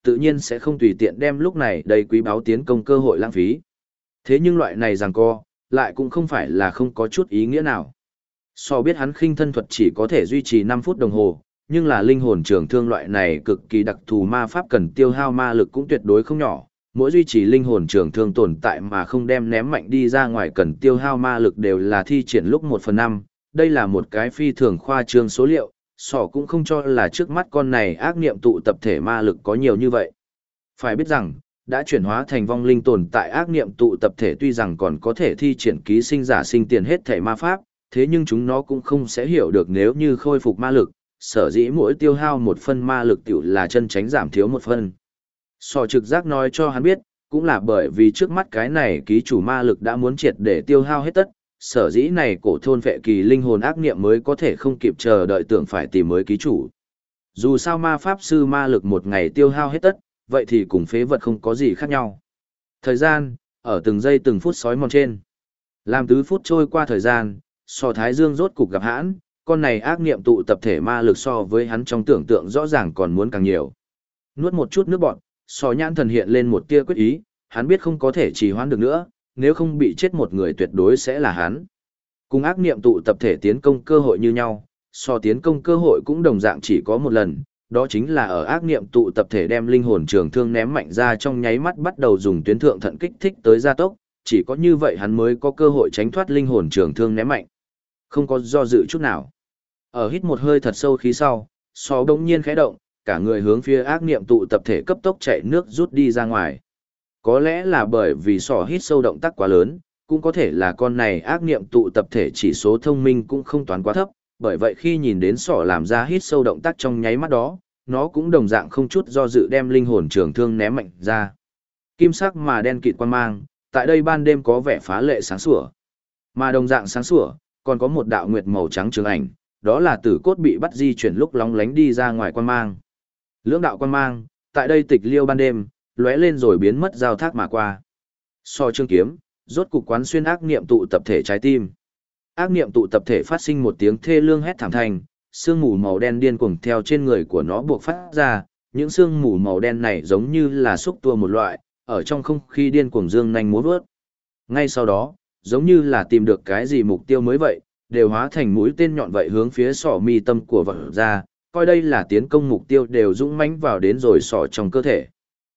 tự nhiên sẽ không tùy tiện đem lúc này đầy quý báu tiến công cơ hội lãng phí. Thế nhưng loại này giằng co, lại cũng không phải là không có chút ý nghĩa nào. So biết hắn khinh thân thuật chỉ có thể duy trì 5 phút đồng hồ, nhưng là linh hồn trường thương loại này cực kỳ đặc thù ma pháp cần tiêu hao ma lực cũng tuyệt đối không nhỏ. Mỗi duy trì linh hồn trường thương tồn tại mà không đem ném mạnh đi ra ngoài cần tiêu hao ma lực đều là thi triển lúc 1/5. Đây là một cái phi thường khoa trương số liệu, sỏ cũng không cho là trước mắt con này ác niệm tụ tập thể ma lực có nhiều như vậy. Phải biết rằng, đã chuyển hóa thành vong linh tồn tại ác niệm tụ tập thể tuy rằng còn có thể thi triển ký sinh giả sinh tiền hết thể ma pháp, thế nhưng chúng nó cũng không sẽ hiểu được nếu như khôi phục ma lực, sở dĩ mỗi tiêu hao 1 phân ma lực tiểu là chân tránh giảm thiếu 1 phân. Sò trực giác nói cho hắn biết, cũng là bởi vì trước mắt cái này ký chủ ma lực đã muốn triệt để tiêu hao hết tất, sở dĩ này cổ thôn vệ kỳ linh hồn ác niệm mới có thể không kịp chờ đợi tưởng phải tìm mới ký chủ. Dù sao ma pháp sư ma lực 1 ngày tiêu hao hết tất, vậy thì cùng phế vật không có gì khác nhau. Thời gian, ở từng giây từng phút sói mòn trên. Làm tứ phút trôi qua thời gian, Sò Thái Dương rốt cục gặp hãn, con này ác niệm tụ tập thể ma lực so với hắn trong tưởng tượng rõ ràng còn muốn càng nhiều. Nuốt một chút nước bọt, Sò nhãn thần hiện lên một tia quyết ý, hắn biết không có thể trì hoãn được nữa, nếu không bị chết một người tuyệt đối sẽ là hắn. Cùng ác niệm tụ tập thể tiến công cơ hội như nhau, Sò tiến công cơ hội cũng đồng dạng chỉ có một lần, đó chính là ở ác niệm tụ tập thể đem linh hồn trường thương ném mạnh ra trong nháy mắt bắt đầu dùng tuyến thượng thận kích thích tới gia tốc, chỉ có như vậy hắn mới có cơ hội tránh thoát linh hồn trường thương ném mạnh. Không có do dự chút nào. Ở hít một hơi thật sâu khí sau, Sò đống nhiên khẽ động, cả người hướng phía ác niệm tụ tập thể cấp tốc chạy nước rút đi ra ngoài. Có lẽ là bởi vì Sò hít sâu động tác quá lớn, cũng có thể là con này ác niệm tụ tập thể chỉ số thông minh cũng không toán quá thấp, bởi vậy khi nhìn đến Sò làm ra hít sâu động tác trong nháy mắt đó, nó cũng đồng dạng không chút do dự đem linh hồn trường thương ném mạnh ra. Kim sắc mà đen kịt quang mang, tại đây ban đêm có vẻ phá lệ sáng sủa. Mà đồng dạng sáng sủa, còn có một đạo nguyệt màu trắng trường ảnh, đó là tử cốt bị bắt di chuyển lúc lóng lánh đi ra ngoài quang mang. Lưỡng đạo quang mang, tại đây tịch liêu ban đêm, lóe lên rồi biến mất giao thác mà qua. So chương kiếm, rốt cục quán xuyên ác niệm tụ tập thể trái tim. Ác niệm tụ tập thể phát sinh một tiếng thê lương hét thảm thành, sương mù màu đen điên cuồng theo trên người của nó buộc phát ra, những sương mù màu đen này giống như là xúc tua một loại, ở trong không khí điên cuồng dương nhanh múa vớt. Ngay sau đó, giống như là tìm được cái gì mục tiêu mới vậy, đều hóa thành mũi tên nhọn vậy hướng phía sọ mi tâm của vật ra, coi đây là tiến công mục tiêu đều dũng mãnh vào đến rồi sọ trong cơ thể.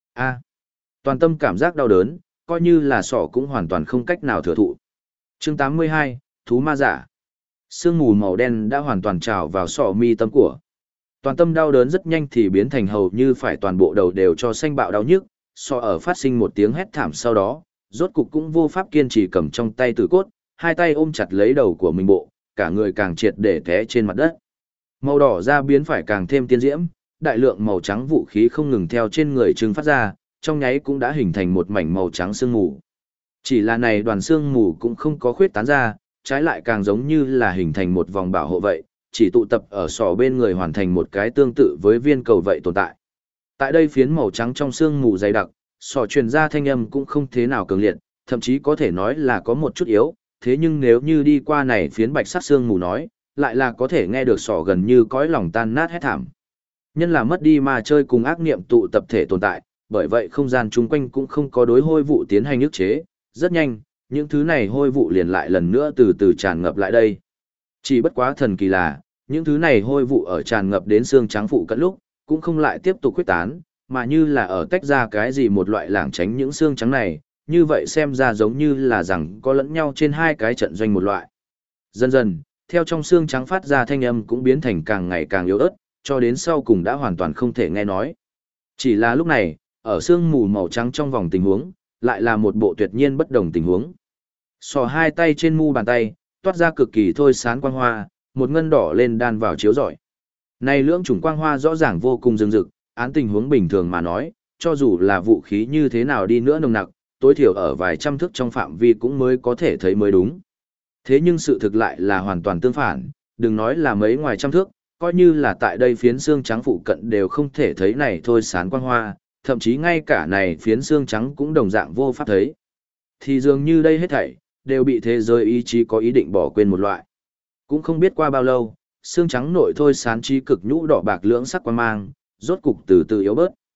Toàn tâm cảm giác đau đớn, coi như là sọ cũng hoàn toàn không cách nào thừa thụ. Chương 82, Thú ma giả. Sương mù màu đen đã hoàn toàn trào vào sọ mi tâm của. Toàn tâm đau đớn rất nhanh thì biến thành hầu như phải toàn bộ đầu đều cho xanh bạo đau nhức, sọ ở phát sinh một tiếng hét thảm sau đó, rốt cục cũng vô pháp kiên trì cầm trong tay tử cốt, hai tay ôm chặt lấy đầu của mình bộ, cả người càng triệt để té trên mặt đất. Màu đỏ da biến phải càng thêm tiên diễm, đại lượng màu trắng vũ khí không ngừng theo trên người trừng phát ra, trong nháy cũng đã hình thành một mảnh màu trắng sương mù. Chỉ là này đoàn sương mù cũng không có khuyết tán ra, trái lại càng giống như là hình thành một vòng bảo hộ vậy, chỉ tụ tập ở sọ bên người hoàn thành một cái tương tự với viên cầu vậy tồn tại. Tại đây phiến màu trắng trong sương mù dày đặc, sọ truyền ra thanh âm cũng không thế nào cường liệt, thậm chí có thể nói là có một chút yếu, thế nhưng nếu như đi qua này phiến bạch sắc sương mù nói, lại là có thể nghe được sọ gần như cõi lòng tan nát hết thảm. Nhân là mất đi mà chơi cùng ác niệm tụ tập thể tồn tại, bởi vậy không gian chung quanh cũng không có đối hôi vụ tiến hành ức chế, rất nhanh, những thứ này hôi vụ liền lại lần nữa từ từ tràn ngập lại đây. Chỉ bất quá thần kỳ là, những thứ này hôi vụ ở tràn ngập đến xương trắng phụ cận lúc, cũng không lại tiếp tục khuếch tán, mà như là ở tách ra cái gì một loại lảng tránh những xương trắng này, như vậy xem ra giống như là rằng có lẫn nhau trên hai cái trận doanh một loại. Dần dần, theo trong xương trắng phát ra thanh âm cũng biến thành càng ngày càng yếu ớt, cho đến sau cùng đã hoàn toàn không thể nghe nói. Chỉ là lúc này, ở xương mù màu trắng trong vòng tình huống, lại là một bộ tuyệt nhiên bất đồng tình huống. Sò hai tay trên mu bàn tay, toát ra cực kỳ thôi sáng quang hoa, một ngân đỏ lên đan vào chiếu rọi. Này lưỡng chủng quang hoa rõ ràng vô cùng rừng rực, án tình huống bình thường mà nói, cho dù là vũ khí như thế nào đi nữa nồng nặc, tối thiểu ở vài trăm thước trong phạm vi cũng mới có thể thấy mới đúng. Thế nhưng sự thực lại là hoàn toàn tương phản, đừng nói là mấy ngoài trăm thước, coi như là tại đây phiến xương trắng phụ cận đều không thể thấy này thôi sáng quang hoa, thậm chí ngay cả này phiến xương trắng cũng đồng dạng vô pháp thấy. Thì dường như đây hết thảy, đều bị thế giới ý chí có ý định bỏ quên một loại. Cũng không biết qua bao lâu, xương trắng nội thôi sán trí cực nhũ đỏ bạc lưỡng sắc quang mang, rốt cục từ từ yếu bớt.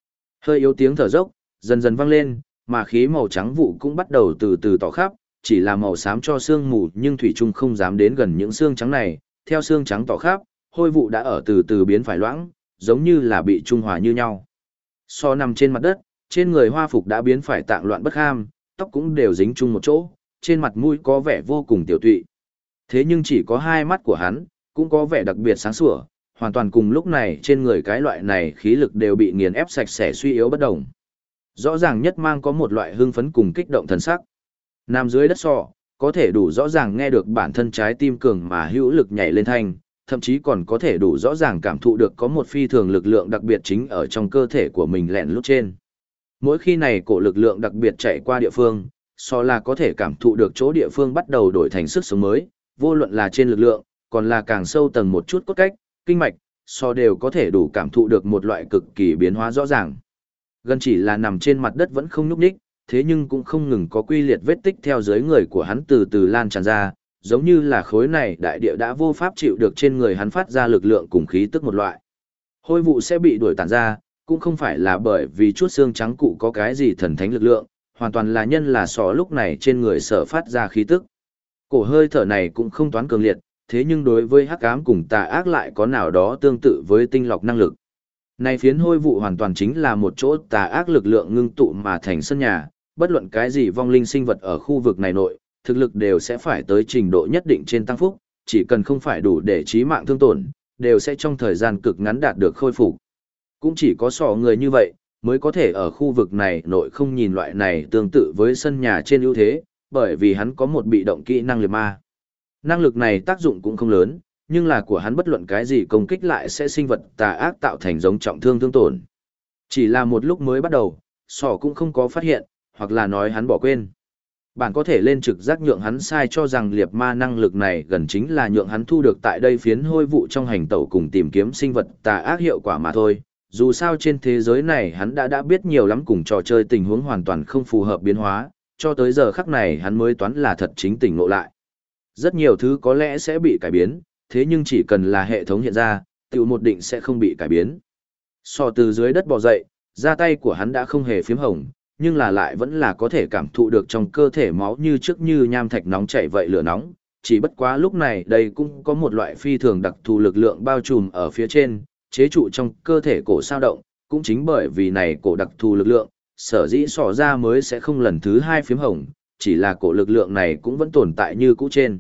Hơi yếu tiếng thở dốc, dần dần vang lên, mà khí màu trắng vụ cũng bắt đầu từ từ tỏ khắp, chỉ là màu xám cho sương mù nhưng thủy trung không dám đến gần những xương trắng này, theo xương trắng tỏ khắp, hôi vụ đã ở từ từ biến phải loãng, giống như là bị trung hòa như nhau. So nằm trên mặt đất, trên người hoa phục đã biến phải tạng loạn bất ham, tóc cũng đều dính chung một chỗ, trên mặt mũi có vẻ vô cùng tiểu tụy. Thế nhưng chỉ có hai mắt của hắn, cũng có vẻ đặc biệt sáng sủa, hoàn toàn cùng lúc này trên người cái loại này khí lực đều bị nghiền ép sạch sẽ suy yếu bất động. Rõ ràng nhất mang có một loại hưng phấn cùng kích động thần sắc. Nằm dưới đất sọ, có thể đủ rõ ràng nghe được bản thân trái tim cường mà hữu lực nhảy lên thanh, thậm chí còn có thể đủ rõ ràng cảm thụ được có một phi thường lực lượng đặc biệt chính ở trong cơ thể của mình lẹn lút trên. Mỗi khi này cổ lực lượng đặc biệt chạy qua địa phương, so là có thể cảm thụ được chỗ địa phương bắt đầu đổi thành sức sống mới, vô luận là trên lực lượng, còn là càng sâu tầng một chút cốt cách, kinh mạch, so đều có thể đủ cảm thụ được một loại cực kỳ biến hóa rõ ràng. Gần chỉ là nằm trên mặt đất vẫn không nhúc nhích, thế nhưng cũng không ngừng có quy liệt vết tích theo dưới người của hắn từ từ lan tràn ra, giống như là khối này đại địa đã vô pháp chịu được trên người hắn phát ra lực lượng cùng khí tức một loại. Hôi vụ sẽ bị đuổi tản ra, cũng không phải là bởi vì chút xương trắng cụ có cái gì thần thánh lực lượng, hoàn toàn là nhân là sọ lúc này trên người sở phát ra khí tức. Cổ hơi thở này cũng không toán cường liệt, thế nhưng đối với hắc ám cùng tà ác lại có nào đó tương tự với tinh lọc năng lực. Này phiến hôi vụ hoàn toàn chính là một chỗ tà ác lực lượng ngưng tụ mà thành sân nhà, bất luận cái gì vong linh sinh vật ở khu vực này nội, thực lực đều sẽ phải tới trình độ nhất định trên tăng phúc, chỉ cần không phải đủ để chí mạng thương tổn, đều sẽ trong thời gian cực ngắn đạt được khôi phục. Cũng chỉ có sọ người như vậy, mới có thể ở khu vực này nội không nhìn loại này tương tự với sân nhà trên ưu thế, bởi vì hắn có một bị động kỹ năng liệt ma. Năng lực này tác dụng cũng không lớn, nhưng là của hắn bất luận cái gì công kích lại sẽ sinh vật tà ác tạo thành giống trọng thương thương tổn. Chỉ là một lúc mới bắt đầu, sọ cũng không có phát hiện, hoặc là nói hắn bỏ quên. Bạn có thể lên trực giác nhượng hắn sai cho rằng liệt ma năng lực này gần chính là nhượng hắn thu được tại đây phiến hôi vụ trong hành tẩu cùng tìm kiếm sinh vật tà ác hiệu quả mà thôi. Dù sao trên thế giới này hắn đã biết nhiều lắm cùng trò chơi tình huống hoàn toàn không phù hợp biến hóa, cho tới giờ khắc này hắn mới toán là thật chính tỉnh ngộ lại. Rất nhiều thứ có lẽ sẽ bị cải biến, thế nhưng chỉ cần là hệ thống hiện ra, tiểu một định sẽ không bị cải biến. So từ dưới đất bò dậy, da tay của hắn đã không hề phiếm hồng, nhưng là lại vẫn là có thể cảm thụ được trong cơ thể máu như trước như nham thạch nóng chảy vậy lửa nóng, chỉ bất quá lúc này đây cũng có một loại phi thường đặc thù lực lượng bao trùm ở phía trên, chế trụ trong cơ thể cổ sao động, cũng chính bởi vì này cổ đặc thù lực lượng, sở dĩ sỏ ra mới sẽ không lần thứ hai phiếm hồng, chỉ là cổ lực lượng này cũng vẫn tồn tại như cũ trên.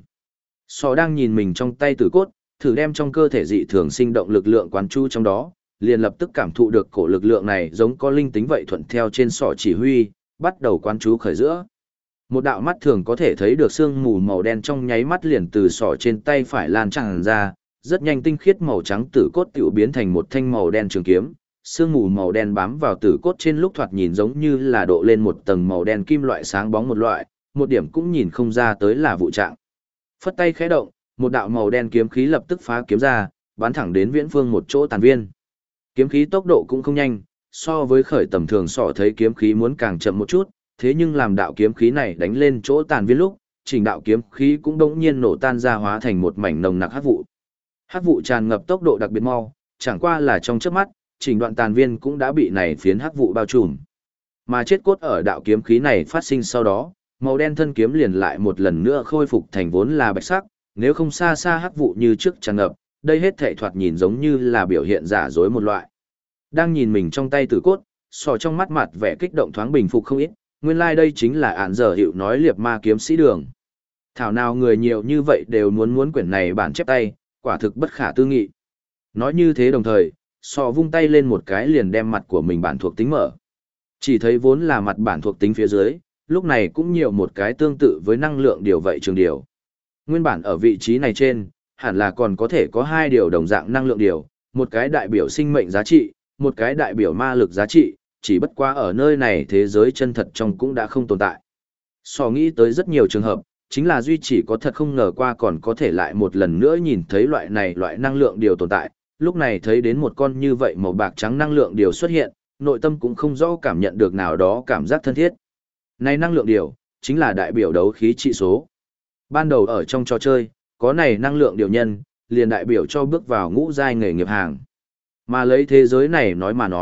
Sỏ đang nhìn mình trong tay tử cốt, thử đem trong cơ thể dị thường sinh động lực lượng quán chu trong đó, liền lập tức cảm thụ được cổ lực lượng này giống có linh tính vậy thuận theo trên sọ chỉ huy, bắt đầu quán chú khởi giữa. Một đạo mắt thường có thể thấy được sương mù màu đen trong nháy mắt liền từ sọ trên tay phải lan tràn ra, rất nhanh tinh khiết màu trắng tử cốt tiểu biến thành một thanh màu đen trường kiếm, sương mù màu đen bám vào tử cốt trên lúc thoạt nhìn giống như là độ lên một tầng màu đen kim loại sáng bóng một loại, một điểm cũng nhìn không ra tới là vụ trạng. Phất tay khẽ động, một đạo màu đen kiếm khí lập tức phá kiếm ra, bắn thẳng đến viễn phương một chỗ tàn viên. Kiếm khí tốc độ cũng không nhanh, so với khởi tầm thường sọ thấy kiếm khí muốn càng chậm một chút, thế nhưng làm đạo kiếm khí này đánh lên chỗ tàn viên lúc, chỉnh đạo kiếm khí cũng đống nhiên nổ tan ra hóa thành một mảnh nồng nặc hắc vụ. Hắc vụ tràn ngập tốc độ đặc biệt mau, chẳng qua là trong chớp mắt, chỉnh đoạn tàn viên cũng đã bị này phiến hắc vụ bao trùm. Mà chết cốt ở đạo kiếm khí này phát sinh sau đó, màu đen thân kiếm liền lại một lần nữa khôi phục thành vốn là bạch sắc, nếu không xa xa hắc vụ như trước tràn ngập, đây hết thảy thoạt nhìn giống như là biểu hiện giả dối một loại. Đang nhìn mình trong tay tử cốt, sò trong mắt mặt vẻ kích động thoáng bình phục không ít, nguyên lai đây chính là án giờ hiệu nói liệt ma kiếm sĩ đường. Thảo nào người nhiều như vậy đều muốn quyển này bản chép tay, quả thực bất khả tư nghị. Nói như thế đồng thời, sò vung tay lên một cái liền đem mặt của mình bản thuộc tính mở. Chỉ thấy vốn là mặt bản thuộc tính phía dưới, lúc này cũng nhiều một cái tương tự với năng lượng điều vậy trường điều. Nguyên bản ở vị trí này trên, hẳn là còn có thể có hai điều đồng dạng năng lượng điều, một cái đại biểu sinh mệnh giá trị, một cái đại biểu ma lực giá trị, chỉ bất quá ở nơi này thế giới chân thật trong cũng đã không tồn tại. So nghĩ tới rất nhiều trường hợp, chính là duy chỉ có thật không ngờ qua còn có thể lại một lần nữa nhìn thấy loại năng lượng điều tồn tại, lúc này thấy đến một con như vậy màu bạc trắng năng lượng điều xuất hiện, nội tâm cũng không rõ cảm nhận được nào đó cảm giác thân thiết. Này năng lượng điều, chính là đại biểu đấu khí trị số. Ban đầu ở trong trò chơi, có này năng lượng điều nhân, liền đại biểu cho bước vào ngũ giai nghề nghiệp hàng. Mà lấy thế giới này nói mà nói,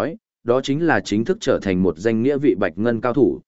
đó chính là chính thức trở thành một danh nghĩa vị bạch ngân cao thủ.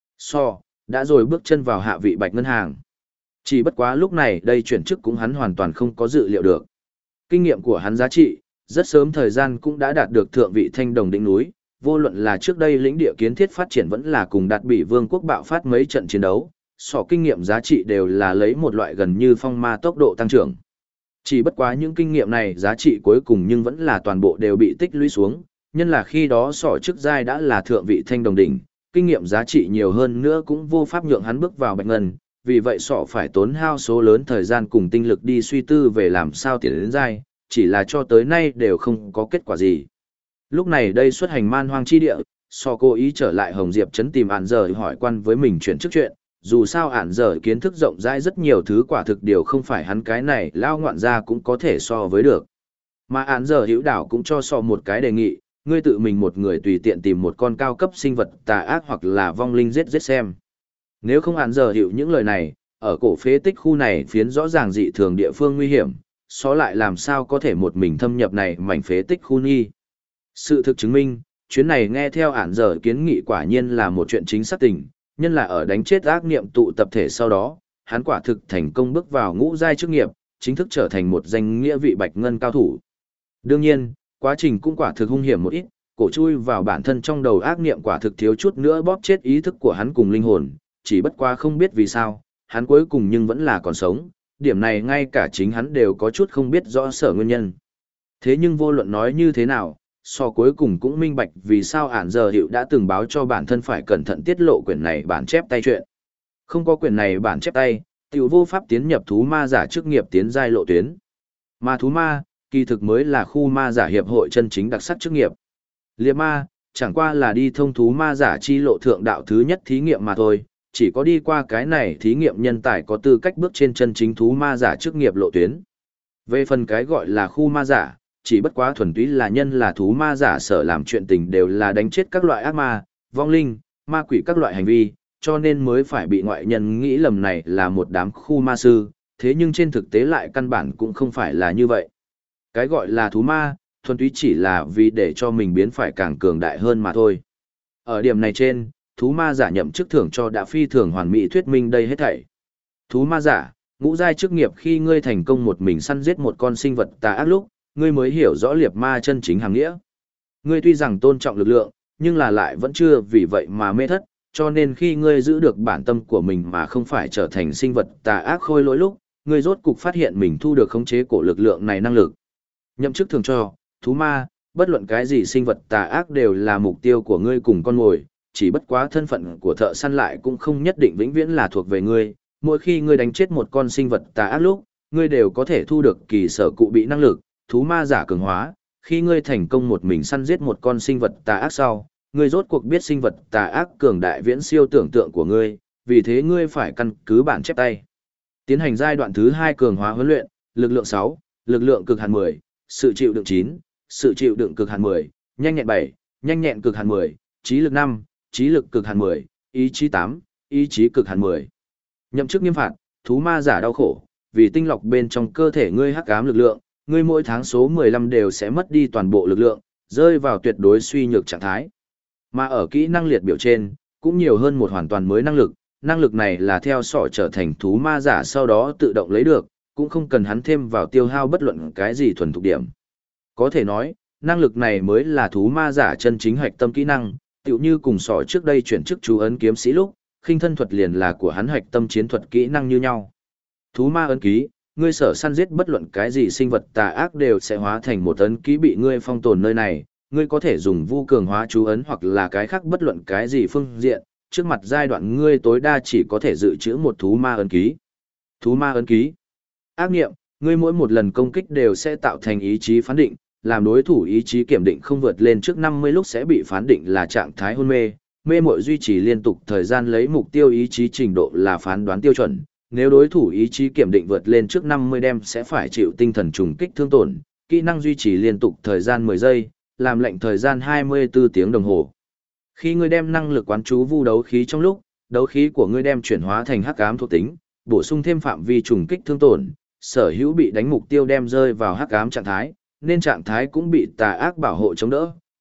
Đã rồi bước chân vào hạ vị bạch ngân hàng. Chỉ bất quá lúc này đây chuyển chức cũng hắn hoàn toàn không có dự liệu được. Kinh nghiệm của hắn giá trị, rất sớm thời gian cũng đã đạt được thượng vị thanh đồng đỉnh núi, vô luận là trước đây lĩnh địa kiến thiết phát triển vẫn là cùng đạt bị vương quốc bạo phát mấy trận chiến đấu, kinh nghiệm giá trị đều là lấy một loại gần như phong ma tốc độ tăng trưởng. Chỉ bất quá những kinh nghiệm này giá trị cuối cùng nhưng vẫn là toàn bộ đều bị tích lũy xuống, nhân là khi đó chức giai đã là thượng vị thanh đồng đỉnh, kinh nghiệm giá trị nhiều hơn nữa cũng vô pháp nhượng hắn bước vào bạch ngân, vì vậy phải tốn hao số lớn thời gian cùng tinh lực đi suy tư về làm sao tiến đến giai, chỉ là cho tới nay đều không có kết quả gì. Lúc này đây xuất hành man hoang chi địa, cố ý trở lại Hồng Diệp trấn tìm ản giờ hỏi quan với mình chuyển chức chuyện, dù sao ản giờ kiến thức rộng rãi rất nhiều thứ quả thực điều không phải hắn cái này lao ngoạn ra cũng có thể so với được. Mà ản giờ hữu đảo cũng cho một cái đề nghị, ngươi tự mình một người tùy tiện tìm một con cao cấp sinh vật tà ác hoặc là vong linh giết xem. Nếu không ản giờ hữu những lời này, ở cổ phế tích khu này phiến rõ ràng dị thường địa phương nguy hiểm, lại làm sao có thể một mình thâm nhập này mảnh phế tích khu nghi. Sự thực chứng minh, chuyến này nghe theo ản giờ kiến nghị quả nhiên là một chuyện chính xác tình, nhân là ở đánh chết ác niệm tụ tập thể sau đó, hắn quả thực thành công bước vào ngũ giai chức nghiệp, chính thức trở thành một danh nghĩa vị bạch ngân cao thủ. Đương nhiên, quá trình cũng quả thực hung hiểm một ít, cổ chui vào bản thân trong đầu ác niệm quả thực thiếu chút nữa bóp chết ý thức của hắn cùng linh hồn, chỉ bất quá không biết vì sao, hắn cuối cùng nhưng vẫn là còn sống, điểm này ngay cả chính hắn đều có chút không biết rõ sở nguyên nhân. Thế nhưng vô luận nói như thế nào, cuối cùng cũng minh bạch vì sao ản giờ hiệu đã từng báo cho bản thân phải cẩn thận tiết lộ quyển này bản chép tay chuyện. Không có quyển này bản chép tay, tiểu vô pháp tiến nhập thú ma giả chức nghiệp tiến giai lộ tuyến. Mà thú ma, kỳ thực mới là khu ma giả hiệp hội chân chính đặc sắc chức nghiệp. Liệp ma, chẳng qua là đi thông thú ma giả chi lộ thượng đạo thứ nhất thí nghiệm mà thôi, chỉ có đi qua cái này thí nghiệm nhân tài có tư cách bước trên chân chính thú ma giả chức nghiệp lộ tuyến. Về phần cái gọi là khu ma giả, chỉ bất quá thuần túy là nhân là thú ma giả sở làm chuyện tình đều là đánh chết các loại ác ma, vong linh, ma quỷ các loại hành vi, cho nên mới phải bị ngoại nhân nghĩ lầm này là một đám khu ma sư, thế nhưng trên thực tế lại căn bản cũng không phải là như vậy. Cái gọi là thú ma, thuần túy chỉ là vì để cho mình biến phải càng cường đại hơn mà thôi. Ở điểm này trên, thú ma giả nhậm chức thưởng cho đã phi thường hoàn mỹ thuyết minh đây hết thảy. Thú ma giả, ngũ giai chức nghiệp khi ngươi thành công một mình săn giết một con sinh vật tà ác lúc, ngươi mới hiểu rõ liệp ma chân chính hàng nghĩa. Ngươi tuy rằng tôn trọng lực lượng, nhưng là lại vẫn chưa vì vậy mà mê thất, cho nên khi ngươi giữ được bản tâm của mình mà không phải trở thành sinh vật tà ác khôi lỗi lúc, ngươi rốt cục phát hiện mình thu được khống chế của lực lượng này năng lực. Nhậm chức thường cho, thú ma, bất luận cái gì sinh vật tà ác đều là mục tiêu của ngươi cùng con mồi, chỉ bất quá thân phận của thợ săn lại cũng không nhất định vĩnh viễn là thuộc về ngươi. Mỗi khi ngươi đánh chết một con sinh vật tà ác lúc, ngươi đều có thể thu được kỳ sở cụ bị năng lực, thú ma giả cường hóa. Khi ngươi thành công một mình săn giết một con sinh vật tà ác sau, ngươi rốt cuộc biết sinh vật tà ác cường đại viễn siêu tưởng tượng của ngươi, vì thế ngươi phải căn cứ bản chép tay. Tiến hành giai đoạn thứ 2 cường hóa huấn luyện, lực lượng 6, lực lượng cực hạn 10, sự chịu đựng 9, sự chịu đựng cực hạn 10, nhanh nhẹn 7, nhanh nhẹn cực hạn 10, trí lực 5, trí lực cực hạn 10, ý chí 8, ý chí cực hạn 10. Nhậm chức nghiêm phạt, thú ma giả đau khổ, vì tinh lọc bên trong cơ thể ngươi hắc ám lực lượng, ngươi mỗi tháng số 15 đều sẽ mất đi toàn bộ lực lượng, rơi vào tuyệt đối suy nhược trạng thái. Mà ở kỹ năng liệt biểu trên, cũng nhiều hơn một hoàn toàn mới năng lực này là theo trở thành thú ma giả sau đó tự động lấy được, cũng không cần hắn thêm vào tiêu hao bất luận cái gì thuần thục điểm. Có thể nói, năng lực này mới là thú ma giả chân chính hạch tâm kỹ năng, tựu như cùng trước đây chuyển chức chú ấn kiếm sĩ lúc, khinh thân thuật liền là của hắn hạch tâm chiến thuật kỹ năng như nhau. Thú ma ấn ký, ngươi sở săn giết bất luận cái gì sinh vật tà ác đều sẽ hóa thành một ấn ký bị ngươi phong tồn nơi này, ngươi có thể dùng vu cường hóa chú ấn hoặc là cái khác bất luận cái gì phương diện, trước mặt giai đoạn ngươi tối đa chỉ có thể dự trữ một thú ma ấn ký. Thú ma ấn ký. Ác nghiệm, ngươi mỗi một lần công kích đều sẽ tạo thành ý chí phán định, làm đối thủ ý chí kiểm định không vượt lên trước 50 lúc sẽ bị phán định là trạng thái hôn mê, mê muội duy trì liên tục thời gian lấy mục tiêu ý chí trình độ là phán đoán tiêu chuẩn, nếu đối thủ ý chí kiểm định vượt lên trước 50 đem sẽ phải chịu tinh thần trùng kích thương tổn, kỹ năng duy trì liên tục thời gian 10 giây, làm lệnh thời gian 24 tiếng đồng hồ. Khi ngươi đem năng lực quán chú vu đấu khí trong lúc, đấu khí của ngươi đem chuyển hóa thành hắc ám thuộc tính, bổ sung thêm phạm vi trùng kích thương tổn, sở hữu bị đánh mục tiêu đem rơi vào hắc ám trạng thái, nên trạng thái cũng bị tà ác bảo hộ chống đỡ,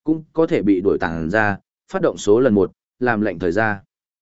cũng có thể bị đuổi tản ra, phát động số lần 1, làm lệnh thời gian.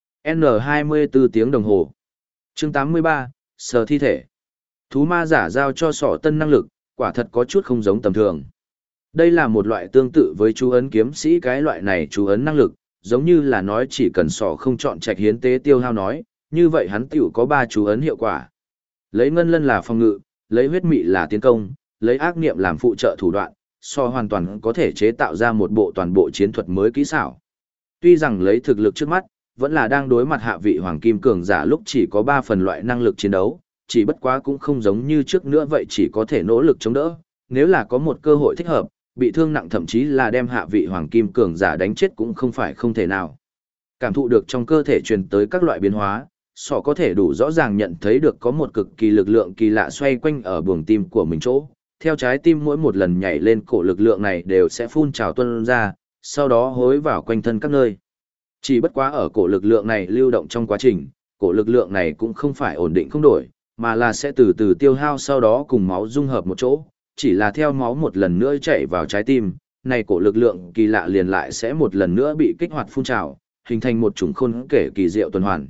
N24 tiếng đồng hồ. Chương 83, sờ thi thể. Thú ma giả giao cho sỏ tân năng lực, quả thật có chút không giống tầm thường. Đây là một loại tương tự với chú ấn kiếm sĩ, cái loại này chú ấn năng lực, giống như là nói chỉ cần sỏ không chọn trạch hiến tế tiêu hao nói, như vậy hắn tiểu có 3 chú ấn hiệu quả. Lấy ngân lân là phòng ngự, lấy huyết mị là tiến công, lấy ác niệm làm phụ trợ thủ đoạn, so hoàn toàn có thể chế tạo ra một bộ toàn bộ chiến thuật mới kỹ xảo. Tuy rằng lấy thực lực trước mắt, vẫn là đang đối mặt hạ vị hoàng kim cường giả lúc chỉ có 3 phần loại năng lực chiến đấu, chỉ bất quá cũng không giống như trước nữa vậy chỉ có thể nỗ lực chống đỡ, nếu là có một cơ hội thích hợp, bị thương nặng thậm chí là đem hạ vị hoàng kim cường giả đánh chết cũng không phải không thể nào. Cảm thụ được trong cơ thể truyền tới các loại biến hóa, sọ có thể đủ rõ ràng nhận thấy được có một cực kỳ lực lượng kỳ lạ xoay quanh ở buồng tim của mình chỗ. Theo trái tim mỗi một lần nhảy lên, cổ lực lượng này đều sẽ phun trào tuôn ra, sau đó hối vào quanh thân các nơi. Chỉ bất quá ở cổ lực lượng này lưu động trong quá trình, cổ lực lượng này cũng không phải ổn định không đổi, mà là sẽ từ từ tiêu hao sau đó cùng máu dung hợp một chỗ, chỉ là theo máu một lần nữa chạy vào trái tim, này cổ lực lượng kỳ lạ liền lại sẽ một lần nữa bị kích hoạt phun trào, hình thành một chủng khôn kể kỳ diệu tuần hoàn.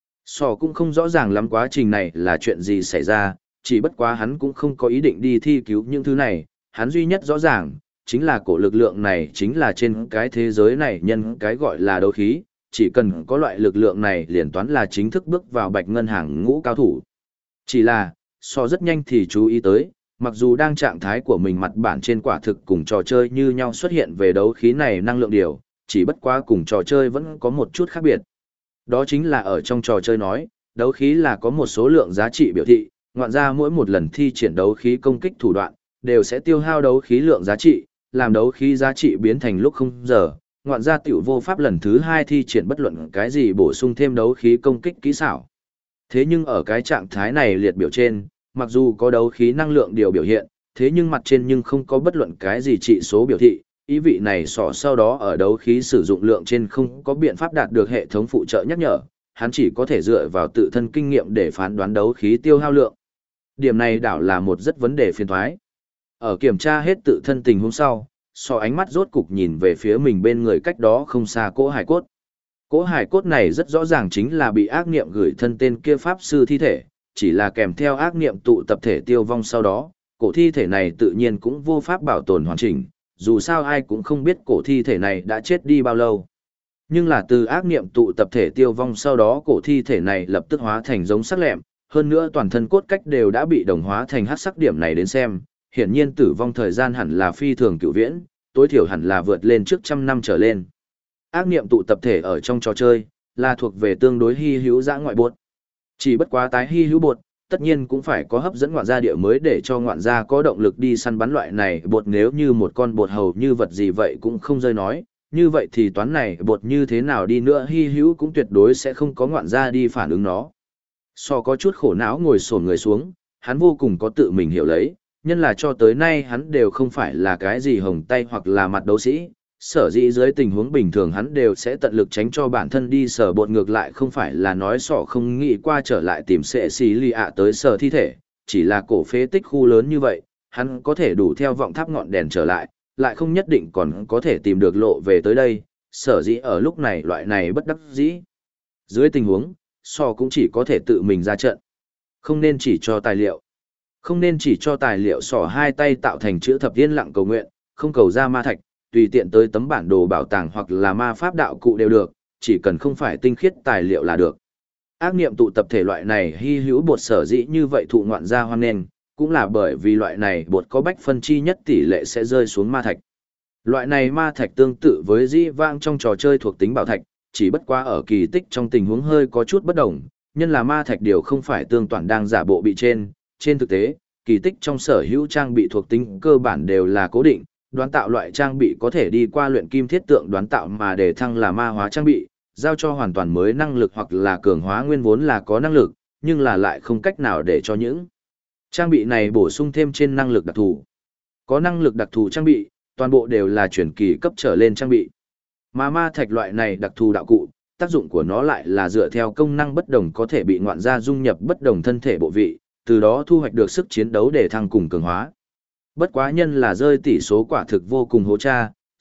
Sò cũng không rõ ràng lắm quá trình này là chuyện gì xảy ra, chỉ bất quá hắn cũng không có ý định đi thi cứu những thứ này, hắn duy nhất rõ ràng, chính là cổ lực lượng này chính là trên cái thế giới này nhân cái gọi là đấu khí, chỉ cần có loại lực lượng này liền toán là chính thức bước vào bạch ngân hàng ngũ cao thủ. Chỉ là, Sò rất nhanh thì chú ý tới, mặc dù đang trạng thái của mình mặt bản trên quả thực cùng trò chơi như nhau xuất hiện về đấu khí này năng lượng điều, chỉ bất quá cùng trò chơi vẫn có một chút khác biệt. Đó chính là ở trong trò chơi nói, đấu khí là có một số lượng giá trị biểu thị, ngoạn ra mỗi một lần thi triển đấu khí công kích thủ đoạn, đều sẽ tiêu hao đấu khí lượng giá trị, làm đấu khí giá trị biến thành lúc không giờ, ngoạn ra tiểu vô pháp lần thứ 2 thi triển bất luận cái gì bổ sung thêm đấu khí công kích kỹ xảo. Thế nhưng ở cái trạng thái này liệt biểu trên, mặc dù có đấu khí năng lượng điều biểu hiện, thế nhưng mặt trên nhưng không có bất luận cái gì trị số biểu thị, ý vị này sau đó ở đấu khí sử dụng lượng trên không có biện pháp đạt được hệ thống phụ trợ nhắc nhở, hắn chỉ có thể dựa vào tự thân kinh nghiệm để phán đoán đấu khí tiêu hao lượng. Điểm này đảo là một rất vấn đề phiền toái. Ở kiểm tra hết tự thân tình huống sau, ánh mắt rốt cục nhìn về phía mình bên người cách đó không xa cỗ hải cốt. Cỗ hải cốt này rất rõ ràng chính là bị ác niệm gửi thân tên kia pháp sư thi thể, chỉ là kèm theo ác niệm tụ tập thể tiêu vong sau đó, cổ thi thể này tự nhiên cũng vô pháp bảo tồn hoàn chỉnh, dù sao ai cũng không biết cổ thi thể này đã chết đi bao lâu. Nhưng là từ ác niệm tụ tập thể tiêu vong sau đó cổ thi thể này lập tức hóa thành giống sắc lẹm, hơn nữa toàn thân cốt cách đều đã bị đồng hóa thành hắc sắc điểm này đến xem, hiển nhiên tử vong thời gian hẳn là phi thường cựu viễn, tối thiểu hẳn là vượt lên trước 100 năm trở lên. Ác niệm tụ tập thể ở trong trò chơi, là thuộc về tương đối hy hữu dã ngoại bột. Chỉ bất quá tái hy hữu bột, tất nhiên cũng phải có hấp dẫn ngoạn gia địa mới để cho ngoạn gia có động lực đi săn bắn loại này bột, nếu như một con bột hầu như vật gì vậy cũng không rơi nói, như vậy thì toán này bột như thế nào đi nữa hy hữu cũng tuyệt đối sẽ không có ngoạn gia đi phản ứng nó. Có chút khổ não ngồi xổm người xuống, hắn vô cùng có tự mình hiểu lấy, nhân là cho tới nay hắn đều không phải là cái gì hồng tay hoặc là mặt đấu sĩ, sở dĩ dưới tình huống bình thường hắn đều sẽ tận lực tránh cho bản thân đi sở bột, ngược lại không phải là nói không nghĩ qua trở lại tìm sệ xì lì ạ tới sở thi thể, chỉ là cổ phế tích khu lớn như vậy, hắn có thể đủ theo vọng tháp ngọn đèn trở lại, lại không nhất định còn có thể tìm được lộ về tới đây, sở dĩ ở lúc này loại này bất đắc dĩ. Dưới tình huống, cũng chỉ có thể tự mình ra trận. Không nên chỉ cho tài liệu. Không nên chỉ cho tài liệu, hai tay tạo thành chữ thập yên lặng cầu nguyện, không cầu ra ma thạch, tùy tiện tới tấm bản đồ bảo tàng hoặc là ma pháp đạo cụ đều được, chỉ cần không phải tinh khiết tài liệu là được. Ác niệm tụ tập thể loại này hy hữu bột sở dĩ như vậy thụ ngoạn gia hoan nghênh, cũng là bởi vì loại này bột có bách phân chi nhất tỷ lệ sẽ rơi xuống ma thạch. Loại này ma thạch tương tự với dĩ vãng trong trò chơi thuộc tính bảo thạch, chỉ bất quá ở kỳ tích trong tình huống hơi có chút bất đồng, nhân là ma thạch điều không phải tương toàn đang giả bộ bị trên thực tế, kỳ tích trong sở hữu trang bị thuộc tính cơ bản đều là cố định, đoán tạo loại trang bị có thể đi qua luyện kim thiết tượng đoán tạo mà để thăng là ma hóa trang bị, giao cho hoàn toàn mới năng lực hoặc là cường hóa nguyên vốn là có năng lực, nhưng là lại không cách nào để cho những trang bị này bổ sung thêm trên năng lực đặc thù. Có năng lực đặc thù trang bị, toàn bộ đều là chuyển kỳ cấp trở lên trang bị. Mà ma thạch loại này đặc thù đạo cụ, tác dụng của nó lại là dựa theo công năng bất đồng có thể bị ngoạn gia dung nhập bất đồng thân thể bộ vị, từ đó thu hoạch được sức chiến đấu để thăng cùng cường hóa. Bất quá nhân là rơi tỷ số quả thực vô cùng hố cha,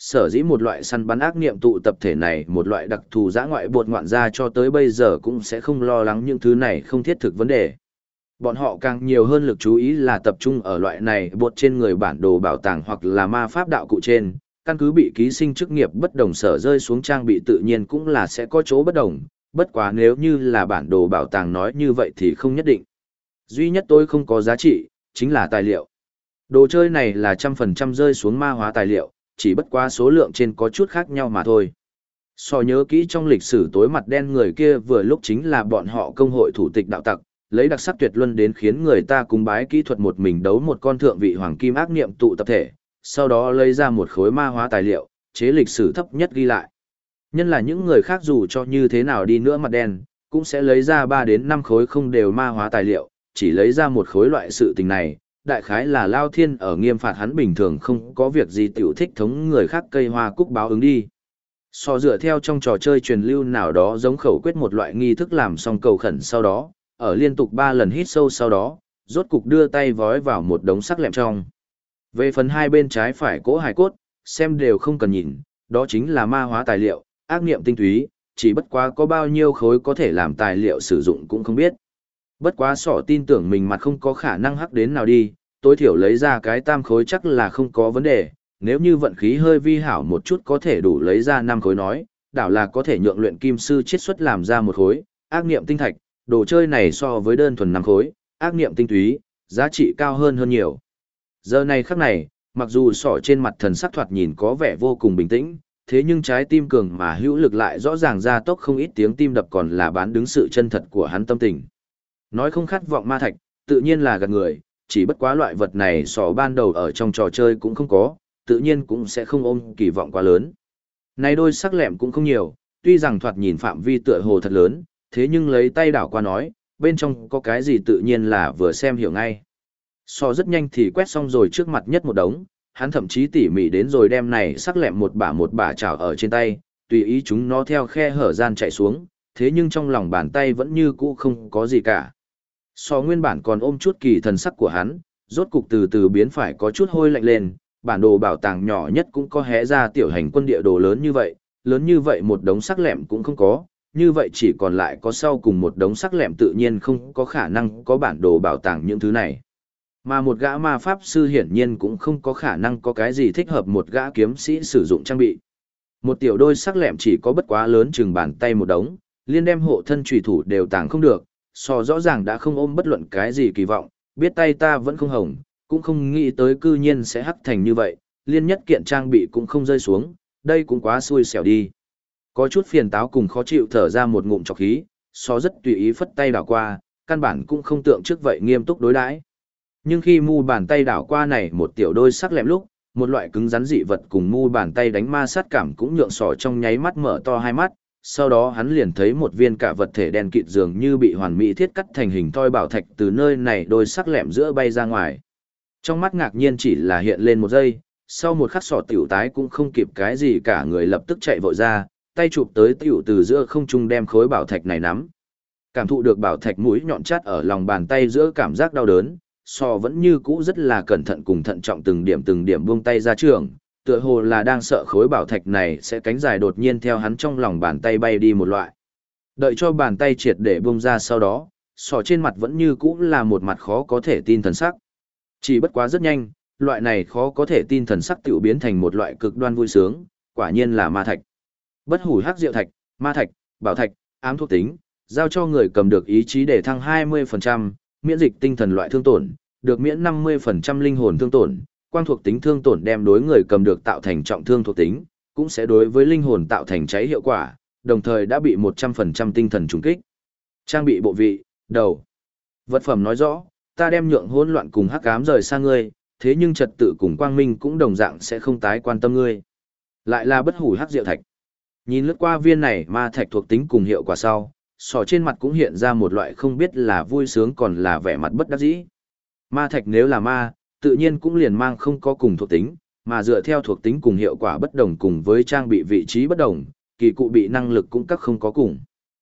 Sở dĩ một loại săn bắn ác niệm tụ tập thể này, một loại đặc thù dã ngoại bột ngoạn ra cho tới bây giờ cũng sẽ không lo lắng những thứ này không thiết thực vấn đề. Bọn họ càng nhiều hơn lực chú ý là tập trung ở loại này bột trên người bản đồ bảo tàng hoặc là ma pháp đạo cụ trên, căn cứ bị ký sinh chức nghiệp bất đồng sở rơi xuống trang bị tự nhiên cũng là sẽ có chỗ bất đồng, bất quá nếu như là bản đồ bảo tàng nói như vậy thì không nhất định. Duy nhất tôi không có giá trị, chính là tài liệu. Đồ chơi này là 100% rơi xuống ma hóa tài liệu, chỉ bất quá số lượng trên có chút khác nhau mà thôi. So nhớ kỹ trong lịch sử tối mặt đen người kia vừa lúc chính là bọn họ công hội thủ tịch đạo tặc, lấy đặc sắc tuyệt luân đến khiến người ta cúng bái kỹ thuật một mình đấu một con thượng vị hoàng kim ác niệm tụ tập thể, sau đó lấy ra một khối ma hóa tài liệu, chế lịch sử thấp nhất ghi lại. Nhân là những người khác dù cho như thế nào đi nữa mặt đen, cũng sẽ lấy ra 3 đến 5 khối không đều ma hóa tài liệu, chỉ lấy ra một khối loại sự tình này, đại khái là Lao Thiên ở nghiêm phạt hắn bình thường không có việc gì tiểu thích thống người khác cây hoa cúc báo ứng đi. So dựa theo trong trò chơi truyền lưu nào đó giống khẩu quyết một loại nghi thức làm xong cầu khẩn sau đó, ở liên tục 3 lần hít sâu sau đó, rốt cục đưa tay vói vào một đống sắc lẹm trong. Về phần hai bên trái phải cỗ hài cốt, xem đều không cần nhìn, đó chính là ma hóa tài liệu, ác niệm tinh túy, chỉ bất quá có bao nhiêu khối có thể làm tài liệu sử dụng cũng không biết. Bất quá sỏ tin tưởng mình mặt không có khả năng hắc đến nào đi, tối thiểu lấy ra cái tam khối chắc là không có vấn đề, nếu như vận khí hơi vi hảo một chút có thể đủ lấy ra 5 khối nói, đảo là có thể nhượng luyện kim sư chiết xuất làm ra một khối, ác niệm tinh thạch, đồ chơi này so với đơn thuần 5 khối, ác niệm tinh túy, giá trị cao hơn nhiều. Giờ này khắc này, mặc dù sỏ trên mặt thần sắc thoạt nhìn có vẻ vô cùng bình tĩnh, thế nhưng trái tim cường mà hữu lực lại rõ ràng ra tốc không ít tiếng tim đập còn là bán đứng sự chân thật của hắn tâm tình. Nói không khát vọng ma thạch, tự nhiên là gạt người, chỉ bất quá loại vật này sỏ ban đầu ở trong trò chơi cũng không có, tự nhiên cũng sẽ không ôm kỳ vọng quá lớn. Này đôi sắc lẹm cũng không nhiều, tuy rằng thoạt nhìn phạm vi tựa hồ thật lớn, thế nhưng lấy tay đảo qua nói, bên trong có cái gì tự nhiên là vừa xem hiểu ngay. So rất nhanh thì quét xong rồi trước mặt nhất một đống, hắn thậm chí tỉ mỉ đến rồi đem này sắc lẹm một bả chảo ở trên tay, tùy ý chúng nó theo khe hở gian chạy xuống, thế nhưng trong lòng bàn tay vẫn như cũ không có gì cả. So nguyên bản còn ôm chút kỳ thần sắc của hắn, rốt cục từ từ biến phải có chút hôi lạnh lên, bản đồ bảo tàng nhỏ nhất cũng có hé ra tiểu hành quân địa đồ lớn như vậy một đống sắc lẹm cũng không có, như vậy chỉ còn lại có sau cùng một đống sắc lẹm tự nhiên không có khả năng có bản đồ bảo tàng những thứ này. Mà một gã ma pháp sư hiển nhiên cũng không có khả năng có cái gì thích hợp một gã kiếm sĩ sử dụng trang bị. Một tiểu đôi sắc lẹm chỉ có bất quá lớn chừng bàn tay một đống, liên đem hộ thân trùy thủ đều tàng không được, so rõ ràng đã không ôm bất luận cái gì kỳ vọng, biết tay ta vẫn không hồng, cũng không nghĩ tới cư nhiên sẽ hắc thành như vậy, liên nhất kiện trang bị cũng không rơi xuống, đây cũng quá xui xẻo đi. Có chút phiền táo cùng khó chịu thở ra một ngụm trọc khí, so rất tùy ý phất tay đảo qua, căn bản cũng không tượng trước vậy nghiêm túc đối đãi. Nhưng khi mu bàn tay đảo qua này một tiểu đôi sắc lẹm lúc, một loại cứng rắn dị vật cùng mu bàn tay đánh ma sát cảm cũng nhượng sỏ trong nháy mắt mở to hai mắt, sau đó hắn liền thấy một viên cả vật thể đen kịt dường như bị hoàn mỹ thiết cắt thành hình thoi bảo thạch từ nơi này đôi sắc lẹm giữa bay ra ngoài. Trong mắt ngạc nhiên chỉ là hiện lên một giây, sau một khắc sỏ tiểu tái cũng không kịp cái gì cả người lập tức chạy vội ra, tay chụp tới tiểu từ giữa không trung đem khối bảo thạch này nắm. Cảm thụ được bảo thạch mũi nhọn chát ở lòng bàn tay giữa cảm giác đau đớn, sò vẫn như cũ rất là cẩn thận cùng thận trọng từng điểm buông tay ra trường, tựa hồ là đang sợ khối bảo thạch này sẽ cánh dài đột nhiên theo hắn trong lòng bàn tay bay đi một loại. Đợi cho bàn tay triệt để buông ra sau đó, sò trên mặt vẫn như cũ là một mặt khó có thể tin thần sắc. Chỉ bất quá rất nhanh, loại này khó có thể tin thần sắc tiểu biến thành một loại cực đoan vui sướng, quả nhiên là ma thạch. Bất hủ hắc diệu thạch, ma thạch, bảo thạch, ám thuộc tính, giao cho người cầm được ý chí để thăng 20%, miễn dịch tinh thần loại thương tổn, được miễn 50% linh hồn thương tổn, quang thuộc tính thương tổn đem đối người cầm được tạo thành trọng thương thuộc tính, cũng sẽ đối với linh hồn tạo thành cháy hiệu quả, đồng thời đã bị 100% tinh thần trùng kích. Trang bị bộ vị, đầu. Vật phẩm nói rõ, ta đem nhượng hỗn loạn cùng hắc ám rời xa ngươi, thế nhưng trật tự cùng quang minh cũng đồng dạng sẽ không tái quan tâm ngươi. Lại là bất hủ hắc diệu thạch. Nhìn lướt qua viên này ma thạch thuộc tính cùng hiệu quả sau, sỏ trên mặt cũng hiện ra một loại không biết là vui sướng còn là vẻ mặt bất đắc dĩ. Ma thạch nếu là ma, tự nhiên cũng liền mang không có cùng thuộc tính, mà dựa theo thuộc tính cùng hiệu quả bất đồng cùng với trang bị vị trí bất đồng, kỳ cụ bị năng lực cũng các không có cùng.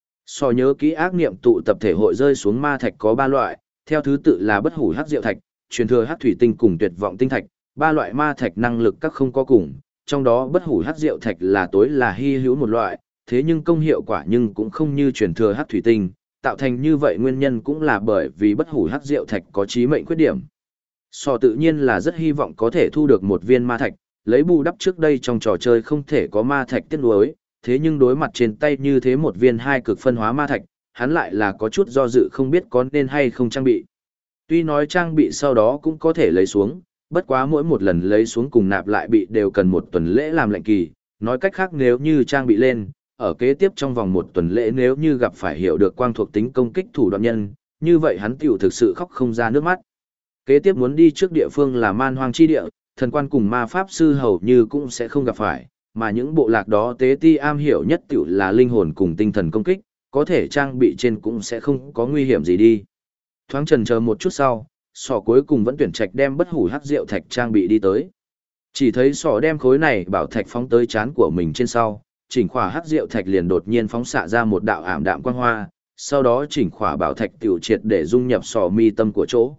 So nhớ kỹ ác niệm tụ tập thể hội rơi xuống ma thạch có 3 loại, theo thứ tự là bất hủ hắc diệu thạch, truyền thừa hắc thủy tinh cùng tuyệt vọng tinh thạch, 3 loại ma thạch năng lực các không có cùng, trong đó bất hủ hắc rượu thạch là tối là hy hữu một loại, thế nhưng công hiệu quả nhưng cũng không như truyền thừa hắc thủy tinh, tạo thành như vậy nguyên nhân cũng là bởi vì bất hủ hắc rượu thạch có chí mệnh khuyết điểm. Sò tự nhiên là rất hy vọng có thể thu được một viên ma thạch, lấy bù đắp trước đây trong trò chơi không thể có ma thạch tiếc nuối, thế nhưng đối mặt trên tay như thế một viên hai cực phân hóa ma thạch, hắn lại là có chút do dự không biết có nên hay không trang bị. Tuy nói trang bị sau đó cũng có thể lấy xuống, bất quá mỗi một lần lấy xuống cùng nạp lại bị đều cần một tuần lễ làm lệnh kỳ, nói cách khác nếu như trang bị lên, ở kế tiếp trong vòng một tuần lễ nếu như gặp phải hiểu được quang thuộc tính công kích thủ đoạn nhân, như vậy hắn tiểu thực sự khóc không ra nước mắt. Kế tiếp muốn đi trước địa phương là man hoang chi địa, thần quan cùng ma pháp sư hầu như cũng sẽ không gặp phải, mà những bộ lạc đó tế ti am hiểu nhất tiểu là linh hồn cùng tinh thần công kích, có thể trang bị trên cũng sẽ không có nguy hiểm gì đi. Thoáng chần chờ một chút sau, sỏ cuối cùng vẫn tuyển trạch đem bất hủ hắc rượu thạch trang bị đi tới. Chỉ thấy sỏ đem khối này bảo thạch phóng tới trán của mình trên sau, chỉnh khỏa hắc rượu thạch liền đột nhiên phóng xạ ra một đạo ảm đạm quang hoa, sau đó chỉnh khỏa bảo thạch tiểu triệt để dung nhập sỏ mi tâm của chỗ.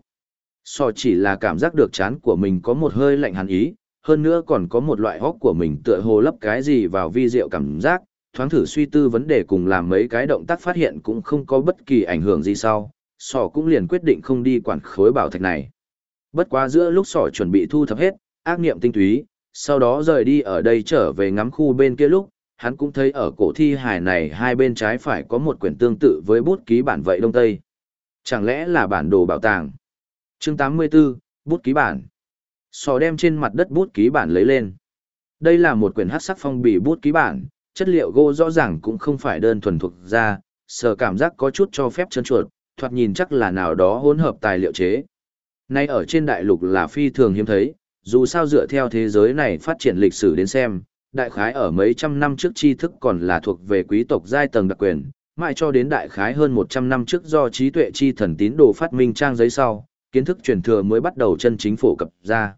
Sỏ chỉ là cảm giác được trán của mình có một hơi lạnh hàn ý, hơn nữa còn có một loại hốc của mình tựa hồ lấp cái gì vào vi diệu cảm giác, thoáng thử suy tư vấn đề cùng làm mấy cái động tác phát hiện cũng không có bất kỳ ảnh hưởng gì sau, sỏ cũng liền quyết định không đi quản khối bảo thạch này. Bất quá giữa lúc sỏ chuẩn bị thu thập hết, ác niệm tinh túy, sau đó rời đi ở đây trở về ngắm khu bên kia lúc, hắn cũng thấy ở cổ thi hài này hai bên trái phải có một quyển tương tự với bút ký bản vậy đông tây. Chẳng lẽ là bản đồ bảo tàng? Chương 84, bút ký bản. Sỏ đem trên mặt đất bút ký bản lấy lên. Đây là một quyển hắc sắc phong bì bút ký bản, chất liệu gỗ rõ ràng cũng không phải đơn thuần thuộc da, sở cảm giác có chút cho phép trơn chuột, thoạt nhìn chắc là nào đó hỗn hợp tài liệu chế. Nay ở trên đại lục là phi thường hiếm thấy, dù sao dựa theo thế giới này phát triển lịch sử đến xem, đại khái ở mấy trăm năm trước tri thức còn là thuộc về quý tộc giai tầng đặc quyền, mãi cho đến đại khái hơn 100 năm trước do trí tuệ chi thần tín đồ phát minh trang giấy sau, kiến thức truyền thừa mới bắt đầu chân chính phổ cập ra.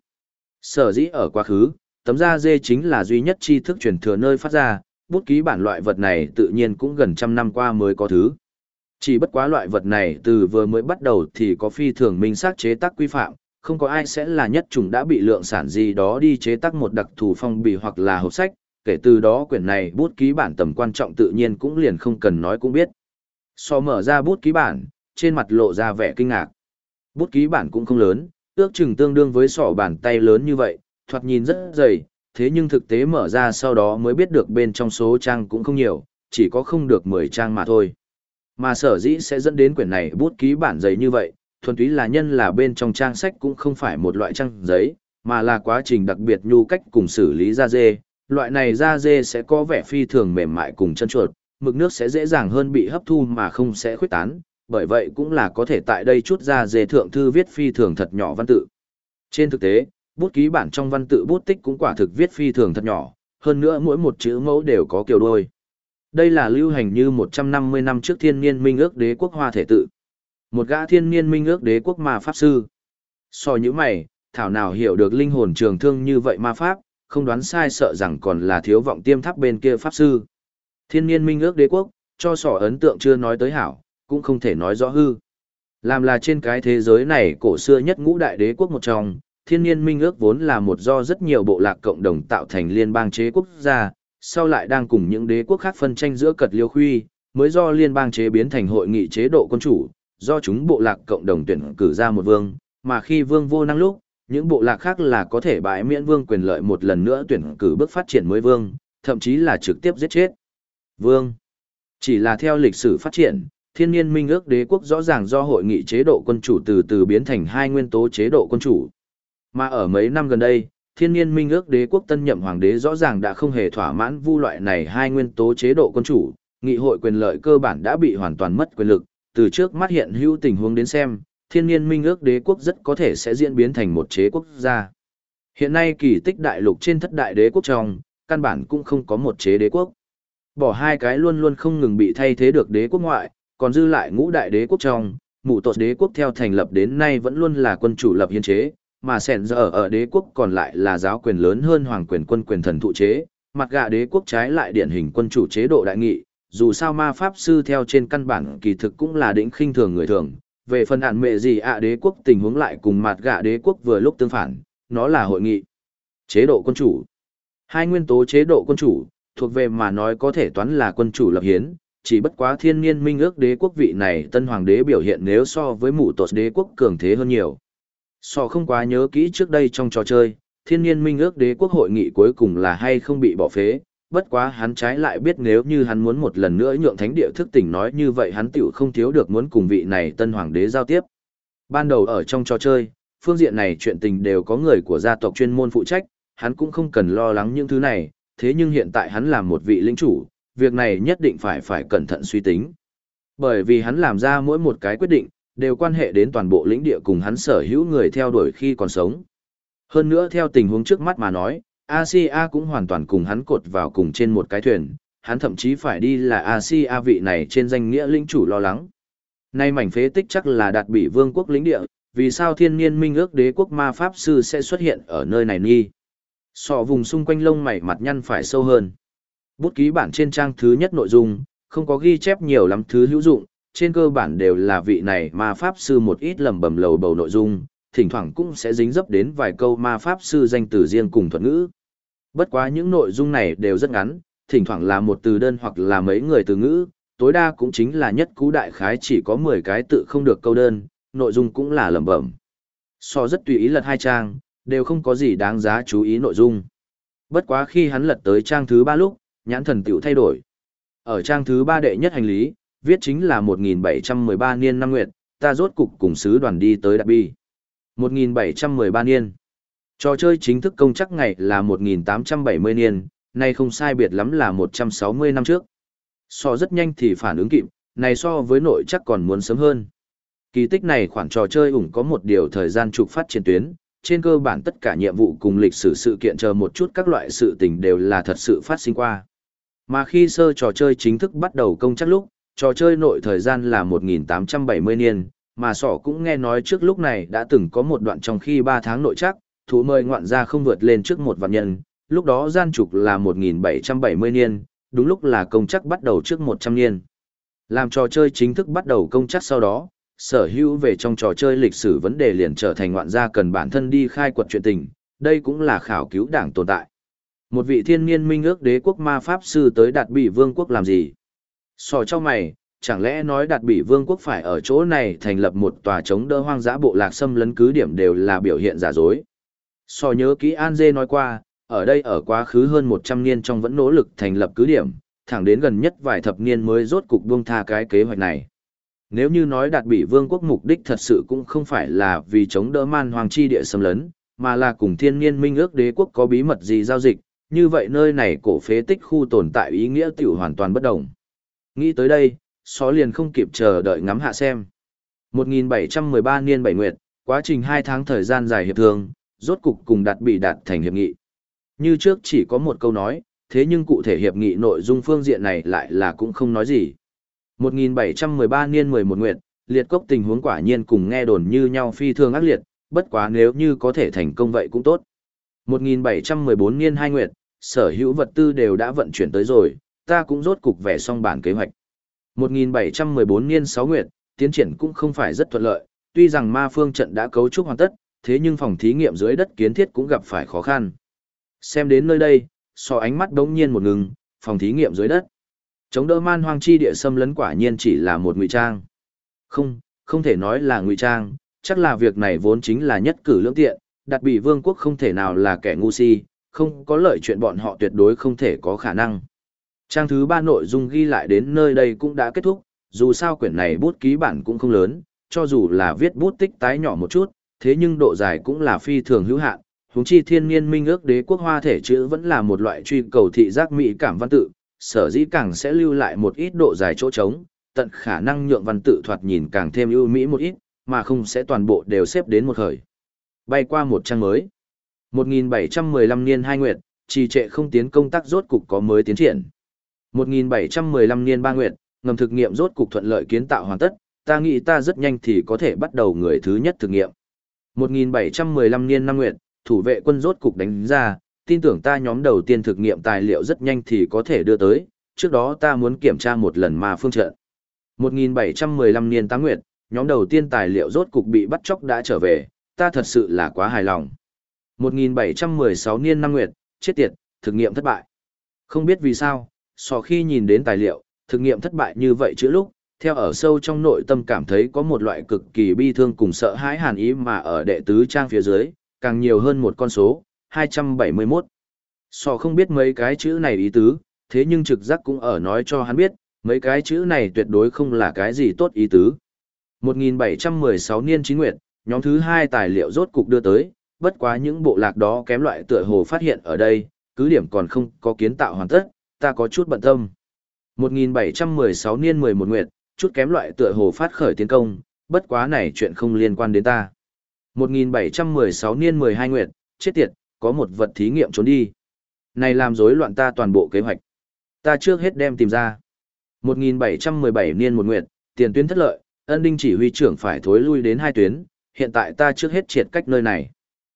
Sở dĩ ở quá khứ, tấm da dê chính là duy nhất tri thức truyền thừa nơi phát ra, bút ký bản loại vật này tự nhiên cũng gần trăm năm qua mới có thứ. Chỉ bất quá loại vật này từ vừa mới bắt đầu thì có phi thường minh xác chế tác quy phạm, không có ai sẽ là nhất chủng đã bị lượng sản gì đó đi chế tác một đặc thù phong bì hoặc là hộp sách, kể từ đó quyển này bút ký bản tầm quan trọng tự nhiên cũng liền không cần nói cũng biết. So mở ra bút ký bản, trên mặt lộ ra vẻ kinh ngạc. Bút ký bản cũng không lớn, ước chừng tương đương với sọ bàn tay lớn như vậy, thoạt nhìn rất dày, thế nhưng thực tế mở ra sau đó mới biết được bên trong số trang cũng không nhiều, chỉ có không được 10 trang mà thôi. Mà sở dĩ sẽ dẫn đến quyển này bút ký bản dày như vậy, thuần túy là nhân là bên trong trang sách cũng không phải một loại trang giấy, mà là quá trình đặc biệt nhu cách cùng xử lý da dê. Loại này da dê sẽ có vẻ phi thường mềm mại cùng chân chuột, mực nước sẽ dễ dàng hơn bị hấp thu mà không sẽ khuếch tán, bởi vậy cũng là có thể tại đây chút da dê thượng thư viết phi thường thật nhỏ văn tự. Trên thực tế, bút ký bản trong văn tự bút tích cũng quả thực viết phi thường thật nhỏ, hơn nữa mỗi một chữ mẫu đều có kiểu đôi. Đây là lưu hành như 150 năm trước thiên niên minh ước đế quốc hoa thể tự. Một gã thiên niên minh ước đế quốc ma pháp sư. So như mày, thảo nào hiểu được linh hồn trường thương như vậy ma pháp, không đoán sai sợ rằng còn là thiếu vọng tiêm tháp bên kia pháp sư. Thiên niên minh ước đế quốc, cho sỏ ấn tượng chưa nói tới hảo, cũng không thể nói rõ hư. Làm là trên cái thế giới này cổ xưa nhất ngũ đại đế quốc một trong, thiên niên minh ước vốn là một do rất nhiều bộ lạc cộng đồng tạo thành liên bang chế quốc gia, sau lại đang cùng những đế quốc khác phân tranh giữa cật liêu khuy, mới do liên bang chế biến thành hội nghị chế độ quân chủ, do chúng bộ lạc cộng đồng tuyển cử ra một vương, mà khi vương vô năng lúc, những bộ lạc khác là có thể bãi miễn vương quyền lợi một lần nữa tuyển cử bước phát triển mới vương, thậm chí là trực tiếp giết chết vương. Chỉ là theo lịch sử phát triển, thiên niên minh ước đế quốc rõ ràng do hội nghị chế độ quân chủ từ từ biến thành hai nguyên tố chế độ quân chủ. Mà ở mấy năm gần đây, thiên niên minh ước đế quốc tân nhậm hoàng đế rõ ràng đã không hề thỏa mãn vu loại này hai nguyên tố chế độ quân chủ, nghị hội quyền lợi cơ bản đã bị hoàn toàn mất quyền lực, từ trước mắt hiện hữu tình huống đến xem, thiên niên minh ước đế quốc rất có thể sẽ diễn biến thành một chế quốc gia. Hiện nay kỳ tích đại lục trên thất đại đế quốc trong, căn bản cũng không có một chế đế quốc. Bỏ hai cái luôn luôn không ngừng bị thay thế được đế quốc ngoại, còn dư lại ngũ đại đế quốc trong, mụ tột đế quốc theo thành lập đến nay vẫn luôn là quân chủ lập hiến chế, mà sẻn giờ ở đế quốc còn lại là giáo quyền lớn hơn hoàng quyền quân quyền thần thụ chế, mặt gạ đế quốc trái lại điển hình quân chủ chế độ đại nghị, dù sao ma pháp sư theo trên căn bản kỳ thực cũng là đỉnh khinh thường người thường, về phần ản mẹ gì ạ đế quốc tình huống lại cùng mặt gạ đế quốc vừa lúc tương phản, nó là hội nghị chế độ quân chủ. Hai nguyên tố chế độ quân chủ, thuộc về mà nói có thể toán là quân chủ lập hiến, chỉ bất quá thiên niên minh ước đế quốc vị này tân hoàng đế biểu hiện nếu so với mụ tột đế quốc cường thế hơn nhiều. So không quá nhớ kỹ trước đây trong trò chơi, thiên niên minh ước đế quốc hội nghị cuối cùng là hay không bị bỏ phế, bất quá hắn trái lại biết nếu như hắn muốn một lần nữa nhượng thánh địa thức tỉnh nói như vậy hắn tiểu không thiếu được muốn cùng vị này tân hoàng đế giao tiếp. Ban đầu ở trong trò chơi, phương diện này chuyện tình đều có người của gia tộc chuyên môn phụ trách, hắn cũng không cần lo lắng những thứ này, thế nhưng hiện tại hắn làm một vị lĩnh chủ, việc này nhất định phải cẩn thận suy tính. Bởi vì hắn làm ra mỗi một cái quyết định, đều quan hệ đến toàn bộ lĩnh địa cùng hắn sở hữu người theo đuổi khi còn sống. Hơn nữa theo tình huống trước mắt mà nói, Asia cũng hoàn toàn cùng hắn cột vào cùng trên một cái thuyền, hắn thậm chí phải đi là Asia vị này trên danh nghĩa lĩnh chủ lo lắng. Nay mảnh phế tích chắc là đạt bị vương quốc lĩnh địa, vì sao thiên niên minh ước đế quốc ma pháp sư sẽ xuất hiện ở nơi này nghi. Sọ vùng xung quanh lông mày mặt nhăn phải sâu hơn. Bút ký bản trên trang thứ nhất nội dung, không có ghi chép nhiều lắm thứ hữu dụng, trên cơ bản đều là vị này ma pháp sư một ít lầm bầm lầu bầu nội dung, thỉnh thoảng cũng sẽ dính dấp đến vài câu ma pháp sư danh từ riêng cùng thuật ngữ. Bất quá những nội dung này đều rất ngắn, thỉnh thoảng là một từ đơn hoặc là mấy người từ ngữ, tối đa cũng chính là nhất cú đại khái chỉ có 10 cái tự không được câu đơn, nội dung cũng là lẩm bẩm. So rất tùy ý lật hai trang, đều không có gì đáng giá chú ý nội dung. Bất quá khi hắn lật tới trang thứ 3 lúc, nhãn thần tiểu thay đổi. Ở trang thứ 3 đệ nhất hành lý, viết chính là 1713 niên năm nguyệt, ta rốt cục cùng sứ đoàn đi tới Đạt Bi. 1713 niên. Trò chơi chính thức công chắc ngày là 1870 niên, nay không sai biệt lắm là 160 năm trước. So rất nhanh thì phản ứng kịp, này so với nội chắc còn muốn sớm hơn. Kỳ tích này khoản trò chơi ủng có một điều thời gian trục phát triển tuyến, trên cơ bản tất cả nhiệm vụ cùng lịch sử sự kiện chờ một chút các loại sự tình đều là thật sự phát sinh qua. Mà khi sơ trò chơi chính thức bắt đầu công chắc lúc, trò chơi nội thời gian là 1870 niên, mà sỏ cũng nghe nói trước lúc này đã từng có một đoạn trong khi 3 tháng nội chắc, thủ mời ngoạn ra không vượt lên trước một vạn nhân, lúc đó gian trục là 1770 niên, đúng lúc là công chắc bắt đầu trước 100 niên. Làm trò chơi chính thức bắt đầu công chắc sau đó, sở hữu về trong trò chơi lịch sử vấn đề liền trở thành ngoạn gia cần bản thân đi khai quật chuyện tình, đây cũng là khảo cứu đảng tồn tại. Một vị thiên niên minh ước đế quốc ma pháp sư tới Đạt Bị vương quốc làm gì? Sò cho mày, chẳng lẽ nói Đạt Bị vương quốc phải ở chỗ này thành lập một tòa chống đỡ hoang dã bộ lạc xâm lấn cứ điểm đều là biểu hiện giả dối. Sò nhớ kỹ An Dê nói qua, ở đây ở quá khứ hơn 100 niên trong vẫn nỗ lực thành lập cứ điểm, thẳng đến gần nhất vài thập niên mới rốt cục buông tha cái kế hoạch này. Nếu như nói Đạt Bị vương quốc mục đích thật sự cũng không phải là vì chống đỡ man hoàng chi địa xâm lấn, mà là cùng thiên niên minh ước đế quốc có bí mật gì giao dịch, như vậy nơi này cổ phế tích khu tồn tại ý nghĩa tiểu hoàn toàn bất đồng. Nghĩ tới đây, Só liền không kịp chờ đợi ngắm hạ xem. 1713 niên 7 nguyệt, quá trình 2 tháng thời gian dài hiệp thương, rốt cục cùng Đạt Bị đạt thành hiệp nghị. Như trước chỉ có một câu nói, thế nhưng cụ thể hiệp nghị nội dung phương diện này lại là cũng không nói gì. 1713 niên 11 nguyệt, liệt cốc tình huống quả nhiên cùng nghe đồn như nhau phi thường ác liệt, bất quá nếu như có thể thành công vậy cũng tốt. 1714 niên 2 nguyệt, sở hữu vật tư đều đã vận chuyển tới rồi, ta cũng rốt cục vẽ xong bản kế hoạch. 1714 niên 6 nguyệt, tiến triển cũng không phải rất thuận lợi, tuy rằng ma phương trận đã cấu trúc hoàn tất, thế nhưng phòng thí nghiệm dưới đất kiến thiết cũng gặp phải khó khăn. Xem đến nơi đây, so ánh mắt đống nhiên một ngừng, phòng thí nghiệm dưới đất. Chống đỡ man hoang chi địa xâm lấn quả nhiên chỉ là một ngụy trang. Không thể nói là ngụy trang, chắc là việc này vốn chính là nhất cử lưỡng tiện, Đạt Bị vương quốc không thể nào là kẻ ngu si, không có lợi chuyện bọn họ tuyệt đối không thể có khả năng. Trang thứ 3 nội dung ghi lại đến nơi đây cũng đã kết thúc, dù sao quyển này bút ký bản cũng không lớn, cho dù là viết bút tích tái nhỏ một chút, thế nhưng độ dài cũng là phi thường hữu hạn, huống chi thiên niên minh ước đế quốc hoa thể chữ vẫn là một loại truy cầu thị giác mỹ cảm văn tự, sở dĩ càng sẽ lưu lại một ít độ dài chỗ trống, tận khả năng nhượng văn tự thoạt nhìn càng thêm ưu mỹ một ít, mà không sẽ toàn bộ đều xếp đến một khởi. Bay qua một trang mới. 1715 niên 2 nguyệt, trì trệ không tiến công tác rốt cục có mới tiến triển. 1715 niên 3 nguyệt, ngầm thực nghiệm rốt cục thuận lợi kiến tạo hoàn tất, ta nghĩ ta rất nhanh thì có thể bắt đầu người thứ nhất thực nghiệm. 1715 niên 5 nguyệt, thủ vệ quân rốt cục đánh ra, tin tưởng ta nhóm đầu tiên thực nghiệm tài liệu rất nhanh thì có thể đưa tới, trước đó ta muốn kiểm tra một lần ma phương trận. 1715 niên 8 nguyệt, nhóm đầu tiên tài liệu rốt cục bị bắt chóc đã trở về, ta thật sự là quá hài lòng. 1716 niên 5 nguyệt, chết tiệt, thực nghiệm thất bại. Không biết vì sao, khi nhìn đến tài liệu, thực nghiệm thất bại như vậy chữ lúc, theo ở sâu trong nội tâm cảm thấy có một loại cực kỳ bi thương cùng sợ hãi hàn ý mà ở đệ tứ trang phía dưới, càng nhiều hơn một con số, 271. Không biết mấy cái chữ này ý tứ, thế nhưng trực giác cũng ở nói cho hắn biết, mấy cái chữ này tuyệt đối không là cái gì tốt ý tứ. 1716 niên 9 nguyệt, nhóm thứ 2 tài liệu rốt cục đưa tới, bất quá những bộ lạc đó kém loại tựa hồ phát hiện ở đây, cứ điểm còn không có kiến tạo hoàn tất, ta có chút bận tâm. 1716 niên 11 nguyệt, chút kém loại tựa hồ phát khởi tiến công, bất quá này chuyện không liên quan đến ta. 1716 niên 12 nguyệt, chết tiệt, có một vật thí nghiệm trốn đi. Này làm rối loạn ta toàn bộ kế hoạch. Ta trước hết đem tìm ra. 1717 niên 1 nguyệt, tiền tuyến thất lợi, Ân Đinh chỉ huy trưởng phải thối lui đến 2 tuyến, hiện tại ta trước hết triệt cách nơi này.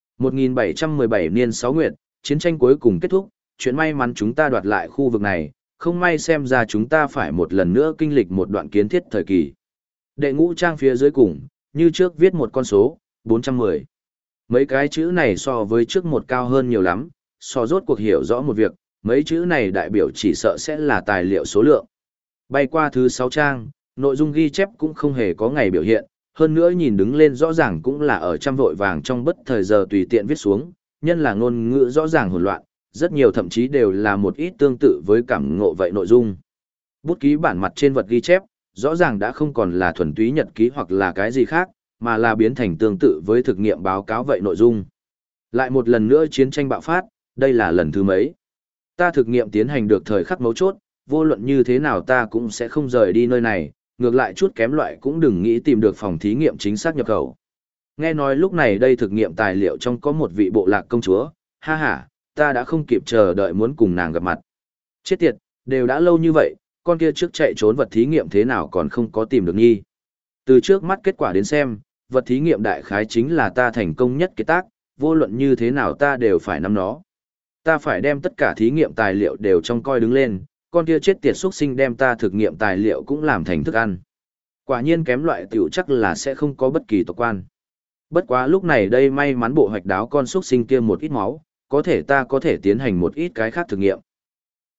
1717 niên 6 nguyệt, chiến tranh cuối cùng kết thúc, chuyện may mắn chúng ta đoạt lại khu vực này, không may xem ra chúng ta phải một lần nữa kinh lịch một đoạn kiến thiết thời kỳ. Đệ ngũ trang phía dưới cùng, như trước viết một con số, 410. Mấy cái chữ này so với trước một cao hơn nhiều lắm, rốt cuộc hiểu rõ một việc, mấy chữ này đại biểu chỉ sợ sẽ là tài liệu số lượng. Bay qua thứ 6 trang, nội dung ghi chép cũng không hề có ngày biểu hiện, hơn nữa nhìn đứng lên rõ ràng cũng là ở trăm vội vàng trong bất thời giờ tùy tiện viết xuống, nhân là ngôn ngữ rõ ràng hỗn loạn, rất nhiều thậm chí đều là một ít tương tự với cảm ngộ vậy nội dung. Bút ký bản mặt trên vật ghi chép, rõ ràng đã không còn là thuần túy nhật ký hoặc là cái gì khác, mà là biến thành tương tự với thực nghiệm báo cáo vậy nội dung. Lại một lần nữa chiến tranh bạo phát, đây là lần thứ mấy. Ta thực nghiệm tiến hành được thời khắc mấu chốt, vô luận như thế nào ta cũng sẽ không rời đi nơi này, ngược lại chút kém loại cũng đừng nghĩ tìm được phòng thí nghiệm chính xác nhập khẩu. Nghe nói lúc này đây thực nghiệm tài liệu trong có một vị bộ lạc công chúa, ha ha, ta đã không kịp chờ đợi muốn cùng nàng gặp mặt. Chết tiệt, đều đã lâu như vậy, con kia trước chạy trốn vật thí nghiệm thế nào còn không có tìm được nhi. Từ trước mắt kết quả đến xem, vật thí nghiệm đại khái chính là ta thành công nhất kết tác, vô luận như thế nào ta đều phải nắm nó. Ta phải đem tất cả thí nghiệm tài liệu đều trong coi đứng lên, con kia chết tiệt xuất sinh đem ta thực nghiệm tài liệu cũng làm thành thức ăn. Quả nhiên kém loại tiểu chắc là sẽ không có bất kỳ tộc quan. Bất quá lúc này đây may mắn bộ hoạch đáo con xuất sinh kia một ít máu, có thể ta có thể tiến hành một ít cái khác thực nghiệm.